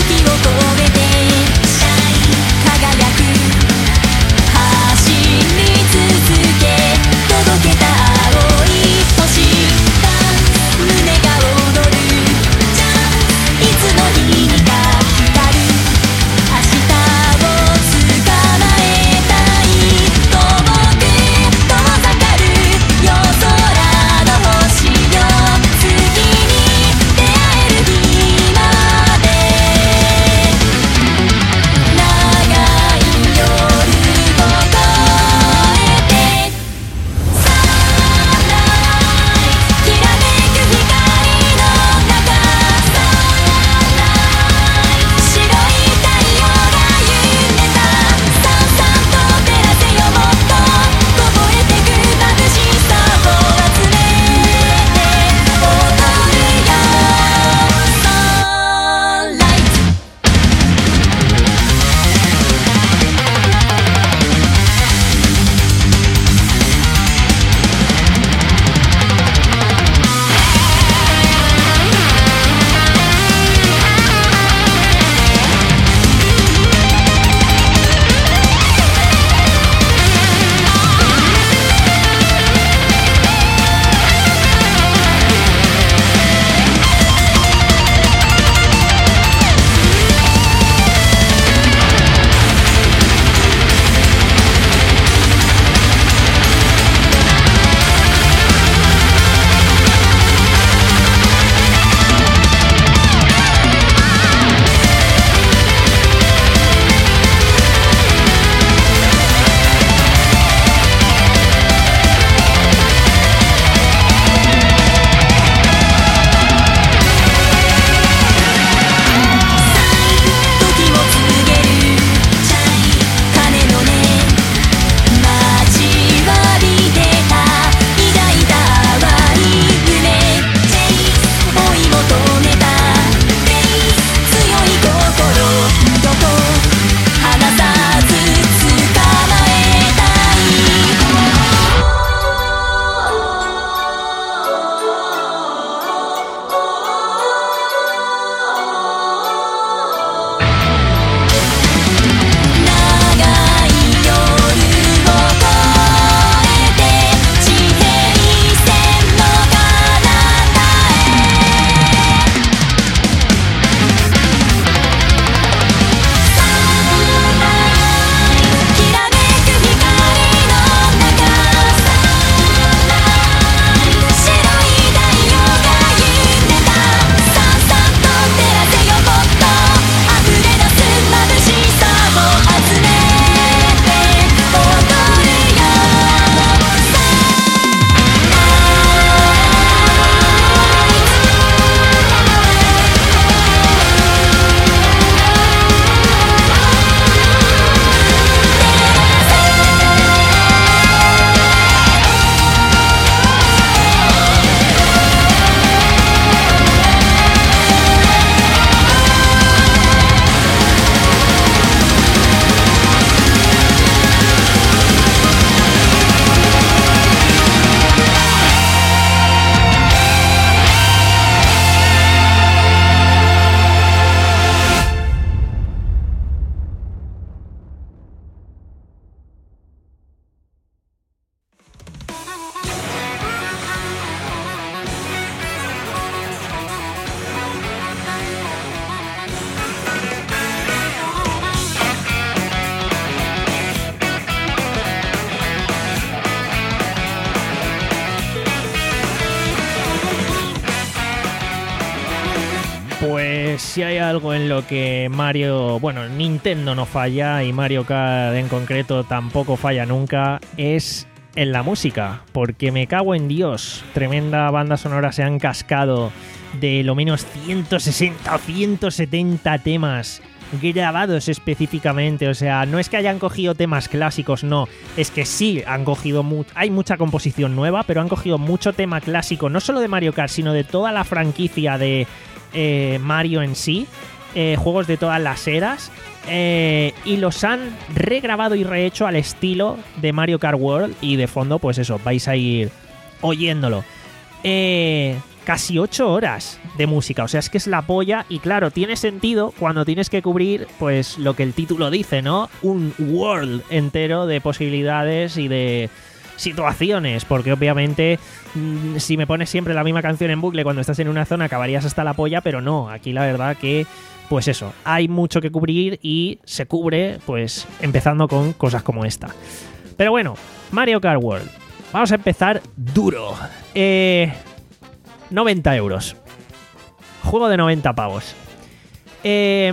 Pues si hay algo en lo que Mario, bueno, Nintendo no falla y Mario Kart en concreto tampoco falla nunca, es en la música, porque me cago en Dios, tremenda banda sonora se han cascado de lo menos ciento sesenta o ciento setenta temas grabados específicamente, o sea, no es que hayan cogido temas clásicos, no, es que sí han cogido mu- hay mucha composición nueva, pero han cogido mucho tema clásico, no solo de Mario Kart, sino de toda la franquicia de eh, Mario en sí, eh, juegos de todas las eras, eh, y los han regrabado y rehecho al estilo de Mario Kart World, y de fondo, pues eso, vais a ir oyéndolo. Eh... Casi ocho horas de música, o sea, es que es la polla y claro, tiene sentido cuando tienes que cubrir, pues, lo que el título dice, ¿no? Un world entero de posibilidades y de situaciones, porque obviamente mmm, si me pones siempre la misma canción en bucle cuando estás en una zona acabarías hasta la polla, pero no, aquí la verdad que, pues eso, hay mucho que cubrir y se cubre, pues, empezando con cosas como esta. Pero bueno, Mario Kart World, vamos a empezar duro. Eh... noventa euros. Juego de noventa pavos. Eh,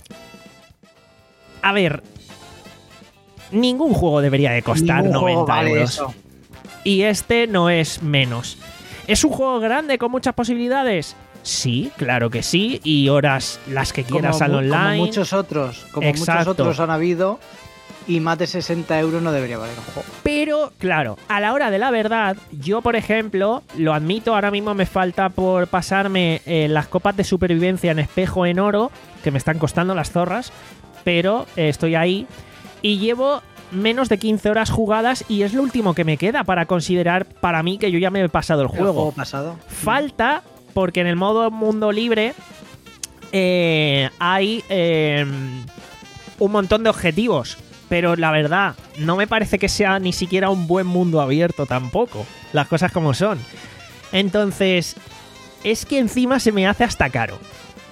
a ver. Ningún juego debería de costar Ningún juego noventa vale euros. eso. Y este no es menos. ¿Es un juego grande con muchas posibilidades? Sí, claro que sí. Y horas las que quieras Como al mu- online. Como muchos otros. Como Exacto. muchos otros han habido. Y más de sesenta euros no debería valer un juego. Pero, claro, a la hora de la verdad, yo, por ejemplo, lo admito, ahora mismo me falta por pasarme eh, las copas de supervivencia en espejo en oro, que me están costando las zorras, pero eh, estoy ahí y llevo menos de quince horas jugadas y es lo último que me queda para considerar para mí que yo ya me he pasado el El juego. juego pasado. Falta, porque en el modo mundo libre eh, hay eh, un montón de objetivos. Pero la verdad, no me parece que sea ni siquiera un buen mundo abierto tampoco. Las cosas como son. Entonces, es que encima se me hace hasta caro.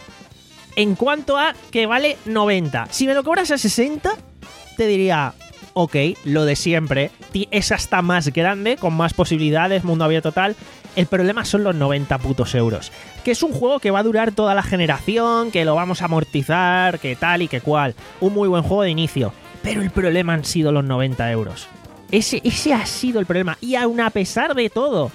En cuanto a que vale noventa. Si me lo cobras a sesenta, te diría, ok, lo de siempre. Es hasta más grande, con más posibilidades, mundo abierto tal. El problema son los noventa putos euros. Que es un juego que va a durar toda la generación, que lo vamos a amortizar, que tal y que cual. Un muy buen juego de inicio. Pero el problema han sido los noventa euros. Ese, ese ha sido el problema. Y aún a pesar de todo,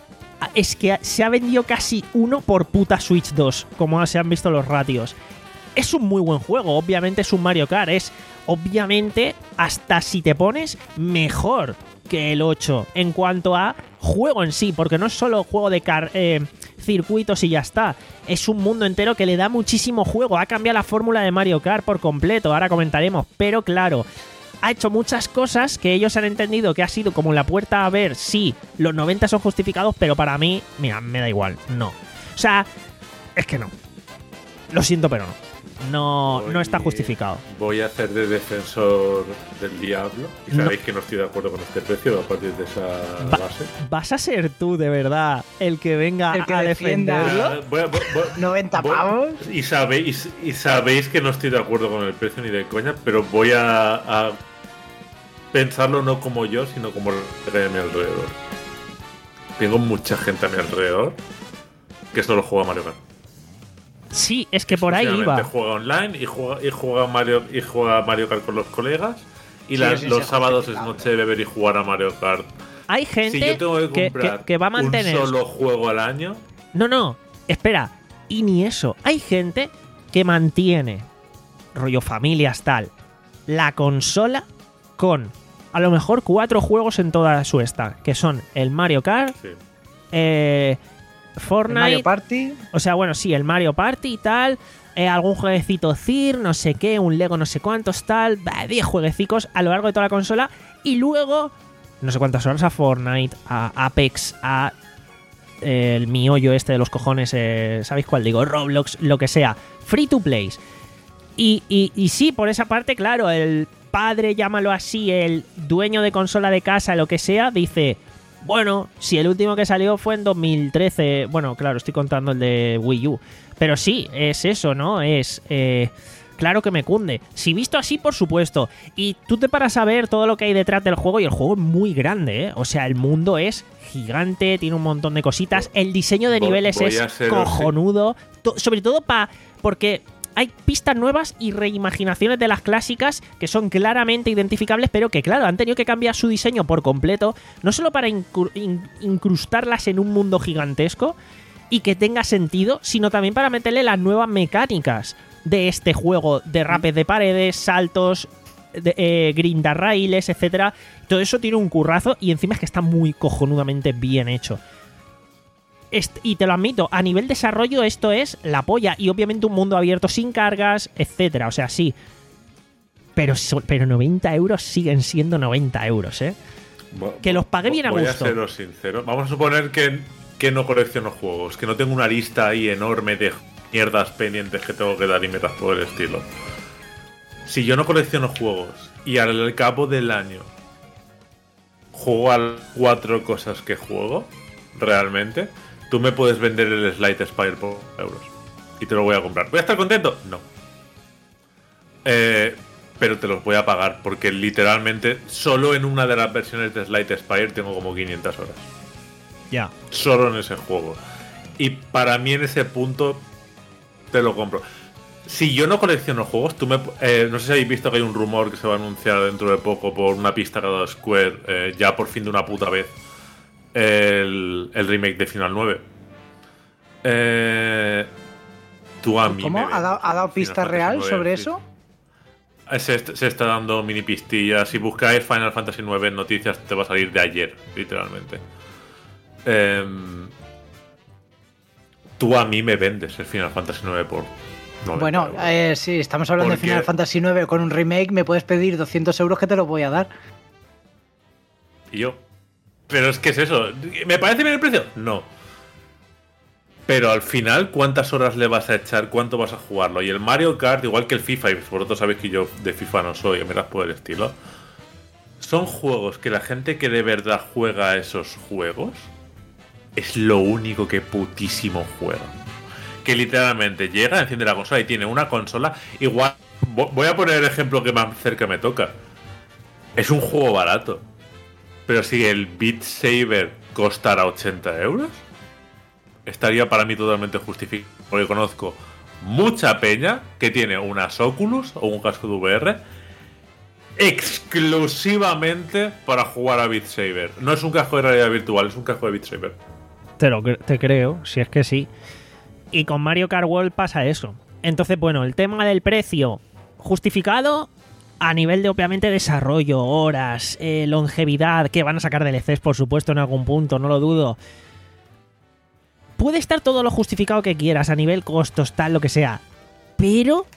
es que se ha vendido casi uno por puta Switch dos, como se han visto los ratios. Es un muy buen juego, obviamente es un Mario Kart. Es, obviamente, hasta si te pones, mejor que el ocho en cuanto a juego en sí, porque no es solo juego de car eh, circuitos y ya está, es un mundo entero que le da muchísimo juego, ha cambiado la fórmula de Mario Kart por completo, ahora comentaremos, pero claro, ha hecho muchas cosas que ellos han entendido que ha sido como la puerta a ver si los noventa son justificados, pero para mí, mira, me da igual, no. O sea, es que no. Lo siento, pero no. No, Voy- no está justificado. Voy a hacer de defensor del diablo. Y No. sabéis que no estoy de acuerdo con este precio a partir de esa Va- base. ¿Vas a ser tú, de verdad, el que venga El que a defienda. defenderlo? Ah, voy a- voy- voy- ¿noventa voy- pavos? Y sabéis, y sabéis que no estoy de acuerdo con el precio ni de coña, pero voy a, a pensarlo no como yo, sino como el que hay a mi alrededor. Tengo mucha gente a mi alrededor que solo juega Mario Kart. Sí, es que por ahí Exclusivamente iba. Juega online y juega, y juega Mario y juega Mario Kart con los colegas. Y Sí, las- sí, los sí, sábados es justificado. noche de beber y jugar a Mario Kart. Hay Si gente yo tengo que que, comprar que- que va a mantener. un solo juego al año, No, no, espera. Y ni eso. Hay gente que mantiene, rollo familias tal, la consola con a lo mejor cuatro juegos en toda su esta, que son el Mario Kart, sí. eh, El Fortnite, Mario Party. o sea, bueno, sí, el Mario Party y tal, eh, algún jueguecito C I R, no sé qué, un Lego no sé cuántos tal, bah, diez jueguecicos a lo largo de toda la consola y luego no sé cuántas horas a Fortnite, a Apex, a eh, el miollo este de los cojones, eh, ¿sabéis cuál digo? Roblox, lo que sea, free to play. Y, y, y sí, por esa parte, claro, el padre, llámalo así, el dueño de consola de casa, lo que sea, dice, bueno, si el último que salió fue en dos mil trece, bueno, claro, estoy contando el de Wii U, pero sí, es eso, ¿no? Es, eh, claro que me cunde. Si visto así, por supuesto. Y tú te paras a ver todo lo que hay detrás del juego y el juego es muy grande, ¿eh? O sea, el mundo es gigante, tiene un montón de cositas, el diseño de Voy- niveles voy es a ser- cojonudo, to- sobre todo para porque hay pistas nuevas y reimaginaciones de las clásicas que son claramente identificables, pero que, claro, han tenido que cambiar su diseño por completo, no solo para incru- in- incrustarlas en un mundo gigantesco y que tenga sentido, sino también para meterle las nuevas mecánicas de este juego, derrapes de paredes, saltos, de, eh, grindarrailes, etcétera. Todo eso tiene un currazo y encima es que está muy cojonudamente bien hecho. Est- y te lo admito, a nivel desarrollo esto es la polla, y obviamente un mundo abierto sin cargas, etcétera. O sea, sí. Pero, so- pero noventa euros siguen siendo noventa euros, ¿eh? Bo- Que los pagué bien a voy gusto. Voy a seros sincero. Vamos a suponer que, que no colecciono juegos, que no tengo una lista ahí enorme de mierdas pendientes que tengo que dar y metas por el estilo. Si yo no colecciono juegos y al cabo del año juego a las cuatro cosas que juego, realmente, tú me puedes vender el Slide Spire por euros y te lo voy a comprar. ¿Voy a estar contento? No. Eh, pero te los voy a pagar porque literalmente solo en una de las versiones de Slide Spire tengo como quinientas horas. Ya. Solo en ese juego. Y para mí en ese punto te lo compro. Si yo no colecciono juegos, tú me, eh, no sé si habéis visto que hay un rumor que se va a anunciar dentro de poco por una pista que ha dado Square, eh, ya por fin de una puta vez, el, el remake de Final nueve. Eh, tú a mí ¿Cómo? me ¿Ha dado, ha dado Final pista Fantasy real nueve, sobre sí. eso? Se, se está dando mini pistillas. Si buscáis Final Fantasy nueve en noticias, te va a salir de ayer, literalmente. Eh, tú a mí me vendes el Final Fantasy nueve por noventa Bueno, euros. eh, sí, estamos hablando de Porque- Final Fantasy nueve con un remake, me puedes pedir doscientos euros que te los voy a dar. Y yo. Pero es que es eso. ¿Me parece bien el precio? No. Pero al final, ¿cuántas horas le vas a echar? ¿Cuánto vas a jugarlo? Y el Mario Kart, igual que el FIFA, y vosotros sabéis que yo de FIFA no soy, me das por el estilo. Son juegos que la gente que de verdad juega a esos juegos es lo único que putísimo juega. Que literalmente llega, enciende la consola y tiene una consola. Igual, vo- voy a poner el ejemplo que más cerca me toca. Es un juego barato. Pero si el Beat Saber costara ochenta euros, estaría para mí totalmente justificado. Porque conozco mucha peña que tiene unas Oculus o un casco de V R exclusivamente para jugar a Beat Saber. No es un casco de realidad virtual, es un casco de Beat Saber. Te lo cre- te creo, si es que sí. Y con Mario Kart World pasa eso. Entonces, bueno, el tema del precio justificado a nivel de, obviamente, desarrollo, horas, eh, longevidad, que van a sacar D L Cs, por supuesto, en algún punto, no lo dudo. Puede estar todo lo justificado que quieras, a nivel costos, tal, lo que sea. Pero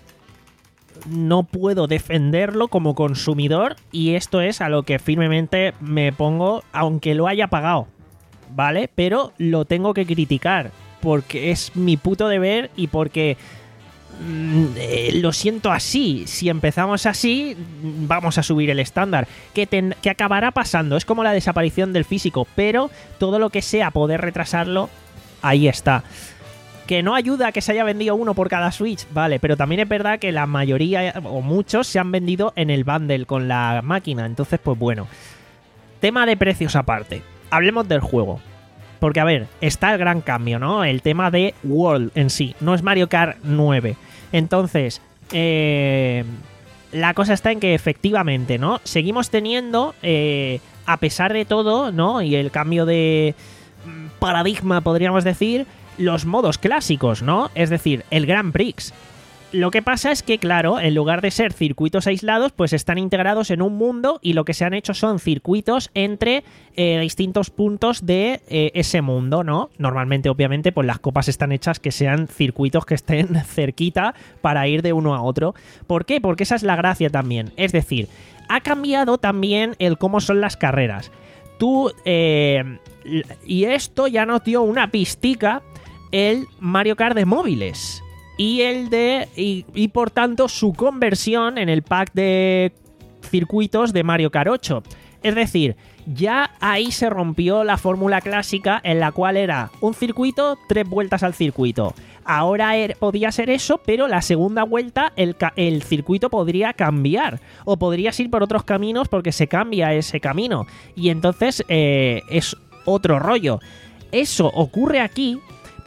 no puedo defenderlo como consumidor y esto es a lo que firmemente me pongo, aunque lo haya pagado, ¿vale? Pero lo tengo que criticar porque es mi puto deber y porque mm, eh, lo siento así. Si empezamos así, mm, vamos a subir el estándar. Que, ten- que acabará pasando. Es como la desaparición del físico, pero todo lo que sea poder retrasarlo, ahí está. Que no ayuda a que se haya vendido uno por cada Switch, vale, pero también es verdad que la mayoría o muchos se han vendido en el bundle con la máquina. Entonces, pues bueno. Tema de precios aparte. Hablemos del juego. Porque, a ver, está el gran cambio, ¿no? El tema de World en sí. No es Mario Kart nueve. Entonces, eh, la cosa está en que efectivamente, ¿no? Seguimos teniendo, eh, a pesar de todo, ¿no? Y el cambio de mm, paradigma, podríamos decir, los modos clásicos, ¿no? Es decir, el Grand Prix. Lo que pasa es que, claro, en lugar de ser circuitos aislados, pues están integrados en un mundo y lo que se han hecho son circuitos entre eh, distintos puntos de eh, ese mundo, ¿no? Normalmente, obviamente, pues las copas están hechas que sean circuitos que estén cerquita para ir de uno a otro. ¿Por qué? Porque esa es la gracia también. Es decir, ha cambiado también el cómo son las carreras. Tú, eh, y esto ya nos dio una pistica el Mario Kart de móviles. Y el de. Y, y por tanto, su conversión en el pack de circuitos de Mario Kart ocho. Es decir, ya ahí se rompió la fórmula clásica en la cual era un circuito, tres vueltas al circuito. Ahora er, podía ser eso, pero la segunda vuelta el, el circuito podría cambiar. O podrías ir por otros caminos porque se cambia ese camino. Y entonces eh, es otro rollo. Eso ocurre aquí.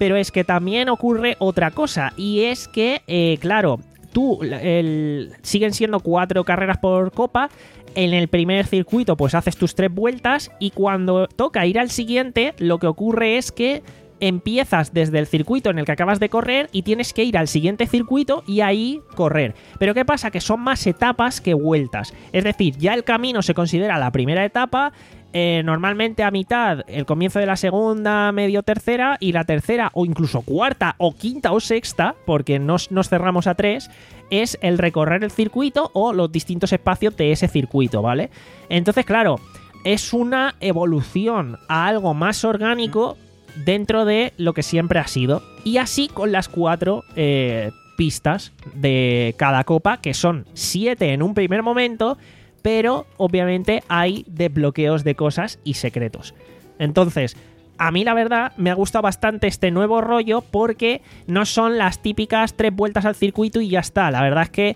Pero es que también ocurre otra cosa, y es que, eh, claro, tú, el, siguen siendo cuatro carreras por copa. En el primer circuito pues haces tus tres vueltas y cuando toca ir al siguiente lo que ocurre es que empiezas desde el circuito en el que acabas de correr y tienes que ir al siguiente circuito y ahí correr. Pero ¿qué pasa? Que son más etapas que vueltas. Es decir, ya el camino se considera la primera etapa, eh, normalmente a mitad el comienzo de la segunda, medio tercera, y la tercera o incluso cuarta o quinta o sexta, porque nos, nos cerramos a tres, es el recorrer el circuito o los distintos espacios de ese circuito, ¿vale? Entonces, claro, es una evolución a algo más orgánico dentro de lo que siempre ha sido. Y así con las cuatro eh, pistas de cada copa, que son siete en un primer momento, pero obviamente hay desbloqueos de cosas y secretos. Entonces, a mí la verdad me ha gustado bastante este nuevo rollo porque no son las típicas tres vueltas al circuito y ya está. La verdad es que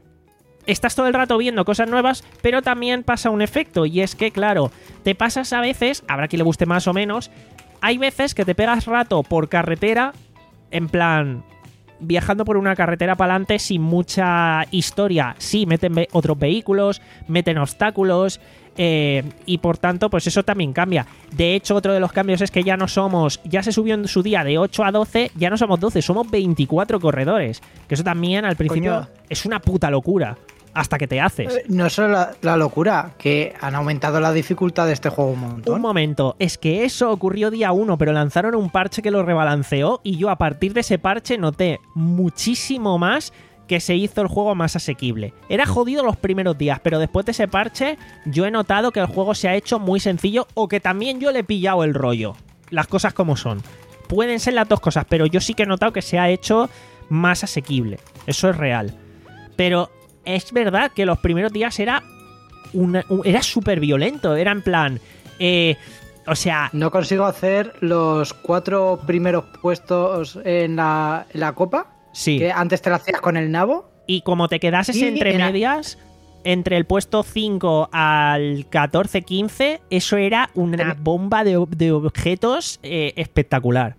estás todo el rato viendo cosas nuevas, pero también pasa un efecto, y es que, claro, te pasas a veces, habrá quien le guste más o menos, hay veces que te pegas rato por carretera, en plan, viajando por una carretera para adelante sin mucha historia. Sí, meten ve- otros vehículos, meten obstáculos, eh, y por tanto, pues eso también cambia. De hecho, otro de los cambios es que ya no somos, ya se subió en su día de ocho a doce, ya no somos doce, somos veinticuatro corredores. Que eso también al principio Coño. es una puta locura. Hasta que te haces. Eh, No solo la, la locura, que han aumentado la dificultad de este juego un montón. Un momento, es que eso ocurrió día uno, pero lanzaron un parche que lo rebalanceó y yo a partir de ese parche noté muchísimo más que se hizo el juego más asequible. Era jodido los primeros días, pero después de ese parche yo he notado que el juego se ha hecho muy sencillo o que también yo le he pillado el rollo. Las cosas como son. Pueden ser las dos cosas, pero yo sí que he notado que se ha hecho más asequible. Eso es real. Pero es verdad que los primeros días era una, un, era súper violento. Era en plan... Eh, o sea... No consigo hacer los cuatro primeros puestos en la, en la copa. Sí. Que antes te lo hacías con el nabo. Y como te quedases Y entre era- medias, entre el puesto cinco al catorce quince, eso era una bomba de, de objetos eh, espectacular.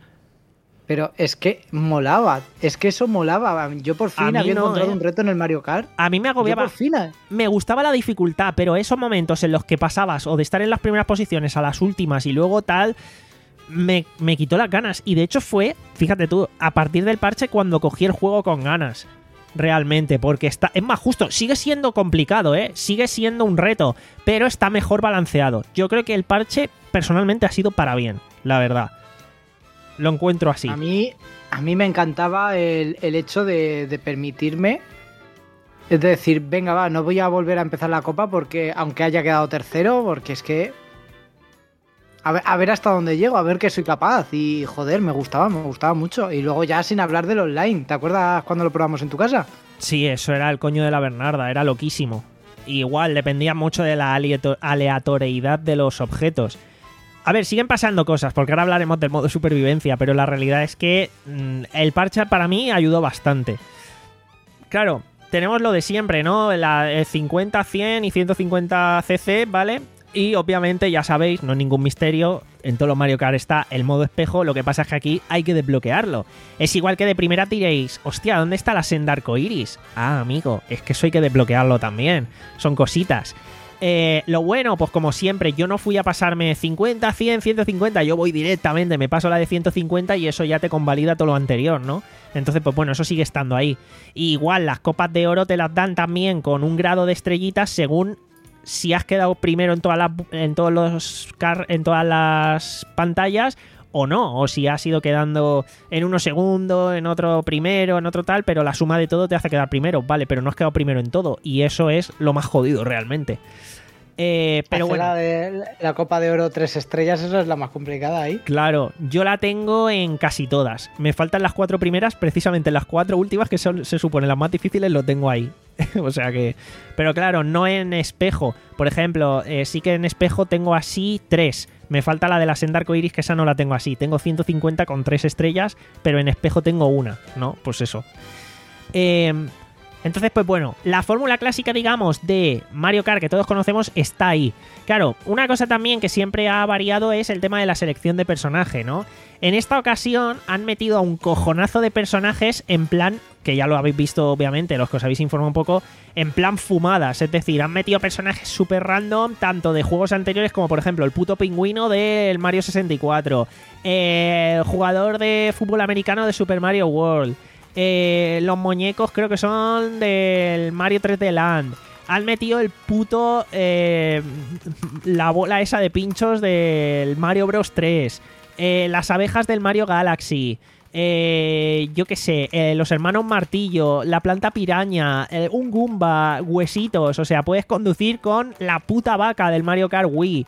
Pero es que molaba. Es que eso molaba. Yo por A fin mí había no, encontrado ¿eh? un reto en el Mario Kart. A mí me Yo agobiaba... por fin. eh. Me gustaba la dificultad, pero esos momentos en los que pasabas o de estar en las primeras posiciones a las últimas y luego tal, me, me quitó las ganas. Y de hecho fue, fíjate tú, a partir del parche cuando cogí el juego con ganas. Realmente, porque está, es más justo. Sigue siendo complicado, ¿eh? Sigue siendo un reto, pero está mejor balanceado. Yo creo que el parche personalmente ha sido para bien, la verdad. Lo encuentro así. A mí, a mí me encantaba el, el hecho de, de permitirme. Es decir, venga, va, no voy a volver a empezar la copa porque, aunque haya quedado tercero, porque es que. A ver, a ver hasta dónde llego, a ver qué soy capaz. Y joder, me gustaba, me gustaba mucho. Y luego ya sin hablar del online. ¿Te acuerdas cuando lo probamos en tu casa? Sí, eso era el coño de la Bernarda, era loquísimo. Igual, dependía mucho de la aleato- aleatoriedad de los objetos. A ver, siguen pasando cosas, porque ahora hablaremos del modo supervivencia, pero la realidad es que mmm, el parche para mí ayudó bastante. Claro, tenemos lo de siempre, ¿no? La, el cincuenta, cien y ciento cincuenta cc, ¿vale? Y obviamente, ya sabéis, no es ningún misterio, en todos los Mario Kart está el modo espejo, lo que pasa es que aquí hay que desbloquearlo. Es igual que de primera diréis, hostia, ¿dónde está la senda arcoiris? Ah, amigo, es que eso hay que desbloquearlo también, son cositas. Eh, lo bueno, pues como siempre, yo no fui a pasarme cincuenta, cien, ciento cincuenta, yo voy directamente, me paso la de ciento cincuenta y eso ya te convalida todo lo anterior, ¿no? Entonces, pues bueno, eso sigue estando ahí. Y igual, las copas de oro te las dan también con un grado de estrellitas según si has quedado primero en todas las, en todos los car en todas las pantallas o no, o si has ido quedando en uno segundo, en otro primero, en otro tal, pero la suma de todo te hace quedar primero, vale, pero no has quedado primero en todo, y eso es lo más jodido realmente. Eh, pero Hacer bueno, la, de- la copa de oro tres estrellas, eso es la más complicada ahí. claro, yo la tengo en casi todas. Me faltan las cuatro primeras, precisamente las cuatro últimas, que son, se supone las más difíciles, lo tengo ahí. O sea que... Pero claro, no en espejo. Por ejemplo, eh, sí que en espejo tengo así tres. Me falta la de la senda arcoiris, que esa no la tengo así. Tengo ciento cincuenta con tres estrellas, pero en espejo tengo una, ¿no? Pues eso. Eh, Entonces, pues bueno, la fórmula clásica, digamos, de Mario Kart que todos conocemos está ahí. Claro, una cosa también que siempre ha variado es el tema de la selección de personaje, ¿no? En esta ocasión han metido a un cojonazo de personajes en plan, que ya lo habéis visto obviamente, los que os habéis informado un poco, en plan fumadas. Es decir, han metido personajes súper random, tanto de juegos anteriores como por ejemplo el puto pingüino del Mario sesenta y cuatro, eh, el jugador de fútbol americano de Super Mario World, eh, los muñecos creo que son del Mario tres D Land. Han metido el puto eh, la bola esa de pinchos del Mario Bros tres, eh, las abejas del Mario Galaxy, eh, yo qué sé, eh, los hermanos Martillo, la planta piraña, eh, un Goomba, huesitos. O sea, puedes conducir con la puta vaca del Mario Kart Wii,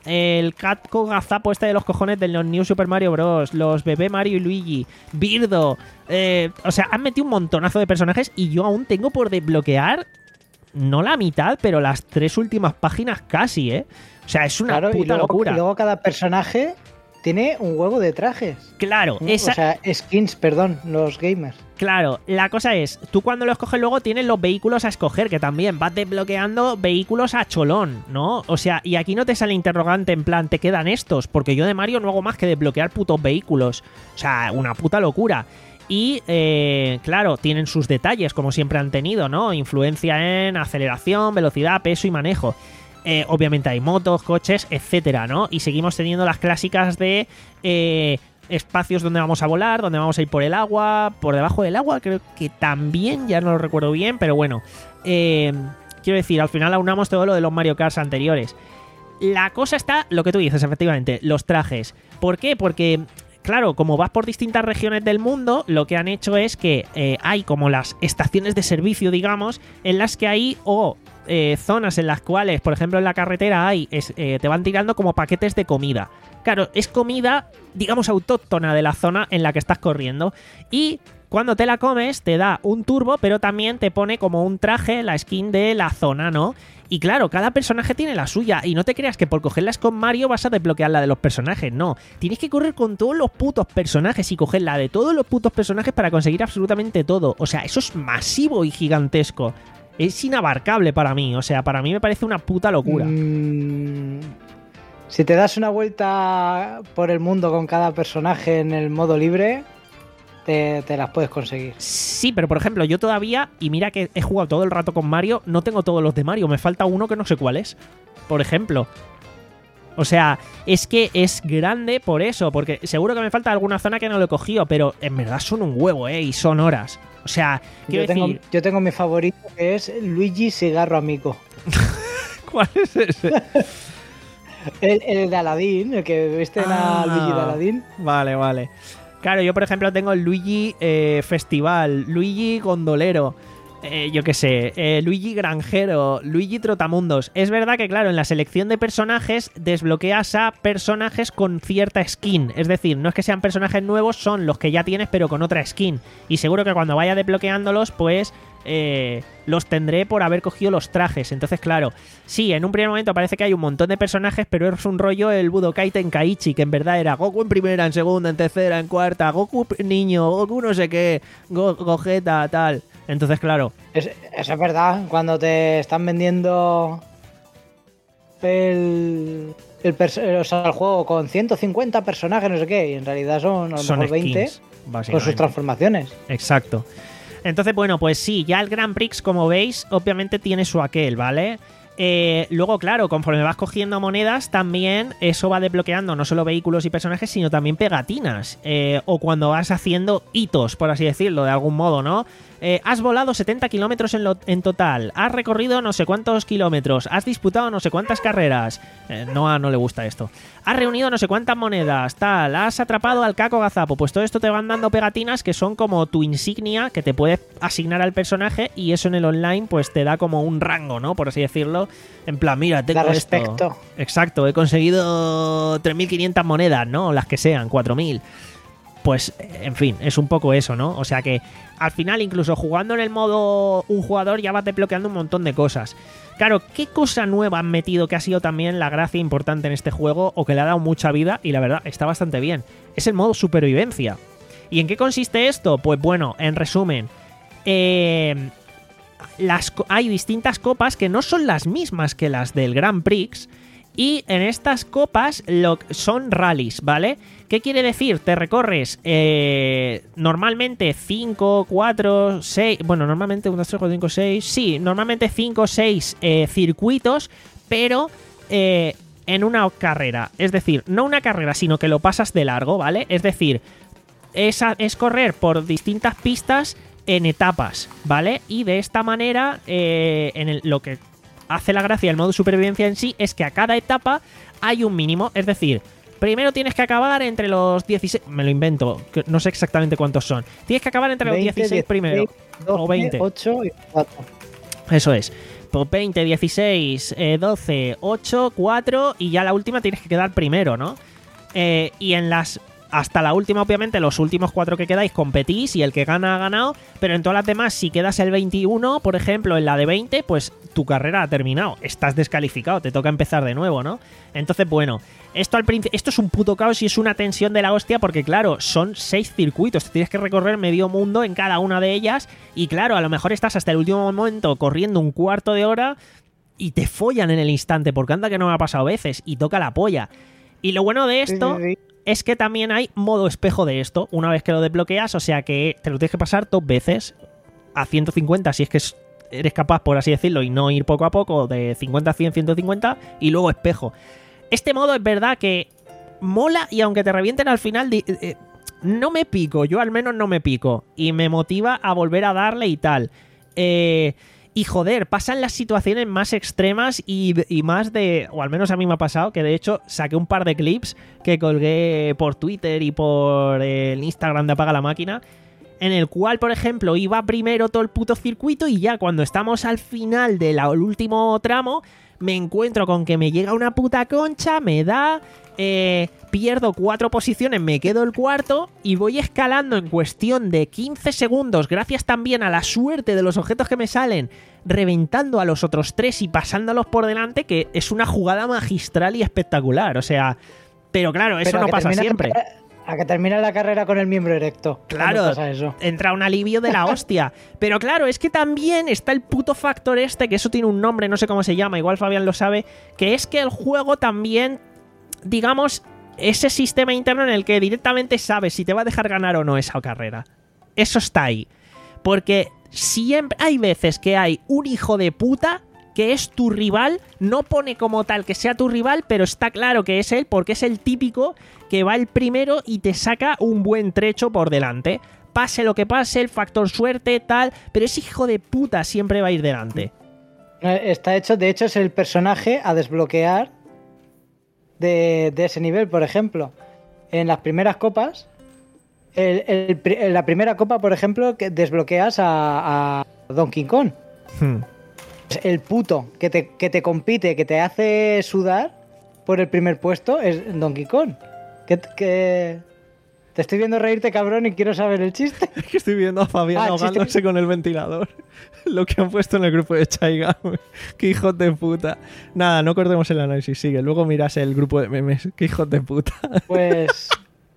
el Catco gazapo este de los cojones de los New Super Mario Bros, los bebé Mario y Luigi, Birdo, eh, o sea, han metido un montonazo de personajes y yo aún tengo por desbloquear no la mitad, pero las tres últimas páginas casi, ¿eh? O sea, es una claro, puta y luego, locura. Y luego cada personaje tiene un huevo de trajes. Claro, esa... O sea, skins, perdón, los gamers. Claro, la cosa es, tú cuando lo escoges luego tienes los vehículos a escoger, que también vas desbloqueando vehículos a cholón, ¿no? O sea, y aquí no te sale interrogante en plan, te quedan estos, porque yo de Mario no hago más que desbloquear putos vehículos. O sea, una puta locura. Y, eh, claro, tienen sus detalles, como siempre han tenido, ¿no? Influencia en aceleración, velocidad, peso y manejo. Eh, obviamente hay motos, coches, etcétera, ¿no? Y seguimos teniendo las clásicas de eh, espacios donde vamos a volar, donde vamos a ir por el agua, por debajo del agua, creo que también, ya no lo recuerdo bien, pero bueno. Eh, quiero decir, al final aunamos todo lo de los Mario Kart anteriores. La cosa está, lo que tú dices, efectivamente, los trajes. ¿Por qué? Porque... Claro, como vas por distintas regiones del mundo, lo que han hecho es que eh, hay como las estaciones de servicio, digamos, en las que hay o eh, zonas en las cuales, por ejemplo, en la carretera hay, es, eh, te van tirando como paquetes de comida. Claro, es comida, digamos, autóctona de la zona en la que estás corriendo. Y cuando te la comes, te da un turbo, pero también te pone como un traje, la skin de la zona, ¿no? Y claro, cada personaje tiene la suya. Y no te creas que por cogerlas con Mario vas a desbloquear la de los personajes. No, tienes que correr con todos los putos personajes y coger la de todos los putos personajes para conseguir absolutamente todo. O sea, eso es masivo y gigantesco. Es inabarcable para mí. O sea, para mí me parece una puta locura. Mm, si te das una vuelta por el mundo con cada personaje en el modo libre... Te, te las puedes conseguir. Sí, pero por ejemplo, yo todavía, y mira que he jugado todo el rato con Mario, no tengo todos los de Mario, me falta uno que no sé cuál es, por ejemplo. O sea, es que es grande por eso, porque seguro que me falta alguna zona que no lo he cogido, pero en verdad son un huevo, ¿eh? Y son horas. O sea, quiero yo tengo, decir... yo tengo mi favorito, que es Luigi Cigarro Amigo. ¿Cuál es ese? el, el de Aladdin, el que viste en Ah, Luigi de Aladdin. Vale, vale. Claro, yo por ejemplo tengo el Luigi eh, Festival, Luigi Gondolero, eh, yo qué sé, eh, Luigi Granjero, Luigi Trotamundos. Es verdad que claro, en la selección de personajes desbloqueas a personajes con cierta skin. Es decir, no es que sean personajes nuevos, son los que ya tienes pero con otra skin. Y seguro que cuando vaya desbloqueándolos, pues... Eh, los tendré por haber cogido los trajes. Entonces, claro, sí, en un primer momento parece que hay un montón de personajes, pero es un rollo el Budokai Tenkaichi, que en verdad era Goku en primera, en segunda, en tercera, en cuarta, Goku niño, Goku no sé qué, Go Gogeta, tal. Entonces, claro. Es, eso es verdad, cuando te están vendiendo el, el, o sea, el juego con ciento cincuenta personajes, no sé qué, y en realidad son a lo son mejor skins, veinte con sus transformaciones. Exacto. Entonces, bueno, pues sí, ya el Grand Prix, como veis, obviamente tiene su aquel, ¿vale? Eh, luego, claro, conforme vas cogiendo monedas, también eso va desbloqueando no solo vehículos y personajes, sino también pegatinas. Eh, o cuando vas haciendo hitos, por así decirlo, de algún modo, ¿no? Eh, has volado setenta kilómetros en, en total, has recorrido no sé cuántos kilómetros, has disputado no sé cuántas carreras. Eh, no, a no le gusta esto. Has reunido no sé cuántas monedas, tal, has atrapado al Caco Gazapo. Pues todo esto te van dando pegatinas que son como tu insignia que te puedes asignar al personaje, y eso en el online pues te da como un rango, ¿no? Por así decirlo. En plan, mira, tengo da respecto. Esto. Exacto, he conseguido tres mil quinientas monedas, ¿no? Las que sean, cuatro mil. Pues, en fin, es un poco eso, ¿no? O sea que al final, incluso jugando en el modo un jugador, ya vas desbloqueando un montón de cosas. Claro, ¿qué cosa nueva han metido que ha sido también la gracia importante en este juego o que le ha dado mucha vida? Y la verdad, está bastante bien. Es el modo supervivencia. ¿Y en qué consiste esto? Pues bueno, en resumen, eh, las, hay distintas copas que no son las mismas que las del Grand Prix. Y en estas copas lo, son rallies, ¿vale? ¿Qué quiere decir? Te recorres eh, normalmente cinco, cuatro, seis... Bueno, normalmente uno, dos, tres, cuatro, cinco, seis... Sí, normalmente cinco o seis eh, circuitos, pero eh, en una carrera. Es decir, no una carrera, sino que lo pasas de largo, ¿vale? Es decir, es, a, es correr por distintas pistas en etapas, ¿vale? Y de esta manera, eh, en el, lo que hace la gracia del modo supervivencia en sí es que a cada etapa hay un mínimo, es decir, primero tienes que acabar entre los dieciséis, me lo invento, que no sé exactamente cuántos son, tienes que acabar entre veinte, los dieciséis primero, dieciséis, doce, o veinte. ocho y cuatro. Eso es, pues veinte, dieciséis, eh, doce, ocho, cuatro y ya la última tienes que quedar primero, ¿no? Eh, y en las... Hasta la última, obviamente, los últimos cuatro que quedáis competís y el que gana ha ganado, pero en todas las demás, si quedas el veintiuno, por ejemplo, en la de veinte, pues tu carrera ha terminado, estás descalificado, te toca empezar de nuevo, ¿no? Entonces, bueno, esto al principio, esto es un puto caos y es una tensión de la hostia porque, claro, son seis circuitos, tienes que recorrer medio mundo en cada una de ellas y, claro, a lo mejor estás hasta el último momento corriendo un cuarto de hora y te follan en el instante, porque anda que no me ha pasado veces y toca la polla. Y lo bueno de esto... Sí, sí, sí. Es que también hay modo espejo de esto, una vez que lo desbloqueas, o sea que te lo tienes que pasar dos veces a ciento cincuenta, si es que eres capaz, por así decirlo, y no ir poco a poco de cincuenta a cien, ciento cincuenta, y luego espejo. Este modo es verdad que mola y aunque te revienten al final, eh, no me pico, yo al menos no me pico, y me motiva a volver a darle y tal. Eh... Y joder, pasan las situaciones más extremas y, y más de... O al menos a mí me ha pasado, que de hecho saqué un par de clips que colgué por Twitter y por el Instagram de Apaga la Máquina, en el cual, por ejemplo, iba primero todo el puto circuito y ya cuando estamos al final del último tramo, me encuentro con que me llega una puta concha, me da... Eh, pierdo cuatro posiciones, me quedo el cuarto y voy escalando en cuestión de quince segundos, gracias también a la suerte de los objetos que me salen, reventando a los otros tres y pasándolos por delante, que es una jugada magistral y espectacular, o sea, pero claro, eso Pero no pasa siempre. A que termina la carrera con el miembro erecto. Claro, pasa eso? entra un alivio de la hostia. Pero claro, es que también está el puto factor este, que eso tiene un nombre, no sé cómo se llama, igual Fabián lo sabe, que es que el juego también, digamos, ese sistema interno en el que directamente sabes si te va a dejar ganar o no esa carrera. Eso está ahí. Porque siempre hay veces que hay un hijo de puta que es tu rival, no pone como tal que sea tu rival, pero está claro que es él porque es el típico que va el primero y te saca un buen trecho por delante. Pase lo que pase, el factor suerte, tal, pero ese hijo de puta siempre va a ir delante. Está hecho, de hecho es el personaje a desbloquear de, de ese nivel, por ejemplo. En las primeras copas, el, el, en la primera copa, por ejemplo, que desbloqueas a, a Donkey Kong. Hmm. El puto que te, que te compite, que te hace sudar por el primer puesto es Donkey Kong. Que, que te estoy viendo reírte, cabrón, y quiero saber el chiste. Es que estoy viendo a Fabián Ah, ahogándose chiste. con el ventilador. Lo que han puesto en el grupo de Chaiga. Qué hijos de puta. Nada, no cortemos el análisis, sigue. Luego miras el grupo de memes. Qué hijos de puta. Pues.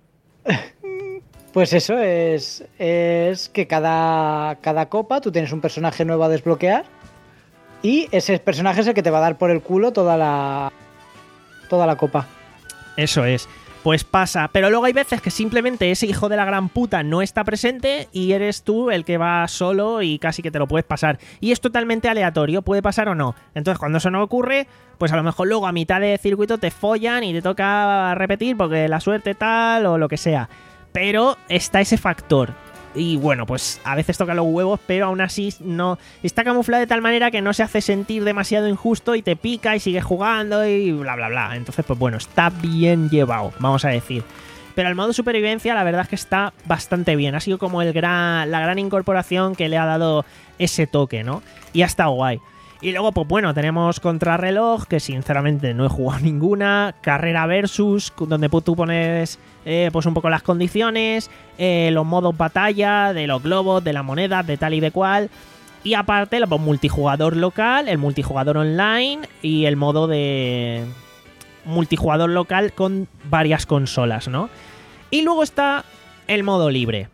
Pues eso es. Es que cada, cada copa tú tienes un personaje nuevo a desbloquear. Y ese personaje es el que te va a dar por el culo toda la. Toda la copa. Eso es. Pues pasa, pero luego hay veces que simplemente ese hijo de la gran puta no está presente y eres tú el que va solo y casi que te lo puedes pasar. Y es totalmente aleatorio, puede pasar o no. Entonces cuando eso no ocurre, pues a lo mejor luego a mitad de circuito te follan y te toca repetir porque la suerte tal o lo que sea. Pero está ese factor. Y bueno, pues a veces toca los huevos, pero aún así no está camuflado de tal manera que no se hace sentir demasiado injusto y te pica y sigues jugando y bla bla bla. Entonces, pues bueno, está bien llevado, vamos a decir. Pero el modo supervivencia, la verdad es que está bastante bien. Ha sido como el gran, la gran incorporación que le ha dado ese toque, ¿no? Y ha estado guay. Y luego, pues bueno, tenemos Contrarreloj, que sinceramente no he jugado ninguna. Carrera Versus, donde tú pones eh, pues un poco las condiciones, eh, los modos batalla, de los globos, de las monedas, de tal y de cual. Y aparte, el pues, multijugador local, el multijugador online y el modo de multijugador local con varias consolas, ¿no? Y luego está el modo libre,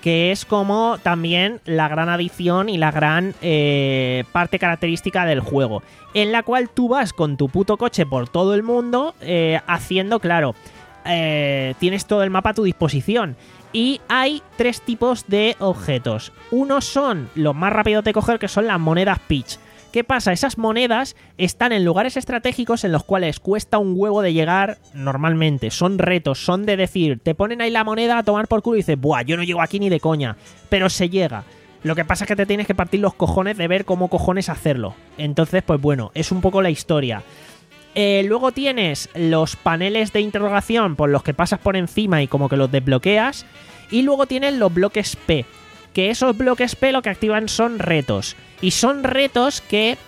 que es como también la gran adición y la gran eh, parte característica del juego, en la cual tú vas con tu puto coche por todo el mundo eh, haciendo, claro, eh, tienes todo el mapa a tu disposición. Y hay tres tipos de objetos. Unos son los más rápidos de coger, que son las monedas Peach. ¿Qué pasa? Esas monedas están en lugares estratégicos en los cuales cuesta un huevo de llegar normalmente. Son retos, son de decir, te ponen ahí la moneda a tomar por culo y dices, buah, yo no llego aquí ni de coña. Pero se llega. Lo que pasa es que te tienes que partir los cojones de ver cómo cojones hacerlo. Entonces, pues bueno, es un poco la historia. Eh, luego tienes los paneles de interrogación por los que pasas por encima y como que los desbloqueas. Y luego tienes los bloques P, que esos bloques P lo que activan son retos. Y son retos que,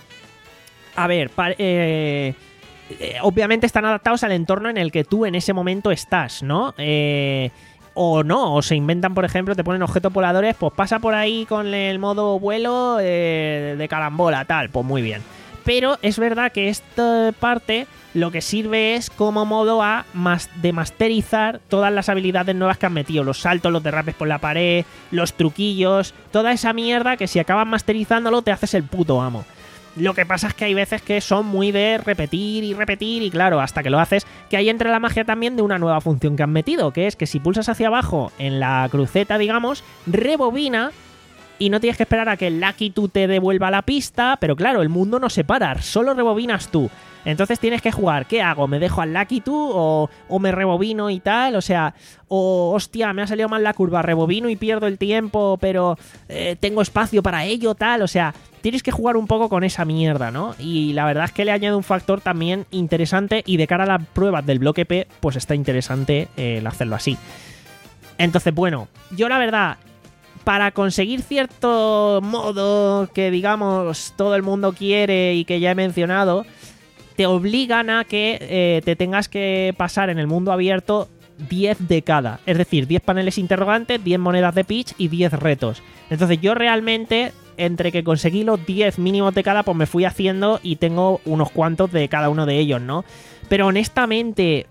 a ver, eh, eh, obviamente están adaptados al entorno en el que tú en ese momento estás, ¿no? Eh, o no, o se inventan, por ejemplo, te ponen objetos voladores, pues pasa por ahí con el modo vuelo eh, de carambola, tal, pues muy bien. Pero es verdad que esta parte lo que sirve es como modo a mas de masterizar todas las habilidades nuevas que han metido. Los saltos, los derrapes por la pared, los truquillos, toda esa mierda que si acabas masterizándolo te haces el puto amo. Lo que pasa es que hay veces que son muy de repetir y repetir y claro, hasta que lo haces, que ahí entra la magia también de una nueva función que han metido, que es que si pulsas hacia abajo en la cruceta, digamos, rebobina. Y no tienes que esperar a que el Lucky tú te devuelva la pista, pero claro, el mundo no se para, solo rebobinas tú. Entonces tienes que jugar, ¿qué hago? ¿Me dejo al Lucky tú o, o me rebobino y tal? O sea, o hostia, me ha salido mal la curva, rebobino y pierdo el tiempo, pero eh, tengo espacio para ello, tal. O sea, tienes que jugar un poco con esa mierda, ¿no? Y la verdad es que le añade un factor también interesante y de cara a las pruebas del bloque P, pues está interesante eh, el hacerlo así. Entonces, bueno, yo la verdad... Para conseguir cierto modo que, digamos, todo el mundo quiere y que ya he mencionado, te obligan a que eh, te tengas que pasar en el mundo abierto diez de cada. Es decir, diez paneles interrogantes, diez monedas de Peach y diez retos. Entonces yo realmente, entre que conseguí los diez mínimos de cada, pues me fui haciendo y tengo unos cuantos de cada uno de ellos, ¿no? Pero honestamente,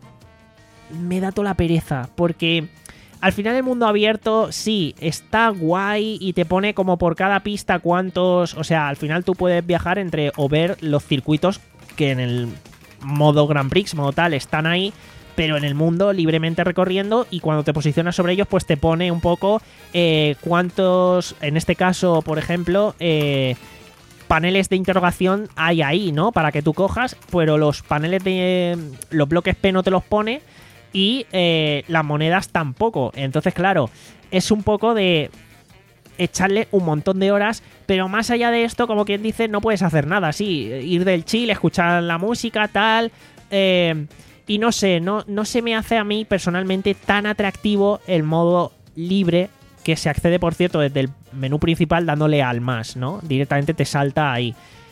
me da toda la pereza, porque... Al final el mundo abierto sí, está guay y te pone como por cada pista cuántos... O sea, al final tú puedes viajar entre o ver los circuitos que en el modo Grand Prix, modo tal, están ahí, pero en el mundo libremente recorriendo y cuando te posicionas sobre ellos pues te pone un poco eh, cuántos, en este caso, por ejemplo... Eh, paneles de interrogación hay ahí, ¿no? Para que tú cojas, pero los paneles de... Los bloques P no te los pone... Y eh, las monedas tampoco. Entonces, claro, es un poco de echarle un montón de horas. Pero más allá de esto, como quien dice, no puedes hacer nada. Sí, ir del chill, escuchar la música, tal. Eh, y no sé, no, no se me hace a mí personalmente tan atractivo el modo libre, que se accede, por cierto, desde el menú principal dándole al más, ¿no? Directamente te salta ahí.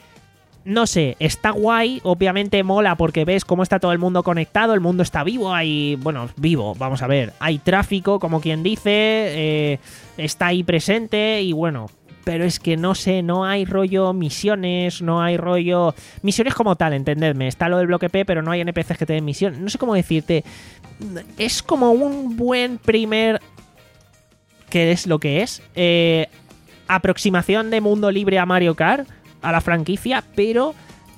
No sé, está guay, obviamente mola porque ves cómo está todo el mundo conectado, el mundo está vivo, hay, bueno, vivo, vamos a ver, hay tráfico, como quien dice, eh, está ahí presente y bueno, pero es que no sé, no hay rollo misiones, no hay rollo... Misiones como tal, entendedme, está lo del bloque P, pero no hay N P Cs que te den misiones, no sé cómo decirte, es como un buen primer... ¿Qué es lo que es? Eh, aproximación de mundo libre a Mario Kart, a la franquicia, pero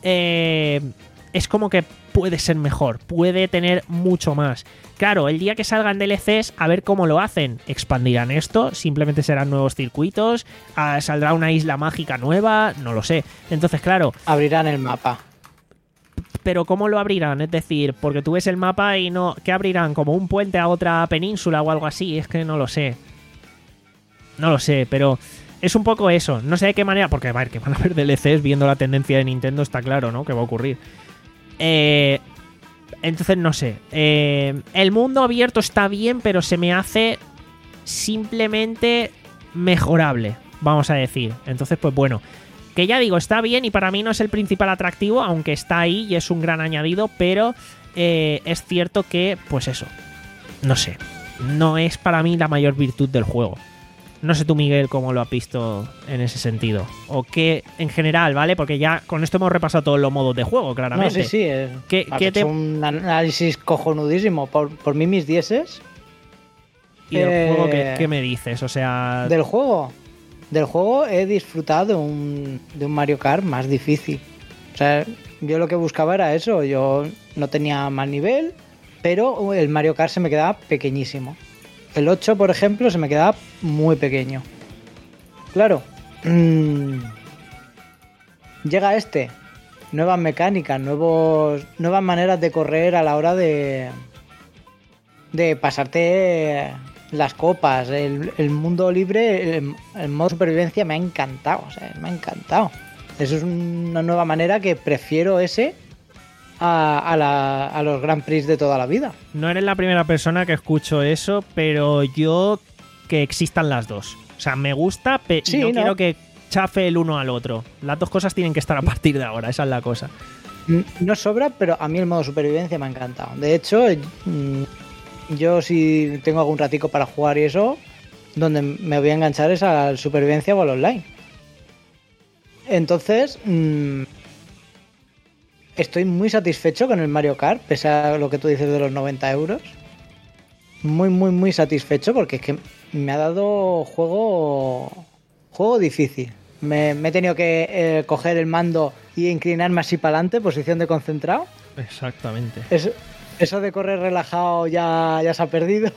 eh, es como que puede ser mejor, puede tener mucho más. Claro, el día que salgan D L Cs, a ver cómo lo hacen. ¿Expandirán esto? ¿Simplemente serán nuevos circuitos? ¿Saldrá una isla mágica nueva? No lo sé. Entonces, claro... Abrirán el mapa. Pero ¿cómo lo abrirán? Es decir, porque tú ves el mapa y no... ¿Qué abrirán? ¿Como un puente a otra península o algo así? Es que no lo sé. No lo sé, pero... Es un poco eso, no sé de qué manera, porque a ver, que van a haber D L Cs viendo la tendencia de Nintendo, está claro, ¿no? Que va a ocurrir. Eh, entonces, no sé. Eh, el mundo abierto está bien, pero se me hace simplemente mejorable, vamos a decir. Entonces, pues bueno, que ya digo, está bien y para mí no es el principal atractivo, aunque está ahí y es un gran añadido, pero eh, es cierto que, pues eso, no sé, no es para mí la mayor virtud del juego. No sé tú, Miguel, cómo lo has visto en ese sentido. O qué, en general, ¿vale? Porque ya con esto hemos repasado todos los modos de juego, claramente. No, sí, sí. Eh, ¿Qué, has ¿qué hecho te... un análisis cojonudísimo. Por, por mí, mis dieces. ¿Y del Eh, juego ¿qué, qué me dices? O sea, Del juego. Del juego he disfrutado de un, de un Mario Kart más difícil. O sea, yo lo que buscaba era eso. Yo no tenía mal nivel, pero el Mario Kart se me quedaba pequeñísimo. El ocho, por ejemplo, se me quedaba muy pequeño. Claro. Mmm, llega este. Nuevas mecánicas, nuevos, nuevas maneras de correr a la hora de, de pasarte las copas. El, el mundo libre, el, el modo supervivencia me ha encantado. O sea, me ha encantado. Eso es una nueva manera que prefiero ese a, a, la, a los Grand Prix de toda la vida. no eres la primera persona que escucho eso, pero yo que existan las dos. O sea, me gusta, pero Sí, no, ¿no? quiero que chafe el uno al otro. Las dos cosas tienen que estar a partir de ahora, esa es la cosa. No sobra, pero a mí el modo supervivencia me ha encantado. De hecho, mm, yo si tengo algún ratico para jugar y eso, donde me voy a enganchar es al supervivencia o al online. Entonces, mmm, estoy muy satisfecho con el Mario Kart, pese a lo que tú dices de los noventa euros. Muy, muy, muy satisfecho porque es que me ha dado juego, juego difícil. Me, me he tenido que eh, coger el mando y inclinarme así para adelante, posición de concentrado. Exactamente. Eso, eso de correr relajado ya, ya se ha perdido.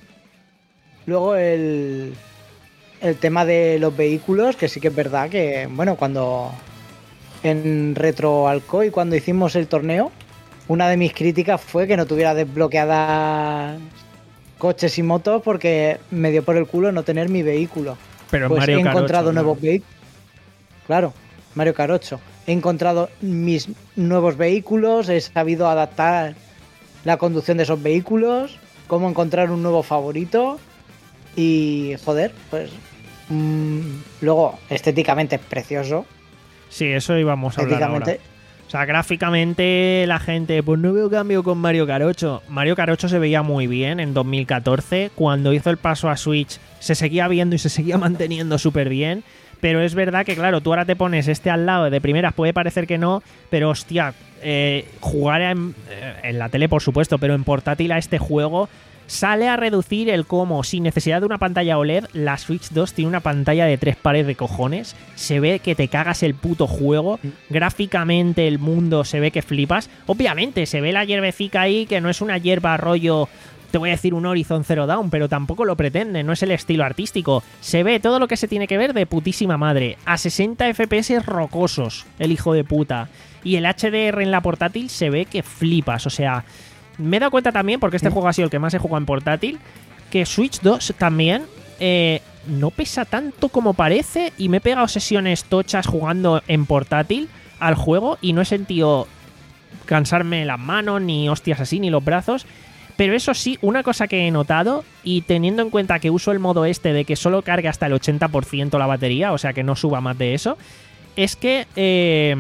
Luego el, el tema de los vehículos, que sí que es verdad que, bueno, cuando en Retro Alcoy, cuando hicimos el torneo, una de mis críticas fue que no tuviera desbloqueadas coches y motos porque me dio por el culo no tener mi vehículo. Pero en Pues Mario he Kart encontrado ocho, nuevos ¿no? vehículos. Claro, Mario Kart ocho. He encontrado mis nuevos vehículos, he sabido adaptar la conducción de esos vehículos, cómo encontrar un nuevo favorito y, joder, pues mmm, luego estéticamente es precioso. Sí, eso íbamos a hablar ahora. Estéticamente, O sea, gráficamente la gente, pues no veo cambio con Mario Kart ocho. Mario Kart ocho se veía muy bien en dos mil catorce. Cuando hizo el paso a Switch se seguía viendo y se seguía manteniendo súper bien. Pero es verdad que, claro, tú ahora te pones este al lado, de primeras puede parecer que no, pero hostia, eh, jugar en, en la tele por supuesto, pero en portátil a este juego sale a reducir el cómo, sin necesidad de una pantalla O L E D, la Switch dos tiene una pantalla de tres pares de cojones, se ve que te cagas el puto juego, gráficamente el mundo se ve que flipas, obviamente se ve la hierbecica ahí, que no es una hierba rollo, te voy a decir un Horizon Zero Dawn, pero tampoco lo pretende, no es el estilo artístico, se ve todo lo que se tiene que ver de putísima madre, a sesenta F P S rocosos, el hijo de puta, y el H D R en la portátil se ve que flipas, o sea... Me he dado cuenta también, porque este juego ha sido el que más he jugado en portátil, que Switch dos también eh, no pesa tanto como parece y me he pegado sesiones tochas jugando en portátil al juego y no he sentido cansarme las manos, ni hostias así, ni los brazos. Pero eso sí, una cosa que he notado, y teniendo en cuenta que uso el modo este de que solo cargue hasta el ochenta por ciento la batería, o sea que no suba más de eso, es que... Eh,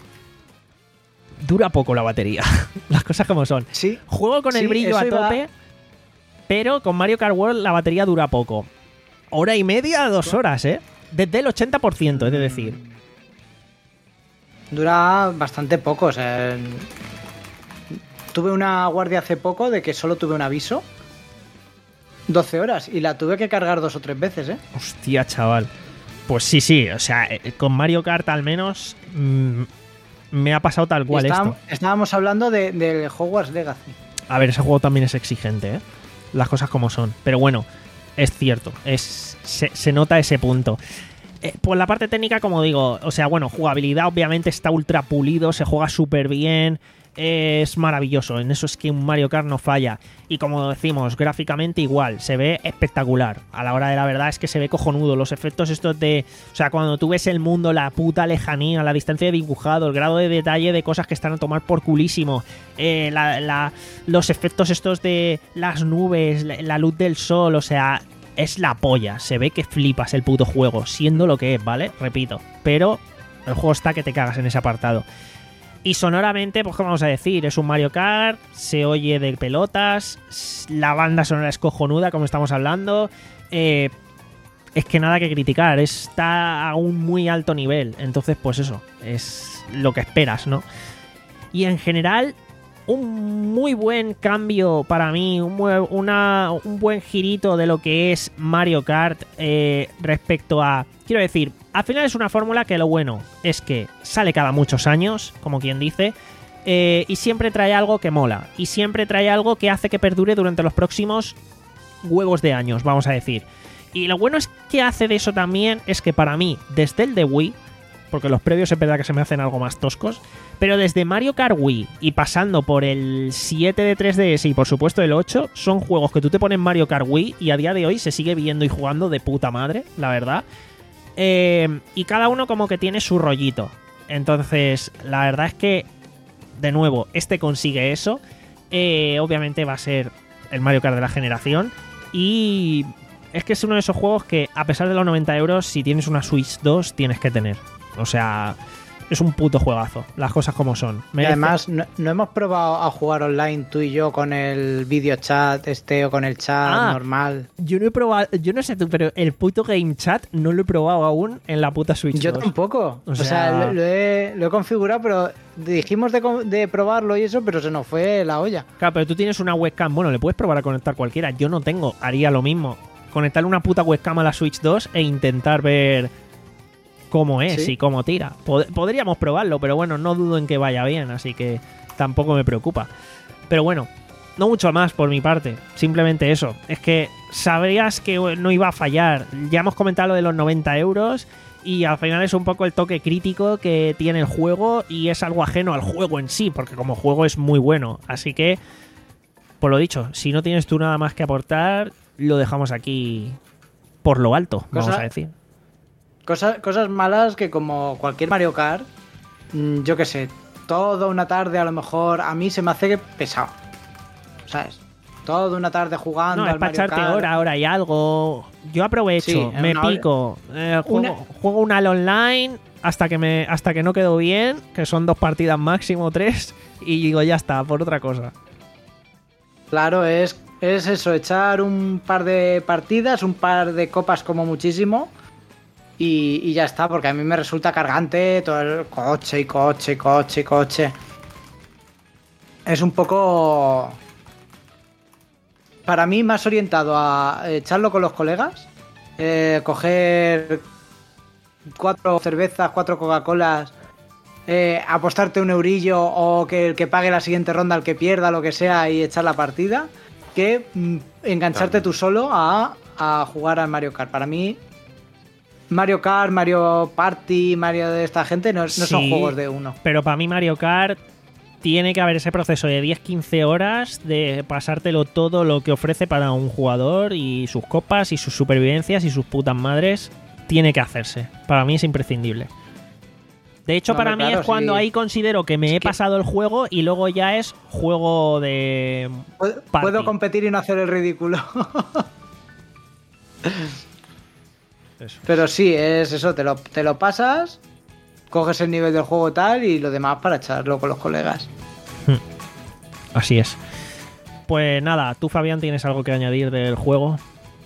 dura poco la batería. Las cosas como son. sí. Juego con el Sí, brillo eso a iba- tope, pero con Mario Kart World la batería dura poco. Hora y media, dos horas, ¿eh? Desde el ochenta por ciento, es de decir. Dura bastante poco, o sea, en- tuve una guardia hace poco de que solo tuve un aviso. doce horas y la tuve que cargar dos o tres veces, ¿eh? Hostia, chaval. Pues sí, sí, o sea, eh, con Mario Kart al menos mm, me ha pasado tal cual Estábamos, esto. estábamos hablando de, del Hogwarts Legacy. A ver, ese juego también es exigente, ¿eh? Las cosas como son. Pero bueno, es cierto, es se, se nota ese punto. Eh, por la parte técnica, como digo, o sea, bueno, jugabilidad obviamente está ultra pulido, se juega súper bien, eh, es maravilloso, en eso es que un Mario Kart no falla. Y como decimos, gráficamente igual, se ve espectacular. A la hora de la verdad es que se ve cojonudo, los efectos estos de... O sea, cuando tú ves el mundo, la puta lejanía, la distancia de dibujado, el grado de detalle de cosas que están a tomar por culísimo, eh, la, la, los efectos estos de las nubes, la, la luz del sol, o sea... Es la polla, se ve que flipas el puto juego, siendo lo que es, ¿vale? Repito, pero el juego está que te cagas en ese apartado. Y sonoramente, pues ¿qué vamos a decir? Es un Mario Kart, se oye de pelotas, la banda sonora es cojonuda, como estamos hablando. Eh, es que nada que criticar, está a un muy alto nivel. Entonces, pues eso, es lo que esperas, ¿no? Y en general, un muy buen cambio para mí, un, buen, una, un buen girito de lo que es Mario Kart eh, respecto a... Quiero decir, al final es una fórmula que lo bueno es que sale cada muchos años, como quien dice, eh, y siempre trae algo que mola, y siempre trae algo que hace que perdure durante los próximos huevos de años, vamos a decir. Y lo bueno es que hace de eso también es que para mí, desde el de Wii, porque los previos es verdad que se me hacen algo más toscos, pero desde Mario Kart Wii y pasando por el siete de tres D S y por supuesto el ocho, son juegos que tú te pones Mario Kart Wii y a día de hoy se sigue viendo y jugando de puta madre, la verdad. Eh, y cada uno como que tiene su rollito. Entonces, la verdad es que, de nuevo, este consigue eso. Eh, obviamente va a ser el Mario Kart de la generación. Y es que es uno de esos juegos que, a pesar de los noventa euros, si tienes una Switch dos, tienes que tener. O sea, es un puto juegazo, las cosas como son. Y además, no, no hemos probado a jugar online tú y yo con el video chat este o con el chat ah, normal. Yo no he probado, yo no sé tú, pero el puto game chat no lo he probado aún en la puta Switch Yo dos. tampoco. O O sea, sea, lo, lo he, lo he configurado, pero dijimos de, co- de probarlo y eso, pero se nos fue la olla. Claro, pero tú tienes una webcam, bueno, le puedes probar a conectar cualquiera. Yo no tengo, haría lo mismo. Conectarle una puta webcam a la Switch dos e intentar ver cómo es ¿Sí? y cómo tira. Pod- podríamos probarlo, pero bueno, no dudo en que vaya bien, así que tampoco me preocupa. Pero bueno, no mucho más por mi parte, simplemente eso. Es que sabrías que no iba a fallar. Ya hemos comentado lo de los noventa euros y al final es un poco el toque crítico que tiene el juego y es algo ajeno al juego en sí, porque como juego es muy bueno. Así que, por lo dicho, si no tienes tú nada más que aportar, lo dejamos aquí por lo alto, vamos Cosa- a decir. Cosas, cosas malas que como cualquier Mario Kart, mm, yo qué sé, toda una tarde a lo mejor a mí se me hace que pesado. ¿Sabes? Toda una tarde jugando No, es al para Mario echarte Kart. hora, hora y algo. Yo aprovecho, Sí, en me una hora. pico, eh, juego, Una- juego un Halo Online hasta que me hasta que no quedo bien, que son dos partidas máximo, tres, y digo, ya está, por otra cosa. Claro, es, es eso, echar un par de partidas, un par de copas como muchísimo. Y, y ya está, porque a mí me resulta cargante todo el coche y coche y coche y coche. Es un poco... Para mí más orientado a echarlo con los colegas, eh, coger cuatro cervezas, cuatro Coca-Colas, eh, apostarte un eurillo o que el que pague la siguiente ronda, el que pierda, lo que sea, y echar la partida, que mm, engancharte tú solo a, a jugar al Mario Kart. Para mí... Mario Kart, Mario Party, Mario de esta gente no, no son Sí, juegos de uno. Pero para mí Mario Kart tiene que haber ese proceso de diez a quince horas de pasártelo todo lo que ofrece para un jugador y sus copas y sus supervivencias y sus putas madres. Tiene que hacerse. Para mí es imprescindible. De hecho, No, para hombre, mí claro, es cuando sí. ahí considero que me Es he que- pasado el juego y luego ya es juego de... Puedo, Party. puedo competir y no hacer el ridículo. Eso. Pero sí, es eso, te lo, te lo pasas, coges el nivel del juego tal y lo demás para echarlo con los colegas. Así es. Pues nada, tú Fabián tienes algo que añadir del juego.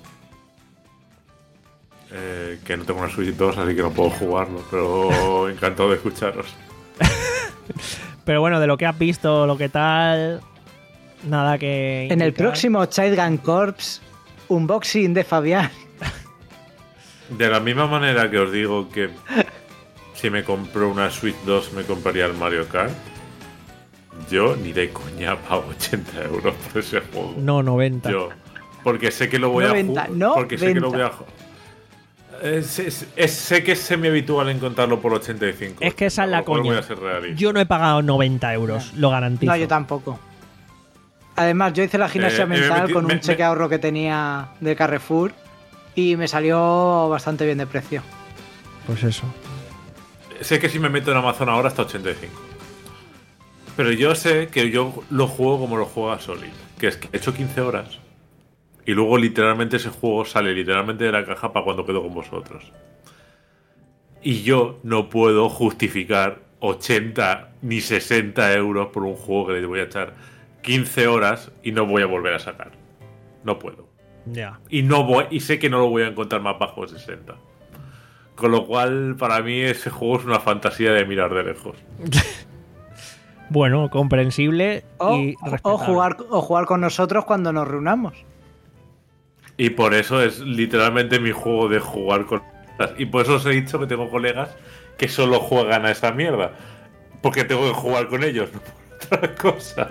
Eh, que no tengo una Switch dos, así que no puedo jugarlo, pero encantado de escucharos. Pero bueno, de lo que has visto, lo que tal... Nada que... En el indicar. próximo Childgun Corps, unboxing de Fabián. De la misma manera que os digo que si me compro una Switch dos me compraría el Mario Kart, yo ni de coña pago ochenta euros por ese juego. No, noventa. Yo, porque sé que lo voy noventa, a jugar. no Porque sé que lo venta. voy a jugar. Es, es- es- sé que es semi habitual encontrarlo por ochenta y cinco. Es que esa es la Con lo cual coña. voy a ser realista. Yo no he pagado noventa euros, lo garantizo. No, yo tampoco. Además, yo hice la gimnasia Eh, me mental metí- con un me- cheque me- ahorro que tenía de Carrefour y me salió bastante bien de precio. Pues eso. Sé que si me meto en Amazon ahora está ochenta y cinco. Pero yo sé que yo lo juego como lo juega Solid. Que es que he hecho quince horas. Y luego literalmente ese juego sale literalmente de la caja para cuando quedo con vosotros. Y yo no puedo justificar ochenta ni sesenta euros por un juego que le voy a echar quince horas y no voy a volver a sacar. No puedo. Ya. Y no voy, y sé que no lo voy a encontrar más bajo de sesenta. Con lo cual, para mí ese juego es una fantasía de mirar de lejos. Bueno, comprensible O, y o, respetable. jugar, o jugar con nosotros cuando nos reunamos. Y por eso es literalmente mi juego de jugar con... Y por eso os he dicho que tengo colegas que solo juegan a esa mierda. Porque tengo que jugar con ellos, no por otra cosa.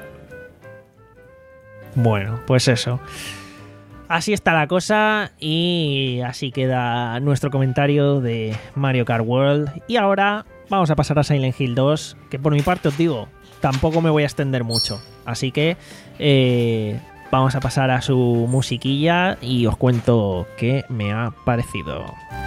Bueno, pues eso. Así está la cosa y así queda nuestro comentario de Mario Kart World. Y ahora vamos a pasar a Silent Hill dos, que por mi parte os digo, tampoco me voy a extender mucho. Así que eh, vamos a pasar a su musiquilla y os cuento qué me ha parecido.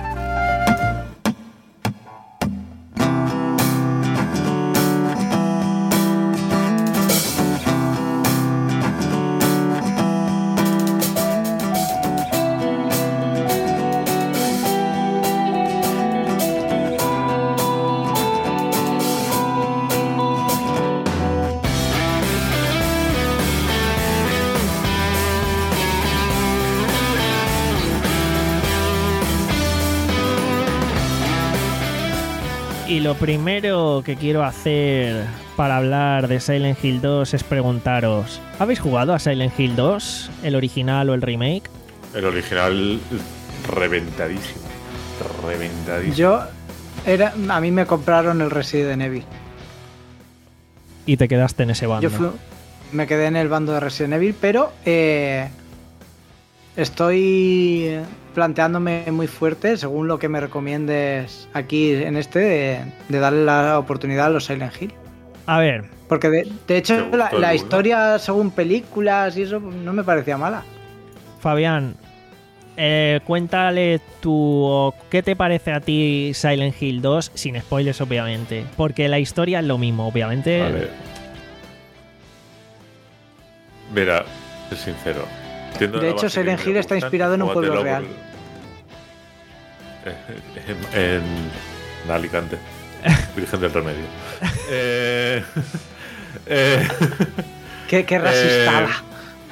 Y lo primero que quiero hacer para hablar de Silent Hill dos es preguntaros, ¿habéis jugado a Silent Hill dos? ¿El original o el remake? El original reventadísimo. Reventadísimo. Yo, era, a mí me compraron el Resident Evil. Y te quedaste en ese bando. Yo fui- me quedé en el bando de Resident Evil, pero eh, estoy planteándome muy fuerte, según lo que me recomiendes aquí en este, de, de darle la oportunidad a los Silent Hill. A ver, Porque de, de ¿Te hecho gustó la, el la uno? historia según películas y eso no me parecía mala. Fabián, eh, cuéntale tú qué te parece a ti Silent Hill dos, sin spoilers obviamente, porque la historia es lo mismo, obviamente. Vale. Mira, es sincero. Entiendo De la hecho, base que Silent me Hill está gustan, inspirado en un pueblo júgatelo real. por- En, en- en Alicante. Virgen del Remedio. eh, eh, Qué, qué racistada. Eh,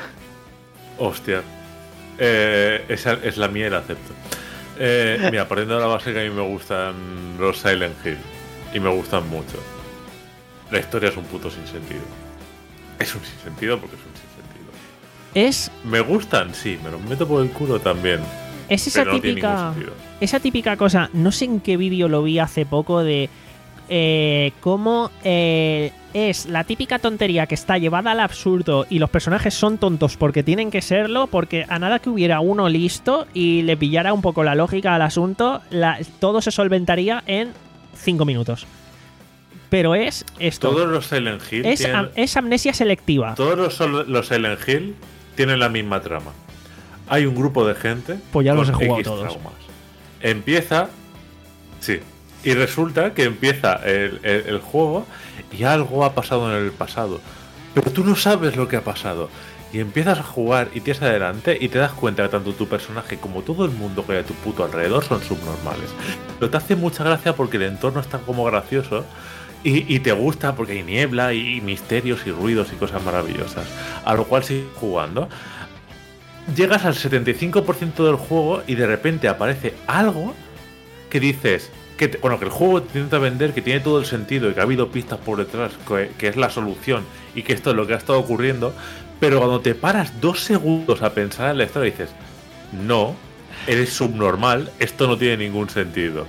hostia. Eh, esa es la mía y la acepto. Eh, mira, partiendo de la base que a mí me gustan los Silent Hill. Y me gustan mucho. La historia es un puto sinsentido. Es un sinsentido porque es un sinsentido. Es, ¿Me gustan? Sí, me los meto por el culo también. es esa Pero no tiene típica. ningún sentido. Esa típica cosa, no sé en qué vídeo lo vi hace poco de eh, cómo eh, es la típica tontería que está llevada al absurdo y los personajes son tontos porque tienen que serlo, porque a nada que hubiera uno listo y le pillara un poco la lógica al asunto, la- todo se solventaría en cinco minutos. Pero es esto, Todos los Silent Hill es, tienen, am- es amnesia selectiva. todos los, sol- los Silent Hill tienen la misma trama. Hay un grupo de gente Pues ya los con he jugado X todos. traumas. Empieza, sí, y resulta que empieza el, el- el juego y algo ha pasado en el pasado, pero tú no sabes lo que ha pasado. Y empiezas a jugar y tienes adelante y te das cuenta que tanto tu personaje como todo el mundo que hay a tu puto alrededor son subnormales. Pero te hace mucha gracia porque el entorno está como gracioso y, y te gusta porque hay niebla y misterios y ruidos y cosas maravillosas. A lo cual sigues jugando. Llegas al setenta y cinco por ciento del juego y de repente aparece algo que dices, que te- bueno, que el juego te intenta vender, que tiene todo el sentido y que ha habido pistas por detrás, que, que es la solución y que esto es lo que ha estado ocurriendo, pero cuando te paras dos segundos a pensar en la historia dices, no, eres subnormal, esto no tiene ningún sentido.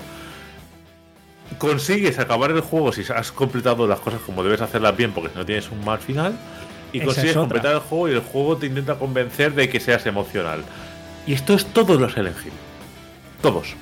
Consigues acabar el juego si has completado las cosas como debes hacerlas bien porque si no tienes un mal final. Y Esa consigues es otra. completar el juego y el juego te intenta convencer de que seas emocional. Y esto es todos los Silent Hill. Todos.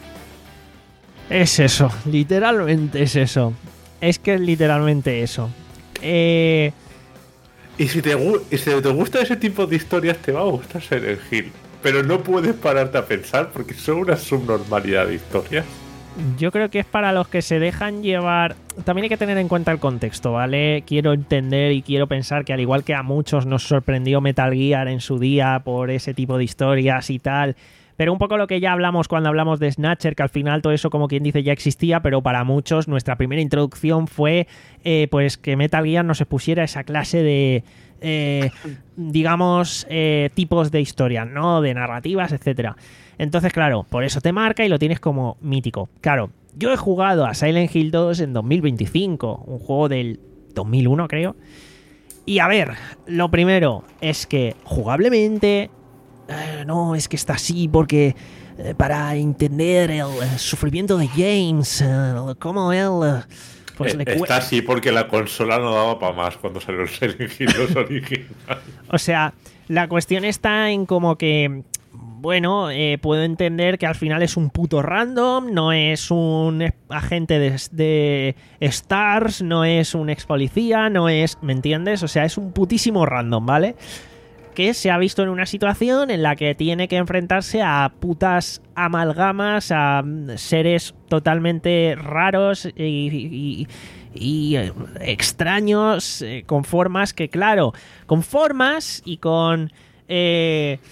Es eso, literalmente es eso. Es que es literalmente eso. Eh, Y si te, gu- y si te gusta ese tipo de historias, te va a gustar Silent Hill. Pero no puedes pararte a pensar porque son una subnormalidad de historias. yo creo que es para los que se dejan llevar. También hay que tener en cuenta el contexto, ¿vale? Quiero entender y quiero pensar que al igual que a muchos nos sorprendió Metal Gear en su día por ese tipo de historias y tal, pero un poco lo que ya hablamos cuando hablamos de Snatcher, que al final todo eso como quien dice ya existía, pero para muchos nuestra primera introducción fue eh, pues que Metal Gear nos expusiera esa clase de eh, digamos eh, tipos de historias, ¿no? De narrativas, etcétera. Entonces, claro, por eso te marca y lo tienes como mítico. Claro, yo he jugado a Silent Hill dos en dos mil veinticinco, un juego del dos mil uno creo. Y a ver, lo primero es que jugablemente, eh, no, es que está así porque eh, para entender el, el sufrimiento de James, eh, cómo él... Eh, pues eh, le está así porque la consola no daba para más cuando salió el Silent Hill los originales. O sea, la cuestión está en como que... Bueno, eh, puedo entender que al final es un puto random, no es un agente de, de Stars, no es un ex policía, no es... ¿Me entiendes? O sea, es un putísimo random, ¿vale? Que se ha visto en una situación en la que tiene que enfrentarse a putas amalgamas, a seres totalmente raros y... y y eh, extraños, eh, con formas que, claro, con formas y con... Eh,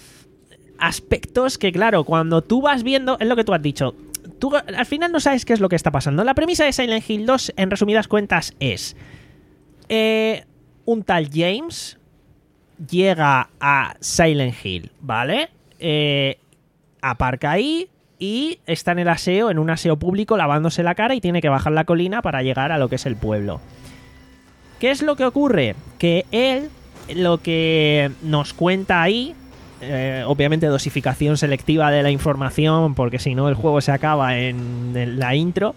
aspectos que, claro, cuando tú vas viendo, es lo que tú has dicho, tú al final no sabes qué es lo que está pasando. La premisa de Silent Hill dos, en resumidas cuentas, es eh, un tal James llega a Silent Hill, ¿vale? Eh, aparca ahí y está en el aseo, en un aseo público, lavándose la cara y tiene que bajar la colina para llegar a lo que es el pueblo. ¿Qué es lo que ocurre? Que él, lo que nos cuenta ahí, Eh, obviamente dosificación selectiva de la información, porque si no el juego se acaba en, en la intro,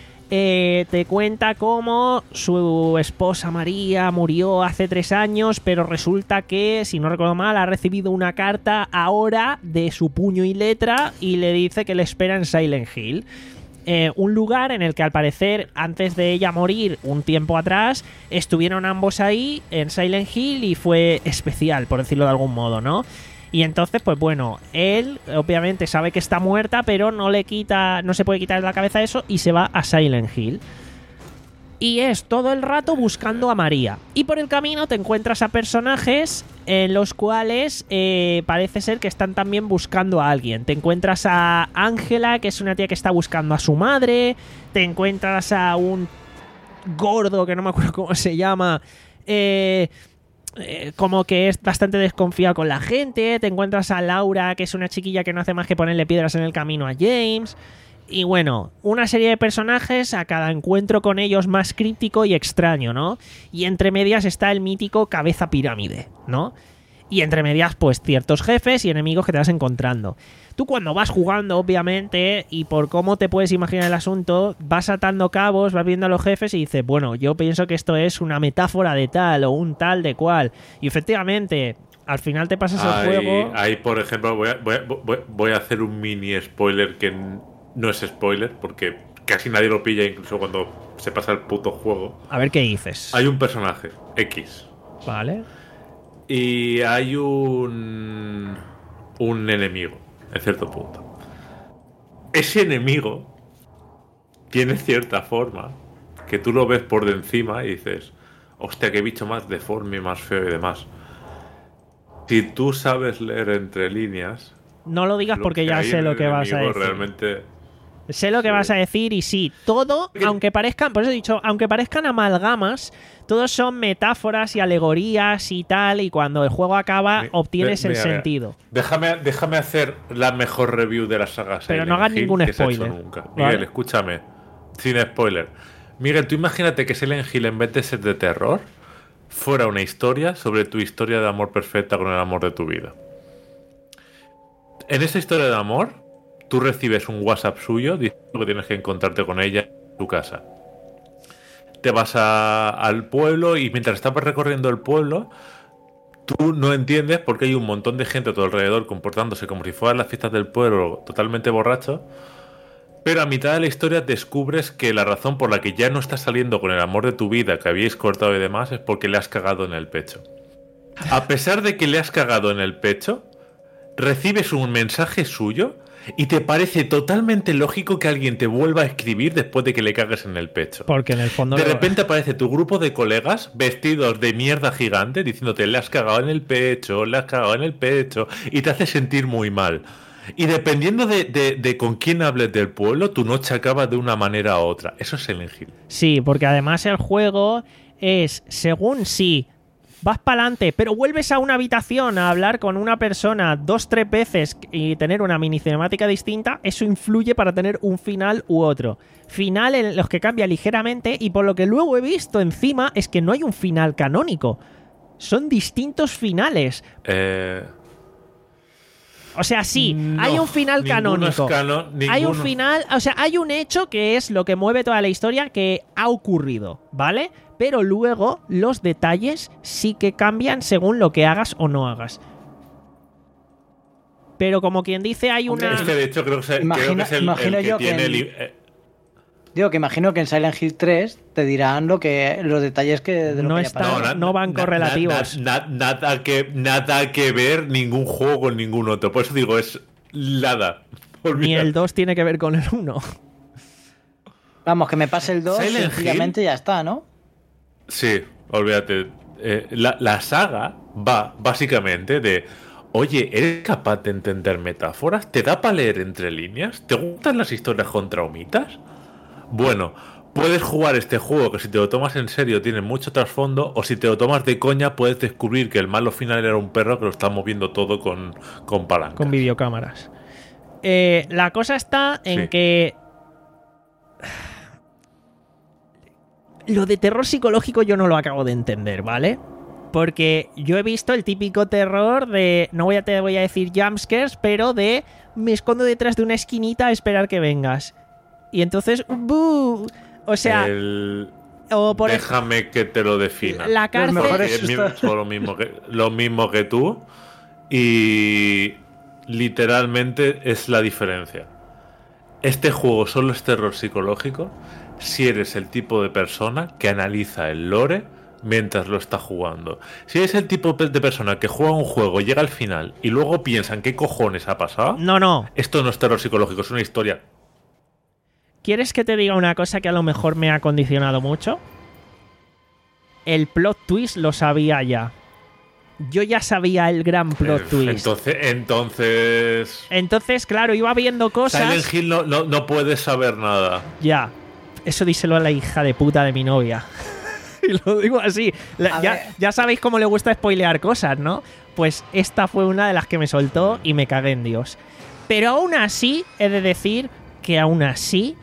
eh, te cuenta cómo su esposa María murió hace tres años, pero resulta que, si no recuerdo mal, ha recibido una carta ahora de su puño y letra y le dice que le espera en Silent Hill. Eh, un lugar en el que al parecer antes de ella morir un tiempo atrás estuvieron ambos ahí en Silent Hill y fue especial, por decirlo de algún modo, ¿no? Y entonces, pues bueno, él obviamente sabe que está muerta, pero no le quita, no se puede quitar de la cabeza eso y se va a Silent Hill. Y es todo el rato buscando a María. Y por el camino te encuentras a personajes en los cuales eh, parece ser que están también buscando a alguien. Te encuentras a Ángela, que es una tía que está buscando a su madre. Te encuentras a un gordo, que no me acuerdo cómo se llama, eh... Eh, como que es bastante desconfiado con la gente. Te encuentras a Laura, que es una chiquilla que no hace más que ponerle piedras en el camino a James. Y bueno, una serie de personajes, a cada encuentro con ellos más críptico y extraño, ¿no? Y entre medias está el mítico cabeza pirámide, ¿no? Y entre medias, pues ciertos jefes y enemigos que te vas encontrando. Tú cuando vas jugando, obviamente, y por cómo te puedes imaginar el asunto, vas atando cabos, vas viendo a los jefes y dices, bueno, yo pienso que esto es una metáfora de tal o un tal de cual. Y efectivamente, al final te pasas ahí, el juego... Ahí, por ejemplo, voy a, voy, a, voy, voy a hacer un mini spoiler que no es spoiler, porque casi nadie lo pilla incluso cuando se pasa el puto juego. A ver qué dices. Hay un personaje, X. Vale. Y hay un... un enemigo, en cierto punto. Ese enemigo tiene cierta forma que tú lo ves por de encima y dices, hostia, qué bicho más deforme, más feo y demás. Si tú sabes leer entre líneas... No lo digas porque ya sé lo que vas a decir. Realmente... Sé lo que sí. vas a decir y sí, todo, aunque parezcan, por eso he dicho, aunque parezcan amalgamas, todos son metáforas y alegorías y tal, y cuando el juego acaba Mi, obtienes mi, el mira, sentido. Déjame, déjame hacer la mejor review de la saga Pero Silent no hagas Hill ningún que se ha hecho spoiler. nunca. ¿Vale? Miguel, escúchame, sin spoiler. Miguel, tú imagínate que Silent Hill, en vez de ser de terror, fuera una historia sobre tu historia de amor perfecta con el amor de tu vida. En esa historia de amor, tú recibes un WhatsApp suyo diciendo que tienes que encontrarte con ella en tu casa. Te vas a, al pueblo y mientras estás recorriendo el pueblo, tú no entiendes por qué hay un montón de gente a tu alrededor comportándose como si fueran las fiestas del pueblo, totalmente borrachos. Pero a mitad de la historia descubres que la razón por la que ya no estás saliendo con el amor de tu vida que habíais cortado y demás es porque le has cagado en el pecho. A pesar de que le has cagado en el pecho, recibes un mensaje suyo y te parece totalmente lógico que alguien te vuelva a escribir después de que le cagues en el pecho. Porque en el fondo... De lo... repente aparece tu grupo de colegas vestidos de mierda gigante diciéndote le has cagado en el pecho, le has cagado en el pecho, y te hace sentir muy mal. Y dependiendo de, de, de con quién hables del pueblo, tu noche acaba de una manera u otra. Eso es Silent Hill. Sí, porque además el juego es, según sí, vas para adelante, pero vuelves a una habitación a hablar con una persona dos, tres veces y tener una mini cinemática distinta, eso influye para tener un final u otro. Final en los que cambia ligeramente, y por lo que luego he visto encima es que no hay un final canónico. Son distintos finales. Eh... O sea, sí, No, hay un final ninguno canónico. es cano- Hay un ninguno. final, o sea, hay un hecho que es lo que mueve toda la historia que ha ocurrido, ¿vale? Pero luego los detalles sí que cambian según lo que hagas o no hagas. Pero como quien dice, hay una... Es que de hecho creo que, se- creo Imagino- que es el, imagino el que yo que tiene en- el- eh, Digo que imagino que en Silent Hill tres te dirán lo que los detalles que de lo No que haya está- pasado. No, no van correlativos. na- na- nada, que, nada que ver ningún juego con ningún otro. Por eso digo, es nada. Ni Olvídate. el dos tiene que ver con el uno. Vamos, que me pase el dos Silent sencillamente y ya está, ¿no? Sí, olvídate. Eh, la, la saga va básicamente de: oye, ¿eres capaz de entender metáforas? ¿Te da para leer entre líneas? ¿Te gustan las historias con traumitas? Bueno, puedes jugar este juego que si te lo tomas en serio tiene mucho trasfondo, o si te lo tomas de coña puedes descubrir que el malo final era un perro que lo está moviendo todo con, con palancas. Con videocámaras. Eh, la cosa está en Sí. que... Lo de terror psicológico yo no lo acabo de entender, ¿vale? Porque yo he visto el típico terror de... No voy a, te voy a decir jumpscares, pero de... Me escondo detrás de una esquinita a esperar que vengas. Y entonces... ¡buh! O sea... El- o por ej- Déjame que te lo defina. La cárcel... Los mejores Es mi- sustos. lo mismo que lo mismo que tú, y literalmente es la diferencia. Este juego solo es terror psicológico si eres el tipo de persona que analiza el lore mientras lo está jugando. Si eres el tipo de persona que juega un juego, llega al final y luego piensa en qué cojones ha pasado, No, no. esto no es terror psicológico, es una historia. ¿Quieres que te diga una cosa que a lo mejor me ha condicionado mucho? El plot twist lo sabía ya. Yo ya sabía el gran plot Eh, twist. Entonces, entonces Entonces, claro, iba viendo cosas... Silent Hill no, no, no puedes saber nada. Ya. Eso díselo a la hija de puta de mi novia. Y lo digo así. La- A ya, ver. ya sabéis cómo le gusta spoilear cosas, ¿no? Pues esta fue una de las que me soltó y me cagué en Dios. Pero aún así, he de decir que aún así...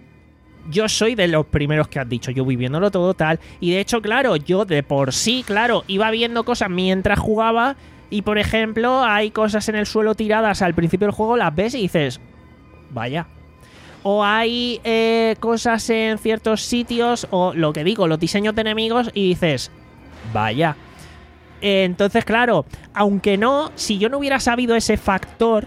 Yo soy de los primeros que has dicho, yo voy viéndolo todo tal. Y de hecho, claro, yo de por sí, claro, iba viendo cosas mientras jugaba. Y por ejemplo, hay cosas en el suelo tiradas al principio del juego, las ves y dices, vaya. O hay eh, cosas en ciertos sitios, o lo que digo, los diseños de enemigos, y dices, vaya. Eh, entonces, claro, aunque no, si yo no hubiera sabido ese factor,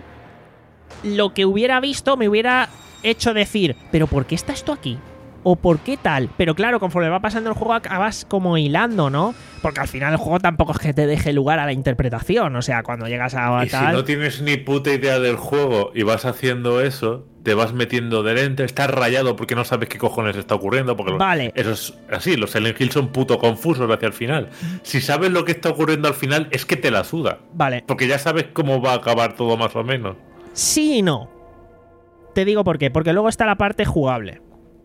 lo que hubiera visto me hubiera hecho decir, ¿pero por qué está esto aquí? ¿O por qué tal? Pero claro, conforme va pasando el juego acabas como hilando, ¿no? Porque al final el juego tampoco es que te deje lugar a la interpretación. O sea, cuando llegas a Y si tal... no tienes ni puta idea del juego y vas haciendo eso, te vas metiendo de lente, estás rayado porque no sabes qué cojones está ocurriendo. Porque Vale. Eso es así, los Silent Hill son puto confusos hacia el final. Si sabes lo que está ocurriendo al final, es que te la suda. Vale. Porque ya sabes cómo va a acabar todo más o menos. Sí y no. Te digo por qué. Porque luego está la parte jugable.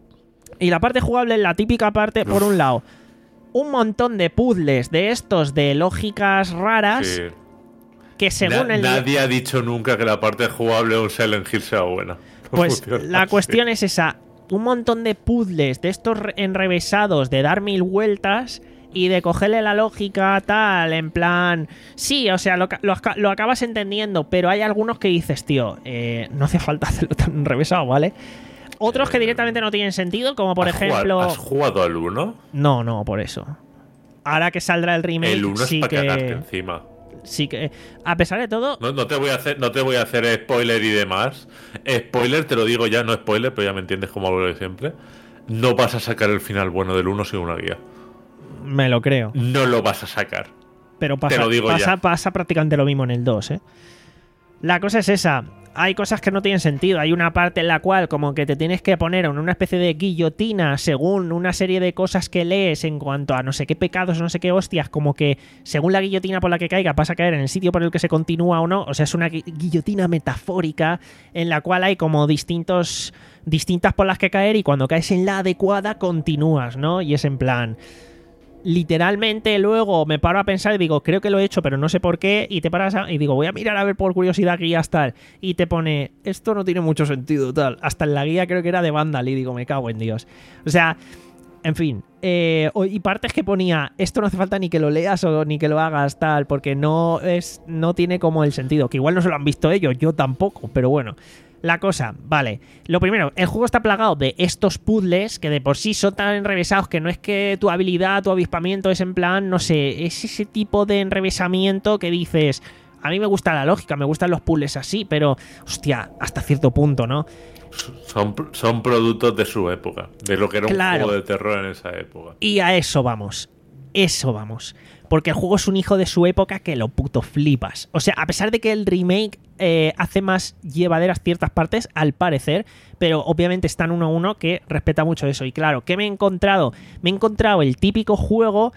Y la parte jugable es la típica parte, por un lado, un montón de puzzles de estos de lógicas raras Sí. que según Na- el... Nadie ha dicho nunca que la parte jugable de un Silent Hill sea buena. No Pues funciona la así. cuestión es esa. Un montón de puzzles de estos re- enrevesados de dar mil vueltas y de cogerle la lógica tal, en plan... Sí, o sea, lo, ca- lo aca- lo acabas entendiendo, pero hay algunos que dices, tío, eh, no hace falta hacerlo tan enrevesado, ¿vale? Otros que directamente no tienen sentido, como por ¿Has ejemplo... jugado- ¿Has jugado al uno? No, no, por eso. Ahora que saldrá el remake, El uno sí es para cagarte que... encima. Sí que... A pesar de todo... No, no te voy a hacer, no te voy a hacer spoiler y demás. Spoiler, te lo digo ya, no spoiler, pero ya me entiendes como hablo de siempre. No vas a sacar el final bueno del uno sin una guía. Me lo creo. No lo vas a sacar. Pero pasa, Te lo digo pasa, ya. pasa prácticamente lo mismo en el dos, ¿eh? La cosa es esa. Hay cosas que no tienen sentido. Hay una parte en la cual como que te tienes que poner en una especie de guillotina según una serie de cosas que lees en cuanto a no sé qué pecados o no sé qué hostias, como que según la guillotina por la que caiga vas a caer en el sitio por el que se continúa o no. O sea, es una gui- guillotina metafórica en la cual hay como distintos distintas por las que caer y cuando caes en la adecuada continúas, ¿no? Y es en plan... literalmente luego me paro a pensar y digo, creo que lo he hecho, pero no sé por qué, y te paras a, y digo, voy a mirar a ver por curiosidad guías tal, y te pone, esto no tiene mucho sentido tal, hasta en la guía creo que era de Vandal, y digo, me cago en Dios. O sea, en fin, eh, y partes que ponía, esto no hace falta ni que lo leas o ni que lo hagas tal, porque no es, no tiene como el sentido, que igual no se lo han visto ellos, yo tampoco, pero bueno. La cosa, vale, lo primero, el juego está plagado de estos puzzles que de por sí son tan enrevesados que no es que tu habilidad, tu avispamiento es en plan, no sé, es ese tipo de enrevesamiento que dices, a mí me gusta la lógica, me gustan los puzzles así, pero, hostia, hasta cierto punto, ¿no? Son, son productos de su época, de lo que era un Claro. juego de terror en esa época. Y a eso vamos, eso vamos. Porque el juego es un hijo de su época que lo puto flipas. O sea, a pesar de que el remake eh, hace más llevaderas ciertas partes, al parecer, pero obviamente está en uno a uno que respeta mucho eso. Y claro, ¿qué me he encontrado? Me he encontrado el típico juego...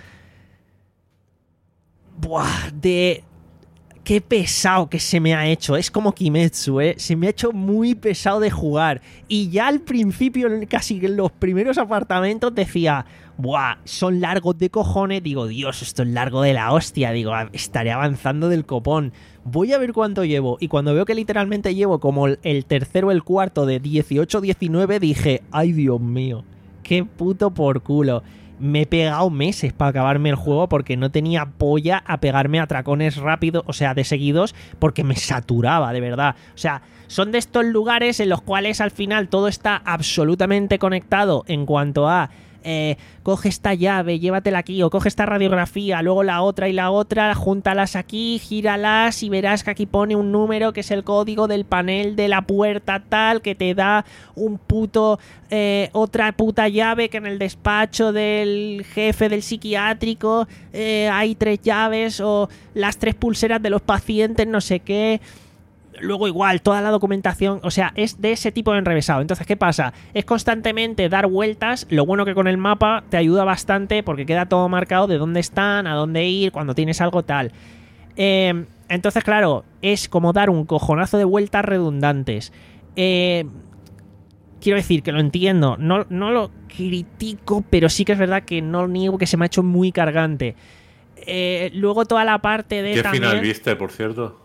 Buah, de... Qué pesado que se me ha hecho. Es como Kimetsu, ¿eh? Se me ha hecho muy pesado de jugar. Y ya al principio, casi en los primeros apartamentos, decía... Buah, son largos de cojones. Digo, Dios, esto es largo de la hostia. Digo, estaré avanzando del copón. Voy a ver cuánto llevo. Y cuando veo que literalmente llevo como el tercero o el cuarto de dieciocho diecinueve, dije, ay, Dios mío, qué puto por culo. Me he pegado meses para acabarme el juego porque no tenía polla a pegarme a tracones rápidos, o sea, de seguidos, porque me saturaba, de verdad. O sea, son de estos lugares en los cuales al final todo está absolutamente conectado en cuanto a... Eh, coge esta llave, llévatela aquí, o coge esta radiografía, luego la otra y la otra, júntalas aquí, gíralas y verás que aquí pone un número que es el código del panel de la puerta tal, que te da un puto eh, otra puta llave que en el despacho del jefe del psiquiátrico eh, hay tres llaves, o las tres pulseras de los pacientes, no sé qué. Luego igual, toda la documentación, o sea, es de ese tipo de enrevesado. Entonces, ¿qué pasa? Es constantemente dar vueltas. Lo bueno que con el mapa te ayuda bastante porque queda todo marcado de dónde están, a dónde ir, cuando tienes algo tal. Eh, entonces, claro, es como dar un cojonazo de vueltas redundantes. Eh, quiero decir que lo entiendo, no, no lo critico, pero sí que es verdad que no niego que se me ha hecho muy cargante. Eh, luego toda la parte de ¿Qué también... final viste, por cierto?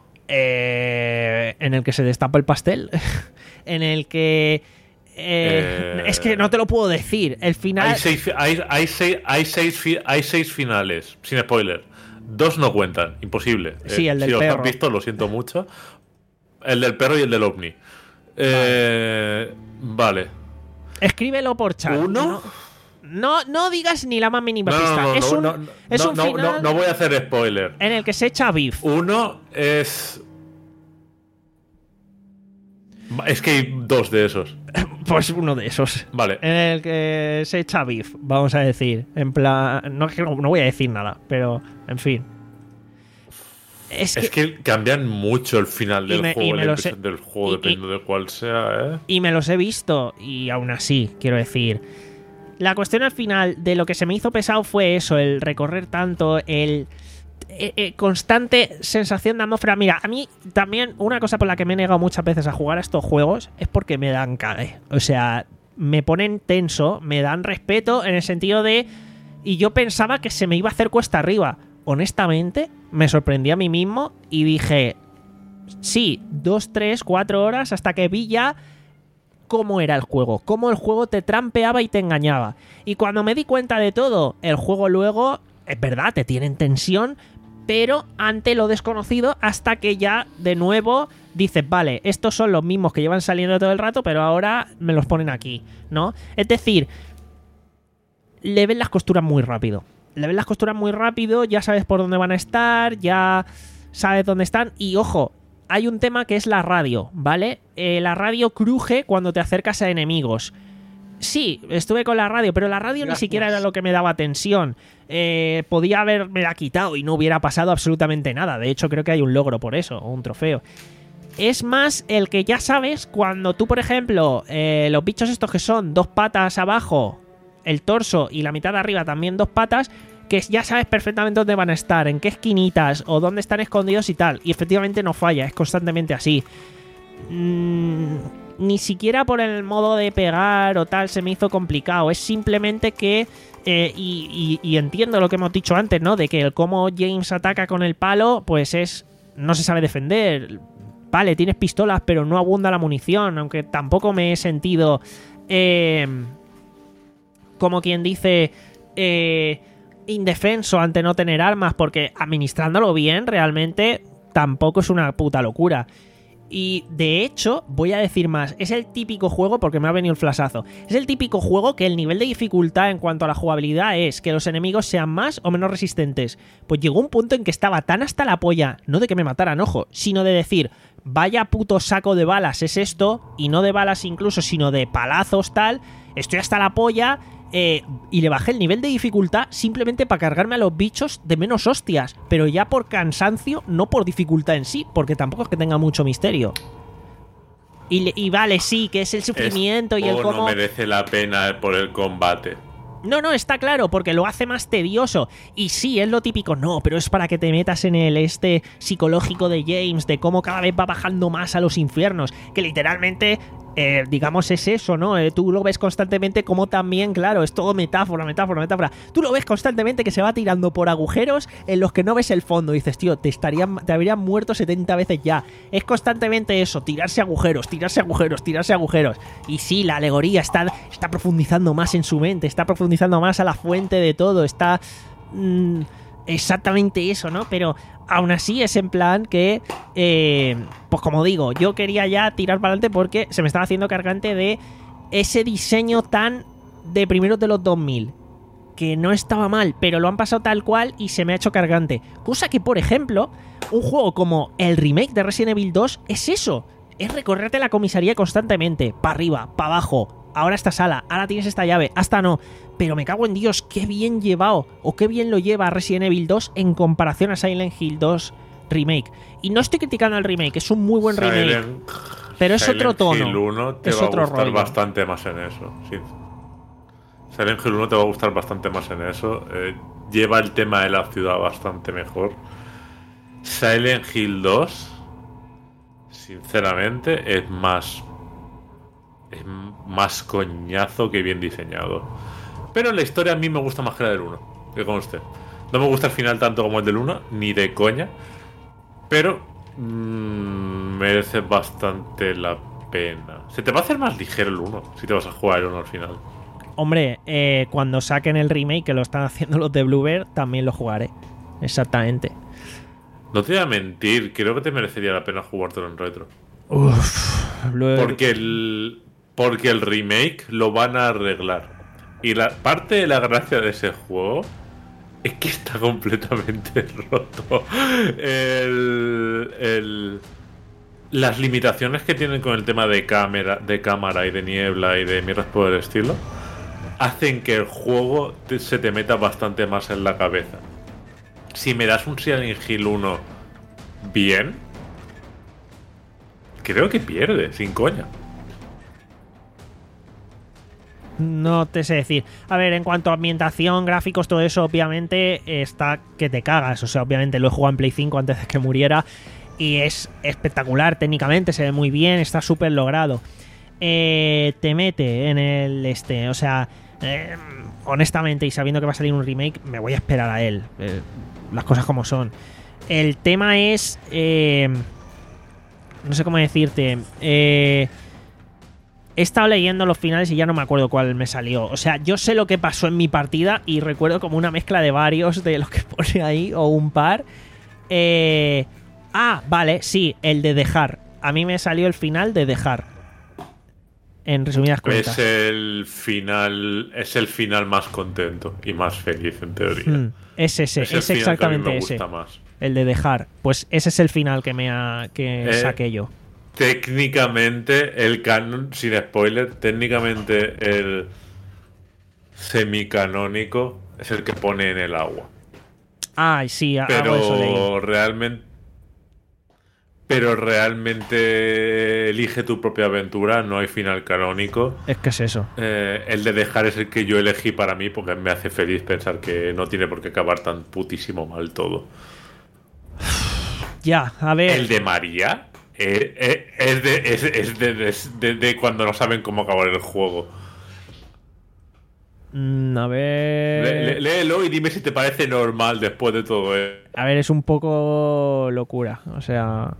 Eh, en el que se destapa el pastel, en el que eh, Eh, es que no te lo puedo decir. El final Hay seis, fi- hay, hay seis, hay seis, fi- hay seis finales, sin spoiler. Dos no cuentan, imposible. Sí, Eh, el del si los perro. has visto, lo siento mucho. El del perro y el del ovni. Eh, vale. escríbelo por chat. ¿Uno? No, no, no digas ni la más mínima No, pista. no, no, es no, un, no, es no, un no, final no, no voy a hacer spoiler. en el que se echa beef. Uno es... Es que hay dos de esos. Pues uno de esos. Vale. En el que se echa beef, vamos a decir. En plan, no, no voy a decir nada, pero en fin. Es, Es que, que cambian mucho el final Y del me- y juego, me el lo episodio sé- del juego, y- dependiendo de cuál sea, ¿eh? y me los he visto, y aún así, quiero decir. La cuestión al final de lo que se me hizo pesado fue eso, el recorrer tanto, el eh, eh, constante sensación de atmósfera. Mira, a mí también una cosa por la que me he negado muchas veces a jugar a estos juegos es porque me dan cague. O sea, me ponen tenso, me dan respeto en el sentido de... Y yo pensaba que se me iba a hacer cuesta arriba. Honestamente, me sorprendí a mí mismo y dije... Sí, dos, tres, cuatro horas hasta que vi ya cómo era el juego, cómo el juego te trampeaba y te engañaba. Y cuando me di cuenta de todo, el juego luego, es verdad, te tiene en tensión, pero ante lo desconocido, hasta que ya de nuevo dices, vale, estos son los mismos que llevan saliendo todo el rato, pero ahora me los ponen aquí, ¿no? Es decir, le ven las costuras muy rápido. Le ven las costuras muy rápido, ya sabes por dónde van a estar, ya sabes dónde están. Y ojo, hay un tema que es la radio, ¿vale? Eh, la radio cruje cuando te acercas a enemigos. Sí, estuve con la radio, pero la radio Gracias. ni siquiera era lo que me daba tensión. Eh, podía haberme la quitado y no hubiera pasado absolutamente nada. De hecho, creo que hay un logro por eso, o un trofeo. Es más el que ya sabes cuando tú, por ejemplo, eh, los bichos estos que son dos patas abajo, el torso y la mitad de arriba también dos patas, que ya sabes perfectamente dónde van a estar, en qué esquinitas o dónde están escondidos y tal. Y efectivamente no falla, es constantemente así. Mm, ni siquiera por el modo de pegar o tal se me hizo complicado. Es simplemente que... Eh, y, y, y entiendo lo que hemos dicho antes, ¿no? De que el cómo James ataca con el palo, pues es... No se sabe defender. Vale, tienes pistolas, pero no abunda la munición. Aunque tampoco me he sentido... Eh, como quien dice... Eh, indefenso ante no tener armas, porque administrándolo bien, realmente tampoco es una puta locura. Y de hecho, voy a decir más, es el típico juego, porque me ha venido el flashazo, es el típico juego que el nivel de dificultad en cuanto a la jugabilidad es que los enemigos sean más o menos resistentes. Pues llegó un punto en que estaba tan hasta la polla, no de que me mataran, ojo, sino de decir, vaya puto saco de balas es esto, y no de balas incluso, sino de palazos tal, estoy hasta la polla... Eh, y le bajé el nivel de dificultad simplemente para cargarme a los bichos de menos hostias, pero ya por cansancio, no por dificultad en sí, porque tampoco es que tenga mucho misterio. Y, le, y vale, sí, que es el sufrimiento es, y el cómo... no merece la pena por el combate. No, no, está claro, porque lo hace más tedioso. Y sí, es lo típico, no, pero es para que te metas en el este psicológico de James, de cómo cada vez va bajando más a los infiernos, que literalmente... Eh, digamos es eso, ¿no? Eh, tú lo ves constantemente como también, claro, es todo metáfora, metáfora, metáfora. Tú lo ves constantemente que se va tirando por agujeros en los que no ves el fondo. Y dices, tío, te estarían, te habrían muerto setenta veces ya. Es constantemente eso, tirarse agujeros, tirarse agujeros, tirarse agujeros. Y sí, la alegoría está, está profundizando más en su mente, está profundizando más a la fuente de todo, está... Mmm, exactamente eso, ¿no? Pero... Aún así es en plan que, eh, pues como digo, yo quería ya tirar para adelante porque se me estaba haciendo cargante de ese diseño tan de primeros de los dos mil. Que no estaba mal, pero lo han pasado tal cual y se me ha hecho cargante. Cosa que, por ejemplo, un juego como el remake de Resident Evil dos es eso. Es recorrerte la comisaría constantemente, para arriba, para abajo. Ahora esta sala, ahora tienes esta llave, hasta no. Pero me cago en Dios, qué bien llevado, o qué bien lo lleva Resident Evil dos en comparación a Silent Hill dos Remake. Y no estoy criticando el remake, es un muy buen remake. Silent, pero es Silent otro tono. Hill uno te es va otro a gustar rollo. bastante más en eso. Sí. Silent Hill uno te va a gustar bastante más en eso. Eh, lleva el tema de la ciudad bastante mejor. Silent Hill dos, sinceramente, es más... Es más coñazo que bien diseñado. Pero la historia a mí me gusta más que la del uno, que conste. No me gusta el final tanto como el del uno, ni de coña. Pero mmm, merece bastante la pena. Se te va a hacer más ligero el uno si te vas a jugar el uno al final. Hombre, eh, cuando saquen el remake, que lo están haciendo los de Bluebird, también lo jugaré. Exactamente. No te voy a mentir, creo que te merecería la pena jugártelo en retro. Uff, luego... Porque el, porque el remake lo van a arreglar. Y la parte de la gracia de ese juego es que está completamente roto. El, el, las limitaciones que tienen con el tema de cámara, de cámara y de niebla y de mierdas por el estilo hacen que el juego te, se te meta bastante más en la cabeza. Si me das un Silent Hill uno bien, creo que pierde, sin coña. No te sé decir. A ver, en cuanto a ambientación, gráficos, todo eso, obviamente está que te cagas. O sea, obviamente lo he jugado en Play cinco antes de que muriera y es espectacular técnicamente, se ve muy bien, está súper logrado. Eh, te mete en el este, o sea, eh, honestamente y sabiendo que va a salir un remake, me voy a esperar a él. Eh, las cosas como son. El tema es... Eh, no sé cómo decirte... Eh... He estado leyendo los finales y ya no me acuerdo cuál me salió. O sea, yo sé lo que pasó en mi partida y recuerdo como una mezcla de varios de los que pone ahí, o un par. Eh... Ah, vale, sí, el de dejar. A mí me salió el final de dejar. En resumidas cuentas. Es el final, es el final más contento y más feliz en teoría. Hmm, es ese, es, es exactamente que a mí me ese. Más. El de dejar. Pues ese es el final que me ha, que eh... saqué yo. Técnicamente, el canon, sin spoiler, técnicamente el semicanónico es el que pone en el agua. Ah, sí, pero algo de eso leí. realmente, pero realmente elige tu propia aventura, no hay final canónico. Es que es eso. Eh, el de dejar es el que yo elegí para mí porque me hace feliz pensar que no tiene por qué acabar tan putísimo mal todo. Ya, a ver. El de María. Eh, eh, es de, es, es de, de, de, de cuando no saben cómo acabar el juego. Mm, a ver... Le, le, léelo y dime si te parece normal después de todo, eh. A ver, es un poco locura. O sea...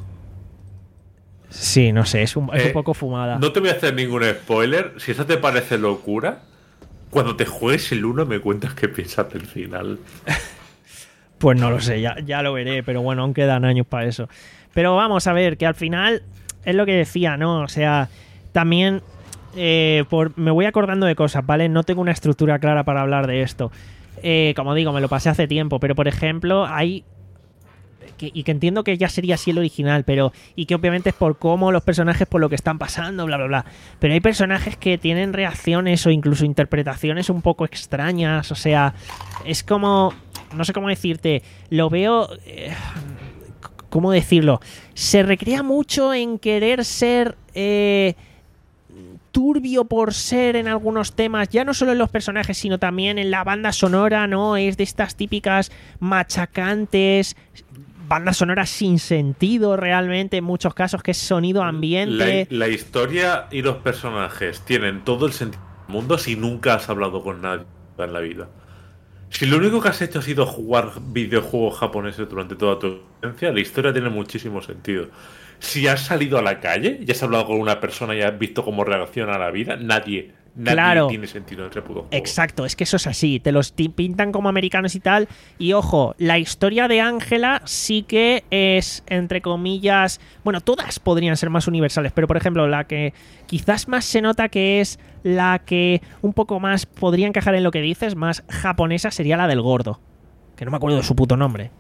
Sí, no sé, es un, es Eh, un poco fumada. No te voy a hacer ningún spoiler. Si eso te parece locura, cuando te juegues el uno me cuentas qué piensas del final. Pues no lo sé, ya, ya lo veré, pero bueno, aún quedan años para eso. Pero vamos a ver, que al final es lo que decía, ¿no? O sea, también eh, por, me voy acordando de cosas, ¿vale? No tengo una estructura clara para hablar de esto. Eh, como digo, me lo pasé hace tiempo, pero por ejemplo, hay... Que, y que entiendo que ya sería así el original, pero y que obviamente es por cómo los personajes, por lo que están pasando, bla, bla, bla. Pero hay personajes que tienen reacciones o incluso interpretaciones un poco extrañas, o sea, es como... No sé cómo decirte, lo veo... Eh, ¿Cómo decirlo? Se recrea mucho en querer ser... Eh, turbio por ser en algunos temas, ya no solo en los personajes, sino también en la banda sonora, ¿no? Es de estas típicas machacantes... bandas sonoras sin sentido realmente en muchos casos, que es sonido ambiente. La, la historia y los personajes tienen todo el sentido del mundo si nunca has hablado con nadie en la vida. Si lo único que has hecho ha sido jugar videojuegos japoneses durante toda tu existencia, la historia tiene muchísimo sentido. Si has salido a la calle y has hablado con una persona y has visto cómo reacciona a la vida, nadie... Nadie claro, tiene sentido en ese puto juego. Exacto, es que eso es así. Te los pintan como americanos y tal. Y ojo, la historia de Ángela sí que es, entre comillas... Bueno, todas podrían ser más universales, pero por ejemplo, la que quizás más se nota que es la que un poco más podría encajar en lo que dices, más japonesa, sería la del gordo. Que no me acuerdo de su puto nombre.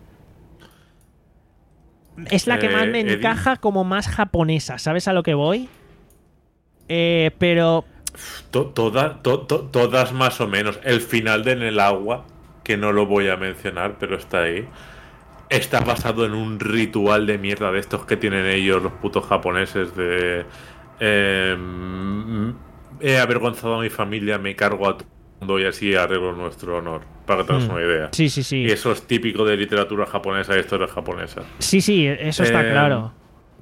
Es la que Eh, más me Eddie. encaja como más japonesa, ¿sabes a lo que voy? Eh, pero... To- toda- to- to- todas más o menos. El final de En el agua, que no lo voy a mencionar, pero está ahí, está basado en un ritual de mierda de estos que tienen ellos, los putos japoneses, de... eh, mm, he avergonzado a mi familia, me cargo a todo el mundo y así arreglo nuestro honor, para que te hagas Mm. una idea. Sí, sí, sí. Y eso es típico de literatura japonesa y historia japonesa. Sí, sí, eso está Eh, claro.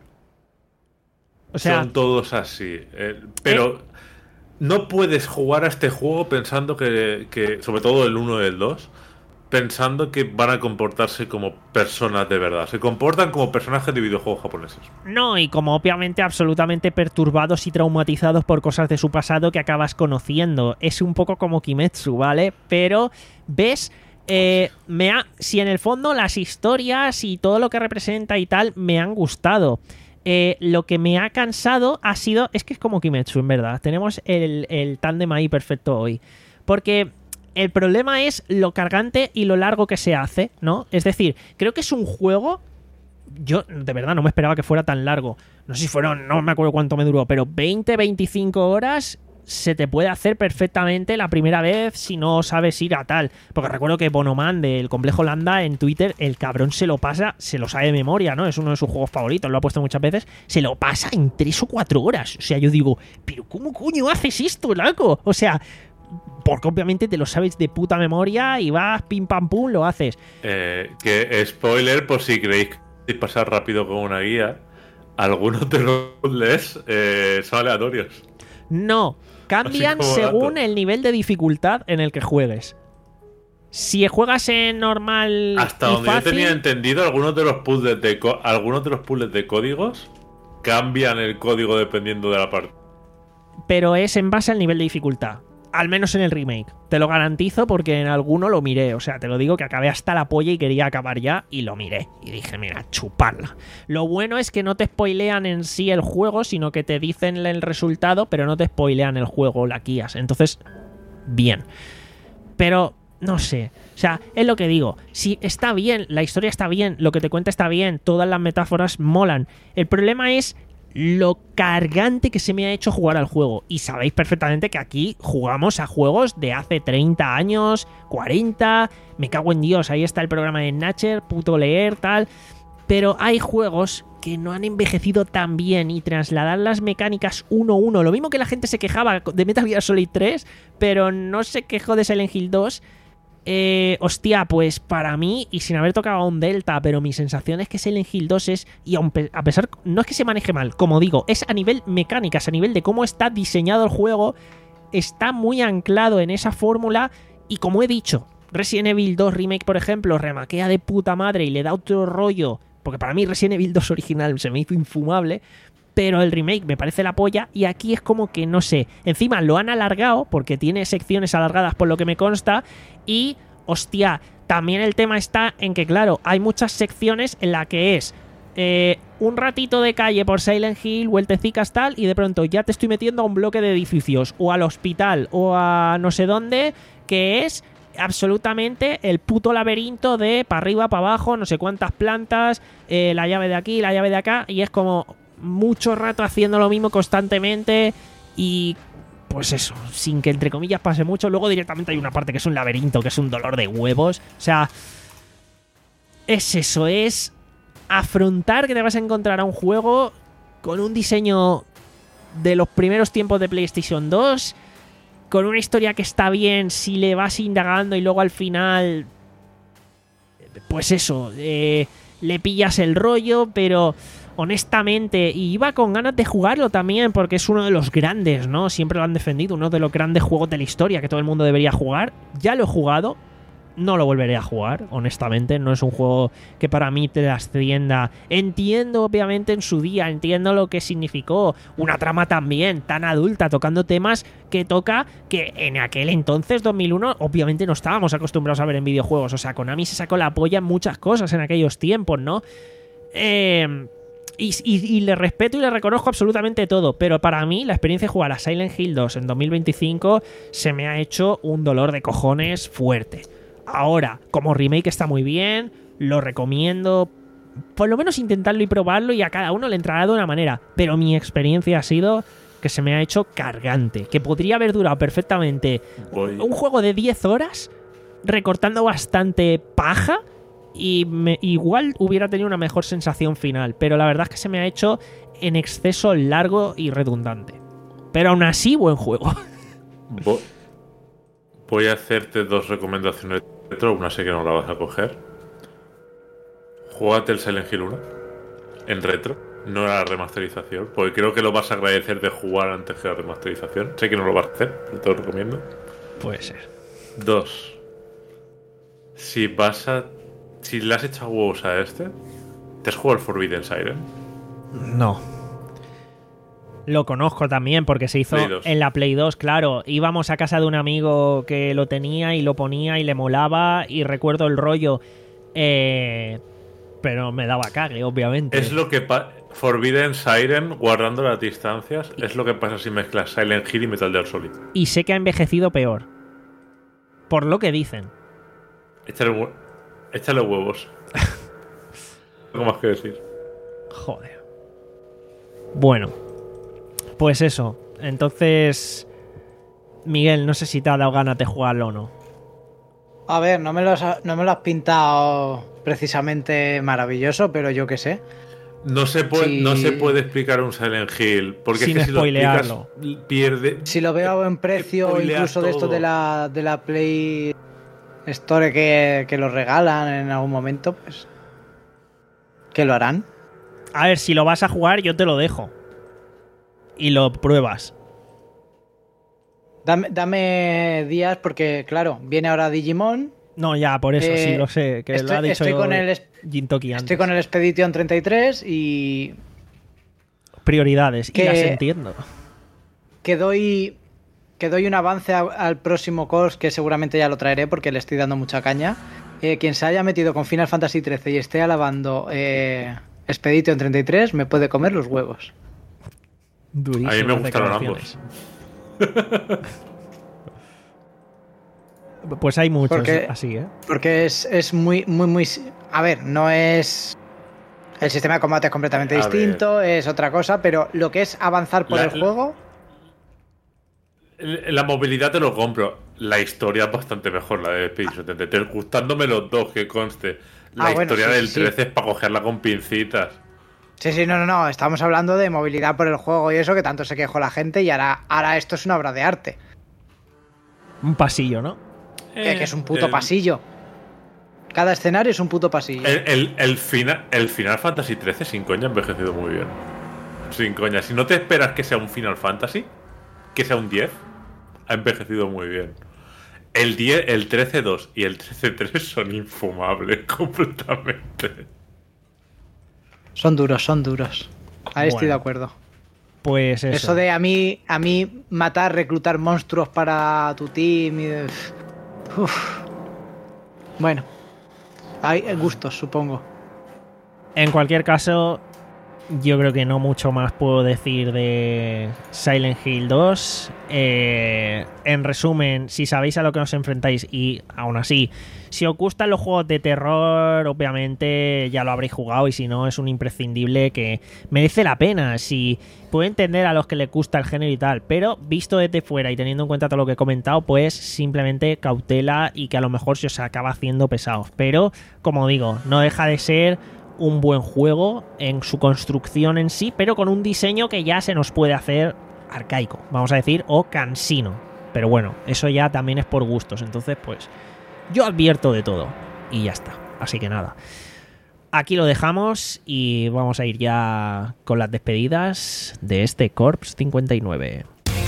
O sea, Son todos así. eh, pero no puedes jugar a este juego pensando que, que, sobre todo el uno y el dos, pensando que van a comportarse como personas de verdad. Se comportan como personajes de videojuegos japoneses. no, y como obviamente absolutamente perturbados y traumatizados por cosas de su pasado que acabas conociendo. Es un poco como Kimetsu, ¿vale? Pero, ¿ves? Eh, me ha, si en el fondo las historias y todo lo que representa y tal me han gustado. Eh, lo que me ha cansado ha sido... Es que es como Kimetsu, en verdad. Tenemos el, el tándem ahí perfecto hoy. Porque el problema es lo cargante y lo largo que se hace, ¿no? Es decir, creo que es un juego... Yo, de verdad, no me esperaba que fuera tan largo. No sé si fueron... No me acuerdo cuánto me duró, pero veinte, veinticinco horas... se te puede hacer perfectamente la primera vez si no sabes ir a tal. Porque recuerdo que Bonoman del Complejo Landa en Twitter, el cabrón se lo pasa, se lo sabe de memoria, ¿no? Es uno de sus juegos favoritos, lo ha puesto muchas veces. Se lo pasa en tres o cuatro horas. O sea, yo digo, ¿pero cómo coño haces esto, loco? O sea, porque obviamente te lo sabes de puta memoria y vas pim pam pum, lo haces. Eh, que spoiler, por si creéis que pasar rápido con una guía, algunos de los puzzles eh, son aleatorios. No, cambian Así como según dato. el nivel de dificultad en el que juegues. Si juegas en normal Hasta y donde fácil, yo tenía entendido, algunos de los puzzles de co- algunos de los puzzles de códigos cambian el código dependiendo de la parte. pero es en base al nivel de dificultad. Al menos en el remake. Te lo garantizo porque en alguno lo miré. O sea, te lo digo que acabé hasta la polla y quería acabar ya y lo miré. Y dije, mira, chuparla. Lo bueno es que no te spoilean en sí el juego, sino que te dicen el resultado, pero no te spoilean el juego, la guías. Entonces, bien. Pero, no sé. O sea, es lo que digo. Si está bien, la historia está bien, lo que te cuenta está bien, todas las metáforas molan. El problema es lo cargante que se me ha hecho jugar al juego. Y sabéis perfectamente que aquí jugamos a juegos de hace treinta años, cuarenta, me cago en Dios, ahí está el programa de Nature, puto leer, tal. Pero hay juegos que no han envejecido tan bien y trasladar las mecánicas uno a uno. Lo mismo que la gente se quejaba de Metal Gear Solid tres, pero no se quejó de Silent Hill dos. Eh, hostia, pues para mí, y sin haber tocado un Delta, pero mi sensación es que Silent Hill dos es, y aun pe- a pesar, no es que se maneje mal, como digo, es a nivel mecánicas, a nivel de cómo está diseñado el juego, está muy anclado en esa fórmula, y como he dicho, Resident Evil dos Remake, por ejemplo, remaquea de puta madre y le da otro rollo, porque para mí Resident Evil dos original se me hizo infumable, pero el remake me parece la polla, y aquí es como que, no sé, encima lo han alargado, porque tiene secciones alargadas por lo que me consta, y, hostia, también el tema está en que, claro, hay muchas secciones en la que es eh, un ratito de calle por Silent Hill, vueltecicas tal, y de pronto ya te estoy metiendo a un bloque de edificios, o al hospital, o a no sé dónde, que es absolutamente el puto laberinto de para arriba, para abajo, no sé cuántas plantas, eh, la llave de aquí, la llave de acá, y es como mucho rato haciendo lo mismo constantemente y pues eso, sin que entre comillas pase mucho. Luego directamente hay una parte que es un laberinto, que es un dolor de huevos. O sea, es eso, es afrontar que te vas a encontrar a un juego con un diseño de los primeros tiempos de PlayStation dos, con una historia que está bien si le vas indagando y luego al final, pues eso, eh, le pillas el rollo, pero honestamente, y iba con ganas de jugarlo también, porque es uno de los grandes, ¿no? Siempre lo han defendido, uno de los grandes juegos de la historia que todo el mundo debería jugar. Ya lo he jugado, no lo volveré a jugar, honestamente. No es un juego que para mí te ascienda. Entiendo, obviamente, en su día, entiendo lo que significó. Una trama también tan adulta, tocando temas que toca que en aquel entonces, dos mil uno, obviamente no estábamos acostumbrados a ver en videojuegos. O sea, Konami se sacó la polla en muchas cosas en aquellos tiempos, ¿no? Eh... Y, y, y le respeto y le reconozco absolutamente todo, pero para mí la experiencia de jugar a Silent Hill dos en dos mil veinticinco se me ha hecho un dolor de cojones fuerte. Ahora, como remake está muy bien, lo recomiendo, por lo menos intentarlo y probarlo, y a cada uno le entrará de una manera, pero mi experiencia ha sido que se me ha hecho cargante, que podría haber durado perfectamente Voy. un juego de diez horas recortando bastante paja, y me, igual hubiera tenido una mejor sensación final, pero la verdad es que se me ha hecho en exceso largo y redundante. Pero aún así, buen juego. Voy, voy a hacerte dos recomendaciones retro, una sé que no la vas a coger. Júgate el Silent Hill uno en retro, no la remasterización, porque creo que lo vas a agradecer de jugar antes que la remasterización. Sé que no lo vas a hacer, pero te lo recomiendo. Puede ser. Dos, si vas a Si le has echado huevos a este, ¿te has jugado el Forbidden Siren? No. Lo conozco también porque se hizo Play dos. en la Play dos, claro. Íbamos a casa de un amigo que lo tenía y lo ponía y le molaba, y recuerdo el rollo. Eh, pero me daba cague, obviamente. Es lo que pasa. Forbidden Siren, guardando las distancias, es lo que pasa si mezclas Silent Hill y Metal Gear Solid. Y sé que ha envejecido peor. Por lo que dicen. Échale, hue- échale huevos. No más que decir. Joder. Bueno. Pues eso. Entonces, Miguel, no sé si te ha dado ganas de jugarlo o no. A ver, no me, lo has, no me lo has pintado precisamente maravilloso, pero yo qué sé. No se puede, Sí. no se puede explicar un Silent Hill, porque Sin es que si lo explicas, spoilearlo. pierde. Si lo veo a buen precio, Spoilea incluso de esto todo. de la, de la Play Store que, que lo regalan en algún momento, pues que lo harán. A ver, si lo vas a jugar, yo te lo dejo. Y lo pruebas. Dame, dame días porque, claro, viene ahora Digimon. No, ya, por eso, Eh, sí, lo sé. Que estoy, lo ha dicho estoy con el, es- Gintoki antes. estoy con el Expedition treinta y tres y Prioridades. Y que- las entiendo. que doy, que doy un avance a- al próximo course, que seguramente ya lo traeré porque le estoy dando mucha caña. Eh, quien se haya metido con Final Fantasy trece y esté alabando eh, Expedition treinta y tres me puede comer los huevos. Durísimas A mí me gustaron declaraciones. Pues hay muchos Porque- así, ¿eh? Porque es, es muy, muy, muy... A ver, no es... El sistema de combate es completamente A distinto, es otra cosa, pero lo que es avanzar por La- el juego... La movilidad te lo compro. La historia es bastante mejor, la de Expedition setenta y tres. Gustándome los dos, que conste. La Ah, bueno, historia sí, del sí, sí. trece es para cogerla con pincitas. Sí, sí, no, no, no, estamos hablando de movilidad por el juego y eso, que tanto se quejó la gente, y ahora, ahora esto es una obra de arte. Un pasillo, ¿no? Que, que es un puto el- pasillo. Cada escenario es un puto pasillo. El, el, el, final, el Final Fantasy trece, sin coña, ha envejecido muy bien. Sin coña. Si no te esperas que sea un Final Fantasy, que sea un diez, ha envejecido muy bien. El diez, el trece dos y el trece tres son infumables completamente. Son duros, son duros. Ahí estoy Bueno. de acuerdo. Pues eso. Eso de a mí, a mí matar, reclutar monstruos para tu team y de... Uf. Bueno, hay gustos, supongo. En cualquier caso, yo creo que no mucho más puedo decir de Silent Hill dos. Eh, en resumen, si sabéis a lo que os enfrentáis y aún así, si os gustan los juegos de terror, obviamente ya lo habréis jugado y si no, es un imprescindible que merece la pena. Si puedo entender a los que les gusta el género y tal, pero visto desde fuera y teniendo en cuenta todo lo que he comentado, pues simplemente cautela y que a lo mejor se os acaba haciendo pesado. Pero, como digo, no deja de ser un buen juego en su construcción en sí, pero con un diseño que ya se nos puede hacer arcaico, vamos a decir, o cansino. Pero bueno, eso ya también es por gustos. Entonces, pues, yo advierto de todo. Y ya está. Así que nada. Aquí lo dejamos y vamos a ir ya con las despedidas de este Corps cincuenta y nueve.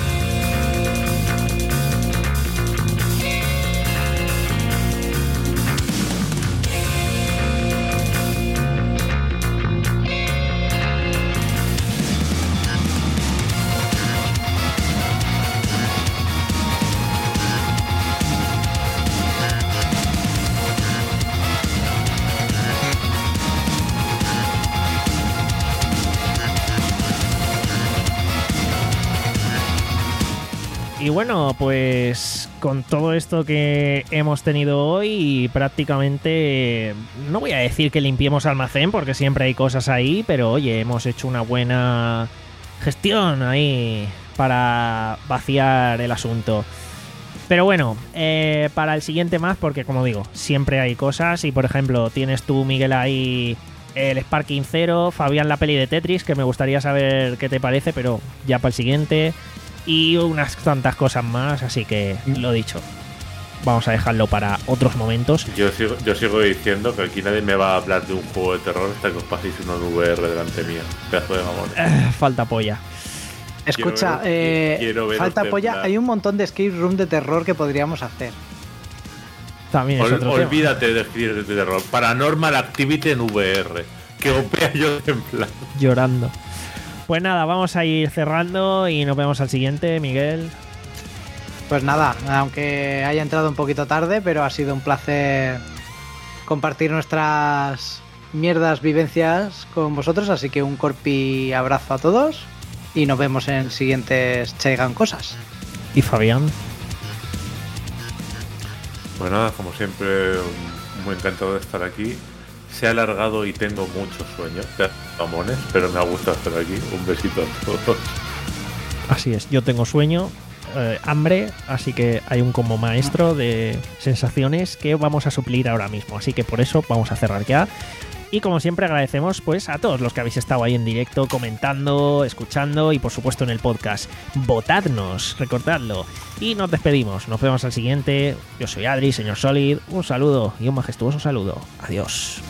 Y bueno, pues con todo esto que hemos tenido hoy, prácticamente no voy a decir que limpiemos almacén porque siempre hay cosas ahí, pero oye, hemos hecho una buena gestión ahí para vaciar el asunto. Pero bueno, eh, para el siguiente más, porque como digo, siempre hay cosas y por ejemplo tienes tú, Miguel, ahí el Sparking Zero, Fabián la peli de Tetris, que me gustaría saber qué te parece, pero ya para el siguiente... Y unas tantas cosas más, así que lo dicho, vamos a dejarlo para otros momentos. Yo sigo, yo sigo diciendo que aquí nadie me va a hablar de un juego de terror hasta que os paséis uno en V R delante mía. Pedazo de mamones. Eh, falta polla. Escucha, Quiero ver- eh, quiero veros falta polla. temblar. Hay un montón de escape room de terror que podríamos hacer. También es Ol- otro tema. olvídate de escribir de terror. Paranormal Activity en V R. Que os vea yo en plan. Llorando. Pues nada, vamos a ir cerrando y nos vemos al siguiente, Miguel. Pues nada, aunque haya entrado un poquito tarde, pero ha sido un placer compartir nuestras mierdas vivencias con vosotros, así que un corpi abrazo a todos y nos vemos en siguientes Chaigan Cosas. Y Fabián. Pues nada, como siempre, muy encantado de estar aquí. Se ha alargado y tengo mucho sueño, mamones, pero me ha gustado estar aquí. Un besito a todos. Así es, yo tengo sueño, eh, hambre, así que hay un combo maestro de sensaciones que vamos a suplir ahora mismo. Así que por eso vamos a cerrar ya. Y como siempre agradecemos pues a todos los que habéis estado ahí en directo, comentando, escuchando y por supuesto en el podcast. Votadnos, recordadlo. Y nos despedimos, nos vemos al siguiente. Yo soy Adri, señor Solid. Un saludo y un majestuoso saludo. Adiós.